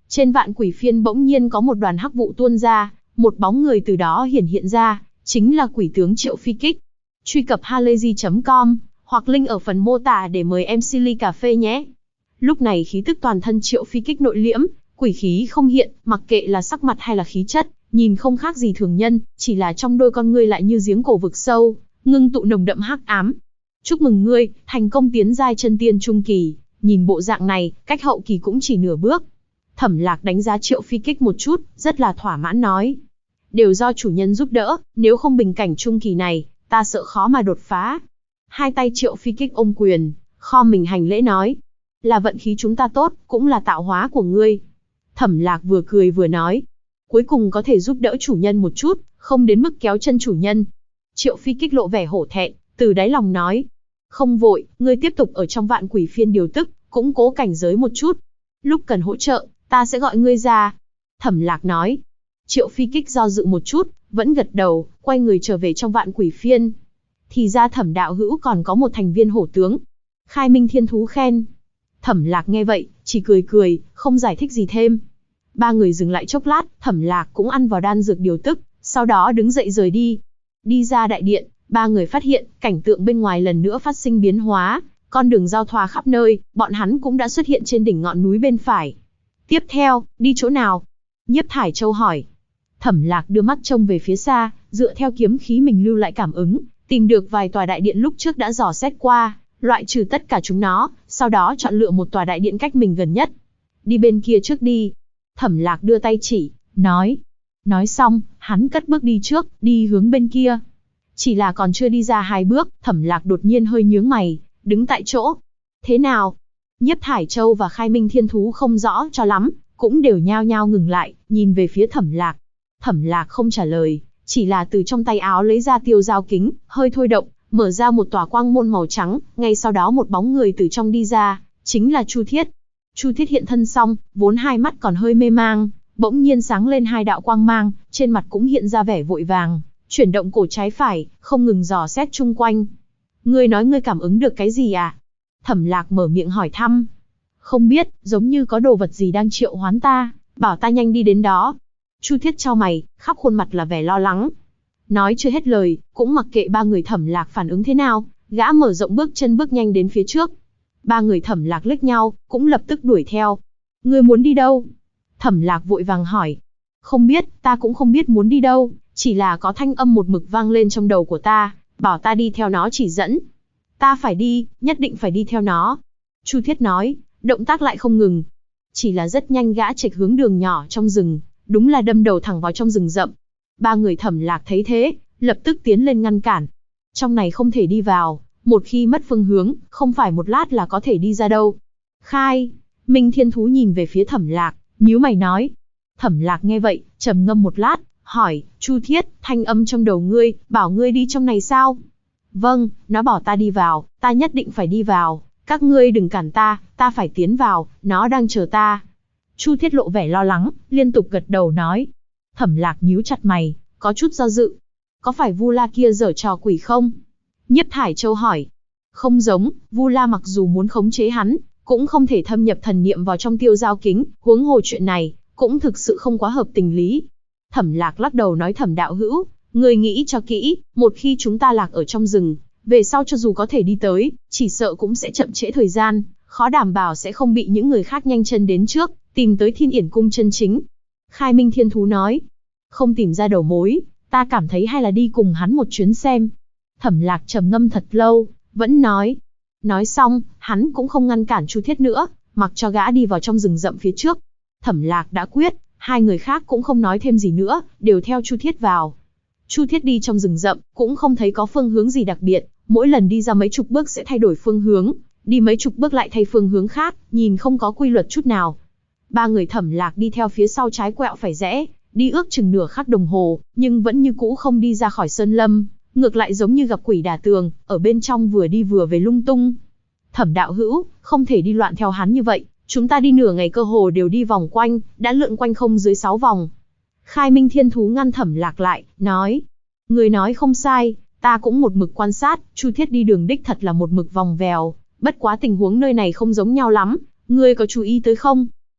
Trên vạn quỷ phiên bỗng nhiên có một đoàn hắc vụ tuôn ra, một bóng người từ đó hiện ra, chính là quỷ tướng Triệu Phi Kích. Truy cập halayzi.com hoặc link ở phần mô tả để mời em Silly Cà Phê nhé. Lúc này khí tức toàn thân Triệu Phi Kích nội liễm, quỷ khí không hiện, mặc kệ là sắc mặt hay là khí chất, nhìn không khác gì thường nhân, chỉ là trong đôi con ngươi lại như giếng cổ vực sâu, ngưng tụ nồng đậm hắc ám. Chúc mừng ngươi, thành công tiến giai chân tiên trung kỳ, nhìn bộ dạng này, cách hậu kỳ cũng chỉ nửa bước. Thẩm Lạc đánh giá Triệu Phi Kích một chút, rất là thỏa mãn nói. Đều do chủ nhân giúp đỡ, nếu không bình cảnh trung kỳ này, ta sợ khó mà đột phá. Hai tay Triệu Phi Kích ôm quyền, khom mình hành lễ nói. Là vận khí chúng ta tốt, cũng là tạo hóa của ngươi. Thẩm Lạc vừa cười vừa nói. Cuối cùng có thể giúp đỡ chủ nhân một chút, không đến mức kéo chân chủ nhân. Triệu Phi Kích lộ vẻ hổ thẹn, từ đáy lòng nói. Không vội, ngươi tiếp tục ở trong vạn quỷ phiên điều tức, cũng cố cảnh giới một chút. Lúc cần hỗ trợ, ta sẽ gọi ngươi ra. Thẩm Lạc nói. Triệu Phi Kích do dự một chút, vẫn gật đầu, quay người trở về trong vạn quỷ phiên. Thì ra Thẩm đạo hữu còn có một thành viên hổ tướng. Khai Minh Thiên Thú khen. Thẩm Lạc nghe vậy, chỉ cười cười, không giải thích gì thêm. Ba người dừng lại chốc lát, Thẩm Lạc cũng ăn vào đan dược điều tức, sau đó đứng dậy rời đi. Đi ra đại điện, ba người phát hiện, cảnh tượng bên ngoài lần nữa phát sinh biến hóa, con đường giao thoa khắp nơi, bọn hắn cũng đã xuất hiện trên đỉnh ngọn núi bên phải. Tiếp theo, đi chỗ nào? Nhiếp Thải Châu hỏi. Thẩm Lạc đưa mắt trông về phía xa, dựa theo kiếm khí mình lưu lại cảm ứng, tìm được vài tòa đại điện lúc trước đã dò xét qua, loại trừ tất cả chúng nó, sau đó chọn lựa một tòa đại điện cách mình gần nhất. Đi bên kia trước đi. Thẩm Lạc đưa tay chỉ, nói. Nói xong, hắn cất bước đi trước, đi hướng bên kia. Chỉ là còn chưa đi ra 2 bước, Thẩm Lạc đột nhiên hơi nhướng mày, đứng tại chỗ. Thế nào? Nhiếp Thải Châu và Khai Minh Thiên Thú không rõ cho lắm, cũng đều nhao nhao ngừng lại, nhìn về phía Thẩm Lạc. Thẩm Lạc không trả lời, chỉ là từ trong tay áo lấy ra tiêu dao kính, hơi thôi động, mở ra một tòa quang môn màu trắng, ngay sau đó một bóng người từ trong đi ra, chính là Chu Thiết. Chu Thiết hiện thân xong, vốn hai mắt còn hơi mê mang, bỗng nhiên sáng lên 2 đạo quang mang, trên mặt cũng hiện ra vẻ vội vàng, chuyển động cổ trái phải, không ngừng dò xét chung quanh. Ngươi nói ngươi cảm ứng được cái gì à? Thẩm Lạc mở miệng hỏi thăm. Không biết, giống như có đồ vật gì đang triệu hoán ta, bảo ta nhanh đi đến đó. Chu Thiết chau mày, khắp khuôn mặt là vẻ lo lắng. Nói chưa hết lời, cũng mặc kệ ba người Thẩm Lạc phản ứng thế nào, gã mở rộng bước chân bước nhanh đến phía trước. Ba người Thẩm Lạc liếc nhau, cũng lập tức đuổi theo. Ngươi muốn đi đâu? Thẩm Lạc vội vàng hỏi. Không biết, ta cũng không biết muốn đi đâu, chỉ là có thanh âm một mực vang lên trong đầu của ta, bảo ta đi theo nó chỉ dẫn. Ta phải đi, nhất định phải đi theo nó. Chu Thiết nói, động tác lại không ngừng. Chỉ là rất nhanh gã chệch hướng đường nhỏ trong rừng, đúng là đâm đầu thẳng vào trong rừng rậm. Ba người Thẩm Lạc thấy thế, lập tức tiến lên ngăn cản. Trong này không thể đi vào, một khi mất phương hướng, không phải một lát là có thể đi ra đâu. Khai Minh Thiên Thú nhìn về phía Thẩm Lạc, nhíu mày nói. Thẩm Lạc nghe vậy, trầm ngâm một lát, hỏi, Chu Thiết, thanh âm trong đầu ngươi, bảo ngươi đi trong này sao? Vâng, nó bảo ta đi vào, ta nhất định phải đi vào, các ngươi đừng cản ta phải tiến vào, nó đang chờ ta. Chu Thiết lộ vẻ lo lắng, liên tục gật đầu nói. Thẩm Lạc nhíu chặt mày, có chút do dự. Có phải Vu La kia giở trò quỷ không? Nhiếp Thải Châu hỏi. Không giống, Vu La mặc dù muốn khống chế hắn, cũng không thể thâm nhập thần niệm vào trong tiêu dao kính, huống hồ chuyện này, cũng thực sự không quá hợp tình lý. Thẩm Lạc lắc đầu nói Thẩm đạo hữu, người nghĩ cho kỹ, một khi chúng ta lạc ở trong rừng, về sau cho dù có thể đi tới, chỉ sợ cũng sẽ chậm trễ thời gian, khó đảm bảo sẽ không bị những người khác nhanh chân đến trước, tìm tới Thiên Yển Cung chân chính. Khai Minh Thiên Thú nói, không tìm ra đầu mối, ta cảm thấy hay là đi cùng hắn một chuyến xem. Thẩm Lạc trầm ngâm thật lâu, vẫn nói. Nói xong, hắn cũng không ngăn cản Chu Thiết nữa, mặc cho gã đi vào trong rừng rậm phía trước. Thẩm Lạc đã quyết, hai người khác cũng không nói thêm gì nữa, đều theo Chu Thiết vào. Chu Thiết đi trong rừng rậm, cũng không thấy có phương hướng gì đặc biệt, mỗi lần đi ra mấy chục bước sẽ thay đổi phương hướng, đi mấy chục bước lại thay phương hướng khác, nhìn không có quy luật chút nào. Ba người Thẩm Lạc đi theo phía sau trái quẹo phải rẽ, đi ước chừng nửa khắc đồng hồ, nhưng vẫn như cũ không đi ra khỏi sơn lâm, ngược lại giống như gặp quỷ đả tường, ở bên trong vừa đi vừa về lung tung. Thẩm đạo hữu, không thể đi loạn theo hắn như vậy, chúng ta đi nửa ngày cơ hồ đều đi vòng quanh, đã lượn quanh không dưới 6 vòng. Khai Minh Thiên Thú ngăn Thẩm Lạc lại, nói. Người nói không sai, ta cũng một mực quan sát, Chu Thiết đi đường đích thật là một mực vòng vèo, bất quá tình huống nơi này không giống nhau lắm, ngươi có chú ý tới không?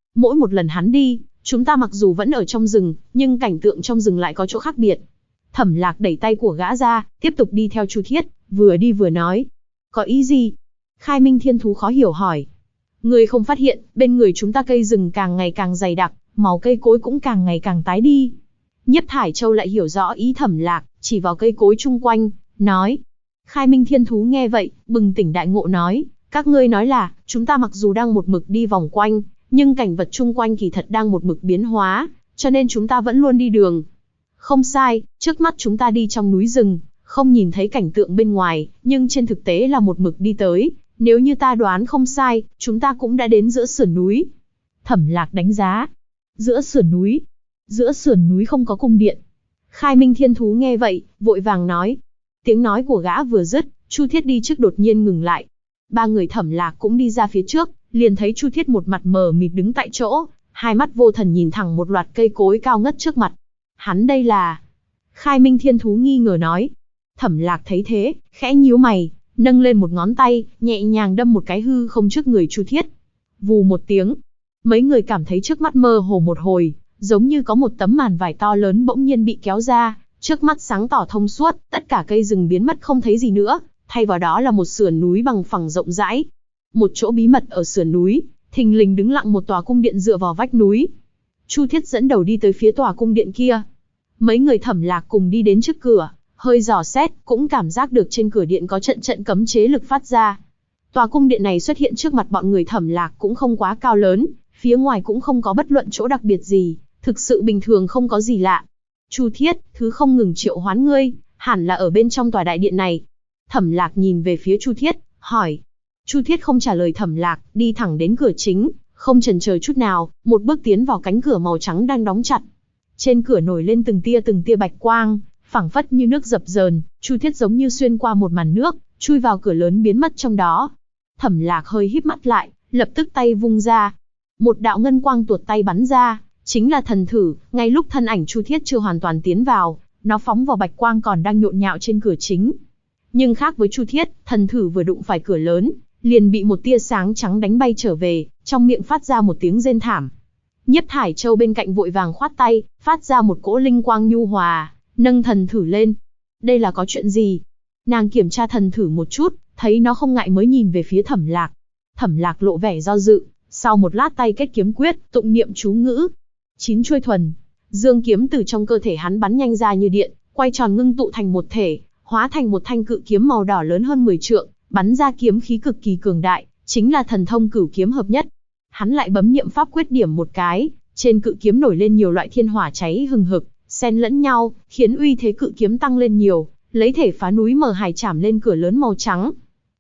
Mỗi một lần hắn đi, chúng ta mặc dù vẫn ở trong rừng, nhưng cảnh tượng trong rừng lại có chỗ khác biệt. Thẩm Lạc đẩy tay của gã ra, tiếp tục đi theo Chu Thiết, vừa đi vừa nói. Có ý gì? Khai Minh Thiên Thú khó hiểu hỏi. Ngươi không phát hiện, bên người chúng ta cây rừng càng ngày càng dày đặc, màu cây cối cũng càng ngày càng tái đi. Nhiếp Thải Châu lại hiểu rõ ý Thẩm Lạc, chỉ vào cây cối chung quanh, nói. Khai Minh Thiên Thú nghe vậy, bừng tỉnh đại ngộ nói, các ngươi nói là, chúng ta mặc dù đang một mực đi vòng quanh, nhưng cảnh vật chung quanh kỳ thật đang một mực biến hóa, cho nên chúng ta vẫn luôn đi đường. Không sai, trước mắt chúng ta đi trong núi rừng, không nhìn thấy cảnh tượng bên ngoài, nhưng trên thực tế là một mực đi tới. Nếu như ta đoán không sai, chúng ta cũng đã đến giữa sườn núi. Thẩm Lạc đánh giá. Giữa sườn núi? Giữa sườn núi không có cung điện. Khai Minh Thiên Thú nghe vậy, vội vàng nói. Tiếng nói của gã vừa dứt, Chu Thiết đi trước đột nhiên ngừng lại. Ba người Thẩm Lạc cũng đi ra phía trước, liền thấy Chu Thiết một mặt mờ mịt đứng tại chỗ, hai mắt vô thần nhìn thẳng một loạt cây cối cao ngất trước mặt. Hắn đây là... Khai Minh Thiên Thú nghi ngờ nói. Thẩm Lạc thấy thế, khẽ nhíu mày, nâng lên một ngón tay, nhẹ nhàng đâm một cái hư không trước người Chu Thiết. Vù một tiếng, mấy người cảm thấy trước mắt mơ hồ một hồi, giống như có một tấm màn vải to lớn bỗng nhiên bị kéo ra, trước mắt sáng tỏ thông suốt, tất cả cây rừng biến mất không thấy gì nữa, thay vào đó là một sườn núi bằng phẳng rộng rãi. Một chỗ bí mật ở sườn núi, thình lình đứng lặng một tòa cung điện dựa vào vách núi. Chu Thiết dẫn đầu đi tới phía tòa cung điện kia. Mấy người Thẩm Lạc cùng đi đến trước cửa, hơi dò xét, cũng cảm giác được trên cửa điện có trận trận cấm chế lực phát ra. Tòa cung điện này xuất hiện trước mặt bọn người Thẩm Lạc cũng không quá cao lớn, phía ngoài cũng không có bất luận chỗ đặc biệt gì, thực sự bình thường không có gì lạ. Chu Thiết, thứ không ngừng triệu hoán ngươi, hẳn là ở bên trong tòa đại điện này. Thẩm Lạc nhìn về phía Chu Thiết, hỏi. Chu Thiết không trả lời Thẩm Lạc, đi thẳng đến cửa chính, không chần chờ chút nào, một bước tiến vào cánh cửa màu trắng đang đóng chặt. Trên cửa nổi lên từng tia bạch quang, phảng phất như nước dập dờn, Chu Thiết giống như xuyên qua một màn nước, chui vào cửa lớn biến mất trong đó. Thẩm Lạc hơi híp mắt lại, lập tức tay vung ra. Một đạo ngân quang tuột tay bắn ra, chính là thần thử, ngay lúc thân ảnh Chu Thiết chưa hoàn toàn tiến vào, nó phóng vào bạch quang còn đang nhộn nhạo trên cửa chính. Nhưng khác với Chu Thiết, thần thử vừa đụng phải cửa lớn, liền bị một tia sáng trắng đánh bay trở về, trong miệng phát ra một tiếng rên thảm. Nhiếp Thải Châu bên cạnh vội vàng khoát tay, phát ra một cỗ linh quang nhu hòa, nâng thần thử lên. Đây là có chuyện gì? Nàng kiểm tra thần thử một chút, thấy nó không ngại mới nhìn về phía Thẩm Lạc. Thẩm Lạc lộ vẻ do dự, sau một lát tay kết kiếm quyết, tụng niệm chú ngữ. 9 chuôi thuần, dương kiếm từ trong cơ thể hắn bắn nhanh ra như điện, quay tròn ngưng tụ thành một thể, hóa thành một thanh cự kiếm màu đỏ lớn hơn 10 trượng, bắn ra kiếm khí cực kỳ cường đại, chính là thần thông cửu kiếm hợp nhất. Hắn lại bấm niệm pháp quyết điểm một cái, trên cự kiếm nổi lên nhiều loại thiên hỏa cháy hừng hực, xen lẫn nhau, khiến uy thế cự kiếm tăng lên nhiều, lấy thể phá núi mở hải chảm lên cửa lớn màu trắng.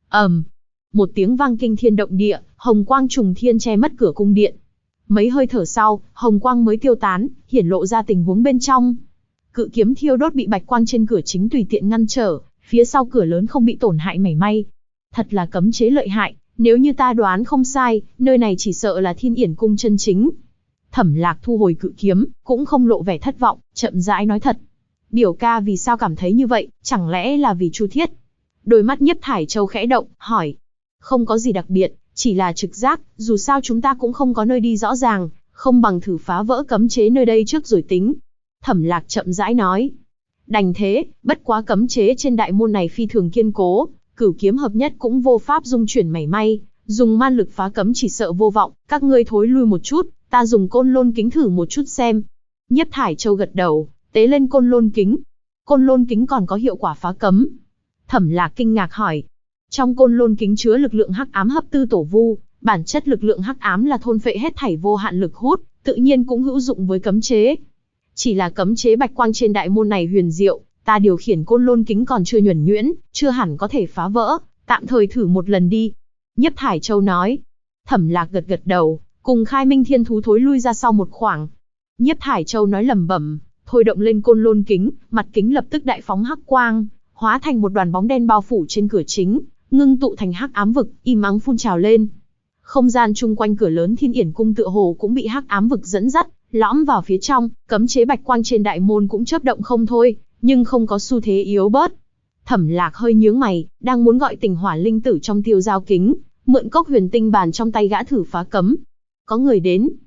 Một tiếng vang kinh thiên động địa, hồng quang trùng thiên che mất cửa cung điện. Mấy hơi thở sau, hồng quang mới tiêu tán, hiển lộ ra tình huống bên trong. Cự kiếm thiêu đốt bị bạch quang trên cửa chính tùy tiện ngăn trở, phía sau cửa lớn không bị tổn hại mảy may. Thật là cấm chế lợi hại, nếu như ta đoán không sai, nơi này chỉ sợ là Thiên Yển cung chân chính. Thẩm Lạc thu hồi cự kiếm, cũng không lộ vẻ thất vọng, chậm rãi nói thật. Biểu ca vì sao cảm thấy như vậy, chẳng lẽ là vì Chu Thiết? Đôi mắt Nhiếp Thải Châu khẽ động, hỏi. Không có gì đặc biệt, chỉ là trực giác, dù sao chúng ta cũng không có nơi đi rõ ràng, không bằng thử phá vỡ cấm chế nơi đây trước rồi tính. Thẩm Lạc chậm rãi nói. Đành thế, bất quá cấm chế trên đại môn này phi thường kiên cố, cửu kiếm hợp nhất cũng vô pháp dung chuyển mảy may, dùng man lực phá cấm chỉ sợ vô vọng, các ngươi thối lui một chút, ta dùng côn lôn kính thử một chút xem. Nhiếp Thải Châu gật đầu, tế lên côn lôn kính. Côn lôn kính còn có hiệu quả phá cấm. Thẩm Lạc kinh ngạc hỏi. Trong côn lôn kính chứa lực lượng hắc ám hấp tư tổ vu, bản chất lực lượng hắc ám là thôn phệ hết thảy vô hạn lực hút, tự nhiên cũng hữu dụng với cấm chế. Chỉ là cấm chế bạch quang trên đại môn này huyền diệu, ta điều khiển côn lôn kính còn chưa nhuần nhuyễn, chưa hẳn có thể phá vỡ, tạm thời thử một lần đi. Nhiếp Thải Châu nói. Thẩm Lạc gật gật đầu, cùng Khai Minh Thiên Thú thối lui ra sau một khoảng. Nhiếp Thải Châu nói lẩm bẩm, thôi động lên côn lôn kính, mặt kính lập tức đại phóng hắc quang, hóa thành một đoàn bóng đen bao phủ trên cửa chính, ngưng tụ thành hắc ám vực, im ắng phun trào lên. Không gian chung quanh cửa lớn Thiên Yển cung tựa hồ cũng bị hắc ám vực dẫn dắt, lõm vào phía trong, cấm chế bạch quang trên đại môn cũng chớp động không thôi, nhưng không có xu thế yếu bớt. Thẩm Lạc hơi nhướng mày, đang muốn gọi Tình Hỏa linh tử trong tiêu giao kính, mượn cốc huyền tinh bàn trong tay gã thử phá cấm. Có người đến.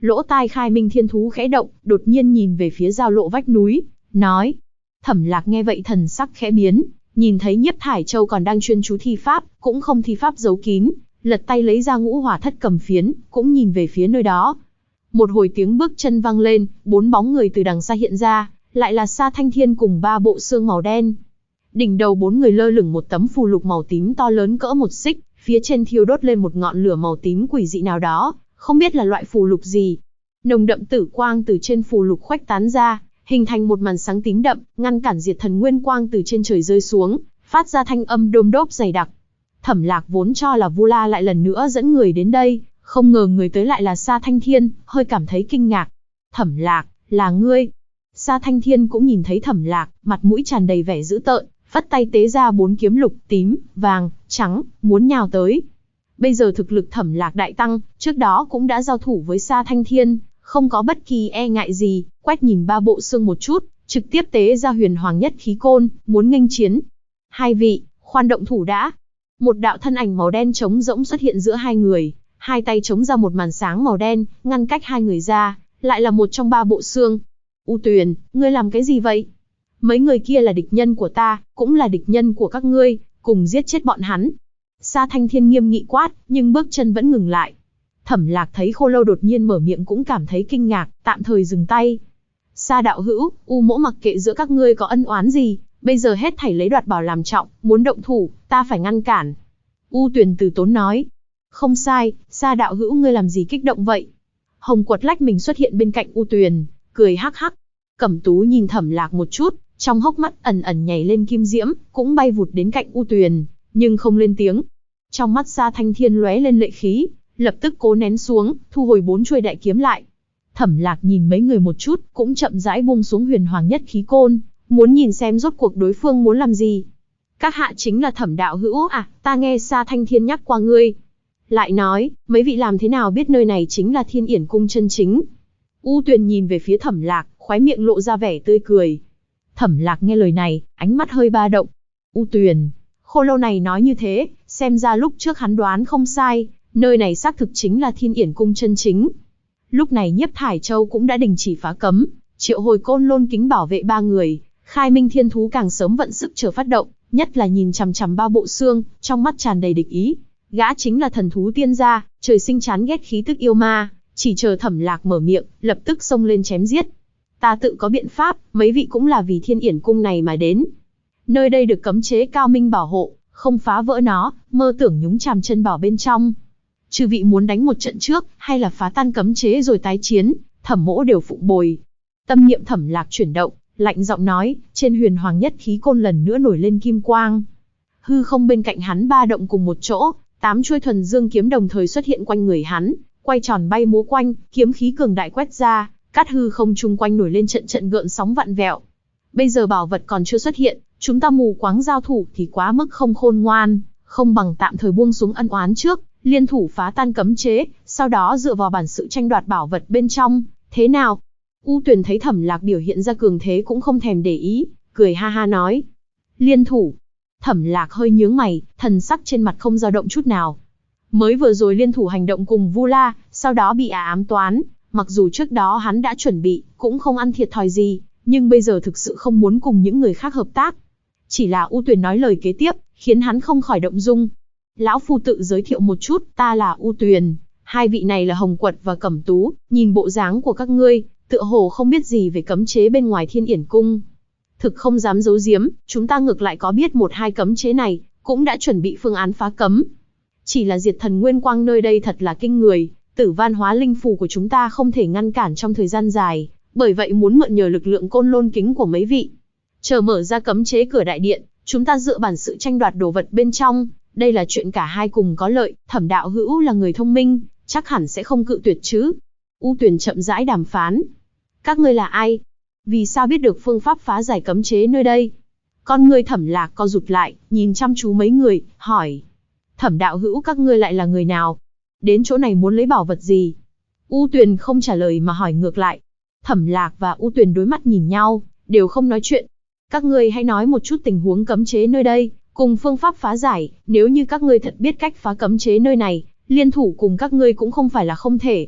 Lỗ tai Khai Minh Thiên Thú khẽ động, đột nhiên nhìn về phía giao lộ vách núi, nói. Thẩm Lạc nghe vậy thần sắc khẽ biến, nhìn thấy Nhiếp Thải Châu còn đang chuyên chú thi pháp, cũng không thi pháp giấu kín, lật tay lấy ra Ngũ Hỏa Thất Cầm Phiến, cũng nhìn về phía nơi đó. Một hồi tiếng bước chân vang lên, 4 bóng người từ đằng xa hiện ra, lại là Sa Thanh Thiên cùng 3 bộ xương màu đen. Đỉnh đầu 4 người lơ lửng một tấm phù lục màu tím to lớn cỡ một xích, phía trên thiêu đốt lên một ngọn lửa màu tím quỷ dị nào đó, không biết là loại phù lục gì. Nồng đậm tử quang từ trên phù lục khuếch tán ra, hình thành một màn sáng tím đậm, ngăn cản diệt thần nguyên quang từ trên trời rơi xuống, phát ra thanh âm đôm đốp dày đặc. Thẩm Lạc vốn cho là Vu La lại lần nữa dẫn người đến đây, không ngờ người tới lại là Sa Thanh Thiên, hơi cảm thấy kinh ngạc. Thẩm Lạc, là ngươi? Sa Thanh Thiên cũng nhìn thấy Thẩm Lạc, mặt mũi tràn đầy vẻ dữ tợn, phất tay tế ra 4 kiếm lục, tím, vàng, trắng, muốn nhào tới. Bây giờ thực lực Thẩm Lạc đại tăng, trước đó cũng đã giao thủ với Sa Thanh Thiên, không có bất kỳ e ngại gì, quét nhìn 3 bộ xương một chút, trực tiếp tế ra Huyền Hoàng Nhất Khí Côn, muốn nghênh chiến. Hai vị, khoan động thủ đã. Một đạo thân ảnh màu đen trống rỗng xuất hiện giữa hai người, hai tay chống ra một màn sáng màu đen, ngăn cách hai người ra, lại là một trong 3 bộ xương. U Tuyền, ngươi làm cái gì vậy? Mấy người kia là địch nhân của ta, cũng là địch nhân của các ngươi, cùng giết chết bọn hắn. Sa Thanh Thiên nghiêm nghị quát, nhưng bước chân vẫn ngừng lại. Thẩm Lạc thấy Khô Lâu đột nhiên mở miệng cũng cảm thấy kinh ngạc, tạm thời dừng tay. Sa đạo hữu, U Mỗ mặc kệ giữa các ngươi có ân oán gì, bây giờ hết thảy lấy đoạt bảo làm trọng, muốn động thủ, ta phải ngăn cản. U Tuyền từ tốn nói. Không sai, Sa đạo hữu ngươi làm gì kích động vậy? Hồng Quật lách mình xuất hiện bên cạnh U Tuyền, cười hắc hắc. Cẩm Tú nhìn Thẩm Lạc một chút, trong hốc mắt ẩn ẩn nhảy lên kim diễm, cũng bay vụt đến cạnh U Tuyền, nhưng không lên tiếng. Trong mắt Sa Thanh Thiên lóe lên lệ khí, lập tức cố nén xuống, thu hồi 4 chuôi đại kiếm lại. Thẩm Lạc nhìn mấy người một chút, cũng chậm rãi buông xuống Huyền Hoàng Nhất Khí Côn, muốn nhìn xem rốt cuộc đối phương muốn làm gì. Các hạ chính là Thẩm đạo hữu à, ta nghe Sa Thanh Thiên nhắc qua ngươi. Lại nói, mấy vị làm thế nào biết nơi này chính là Thiên Yển Cung chân chính? U Tuyền nhìn về phía Thẩm Lạc, khóe miệng lộ ra vẻ tươi cười. Thẩm Lạc nghe lời này, ánh mắt hơi ba động. U Tuyền, Khô Lâu này nói như thế, xem ra lúc trước hắn đoán không sai, nơi này xác thực chính là Thiên Yển Cung chân chính. Lúc này Nhiếp Thải Châu cũng đã đình chỉ phá cấm, triệu hồi Côn Lôn Kính bảo vệ 3 người, Khai Minh Thiên Thú càng sớm vận sức chờ phát động, nhất là nhìn chằm chằm 3 bộ xương, trong mắt tràn đầy địch ý. Gã chính là thần thú tiên gia, trời sinh chán ghét khí tức yêu ma, chỉ chờ Thẩm Lạc mở miệng, lập tức xông lên chém giết. Ta tự có biện pháp, mấy vị cũng là vì Thiên Yển Cung này mà đến. Nơi đây được cấm chế cao minh bảo hộ, không phá vỡ nó, mơ tưởng nhúng chàm chân bảo bên trong. Chư vị muốn đánh một trận trước, hay là phá tan cấm chế rồi tái chiến, Thẩm mỗ đều phụng bồi. Tâm niệm Thẩm Lạc chuyển động, lạnh giọng nói, trên Huyền Hoàng Nhất Khí Côn lần nữa nổi lên kim quang. Hư không bên cạnh hắn ba động cùng một chỗ, 8 chuôi thuần dương kiếm đồng thời xuất hiện quanh người hắn, quay tròn bay múa quanh, kiếm khí cường đại quét ra, cát hư không chung quanh nổi lên trận trận gợn sóng vặn vẹo. Bây giờ bảo vật còn chưa xuất hiện, chúng ta mù quáng giao thủ thì quá mức không khôn ngoan, không bằng tạm thời buông xuống ân oán trước, liên thủ phá tan cấm chế, sau đó dựa vào bản sự tranh đoạt bảo vật bên trong, thế nào? U Tuyền thấy Thẩm Lạc biểu hiện ra cường thế cũng không thèm để ý, cười ha ha nói. Liên thủ. Thẩm Lạc hơi nhướng mày, thần sắc trên mặt không dao động chút nào. Mới vừa rồi liên thủ hành động cùng Vu La, sau đó bị ám toán, mặc dù trước đó hắn đã chuẩn bị, cũng không ăn thiệt thòi gì, nhưng bây giờ thực sự không muốn cùng những người khác hợp tác. Chỉ là U Tuyền nói lời kế tiếp, khiến hắn không khỏi động dung. Lão phu tự giới thiệu một chút, ta là U Tuyền, hai vị này là Hồng Quật và Cẩm Tú, nhìn bộ dáng của các ngươi, tựa hồ không biết gì về cấm chế bên ngoài Thiên Yển Cung. Thực không dám giấu giếm, chúng ta ngược lại có biết 1-2 cấm chế này, cũng đã chuẩn bị phương án phá cấm. Chỉ là diệt thần nguyên quang nơi đây thật là kinh người, Tử Văn Hóa Linh phù của chúng ta không thể ngăn cản trong thời gian dài, bởi vậy muốn mượn nhờ lực lượng Côn Lôn Kính của mấy vị. Chờ mở ra cấm chế cửa đại điện, chúng ta dựa bản sự tranh đoạt đồ vật bên trong, đây là chuyện cả hai cùng có lợi, Thẩm đạo hữu là người thông minh, chắc hẳn sẽ không cự tuyệt chứ. U Tuyền chậm rãi đàm phán. Các ngươi là ai? Vì sao biết được phương pháp phá giải cấm chế nơi đây? Con ngươi Thẩm Lạc co rụt lại, nhìn chăm chú mấy người, hỏi. Thẩm đạo hữu các ngươi lại là người nào? Đến chỗ này muốn lấy bảo vật gì? U Tuyền không trả lời mà hỏi ngược lại. Thẩm Lạc và U Tuyền đối mắt nhìn nhau, đều không nói chuyện. Các ngươi hãy nói một chút tình huống cấm chế nơi đây, cùng phương pháp phá giải, nếu như các ngươi thật biết cách phá cấm chế nơi này, liên thủ cùng các ngươi cũng không phải là không thể.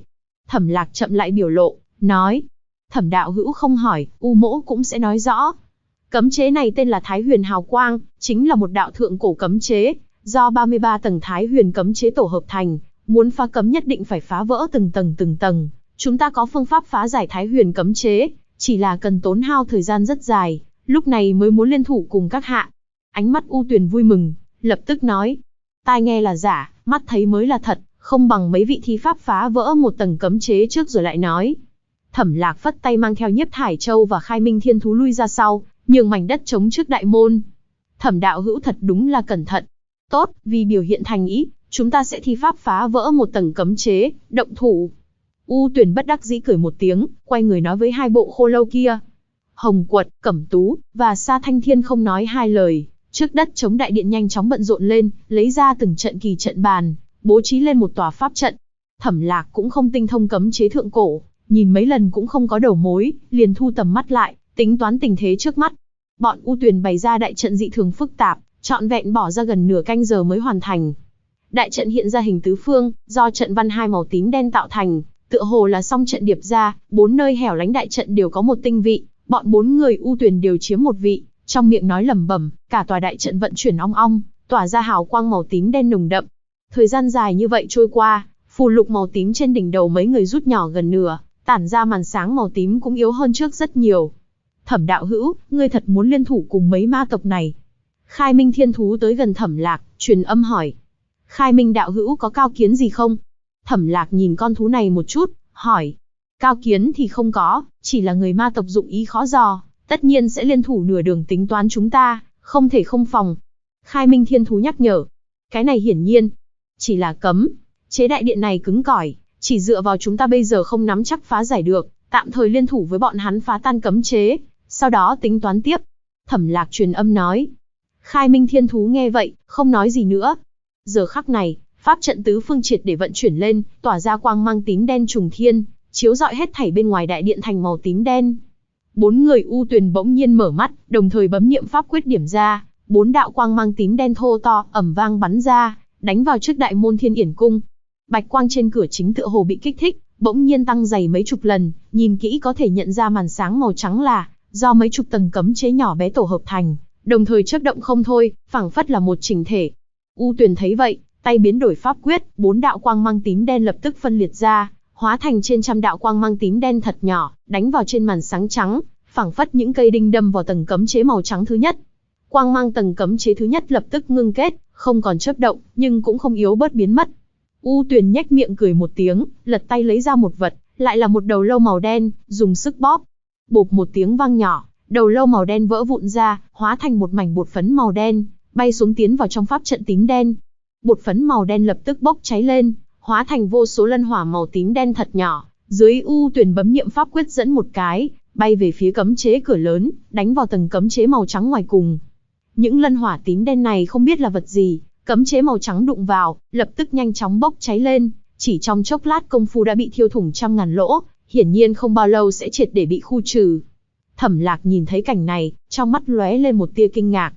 Thẩm Lạc chậm lại biểu lộ, nói. Thẩm đạo hữu không hỏi, U mỗ cũng sẽ nói rõ. Cấm chế này tên là Thái Huyền Hào Quang, chính là một đạo thượng cổ cấm chế, do 33 tầng Thái Huyền cấm chế tổ hợp thành, muốn phá cấm nhất định phải phá vỡ từng tầng. Chúng ta có phương pháp phá giải Thái Huyền cấm chế, chỉ là cần tốn hao thời gian rất dài, lúc này mới muốn liên thủ cùng các hạ. Ánh mắt U Tuyền vui mừng, lập tức nói. Tai nghe là giả, mắt thấy mới là thật, không bằng mấy vị thi pháp phá vỡ một tầng cấm chế trước rồi lại nói. Thẩm Lạc phất tay mang theo Nhiếp Thải Châu và Khai Minh Thiên Thú lui ra sau, nhường mảnh đất trống trước đại môn. Thẩm đạo hữu thật đúng là cẩn thận. Tốt, vì biểu hiện thành ý, chúng ta sẽ thi pháp phá vỡ một tầng cấm chế, động thủ. U Tuyền bất đắc dĩ cười một tiếng, quay người nói với hai bộ khô lâu kia. Hồng Quật, Cẩm Tú và Sa Thanh Thiên không nói hai lời, trước đất chống đại điện nhanh chóng bận rộn lên, lấy ra từng trận kỳ trận bàn, bố trí lên một tòa pháp trận. Thẩm Lạc cũng không tinh thông cấm chế thượng cổ, nhìn mấy lần cũng không có đầu mối, liền thu tầm mắt lại, tính toán tình thế trước mắt. Bọn U Tuyền bày ra đại trận dị thường phức tạp, trọn vẹn bỏ ra gần nửa canh giờ mới hoàn thành. Đại trận hiện ra hình tứ phương, do trận văn hai màu tím đen tạo thành, tựa hồ là song trận điệp ra, bốn nơi hẻo lánh đại trận đều có một tinh vị, bọn bốn người U Tuyền đều chiếm một vị, trong miệng nói lẩm bẩm, cả tòa đại trận vận chuyển ong ong, tỏa ra hào quang màu tím đen nồng đậm. Thời gian dài như vậy trôi qua, phù lục màu tím trên đỉnh đầu mấy người rút nhỏ gần nửa, tản ra màn sáng màu tím cũng yếu hơn trước rất nhiều. Thẩm đạo hữu, ngươi thật muốn liên thủ cùng mấy ma tộc này? Khai Minh Thiên Thú tới gần Thẩm Lạc, truyền âm hỏi. Khai Minh đạo hữu có cao kiến gì không? Thẩm Lạc nhìn con thú này một chút, hỏi. Cao kiến thì không có, chỉ là người ma tộc dụng ý khó dò, tất nhiên sẽ liên thủ nửa đường tính toán chúng ta, không thể không phòng. Khai Minh Thiên Thú nhắc nhở. Cái này hiển nhiên, chỉ là cấm chế đại điện này cứng cỏi, chỉ dựa vào chúng ta bây giờ không nắm chắc phá giải được, tạm thời liên thủ với bọn hắn phá tan cấm chế, sau đó tính toán tiếp. Thẩm Lạc truyền âm nói. Khai Minh Thiên Thú nghe vậy, không nói gì nữa. Giờ khắc này, pháp trận tứ phương triệt để vận chuyển lên, tỏa ra quang mang tím đen trùng thiên, chiếu rọi hết thảy bên ngoài đại điện thành màu tím đen. Bốn người U Tuyền bỗng nhiên mở mắt, đồng thời bấm niệm pháp quyết điểm ra, bốn đạo quang mang tím đen thô to ầm vang bắn ra, đánh vào trước đại môn Thiên Yển Cung. Bạch quang trên cửa chính tựa hồ bị kích thích, bỗng nhiên tăng dày mấy chục lần, nhìn kỹ có thể nhận ra màn sáng màu trắng là do mấy chục tầng cấm chế nhỏ bé tổ hợp thành, đồng thời chớp động không thôi, phảng phất là một chỉnh thể. U Tuyền thấy vậy, tay biến đổi pháp quyết, bốn đạo quang mang tím đen lập tức phân liệt ra, hóa thành trên trăm đạo quang mang tím đen thật nhỏ, đánh vào trên màn sáng trắng, phảng phất những cây đinh đâm vào tầng cấm chế màu trắng thứ nhất. Quang mang tầng cấm chế thứ nhất lập tức ngưng kết, không còn chớp động, nhưng cũng không yếu bớt biến mất. U Tuyền nhếch miệng cười một tiếng, lật tay lấy ra một vật, lại là một đầu lâu màu đen, dùng sức bóp. Bộp một tiếng vang nhỏ, đầu lâu màu đen vỡ vụn ra, hóa thành một mảnh bột phấn màu đen, bay xuống tiến vào trong pháp trận tím đen. Bột phấn màu đen lập tức bốc cháy lên, hóa thành vô số lân hỏa màu tím đen thật nhỏ. Dưới U Tuyền bấm niệm pháp quyết dẫn một cái, bay về phía cấm chế cửa lớn, đánh vào tầng cấm chế màu trắng ngoài cùng. Những lân hỏa tím đen này không biết là vật gì, cấm chế màu trắng đụng vào, lập tức nhanh chóng bốc cháy lên, chỉ trong chốc lát công phu đã bị thiêu thủng trăm ngàn lỗ, hiển nhiên không bao lâu sẽ triệt để bị khu trừ. Thẩm Lạc nhìn thấy cảnh này, trong mắt lóe lên một tia kinh ngạc.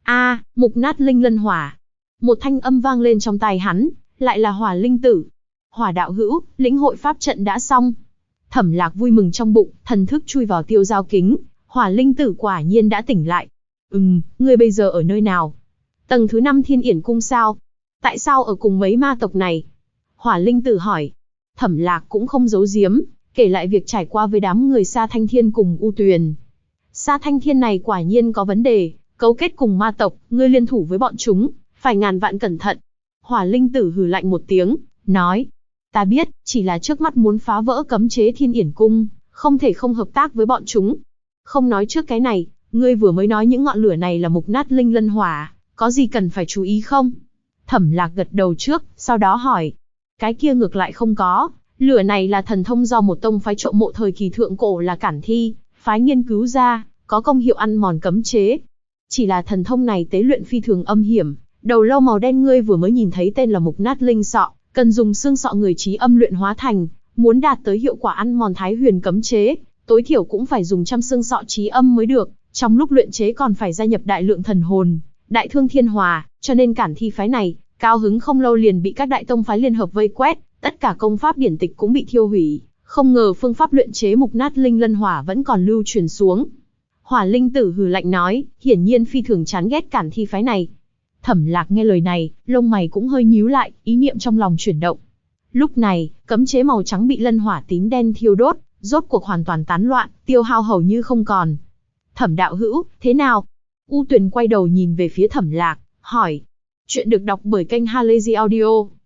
Mục nát linh lân hỏa. Một thanh âm vang lên trong tai hắn, lại là Hỏa Linh Tử. Hỏa đạo hữu, lĩnh hội pháp trận đã xong. Thẩm Lạc vui mừng trong bụng, thần thức chui vào tiêu giao kính, Hỏa Linh Tử quả nhiên đã tỉnh lại. Ngươi bây giờ ở nơi nào? Tầng thứ 5 Thiên Yển Cung sao? Tại sao ở cùng mấy ma tộc này? Hỏa Linh Tử hỏi. Thẩm Lạc cũng không giấu giếm, kể lại việc trải qua với đám người Sa Thanh Thiên cùng U Tuyền. Sa Thanh Thiên này quả nhiên có vấn đề, cấu kết cùng ma tộc, ngươi liên thủ với bọn chúng, phải ngàn vạn cẩn thận. Hỏa Linh Tử hừ lạnh một tiếng, nói. Ta biết, chỉ là trước mắt muốn phá vỡ cấm chế Thiên Yển Cung, không thể không hợp tác với bọn chúng. Không nói trước cái này, ngươi vừa mới nói những ngọn lửa này là mục nát linh lân hỏa, có gì cần phải chú ý không? Thẩm Lạc gật đầu trước, sau đó hỏi. Cái kia ngược lại không có, lửa này là thần thông do một tông phái trộm mộ thời kỳ thượng cổ là Cản Thi phái nghiên cứu ra, có công hiệu ăn mòn cấm chế. Chỉ là thần thông này tế luyện phi thường âm hiểm, đầu lâu màu đen ngươi vừa mới nhìn thấy tên là mục nát linh sọ, cần dùng xương sọ người trí âm luyện hóa thành, muốn đạt tới hiệu quả ăn mòn Thái Huyền cấm chế, tối thiểu cũng phải dùng trăm xương sọ trí âm mới được, trong lúc luyện chế còn phải gia nhập đại lượng thần hồn, đại thương thiên hòa, cho nên Cản Thi phái này, cao hứng không lâu liền bị các đại tông phái liên hợp vây quét, tất cả công pháp điển tịch cũng bị thiêu hủy, không ngờ phương pháp luyện chế mục nát linh lân hỏa vẫn còn lưu truyền xuống. Hỏa Linh Tử hừ lạnh nói, hiển nhiên phi thường chán ghét Cản Thi phái này. Thẩm Lạc nghe lời này, lông mày cũng hơi nhíu lại, ý niệm trong lòng chuyển động. Lúc này, cấm chế màu trắng bị lân hỏa tím đen thiêu đốt, rốt cuộc hoàn toàn tán loạn, tiêu hao hầu như không còn. Thẩm đạo hữu, thế nào? U Tuyền quay đầu nhìn về phía Thẩm Lạc, hỏi. Chuyện được đọc bởi kênh Halazy Audio.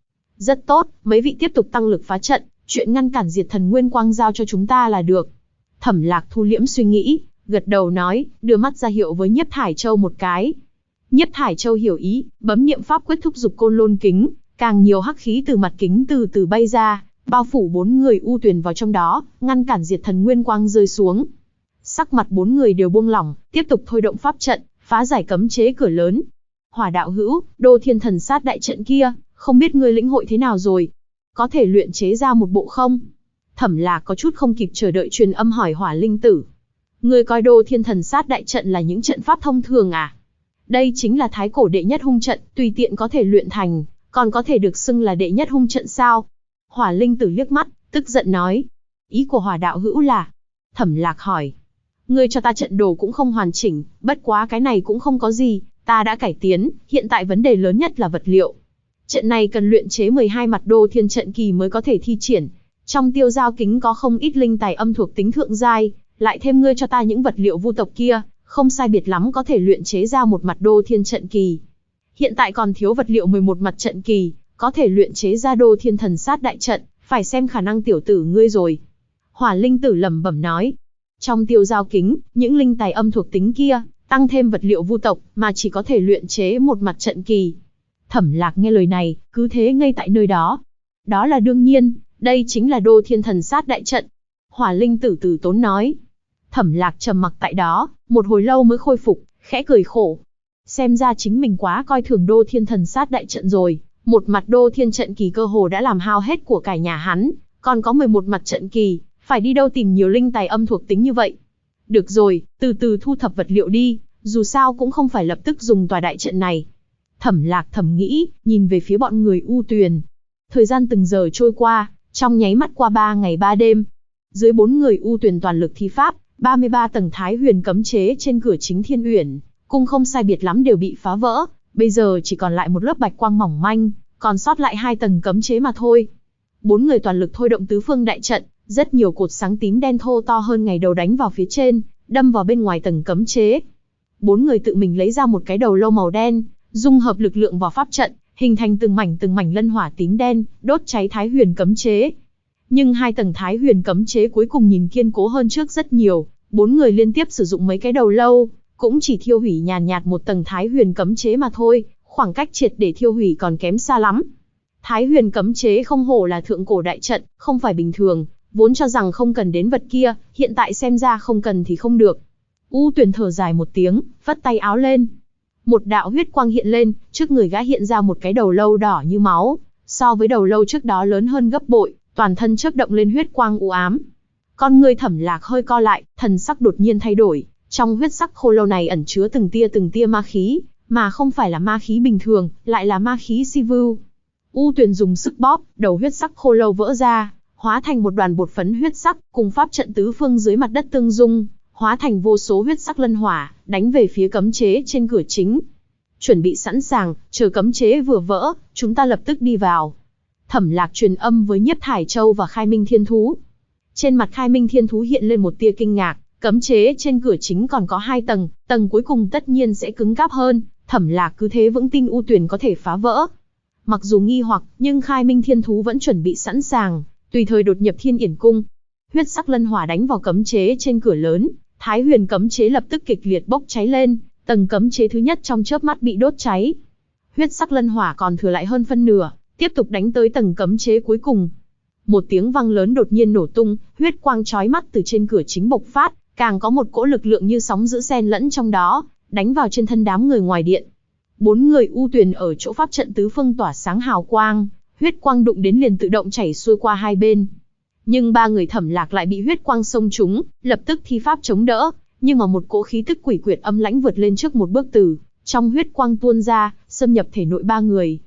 Rất tốt, mấy vị tiếp tục tăng lực phá trận, chuyện ngăn cản diệt thần nguyên quang giao cho chúng ta là được. Thẩm Lạc thu liễm suy nghĩ, gật đầu nói, đưa mắt ra hiệu với Nhiếp Thải Châu một cái. Nhiếp Thải Châu hiểu ý, bấm niệm pháp quyết thúc giục côn lôn kính, càng nhiều hắc khí từ mặt kính từ từ bay ra, bao phủ 4 người U Tuyền vào trong đó, ngăn cản diệt thần nguyên quang rơi xuống. Sắc mặt 4 người đều buông lỏng, tiếp tục thôi động pháp trận, phá giải cấm chế cửa lớn. Hỏa đạo hữu, Đô Thiên Thần Sát đại trận kia, không biết ngươi lĩnh hội thế nào rồi? Có thể luyện chế ra một bộ không? Thẩm Lạc có chút không kịp chờ đợi truyền âm hỏi Hỏa Linh Tử. Ngươi coi Đô Thiên Thần Sát đại trận là những trận pháp thông thường à? Đây chính là thái cổ đệ nhất hung trận, tùy tiện có thể luyện thành, còn có thể được xưng là đệ nhất hung trận sao? Hỏa Linh Tử liếc mắt, tức giận nói. Ý của Hỏa đạo hữu là? Thẩm Lạc hỏi. Ngươi cho ta trận đồ cũng không hoàn chỉnh, bất quá cái này cũng không có gì, ta đã cải tiến, hiện tại vấn đề lớn nhất là vật liệu. Trận này cần luyện chế 12 mặt Đô Thiên trận kỳ mới có thể thi triển. Trong tiêu giao kính có không ít linh tài âm thuộc tính thượng giai, lại thêm ngươi cho ta những vật liệu vu tộc kia, không sai biệt lắm có thể luyện chế ra một mặt Đô Thiên trận kỳ. Hiện tại còn thiếu vật liệu 11 mặt trận kỳ, có thể luyện chế ra Đô Thiên Thần Sát đại trận, phải xem khả năng tiểu tử ngươi rồi. Hỏa Linh Tử lẩm bẩm nói. Trong tiêu giao kính, những linh tài âm thuộc tính kia, tăng thêm vật liệu vu tộc, mà chỉ có thể luyện chế một mặt trận kỳ. Thẩm Lạc nghe lời này, cứ thế ngây tại nơi đó. Đó là đương nhiên, đây chính là Đô Thiên Thần Sát đại trận. Hỏa Linh Tử từ tốn nói. Thẩm Lạc trầm mặc tại đó, một hồi lâu mới khôi phục, khẽ cười khổ. Xem ra chính mình quá coi thường Đô Thiên Thần Sát đại trận rồi, một mặt Đô Thiên trận kỳ cơ hồ đã làm hao hết của cải nhà hắn, còn có 11 mặt trận kỳ, phải đi đâu tìm nhiều linh tài âm thuộc tính như vậy. Được rồi, từ từ thu thập vật liệu đi, dù sao cũng không phải lập tức dùng tòa đại trận này. Thẩm Lạc thầm nghĩ, nhìn về phía bọn người U Tuyền. Thời gian từng giờ trôi qua, trong nháy mắt qua 3 ngày 3 đêm. Dưới 4 người U Tuyền toàn lực thi pháp, 33 tầng thái huyền cấm chế trên cửa chính Thiên Uyển cung không sai biệt lắm đều bị phá vỡ, bây giờ chỉ còn lại một lớp bạch quang mỏng manh, còn sót lại 2 tầng cấm chế mà thôi. 4 người toàn lực thôi động tứ phương đại trận, rất nhiều cột sáng tím đen thô to hơn ngày đầu đánh vào phía trên, đâm vào bên ngoài tầng cấm chế. 4 người tự mình lấy ra một cái đầu lâu màu đen, dung hợp lực lượng vào pháp trận, hình thành từng mảnh lân hỏa tím đen, đốt cháy thái huyền cấm chế. Nhưng 2 tầng thái huyền cấm chế cuối cùng nhìn kiên cố hơn trước rất nhiều, 4 người liên tiếp sử dụng mấy cái đầu lâu, cũng chỉ thiêu hủy nhàn nhạt một tầng thái huyền cấm chế mà thôi, khoảng cách triệt để thiêu hủy còn kém xa lắm. Thái huyền cấm chế không hổ là thượng cổ đại trận, không phải bình thường, vốn cho rằng không cần đến vật kia, hiện tại xem ra không cần thì không được. U Tuyền thở dài một tiếng, vất tay áo lên. Một đạo huyết quang hiện lên, trước người gã hiện ra một cái đầu lâu đỏ như máu, so với đầu lâu trước đó lớn hơn gấp bội, toàn thân chớp động lên huyết quang u ám. Con người Thẩm Lạc hơi co lại, thần sắc đột nhiên thay đổi, trong huyết sắc khô lâu này ẩn chứa từng tia ma khí, mà không phải là ma khí bình thường, lại là ma khí si vưu. U Tuyền dùng sức bóp, đầu huyết sắc khô lâu vỡ ra, hóa thành một đoàn bột phấn huyết sắc, cùng pháp trận tứ phương dưới mặt đất tương dung, hóa thành vô số huyết sắc lân hỏa, đánh về phía cấm chế trên cửa chính. Chuẩn bị sẵn sàng, chờ cấm chế vừa vỡ, chúng ta lập tức đi vào. Thẩm Lạc truyền âm với Nhiếp Thải Châu và Khai Minh Thiên Thú. Trên mặt Khai Minh Thiên Thú hiện lên một tia kinh ngạc, cấm chế trên cửa chính còn có 2 tầng, tầng cuối cùng tất nhiên sẽ cứng cáp hơn, Thẩm Lạc cứ thế vững tin U Tuyền có thể phá vỡ. Mặc dù nghi hoặc, nhưng Khai Minh Thiên Thú vẫn chuẩn bị sẵn sàng, tùy thời đột nhập Thiên Yển cung. Huyết sắc lân hỏa đánh vào cấm chế trên cửa lớn, Thái huyền cấm chế lập tức kịch liệt bốc cháy lên, tầng cấm chế thứ nhất trong chớp mắt bị đốt cháy. Huyết sắc lân hỏa còn thừa lại hơn phân nửa, tiếp tục đánh tới tầng cấm chế cuối cùng. Một tiếng vang lớn đột nhiên nổ tung, huyết quang chói mắt từ trên cửa chính bộc phát, càng có một cỗ lực lượng như sóng dữ xen lẫn trong đó, đánh vào trên thân đám người ngoài điện. 4 người U Tuyền ở chỗ pháp trận tứ phương tỏa sáng hào quang, huyết quang đụng đến liền tự động chảy xuôi qua hai bên. Nhưng 3 người Thẩm Lạc lại bị huyết quang xông trúng, lập tức thi pháp chống đỡ, nhưng mà một cỗ khí tức quỷ quyệt âm lãnh vượt lên trước một bước từ trong huyết quang tuôn ra, xâm nhập thể nội 3 người.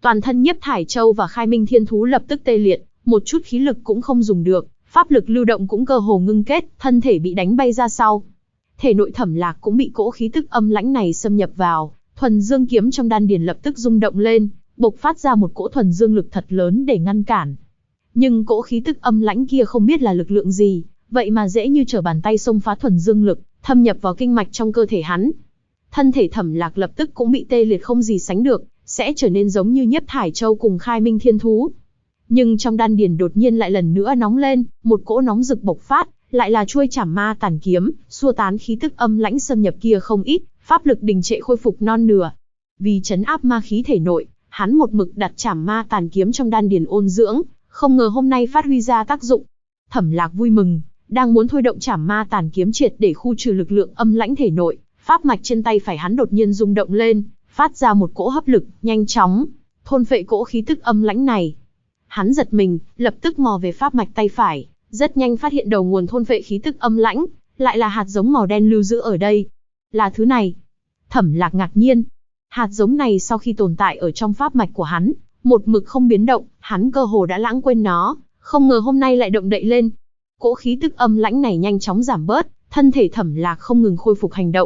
Toàn thân Nhiếp Thải Châu và Khai Minh Thiên Thú lập tức tê liệt, một chút khí lực cũng không dùng được, pháp lực lưu động cũng cơ hồ ngưng kết, thân thể bị đánh bay ra sau. Thể nội Thẩm Lạc cũng bị cỗ khí tức âm lãnh này xâm nhập vào, thuần dương kiếm trong đan điền lập tức rung động lên, bộc phát ra một cỗ thuần dương lực thật lớn để ngăn cản. Nhưng cỗ khí tức âm lãnh kia không biết là lực lượng gì, vậy mà dễ như trở bàn tay xông phá thuần dương lực, thâm nhập vào kinh mạch trong cơ thể hắn. Thân thể Thẩm Lạc lập tức cũng bị tê liệt không gì sánh được, sẽ trở nên giống như Nhiếp Thải Châu cùng Khai Minh Thiên Thú. Nhưng trong đan điền đột nhiên lại lần nữa nóng lên, một cỗ nóng rực bộc phát, lại là chuôi Trảm Ma Tàn kiếm, xua tán khí tức âm lãnh xâm nhập kia không ít, pháp lực đình trệ khôi phục non nửa. Vì trấn áp ma khí thể nội, hắn một mực đặt Trảm Ma Tàn kiếm trong đan điền ôn dưỡng, không ngờ hôm nay phát huy ra tác dụng. Thẩm Lạc vui mừng, đang muốn thôi động Trảm Ma Tàn kiếm triệt để khu trừ lực lượng âm lãnh thể nội, pháp mạch trên tay phải hắn đột nhiên rung động lên, phát ra một cỗ hấp lực, nhanh chóng thôn phệ cỗ khí tức âm lãnh này. Hắn giật mình, lập tức mò về pháp mạch tay phải, rất nhanh phát hiện đầu nguồn thôn phệ khí tức âm lãnh, lại là hạt giống màu đen lưu giữ ở đây. Là thứ này. Thẩm Lạc ngạc nhiên. Hạt giống này sau khi tồn tại ở trong pháp mạch của hắn, một mực không biến động, hắn cơ hồ đã lãng quên nó, không ngờ hôm nay lại động đậy lên. Cỗ khí tức âm lãnh này nhanh chóng giảm bớt, thân thể Thẩm Lạc không ngừng khôi phục hành động.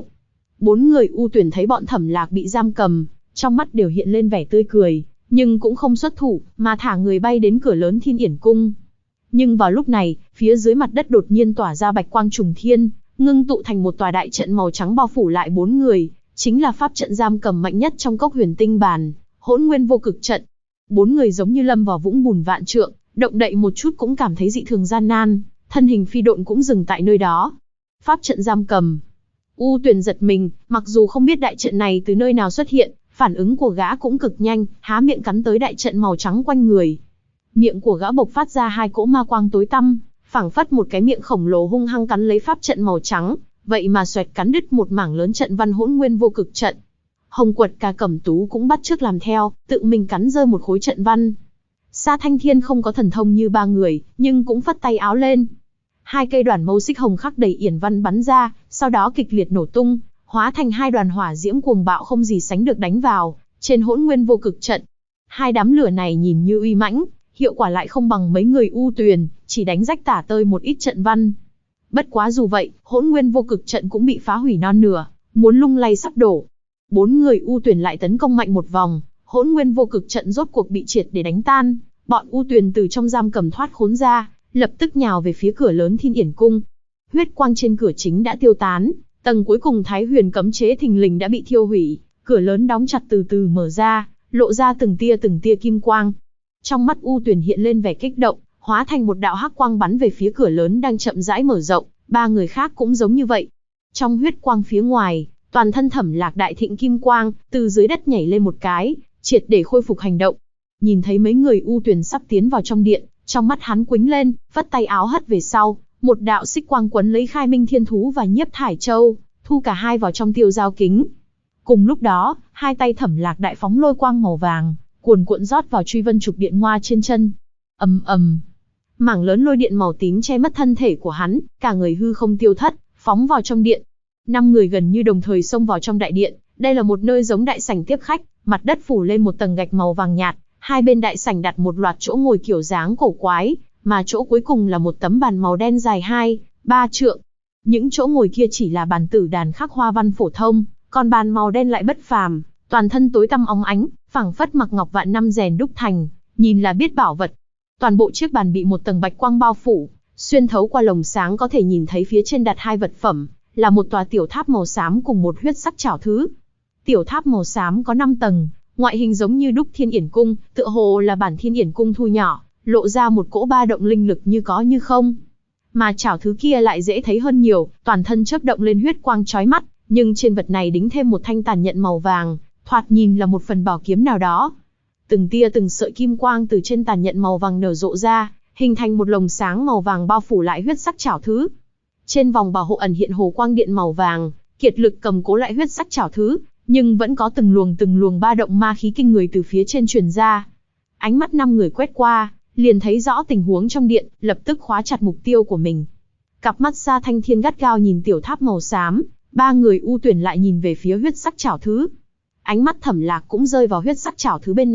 4 người U Tuyển thấy bọn Thẩm Lạc bị giam cầm, trong mắt đều hiện lên vẻ tươi cười, nhưng cũng không xuất thủ, mà thả người bay đến cửa lớn Thiên Yển Cung. Nhưng vào lúc này, phía dưới mặt đất đột nhiên tỏa ra bạch quang trùng thiên, ngưng tụ thành một tòa đại trận màu trắng bao phủ lại 4 người, chính là pháp trận giam cầm mạnh nhất trong Cốc Huyền Tinh Bàn, Hỗn Nguyên Vô Cực trận. 4 người giống như lâm vào vũng bùn vạn trượng, động đậy một chút cũng cảm thấy dị thường gian nan, thân hình phi độn cũng dừng tại nơi đó. Pháp trận giam cầm. U Tuyển giật mình, mặc dù không biết đại trận này từ nơi nào xuất hiện, phản ứng của gã cũng cực nhanh, há miệng cắn tới đại trận màu trắng quanh người. Miệng của gã bộc phát ra 2 cỗ ma quang tối tăm, phảng phất một cái miệng khổng lồ hung hăng cắn lấy pháp trận màu trắng, vậy mà xoẹt cắn đứt một mảng lớn trận văn Hỗn Nguyên Vô Cực trận. Hồng Quật Ca Cẩm Tú cũng bắt chước làm theo, tự mình cắn rơi một khối trận văn. Sa Thanh Thiên không có thần thông như 3 người, nhưng cũng phất tay áo lên. 2 cây đoàn mâu xích hồng khắc đầy yển văn bắn ra, sau đó kịch liệt nổ tung, hóa thành 2 đoàn hỏa diễm cuồng bạo không gì sánh được đánh vào trên Hỗn Nguyên Vô Cực trận. 2 đám lửa này nhìn như uy mãnh, hiệu quả lại không bằng mấy người U Tuyền, chỉ đánh rách tả tơi một ít trận văn. Bất quá dù vậy, Hỗn Nguyên Vô Cực trận cũng bị phá hủy non nửa, muốn lung lay sắp đổ. 4 người U Tuyền lại tấn công mạnh một vòng, Hỗn Nguyên Vô Cực trận rốt cuộc bị triệt để đánh tan, bọn U Tuyền từ trong giam cầm thoát khốn ra, lập tức nhào về phía cửa lớn Thiên Yển Cung. Huyết quang trên cửa chính đã tiêu tán, tầng cuối cùng Thái Huyền cấm chế thình lình đã bị thiêu hủy, cửa lớn đóng chặt từ từ mở ra, lộ ra từng tia kim quang. Trong mắt U Tuyển hiện lên vẻ kích động, hóa thành một đạo hắc quang bắn về phía cửa lớn đang chậm rãi mở rộng, 3 người khác cũng giống như vậy. Trong huyết quang phía ngoài, toàn thân Thẩm Lạc đại thịnh kim quang, từ dưới đất nhảy lên một cái, triệt để khôi phục hành động. Nhìn thấy mấy người U Tuyển sắp tiến vào trong điện, trong mắt hắn quĩnh lên, vất tay áo hất về sau, một đạo xích quang quấn lấy Khai Minh Thiên Thú và Nhiếp Thải Châu, thu cả hai vào trong tiêu giao kính. Cùng lúc đó, 2 tay Thẩm Lạc đại phóng lôi quang màu vàng, cuồn cuộn rót vào truy vân trục điện ngoa trên chân. Ầm ầm, mảng lớn lôi điện màu tím che mất thân thể của hắn, cả người hư không tiêu thất, phóng vào trong điện. 5 người gần như đồng thời xông vào trong đại điện. Đây là một nơi giống đại sảnh tiếp khách, mặt đất phủ lên một tầng gạch màu vàng nhạt, hai bên đại sảnh đặt một loạt chỗ ngồi kiểu dáng cổ quái, mà chỗ cuối cùng là một tấm bàn màu đen dài 2-3 trượng. Những chỗ ngồi kia chỉ là bàn tử đàn khắc hoa văn phổ thông, còn bàn màu đen lại bất phàm, toàn thân tối tăm óng ánh, phảng phất mặc ngọc vạn năm rèn đúc thành, nhìn là biết bảo vật. Toàn bộ chiếc bàn bị một tầng bạch quang bao phủ, xuyên thấu qua lồng sáng có thể nhìn thấy phía trên đặt 2 vật phẩm, là một tòa tiểu tháp màu xám cùng một huyết sắc chảo thứ. Tiểu tháp màu xám có 5 tầng, ngoại hình giống như đúc Thiên Yển Cung, tựa hồ là bản Thiên Yển Cung thu nhỏ, lộ ra một cỗ ba động linh lực như có như không. Mà chảo thứ kia lại dễ thấy hơn nhiều, toàn thân chớp động lên huyết quang chói mắt, nhưng trên vật này đính thêm một thanh tàn nhận màu vàng, thoạt nhìn là một phần bảo kiếm nào đó. Từng tia từng sợi kim quang từ trên tàn nhận màu vàng nở rộ ra, hình thành một lồng sáng màu vàng bao phủ lại huyết sắc chảo thứ. Trên vòng bảo hộ ẩn hiện hồ quang điện màu vàng, kiệt lực cầm cố lại huyết sắc chảo thứ, nhưng vẫn có từng luồng ba động ma khí kinh người từ phía trên truyền ra. Ánh mắt 5 người quét qua, liền thấy rõ tình huống trong điện, lập tức khóa chặt mục tiêu của mình. Cặp mắt Sa Thanh Thiên gắt gao nhìn tiểu tháp màu xám, 3 người U Tuyển lại nhìn về phía huyết sắc chảo thứ. Ánh mắt Thẩm Lạc cũng rơi vào huyết sắc chảo thứ bên này,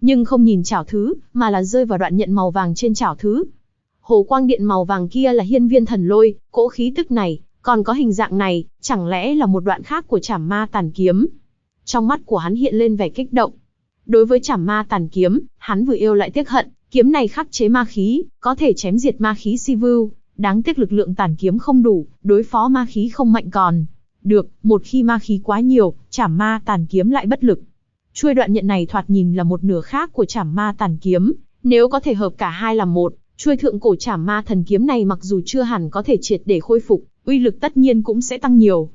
nhưng không nhìn chảo thứ, mà là rơi vào đoạn nhận màu vàng trên chảo thứ. Hồ quang điện màu vàng kia là hiên viên thần lôi, cỗ khí tức này, còn có hình dạng này, chẳng lẽ là một đoạn khác của Trảm Ma Tàn Kiếm? Trong mắt của hắn hiện lên vẻ kích động. Đối với Trảm Ma Tàn Kiếm, hắn vừa yêu lại tiếc hận, kiếm này khắc chế ma khí, có thể chém diệt ma khí si vưu, đáng tiếc lực lượng tàn kiếm không đủ, đối phó ma khí không mạnh còn. Được, một khi ma khí quá nhiều, Trảm Ma Tàn Kiếm lại bất lực. Chuôi đoạn nhận này thoạt nhìn là một nửa khác của Trảm Ma Tàn Kiếm, nếu có thể hợp cả hai làm một, chuôi thượng cổ Trảm Ma Thần Kiếm này mặc dù chưa hẳn có thể triệt để khôi phục, uy lực tất nhiên cũng sẽ tăng nhiều.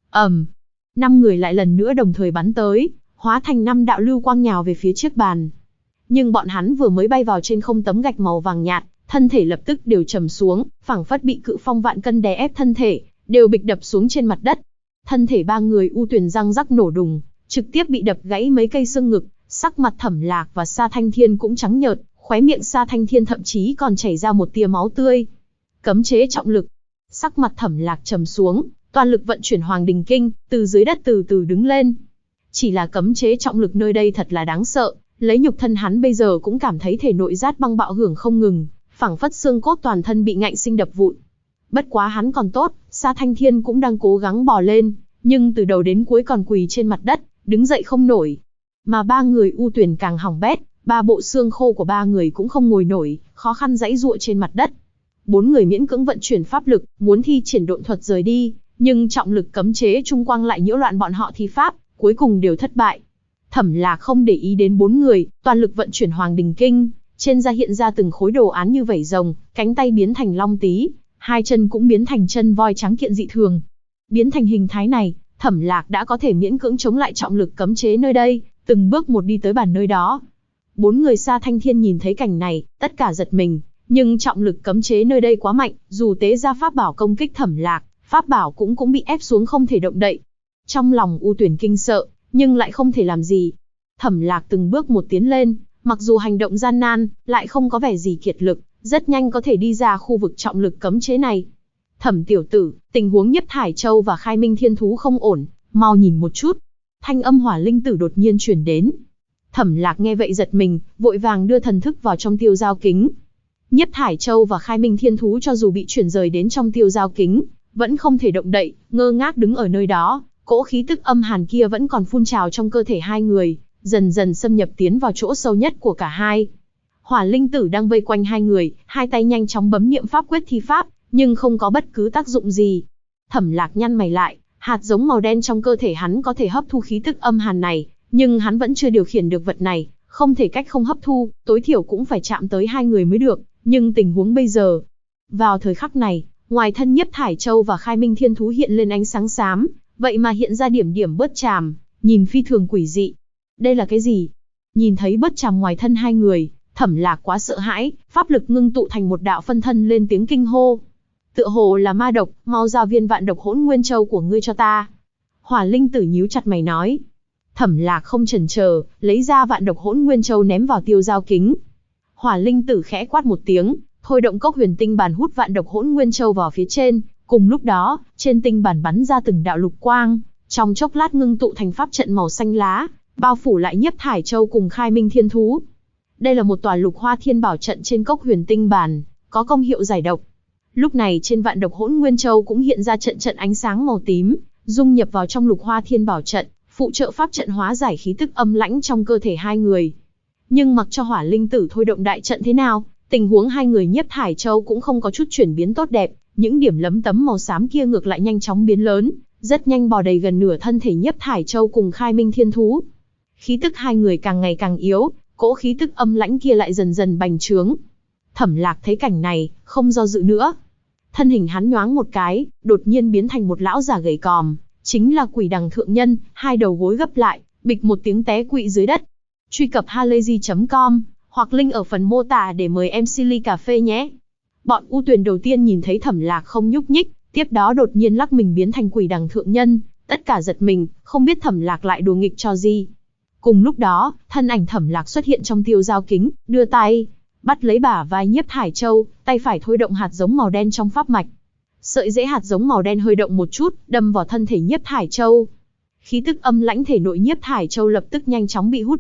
Năm người lại lần nữa đồng thời bắn tới, hóa thành 5 đạo lưu quang nhào về phía chiếc bàn. Nhưng bọn hắn vừa mới bay vào trên không tấm gạch màu vàng nhạt, thân thể lập tức đều trầm xuống, phảng phất bị cự phong vạn cân đè ép thân thể, đều bịch đập xuống trên mặt đất. Thân thể 3 người U Tuyền răng rắc nổ đùng, trực tiếp bị đập gãy mấy cây xương ngực, sắc mặt Thẩm Lạc và Sa Thanh Thiên cũng trắng nhợt, khóe miệng Sa Thanh Thiên thậm chí còn chảy ra một tia máu tươi. Cấm chế trọng lực. Sắc mặt Thẩm Lạc trầm xuống, toàn lực vận chuyển Hoàng Đình Kinh, từ dưới đất từ từ đứng lên. Chỉ là cấm chế trọng lực nơi đây thật là đáng sợ, lấy nhục thân hắn bây giờ cũng cảm thấy thể nội rát băng bạo hưởng không ngừng, phảng phất xương cốt toàn thân bị ngạnh sinh đập vụn. Bất quá hắn còn tốt, Sa Thanh Thiên cũng đang cố gắng bò lên, nhưng từ đầu đến cuối còn quỳ trên mặt đất, đứng dậy không nổi. Mà 3 người U Tuyền càng hỏng bét, 3 bộ xương khô của 3 người cũng không ngồi nổi, khó khăn giãy giụa trên mặt đất. 4 người miễn cưỡng vận chuyển pháp lực, muốn thi triển độn thuật rời đi, nhưng trọng lực cấm chế trung quang lại nhiễu loạn bọn họ thi pháp, cuối cùng đều thất bại. Thẩm Lạc không để ý đến 4 người, toàn lực vận chuyển Hoàng Đình Kinh, trên da hiện ra từng khối đồ án như vảy rồng, cánh tay biến thành long tí, 2 chân cũng biến thành chân voi trắng kiện dị thường. Biến thành hình thái này, Thẩm Lạc đã có thể miễn cưỡng chống lại trọng lực cấm chế nơi đây, từng bước một đi tới bàn nơi đó. 4 người Sa Thanh Thiên nhìn thấy cảnh này, tất cả giật mình, nhưng trọng lực cấm chế nơi đây quá mạnh, dù tế ra pháp bảo công kích Thẩm Lạc, pháp bảo cũng bị ép xuống không thể động đậy. Trong lòng U Tuyền kinh sợ, nhưng lại không thể làm gì. Thẩm Lạc từng bước một tiến lên, mặc dù hành động gian nan, lại không có vẻ gì kiệt lực, rất nhanh có thể đi ra khu vực trọng lực cấm chế này. Thẩm tiểu tử, tình huống Nhiếp Thải Châu và Khai Minh Thiên Thú không ổn, mau nhìn một chút. Thanh âm Hỏa Linh Tử đột nhiên truyền đến. Thẩm Lạc nghe vậy giật mình, vội vàng đưa thần thức vào trong tiêu giao kính. Nhiếp Thải Châu và Khai Minh Thiên Thú cho dù bị chuyển rời đến trong tiêu giao kính, vẫn không thể động đậy, ngơ ngác đứng ở nơi đó. Cỗ khí tức âm hàn kia vẫn còn phun trào trong cơ thể hai người, dần dần xâm nhập tiến vào chỗ sâu nhất của cả hai. Hỏa Linh Tử đang vây quanh hai người, hai tay nhanh chóng bấm niệm pháp quyết thi pháp, nhưng không có bất cứ tác dụng gì. Thẩm Lạc nhăn mày lại, hạt giống màu đen trong cơ thể hắn có thể hấp thu khí tức âm hàn này, nhưng hắn vẫn chưa điều khiển được vật này, không thể cách không hấp thu, tối thiểu cũng phải chạm tới hai người mới được, nhưng tình huống bây giờ. Vào thời khắc này, ngoài thân Nhiếp Thải Châu và Khai Minh Thiên Thú hiện lên ánh sáng xám, vậy mà hiện ra điểm điểm bớt chàm, nhìn phi thường quỷ dị. Đây là cái gì? Nhìn thấy bớt chàm ngoài thân hai người, Thẩm Lạc quá sợ hãi, pháp lực ngưng tụ thành một đạo phân thân lên tiếng kinh hô. Tựa hồ là ma độc, mau giao viên vạn độc hỗn nguyên châu của ngươi cho ta. Hỏa Linh Tử nhíu chặt mày nói. Thẩm Lạc không chần chờ, lấy ra vạn độc hỗn nguyên châu ném vào tiêu giao kính. Hỏa Linh Tử khẽ quát một tiếng, thôi động cốc huyền tinh bàn hút vạn độc hỗn nguyên châu vào phía trên. Cùng lúc đó, trên tinh bản bắn ra từng đạo lục quang, trong chốc lát ngưng tụ thành pháp trận màu xanh lá, bao phủ lại Nhiếp Thải Châu cùng Khai Minh Thiên Thú. Đây là một tòa lục hoa thiên bảo trận trên cốc huyền tinh bản, có công hiệu giải độc. Lúc này trên vạn độc hỗn nguyên châu cũng hiện ra trận trận ánh sáng màu tím, dung nhập vào trong lục hoa thiên bảo trận, phụ trợ pháp trận hóa giải khí tức âm lãnh trong cơ thể hai người. Nhưng mặc cho Hỏa Linh Tử thôi động đại trận thế nào, tình huống hai người Nhiếp Thải Châu cũng không có chút chuyển biến tốt đẹp. Những điểm lấm tấm màu xám kia ngược lại nhanh chóng biến lớn, rất nhanh bò đầy gần nửa thân thể Nhiếp Thải Châu cùng Khai Minh Thiên Thú. Khí tức hai người càng ngày càng yếu, cỗ khí tức âm lãnh kia lại dần dần bành trướng. Thẩm Lạc thấy cảnh này, không do dự nữa. Thân hình hắn nhoáng một cái, đột nhiên biến thành một lão già gầy còm, chính là Quỷ Đằng Thượng Nhân, hai đầu gối gấp lại, bịch một tiếng té quỵ dưới đất. Truy cập halayzi.com hoặc link ở phần mô tả để mời em Silly Cà Phê nhé. Bọn U Tuyền đầu tiên nhìn thấy Thẩm Lạc không nhúc nhích, tiếp đó đột nhiên lắc mình biến thành Quỷ Đằng Thượng Nhân, tất cả giật mình, không biết Thẩm Lạc lại đùa nghịch cho gì. Cùng lúc đó, thân ảnh Thẩm Lạc xuất hiện trong tiêu giao kính, đưa tay bắt lấy bả vai Nhiếp Thải Châu, tay phải thôi động hạt giống màu đen trong pháp mạch. Sợi rễ hạt giống màu đen hơi động một chút, đâm vào thân thể Nhiếp Thải Châu. Khí tức âm lãnh thể nội Nhiếp Thải Châu lập tức nhanh chóng bị hút đi,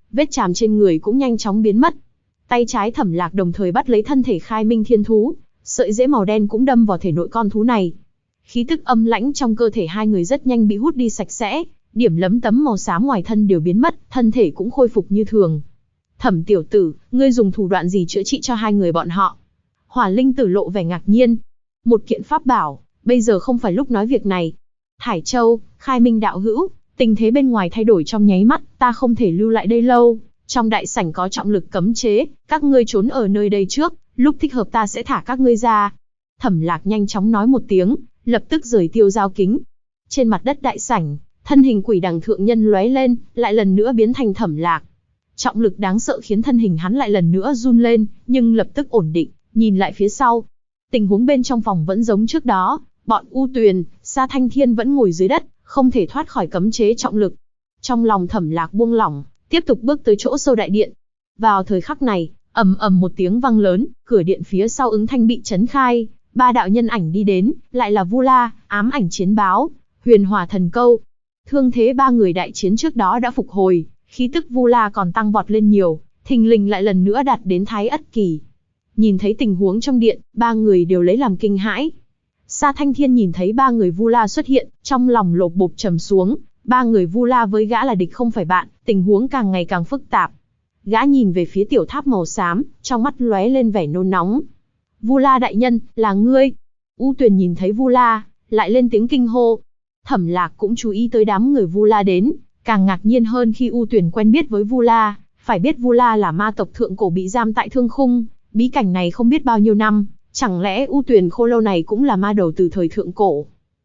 vết chàm trên người cũng nhanh chóng biến mất. Tay trái Thẩm Lạc đồng thời bắt lấy thân thể Khai Minh Thiên Thú, sợi rễ màu đen cũng đâm vào thể nội con thú này. Khí tức âm lãnh trong cơ thể hai người rất nhanh bị hút đi sạch sẽ, điểm lấm tấm màu xám ngoài thân đều biến mất, thân thể cũng khôi phục như thường. Thẩm tiểu tử, ngươi dùng thủ đoạn gì chữa trị cho hai người bọn họ? Hỏa Linh Tử lộ vẻ ngạc nhiên. Một kiện pháp bảo, bây giờ không phải lúc nói việc này. Thải Châu, Khai Minh đạo hữu, tình thế bên ngoài thay đổi trong nháy mắt, ta không thể lưu lại đây lâu. Trong đại sảnh có trọng lực cấm chế, các ngươi trốn ở nơi đây trước, lúc thích hợp ta sẽ thả các ngươi ra. Thẩm Lạc nhanh chóng nói một tiếng, lập tức rời tiêu giao kính. Trên mặt đất đại sảnh, thân hình Quỷ Đằng thượng nhân lóe lên, lại lần nữa biến thành Thẩm Lạc. Trọng lực đáng sợ khiến thân hình hắn lại lần nữa run lên, nhưng lập tức ổn định, nhìn lại phía sau. Tình huống bên trong phòng vẫn giống trước đó, bọn U Tuyền, Sa Thanh Thiên vẫn ngồi dưới đất, không thể thoát khỏi cấm chế trọng lực. Trong lòng Thẩm Lạc buông lỏng, tiếp tục bước tới chỗ sâu đại điện. Vào thời khắc này, ầm ầm một tiếng vang lớn, cửa điện phía sau ứng thanh bị chấn khai, ba đạo nhân ảnh đi đến, lại là Vu La, Ám Ảnh Chiến Báo, Huyền Hỏa Thần Câu. Thương thế ba người đại chiến trước đó đã phục hồi, khí tức Vu La còn tăng vọt lên nhiều, thình lình lại lần nữa đạt đến Thái Ất kỳ. Nhìn thấy tình huống trong điện, ba người đều lấy làm kinh hãi. Sa Thanh Thiên nhìn thấy ba người Vu La xuất hiện, trong lòng lột bột trầm xuống, ba người Vu La với gã là địch không phải bạn, tình huống càng ngày càng phức tạp. Gã nhìn về phía tiểu tháp màu xám, trong mắt lóe lên vẻ nôn nóng. Vu La đại nhân, là ngươi. U Tuyền nhìn thấy Vu La, lại lên tiếng kinh hô. Thẩm Lạc cũng chú ý tới đám người Vu La đến, càng ngạc nhiên hơn khi U Tuyền quen biết với Vu La, phải biết Vu La là ma tộc thượng cổ bị giam tại Thương Khung, bí cảnh này không biết bao nhiêu năm, chẳng lẽ U Tuyền khô lâu này cũng là ma đầu từ thời thượng cổ?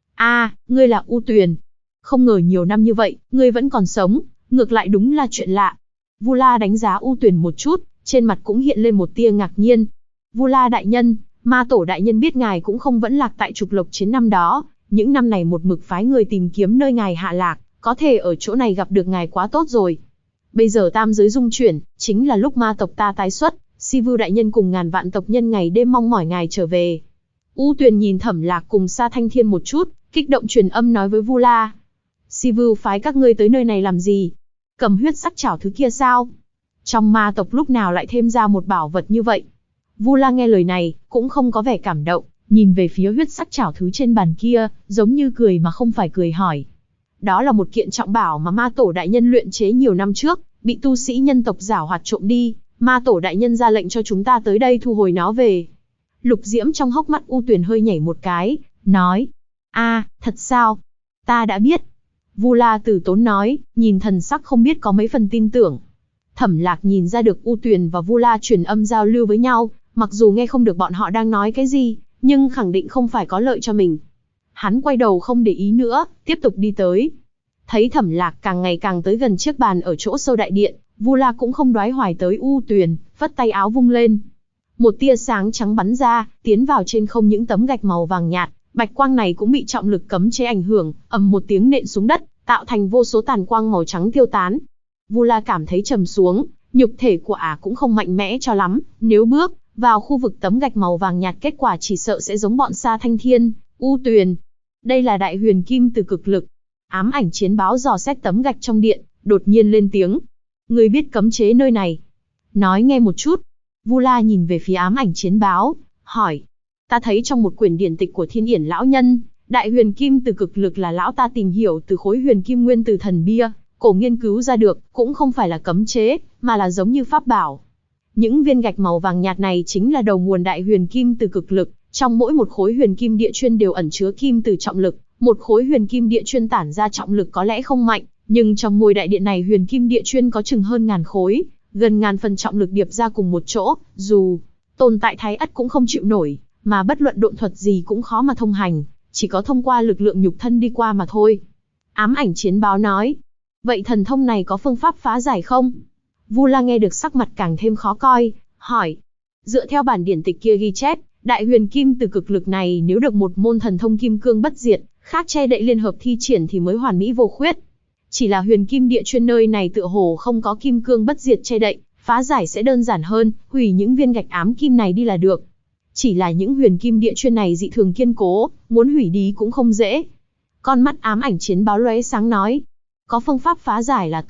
Ngươi là U Tuyền. Không ngờ nhiều năm như vậy, ngươi vẫn còn sống, ngược lại đúng là chuyện lạ. Vu La đánh giá U Tuyền một chút, trên mặt cũng hiện lên một tia ngạc nhiên. Vu La đại nhân, ma tổ đại nhân biết ngài cũng không vẫn lạc tại trục lộc chiến năm đó, những năm này một mực phái người tìm kiếm nơi ngài hạ lạc, có thể ở chỗ này gặp được ngài quá tốt rồi. Bây giờ tam giới dung chuyển, chính là lúc ma tộc ta tái xuất, Si Vưu đại nhân cùng ngàn vạn tộc nhân ngày đêm mong mỏi ngài trở về. U Tuyền nhìn Thẩm Lạc cùng Sa Thanh Thiên một chút, kích động truyền âm nói với Vu La. Si Vưu phái các ngươi tới nơi này làm gì? Cầm huyết sắc chảo thứ kia sao? Trong ma tộc lúc nào lại thêm ra một bảo vật như vậy? Vu La nghe lời này, cũng không có vẻ cảm động, nhìn về phía huyết sắc chảo thứ trên bàn kia, giống như cười mà không phải cười hỏi. Đó là một kiện trọng bảo mà ma tổ đại nhân luyện chế nhiều năm trước, bị tu sĩ nhân tộc giảo hoạt trộm đi, ma tổ đại nhân ra lệnh cho chúng ta tới đây thu hồi nó về. Lục diễm trong hốc mắt U Tuyền hơi nhảy một cái, nói. Thật sao? Ta đã biết. Vu La từ tốn nói, nhìn thần sắc không biết có mấy phần tin tưởng. Thẩm Lạc nhìn ra được U Tuyền và Vu La truyền âm giao lưu với nhau, mặc dù nghe không được bọn họ đang nói cái gì, nhưng khẳng định không phải có lợi cho mình. Hắn quay đầu không để ý nữa, tiếp tục đi tới. Thấy Thẩm Lạc càng ngày càng tới gần chiếc bàn ở chỗ sâu đại điện, Vu La cũng không đoái hoài tới U Tuyền, phất tay áo vung lên. Một tia sáng trắng bắn ra, tiến vào trên không những tấm gạch màu vàng nhạt, bạch quang này cũng bị trọng lực cấm chế ảnh hưởng, ầm một tiếng nện xuống đất, tạo thành vô số tàn quang màu trắng tiêu tán. Vu La cảm thấy trầm xuống, nhục thể của ả cũng không mạnh mẽ cho lắm, nếu bước vào khu vực tấm gạch màu vàng nhạt kết quả chỉ sợ sẽ giống bọn Sa Thanh Thiên, U Tuyền. Đây là đại huyền kim từ cực lực. Ám Ảnh Chiến Báo dò xét tấm gạch trong điện, đột nhiên lên tiếng. Ngươi biết cấm chế nơi này? Nói nghe một chút. Vu La nhìn về phía Ám Ảnh Chiến Báo, hỏi. Ta thấy trong một quyển điển tịch của Thiên Yển lão nhân, đại huyền kim từ cực lực là lão ta tìm hiểu từ khối huyền kim nguyên từ thần bia, cổ nghiên cứu ra được, cũng không phải là cấm chế, mà là giống như pháp bảo. Những viên gạch màu vàng nhạt này chính là đầu nguồn đại huyền kim từ cực lực, trong mỗi một khối huyền kim địa chuyên đều ẩn chứa kim từ trọng lực, một khối huyền kim địa chuyên tản ra trọng lực có lẽ không mạnh, nhưng trong ngôi đại điện này huyền kim địa chuyên có chừng hơn ngàn khối, gần ngàn phần trọng lực điệp ra cùng một chỗ, dù tồn tại Thái Ất cũng không chịu nổi, mà bất luận độn thuật gì cũng khó mà thông hành, chỉ có thông qua lực lượng nhục thân đi qua mà thôi. Ám Ảnh Chiến Báo nói, vậy thần thông này có phương pháp phá giải không? Vu La nghe được sắc mặt càng thêm khó coi, hỏi. Dựa theo bản điển tịch kia ghi chép, đại huyền kim từ cực lực này nếu được một môn thần thông kim cương bất diệt, khác che đậy liên hợp thi triển thì mới hoàn mỹ vô khuyết. Chỉ là huyền kim địa chuyên nơi này tựa hồ không có kim cương bất diệt che đậy, phá giải sẽ đơn giản hơn, hủy những viên gạch ám kim này đi là được. Chỉ là những huyền kim địa chuyên này dị thường kiên cố, muốn hủy đi cũng không dễ. Con mắt Ám Ảnh Chiến Báo lóe sáng nói. Có phương pháp phá giải là tốt,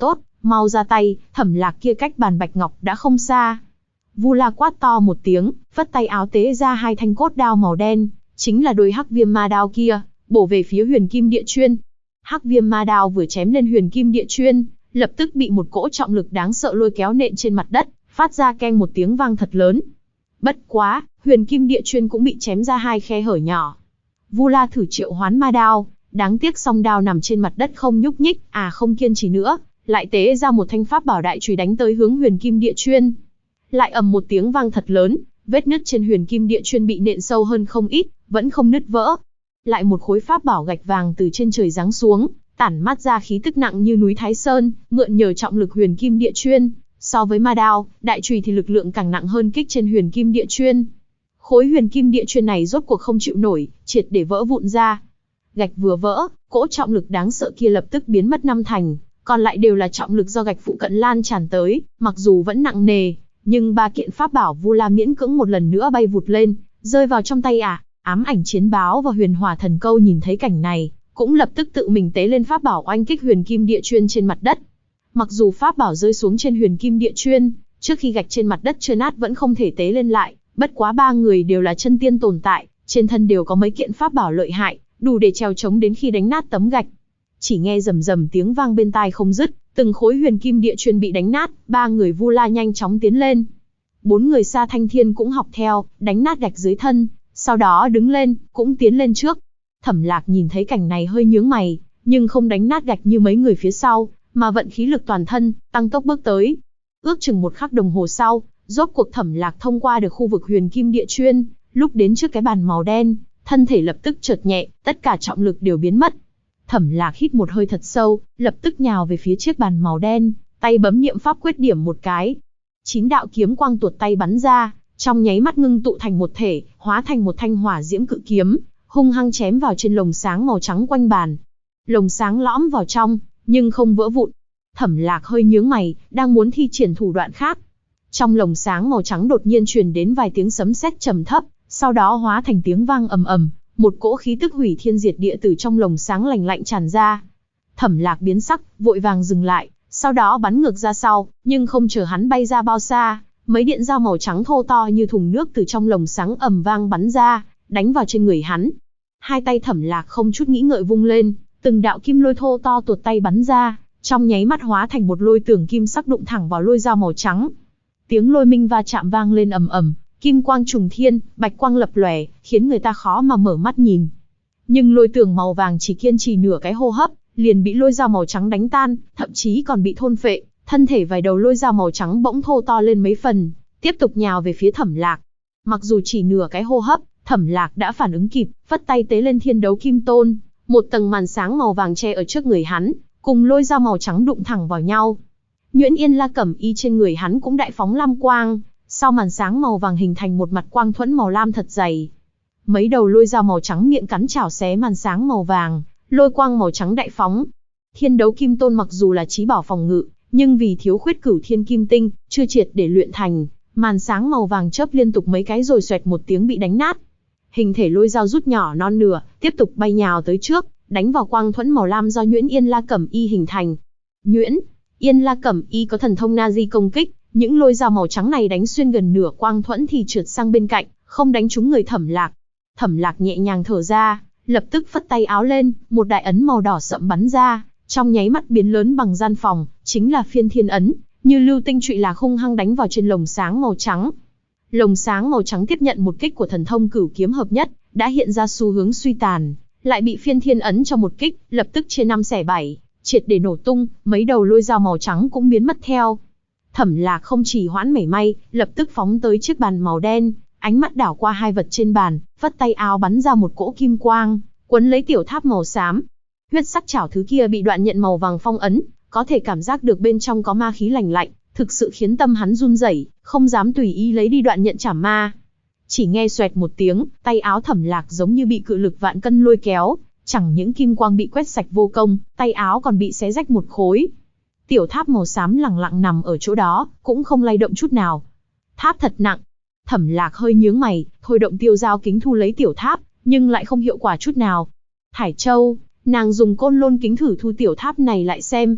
Mau ra tay, Thẩm Lạc kia cách bàn bạch ngọc đã không xa. Vu La quát to một tiếng, vất tay áo tế ra hai thanh cốt đao màu đen, chính là đôi hắc viêm ma đao kia, bổ về phía Huyền Kim Địa Chuyên. Hắc viêm ma đao vừa chém lên Huyền Kim Địa Chuyên, lập tức bị một cỗ trọng lực đáng sợ lôi kéo nện trên mặt đất, phát ra keng một tiếng vang thật lớn. Bất quá, Huyền Kim Địa Chuyên cũng bị chém ra hai khe hở nhỏ. Vu La thử triệu hoán ma đao, đáng tiếc song đao nằm trên mặt đất không nhúc nhích, không kiên trì nữa, lại tế ra một thanh pháp bảo đại chùy đánh tới hướng Huyền Kim Địa Chuyên. Lại ầm một tiếng vang thật lớn, vết nứt trên Huyền Kim Địa Chuyên bị nện sâu hơn không ít, vẫn không nứt vỡ. Lại một khối pháp bảo gạch vàng từ trên trời giáng xuống, tản mát ra khí tức nặng như núi Thái Sơn, mượn nhờ trọng lực Huyền Kim Địa Chuyên, so với ma đao, đại chùy thì lực lượng càng nặng hơn kích trên Huyền Kim Địa Chuyên. Khối Huyền Kim Địa Chuyên này rốt cuộc không chịu nổi, triệt để vỡ vụn ra. Gạch vừa vỡ, cỗ trọng lực đáng sợ kia lập tức biến mất năm thành, còn lại đều là trọng lực do gạch phụ cận lan tràn tới, mặc dù vẫn nặng nề, nhưng ba kiện pháp bảo Vu La miễn cưỡng một lần nữa bay vụt lên, rơi vào trong tay Ám Ảnh Chiến Báo và Huyền Hỏa Thần Câu nhìn thấy cảnh này, cũng lập tức tự mình tế lên pháp bảo oanh kích Huyền Kim Địa Chuyên trên mặt đất. Mặc dù pháp bảo rơi xuống trên Huyền Kim Địa Chuyên, trước khi gạch trên mặt đất chưa nát vẫn không thể tế lên lại, bất quá ba người đều là chân tiên tồn tại, trên thân đều có mấy kiện pháp bảo lợi hại, đủ để trèo chống đến khi đánh nát tấm gạch. Chỉ nghe rầm rầm tiếng vang bên tai không dứt, từng khối Huyền Kim Địa Chuyên bị đánh nát, ba người Vu La nhanh chóng tiến lên. Bốn người Sa Thanh Thiên cũng học theo, đánh nát gạch dưới thân, sau đó đứng lên, cũng tiến lên trước. Thẩm Lạc nhìn thấy cảnh này hơi nhướng mày, nhưng không đánh nát gạch như mấy người phía sau, mà vận khí lực toàn thân, tăng tốc bước tới. Ước chừng một khắc đồng hồ sau, rốt cuộc Thẩm Lạc thông qua được khu vực Huyền Kim Địa Chuyên, lúc đến trước cái bàn màu đen, thân thể lập tức chợt nhẹ, tất cả trọng lực đều biến mất. Thẩm Lạc hít một hơi thật sâu, lập tức nhào về phía chiếc bàn màu đen, tay bấm niệm pháp quyết điểm một cái. 9 đạo kiếm quang tuột tay bắn ra, trong nháy mắt ngưng tụ thành một thể, hóa thành một thanh hỏa diễm cự kiếm, hung hăng chém vào trên lồng sáng màu trắng quanh bàn. Lồng sáng lõm vào trong, nhưng không vỡ vụn. Thẩm Lạc hơi nhướng mày, đang muốn thi triển thủ đoạn khác. Trong lồng sáng màu trắng đột nhiên truyền đến vài tiếng sấm sét trầm thấp, sau đó hóa thành tiếng vang ầm ầm, một cỗ khí tức hủy thiên diệt địa từ trong lồng sáng lạnh lạnh tràn ra. Thẩm Lạc biến sắc, vội vàng dừng lại, sau đó bắn ngược ra sau, nhưng không chờ hắn bay ra bao xa, mấy điện dao màu trắng thô to như thùng nước từ trong lồng sáng ầm vang bắn ra, đánh vào trên người hắn. Hai tay Thẩm Lạc không chút nghĩ ngợi vung lên, từng đạo kim lôi thô to tuột tay bắn ra, trong nháy mắt hóa thành một lôi tường kim sắc đụng thẳng vào lôi dao màu trắng. Tiếng lôi minh va chạm vang lên ầm ầm, kim quang trùng thiên, bạch quang lập lòe, khiến người ta khó mà mở mắt nhìn. Nhưng lôi tường màu vàng chỉ kiên trì nửa cái hô hấp, liền bị lôi dao màu trắng đánh tan, thậm chí còn bị thôn phệ, thân thể vài đầu lôi dao màu trắng bỗng thô to lên mấy phần, tiếp tục nhào về phía Thẩm Lạc. Mặc dù chỉ nửa cái hô hấp, Thẩm Lạc đã phản ứng kịp, vất tay tế lên Thiên Đấu Kim Tôn, một tầng màn sáng màu vàng che ở trước người hắn, cùng lôi dao màu trắng đụng thẳng vào nhau. Nhuyễn Yên La Cẩm Y trên người hắn cũng đại phóng lam quang, sau màn sáng màu vàng hình thành một mặt quang thuẫn màu lam thật dày. Mấy đầu lôi dao màu trắng miệng cắn chảo xé màn sáng màu vàng, lôi quang màu trắng đại phóng. Thiên Đấu Kim Tôn mặc dù là chí bảo phòng ngự, nhưng vì thiếu khuyết Cửu Thiên Kim Tinh, chưa triệt để luyện thành, màn sáng màu vàng chớp liên tục mấy cái rồi xoẹt một tiếng bị đánh nát. Hình thể lôi dao rút nhỏ non nửa, tiếp tục bay nhào tới trước, đánh vào quang thuẫn màu lam do Nhuyễn Yên La Cẩm Y hình thành. Nhuyễn Yên La Cẩm Y có thần thông Na Di công kích, những lôi dao màu trắng này đánh xuyên gần nửa quang thuẫn thì trượt sang bên cạnh, không đánh trúng người Thẩm Lạc. Thẩm Lạc nhẹ nhàng thở ra, lập tức phất tay áo lên, một đại ấn màu đỏ sậm bắn ra, trong nháy mắt biến lớn bằng gian phòng, chính là Phiên Thiên ấn, như lưu tinh trụy lạc hung hăng đánh vào trên lồng sáng màu trắng. Lồng sáng màu trắng tiếp nhận một kích của thần thông Cửu Kiếm hợp nhất, đã hiện ra xu hướng suy tàn, lại bị Phiên Thiên ấn cho một kích, lập tức chia 5 xẻ 7, triệt để nổ tung, mấy đầu lôi dao màu trắng cũng biến mất theo. Thẩm Lạc không chỉ hoãn mảy may, lập tức phóng tới chiếc bàn màu đen, ánh mắt đảo qua hai vật trên bàn, vất tay áo bắn ra một cỗ kim quang, quấn lấy tiểu tháp màu xám. Huyết sắc chảo thứ kia bị đoạn nhận màu vàng phong ấn, có thể cảm giác được bên trong có ma khí lạnh lạnh, thực sự khiến tâm hắn run rẩy, không dám tùy ý lấy đi đoạn nhận chảm ma. Chỉ nghe xoẹt một tiếng, tay áo Thẩm Lạc giống như bị cự lực vạn cân lôi kéo, chẳng những kim quang bị quét sạch vô công, tay áo còn bị xé rách một khối. Tiểu tháp màu xám lẳng lặng nằm ở chỗ đó, cũng không lay động chút nào. Tháp thật nặng. Thẩm Lạc hơi nhướng mày, thôi động tiêu dao kính thu lấy tiểu tháp, nhưng lại không hiệu quả chút nào. Thải Châu, nàng dùng côn lôn kính thử thu tiểu tháp này lại xem.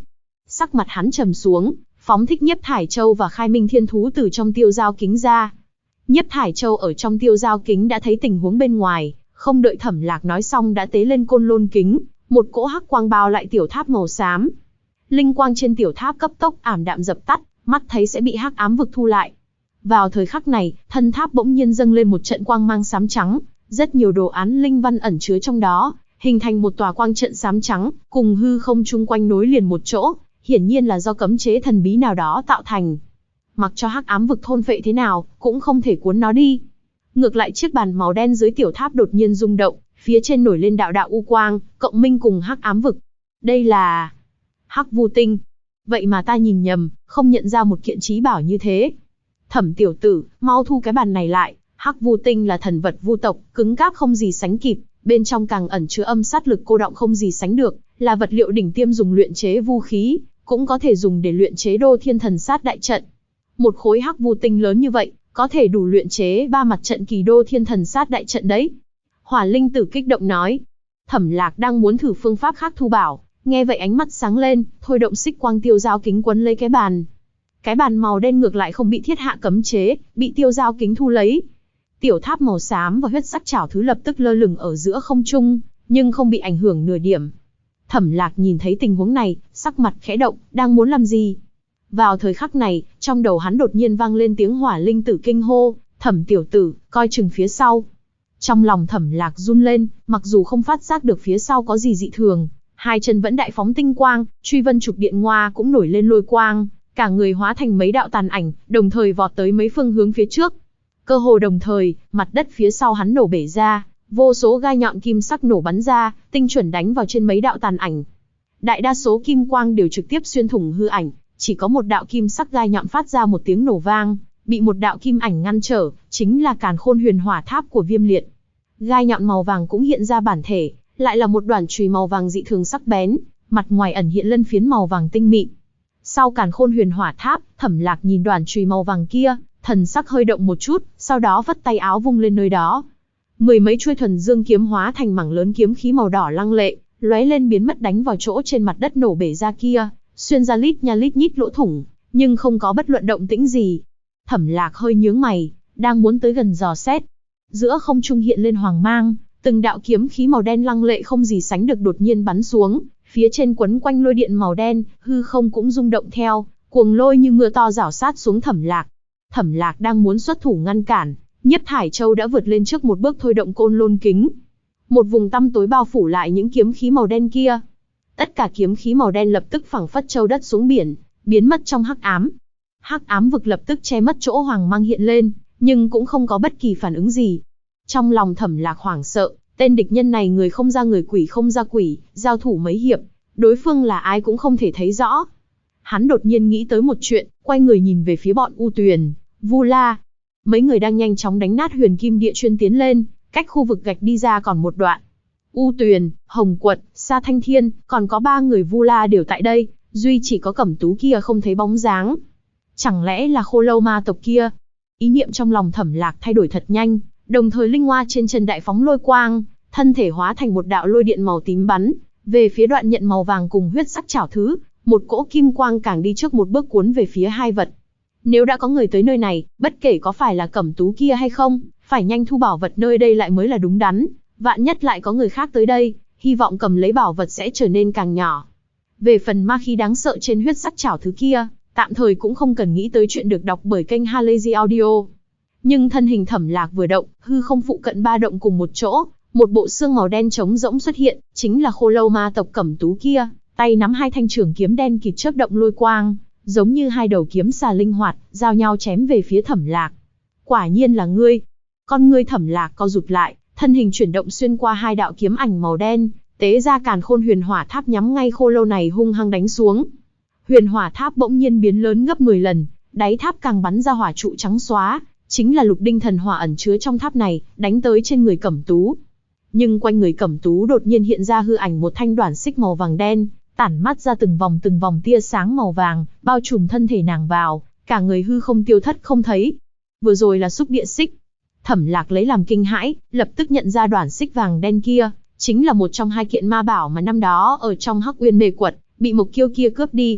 Sắc mặt hắn trầm xuống, phóng thích Nhiếp Thải Châu và Khai Minh Thiên Thú từ trong tiêu giao kính ra. Nhiếp Thải Châu ở trong tiêu giao kính đã thấy tình huống bên ngoài, không đợi Thẩm Lạc nói xong đã tế lên côn lôn kính, một cỗ hắc quang bao lại tiểu tháp màu xám. Linh quang trên tiểu tháp cấp tốc ảm đạm dập tắt, mắt thấy sẽ bị hắc ám vực thu lại. Vào thời khắc này, thân tháp bỗng nhiên dâng lên một trận quang mang xám trắng, rất nhiều đồ án linh văn ẩn chứa trong đó, hình thành một tòa quang trận xám trắng, cùng hư không chung quanh nối liền một chỗ, hiển nhiên là do cấm chế thần bí nào đó tạo thành. Mặc cho hắc ám vực thôn phệ thế nào, cũng không thể cuốn nó đi. Ngược lại chiếc bàn màu đen dưới tiểu tháp đột nhiên rung động, phía trên nổi lên đạo đạo u quang, cộng minh cùng hắc ám vực. Đây là Hắc Vu Tinh. Vậy mà ta nhìn nhầm, không nhận ra một kiện trí bảo như thế. Thẩm tiểu tử, mau thu cái bàn này lại. Hắc Vu Tinh là thần vật vu tộc, cứng cáp không gì sánh kịp, bên trong càng ẩn chứa âm sát lực cô đọng không gì sánh được, là vật liệu đỉnh tiêm dùng luyện chế vu khí, cũng có thể dùng để luyện chế Đô Thiên Thần Sát đại trận. Một khối Hắc Vu Tinh lớn như vậy, có thể đủ luyện chế 3 mặt trận kỳ Đô Thiên Thần Sát đại trận đấy. Hỏa Linh Tử kích động nói. Thẩm Lạc đang muốn thử phương pháp khác thu bảo, nghe vậy ánh mắt sáng lên, thôi động xích quang tiêu giao kính quấn lấy cái bàn. Cái bàn màu đen ngược lại không bị thiết hạ cấm chế, bị tiêu giao kính thu lấy. Tiểu tháp màu xám và huyết sắc chảo thứ lập tức lơ lửng ở giữa không trung, nhưng không bị ảnh hưởng nửa điểm. Thẩm Lạc nhìn thấy tình huống này, sắc mặt khẽ động, đang muốn làm gì? Vào thời khắc này, trong đầu hắn đột nhiên vang lên tiếng Hỏa Linh Tử kinh hô, Thẩm tiểu tử, coi chừng phía sau. Trong lòng Thẩm Lạc run lên, mặc dù không phát giác được phía sau có gì dị thường, hai chân vẫn đại phóng tinh quang, truy vân trục điện ngoa cũng nổi lên lôi quang, cả người hóa thành mấy đạo tàn ảnh, đồng thời vọt tới mấy phương hướng phía trước. Cơ hồ đồng thời, mặt đất phía sau hắn nổ bể ra, vô số gai nhọn kim sắc nổ bắn ra, tinh chuẩn đánh vào trên mấy đạo tàn ảnh. Đại đa số kim quang đều trực tiếp xuyên thủng hư ảnh, chỉ có một đạo kim sắc gai nhọn phát ra một tiếng nổ vang, bị một đạo kim ảnh ngăn trở, chính là Càn Khôn Huyền Hỏa Tháp của Viêm Liệt. Gai nhọn màu vàng cũng hiện ra bản thể, lại là một đoàn chùy màu vàng dị thường sắc bén, mặt ngoài ẩn hiện lân phiến màu vàng tinh mịn. Sau Càn Khôn Huyền Hỏa Tháp, Thẩm Lạc nhìn đoàn chùy màu vàng kia, thần sắc hơi động một chút, sau đó vất tay áo vung lên nơi đó. Mười mấy chuôi thuần dương kiếm hóa thành mảng lớn kiếm khí màu đỏ lăng lệ, lóe lên biến mất đánh vào chỗ trên mặt đất nổ bể ra kia, xuyên ra lít nha lít nhít lỗ thủng, nhưng không có bất luận động tĩnh gì. Thẩm Lạc hơi nhướng mày, đang muốn tới gần dò xét. Giữa không trung hiện lên hoàng mang, từng đạo kiếm khí màu đen lăng lệ không gì sánh được đột nhiên bắn xuống, phía trên quấn quanh lôi điện màu đen, hư không cũng rung động theo, cuồng lôi như mưa to rảo sát xuống Thẩm Lạc. Thẩm Lạc đang muốn xuất thủ ngăn cản, Nhiếp Thải Châu đã vượt lên trước một bước thôi động côn lôn kính. Một vùng tăm tối bao phủ lại những kiếm khí màu đen kia. Tất cả kiếm khí màu đen lập tức phảng phất châu đất xuống biển, biến mất trong hắc ám. Hắc ám vực lập tức che mất chỗ hoàng mang hiện lên, nhưng cũng không có bất kỳ phản ứng gì. Trong lòng Thẩm Lạc hoảng sợ, tên địch nhân này người không ra người quỷ không ra quỷ, giao thủ mấy hiệp, đối phương là ai cũng không thể thấy rõ. Hắn đột nhiên nghĩ tới một chuyện, quay người nhìn về phía bọn U Tuyền, Vu La. Mấy người đang nhanh chóng đánh nát Huyền Kim Địa Chuyên tiến lên, cách khu vực gạch đi ra còn một đoạn. U Tuyền, Hồng Quật, Sa Thanh Thiên, còn có 3 người Vu La đều tại đây, duy chỉ có Cẩm Tú kia không thấy bóng dáng. Chẳng lẽ là Khô Lâu ma tộc kia? Ý niệm trong lòng Thẩm Lạc thay đổi thật nhanh, đồng thời linh hoa trên chân đại phóng lôi quang, thân thể hóa thành một đạo lôi điện màu tím bắn về phía đoạn nhận màu vàng cùng huyết sắc chảo thứ, một cỗ kim quang càng đi trước một bước cuốn về phía hai vật. Nếu đã có người tới nơi này, bất kể có phải là Cẩm Tú kia hay không, phải nhanh thu bảo vật nơi đây lại mới là đúng đắn, vạn nhất lại có người khác tới đây, hy vọng cầm lấy bảo vật sẽ trở nên càng nhỏ. Về phần ma khí đáng sợ trên huyết sắc chảo thứ kia, tạm thời cũng không cần nghĩ tới chuyện được đọc bởi kênh Halazy Audio. Nhưng thân hình Thẩm Lạc vừa động, hư không phụ cận ba động cùng một chỗ, một bộ xương màu đen trống rỗng xuất hiện, chính là Khô Lâu ma tộc Cẩm Tú kia, tay nắm hai thanh trường kiếm đen kịt chớp động lôi quang, giống như hai đầu kiếm xà linh hoạt, giao nhau chém về phía Thẩm Lạc. Quả nhiên là ngươi. Con ngươi Thẩm Lạc co rụt lại, thân hình chuyển động xuyên qua hai đạo kiếm ảnh màu đen, tế ra Càn Khôn Huyền Hỏa Tháp nhắm ngay Khô Lâu này hung hăng đánh xuống. Huyền Hỏa Tháp bỗng nhiên biến lớn gấp 10 lần, đáy tháp càng bắn ra hỏa trụ trắng xóa, chính là lục đinh thần hỏa ẩn chứa trong tháp này, đánh tới trên người Cẩm Tú. Nhưng quanh người Cẩm Tú đột nhiên hiện ra hư ảnh một thanh đoản xích màu vàng đen, tản mắt ra từng vòng tia sáng màu vàng, bao trùm thân thể nàng vào, cả người hư không tiêu thất không thấy. Vừa rồi là xúc địa xích. Thẩm Lạc lấy làm kinh hãi, lập tức nhận ra đoản xích vàng đen kia, chính là một trong hai kiện ma bảo mà năm đó ở trong Hắc Uyên Mê Quật, bị Mộc Kiêu kia cướp đi.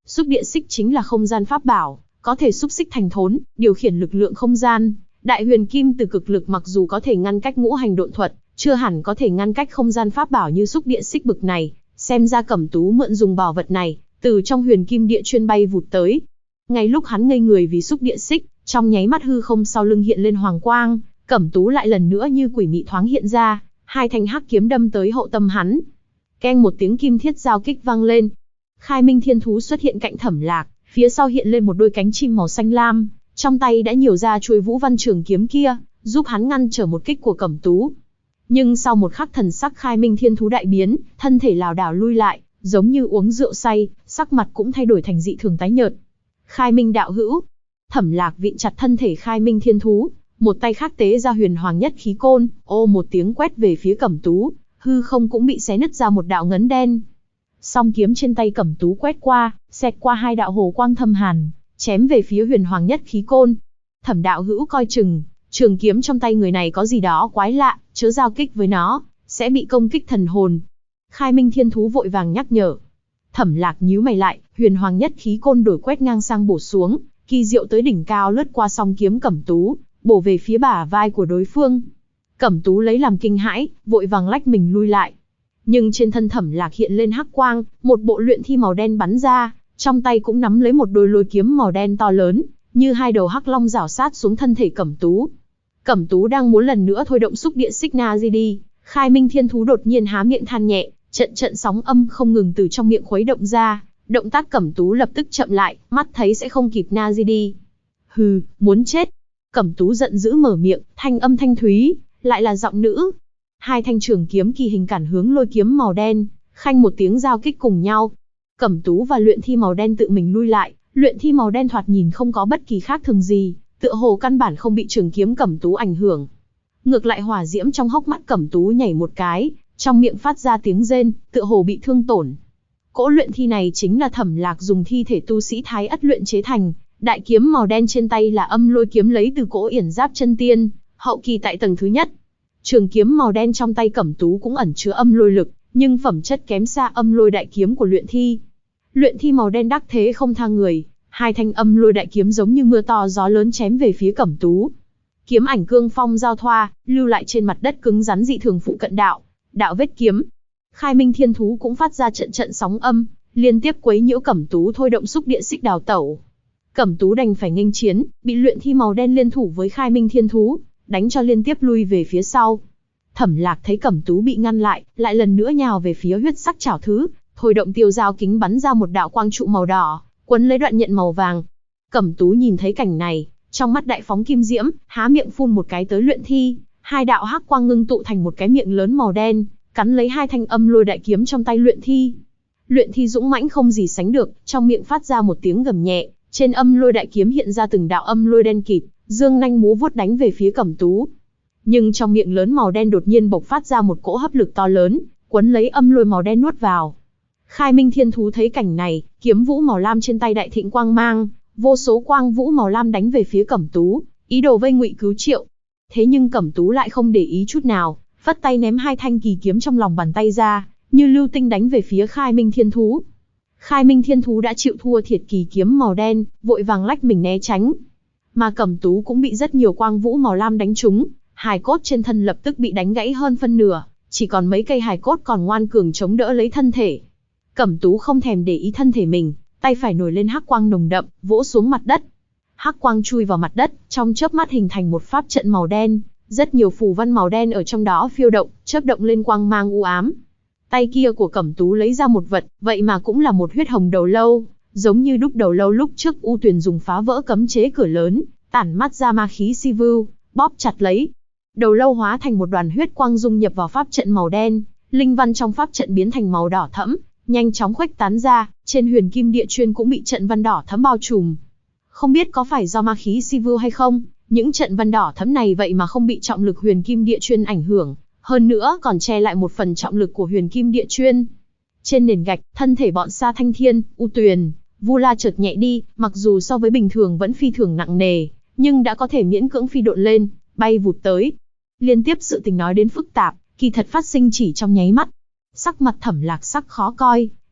Xúc địa xích chính là không gian pháp bảo, có thể xúc xích thành thốn, điều khiển lực lượng không gian. Đại huyền kim từ cực lực mặc dù có thể ngăn cách ngũ hành độn thuật, chưa hẳn có thể ngăn cách không gian pháp bảo như xúc địa xích bực này. Xem ra Cẩm Tú mượn dùng bảo vật này, từ trong huyền kim địa chuyên bay vụt tới. Ngay lúc hắn ngây người vì xúc địa xích, trong nháy mắt hư không sau lưng hiện lên hoàng quang, Cẩm Tú lại lần nữa như quỷ mị thoáng hiện ra, hai thanh hắc kiếm đâm tới hậu tâm hắn. Keng một tiếng kim thiết giao kích vang lên. Khai Minh Thiên Thú xuất hiện cạnh Thẩm Lạc, phía sau hiện lên một đôi cánh chim màu xanh lam, trong tay đã nhiều ra chuôi Vũ Văn trường kiếm kia, giúp hắn ngăn trở một kích của Cẩm Tú. Nhưng sau một khắc thần sắc Khai Minh Thiên Thú đại biến, thân thể lảo đảo lui lại, giống như uống rượu say, sắc mặt cũng thay đổi thành dị thường tái nhợt. Khai Minh đạo hữu. Thẩm Lạc vịn chặt thân thể Khai Minh Thiên Thú, một tay khác tế ra huyền hoàng nhất khí côn, ô một tiếng quét về phía Cẩm Tú, hư không cũng bị xé nứt ra một đạo ngấn đen. Song kiếm trên tay Cẩm Tú quét qua, xẹt qua hai đạo hồ quang thâm hàn, chém về phía huyền hoàng nhất khí côn. Thẩm đạo hữu coi chừng, trường kiếm trong tay người này có gì đó quái lạ, chớ giao kích với nó, sẽ bị công kích thần hồn. Khai Minh Thiên Thú vội vàng nhắc nhở. Thẩm Lạc nhíu mày lại, huyền hoàng nhất khí côn đổi quét ngang sang bổ xuống, kỳ diệu tới đỉnh cao lướt qua song kiếm Cẩm Tú, bổ về phía bả vai của đối phương. Cẩm Tú lấy làm kinh hãi, vội vàng lách mình lui lại. Nhưng trên thân Thẩm Lạc hiện lên hắc quang, một bộ luyện thi màu đen bắn ra, trong tay cũng nắm lấy một đôi lôi kiếm màu đen to lớn, như hai đầu hắc long rảo sát xuống thân thể Cẩm Tú. Cẩm Tú đang muốn lần nữa thôi động xúc địa xích na di đi, Khai Minh Thiên Thú đột nhiên há miệng than nhẹ, trận trận sóng âm không ngừng từ trong miệng khuấy động ra, động tác Cẩm Tú lập tức chậm lại, mắt thấy sẽ không kịp na di đi. Hừ, muốn chết. Cẩm Tú giận dữ mở miệng, thanh âm thanh thúy, lại là giọng nữ. Hai thanh trường kiếm kỳ hình cản hướng lôi kiếm màu đen, khanh một tiếng giao kích cùng nhau. Cẩm Tú và luyện thi màu đen tự mình lui lại, luyện thi màu đen thoạt nhìn không có bất kỳ khác thường gì, tựa hồ căn bản không bị trường kiếm Cẩm Tú ảnh hưởng. Ngược lại hỏa diễm trong hốc mắt Cẩm Tú nhảy một cái, trong miệng phát ra tiếng rên, tựa hồ bị thương tổn. Cỗ luyện thi này chính là Thẩm Lạc dùng thi thể tu sĩ Thái Ất luyện chế thành, đại kiếm màu đen trên tay là âm lôi kiếm lấy từ cỗ yển giáp chân tiên, hậu kỳ tại tầng thứ nhất. Trường kiếm màu đen trong tay Cẩm Tú cũng ẩn chứa âm lôi lực, nhưng phẩm chất kém xa âm lôi đại kiếm của luyện thi. Luyện thi màu đen đắc thế không tha người, hai thanh âm lôi đại kiếm giống như mưa to gió lớn chém về phía Cẩm Tú. Kiếm ảnh cương phong giao thoa, lưu lại trên mặt đất cứng rắn dị thường phụ cận đạo vết kiếm. Khai Minh Thiên Thú cũng phát ra trận trận sóng âm, liên tiếp quấy nhiễu Cẩm Tú thôi động xúc địa xích đào tẩu. Cẩm Tú đành phải nghênh chiến, bị luyện thi màu đen liên thủ với Khai Minh Thiên Thú, đánh cho liên tiếp lui về phía sau. Thẩm Lạc thấy Cẩm Tú bị ngăn lại, lại lần nữa nhào về phía huyết sắc chảo thứ, thôi động tiêu dao kính bắn ra một đạo quang trụ màu đỏ, quấn lấy đoạn nhận màu vàng. Cẩm Tú nhìn thấy cảnh này, trong mắt đại phóng kim diễm, há miệng phun một cái tới luyện thi, hai đạo hắc quang ngưng tụ thành một cái miệng lớn màu đen, cắn lấy hai thanh âm lôi đại kiếm trong tay luyện thi. Luyện thi dũng mãnh không gì sánh được, trong miệng phát ra một tiếng gầm nhẹ, trên âm lôi đại kiếm hiện ra từng đạo âm lôi đen kịt, dương nanh múa vuốt đánh về phía Cẩm Tú. Nhưng trong miệng lớn màu đen đột nhiên bộc phát ra một cỗ hấp lực to lớn, quấn lấy âm lôi màu đen nuốt vào. Khai Minh Thiên Thú thấy cảnh này, kiếm vũ màu lam trên tay đại thịnh quang mang, vô số quang vũ màu lam đánh về phía Cẩm Tú, ý đồ vây ngụy cứu triệu. Thế nhưng Cẩm Tú lại không để ý chút nào, phất tay ném hai thanh kỳ kiếm trong lòng bàn tay ra, như lưu tinh đánh về phía Khai Minh Thiên Thú. Khai Minh Thiên Thú đã chịu thua thiệt kỳ kiếm màu đen, vội vàng lách mình né tránh. Mà Cẩm Tú cũng bị rất nhiều quang vũ màu lam đánh trúng, hài cốt trên thân lập tức bị đánh gãy hơn phân nửa, chỉ còn mấy cây hài cốt còn ngoan cường chống đỡ lấy thân thể. Cẩm Tú không thèm để ý thân thể mình, tay phải nổi lên hắc quang nồng đậm, vỗ xuống mặt đất. Hắc quang chui vào mặt đất, trong chớp mắt hình thành một pháp trận màu đen, rất nhiều phù văn màu đen ở trong đó phiêu động, chớp động lên quang mang u ám. Tay kia của Cẩm Tú lấy ra một vật, vậy mà cũng là một huyết hồng đầu lâu, giống như đúc đầu lâu lúc trước U Tuyền dùng phá vỡ cấm chế cửa lớn, tản mắt ra ma khí si vưu, bóp chặt lấy. Đầu lâu hóa thành một đoàn huyết quang dung nhập vào pháp trận màu đen, linh văn trong pháp trận biến thành màu đỏ thẫm, nhanh chóng khuếch tán ra, trên huyền kim địa chuyên cũng bị trận văn đỏ thẫm bao trùm. Không biết có phải do ma khí si vưu hay không, những trận văn đỏ thẫm này vậy mà không bị trọng lực huyền kim địa chuyên ảnh hưởng, hơn nữa còn che lại một phần trọng lực của huyền kim địa chuyên. Trên nền gạch, thân thể bọn Sa Thanh Thiên, U Tuyền, Vu La chợt nhẹ đi, mặc dù so với bình thường vẫn phi thường nặng nề, nhưng đã có thể miễn cưỡng phi độn lên, bay vụt tới. Liên tiếp sự tình nói đến phức tạp, kỳ thật phát sinh chỉ trong nháy mắt. Sắc mặt Thẩm Lạc sắc khó coi,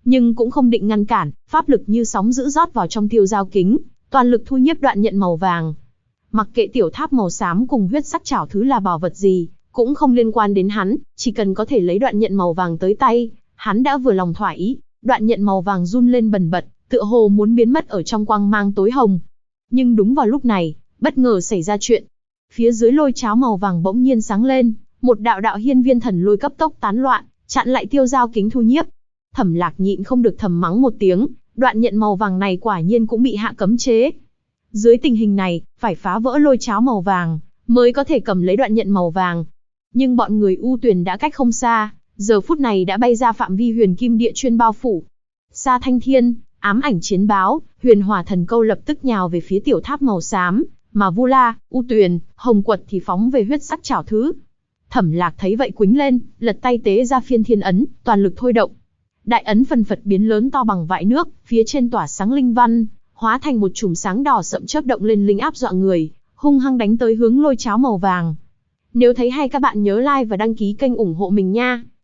nhưng cũng không định ngăn cản, pháp lực như sóng dữ rót vào trong tiêu giao kính, toàn lực thu nhiếp đoạn nhận màu vàng. Mặc kệ tiểu tháp màu xám cùng huyết sắc chảo thứ là bảo vật gì, cũng không liên quan đến hắn, chỉ cần có thể lấy đoạn nhận màu vàng tới tay, hắn đã vừa lòng thỏa ý. Đoạn nhận màu vàng run lên bần bật, tựa hồ muốn biến mất ở trong quang mang tối hồng. Nhưng đúng vào lúc này, bất ngờ xảy ra chuyện. Phía dưới lôi cháo màu vàng bỗng nhiên sáng lên, một đạo đạo hiên viên thần lôi cấp tốc tán loạn, chặn lại tiêu giao kính thu nhiếp. Thẩm Lạc nhịn không được thầm mắng một tiếng, đoạn nhận màu vàng này quả nhiên cũng bị hạ cấm chế. Dưới tình hình này, phải phá vỡ lôi cháo màu vàng, mới có thể cầm lấy đoạn nhận màu vàng. Nhưng bọn người U Tuyền đã cách không xa, giờ phút này đã bay ra phạm vi huyền kim địa chuyên bao phủ. Sa Thanh Thiên, ám ảnh chiến báo, huyền hỏa thần câu lập tức nhào về phía tiểu tháp màu xám, mà Vu La, U Tuyền, Hồng Quật thì phóng về huyết sắc chảo thứ. Thẩm Lạc thấy vậy quĩnh lên, lật tay tế ra phiên thiên ấn, toàn lực thôi động. Đại ấn phần phật biến lớn to bằng vại nước, phía trên tỏa sáng linh văn, hóa thành một chùm sáng đỏ sậm chớp động lên linh áp dọa người, hung hăng đánh tới hướng lôi cháo màu vàng. Nếu thấy hay các bạn nhớ like và đăng ký kênh ủng hộ mình nha.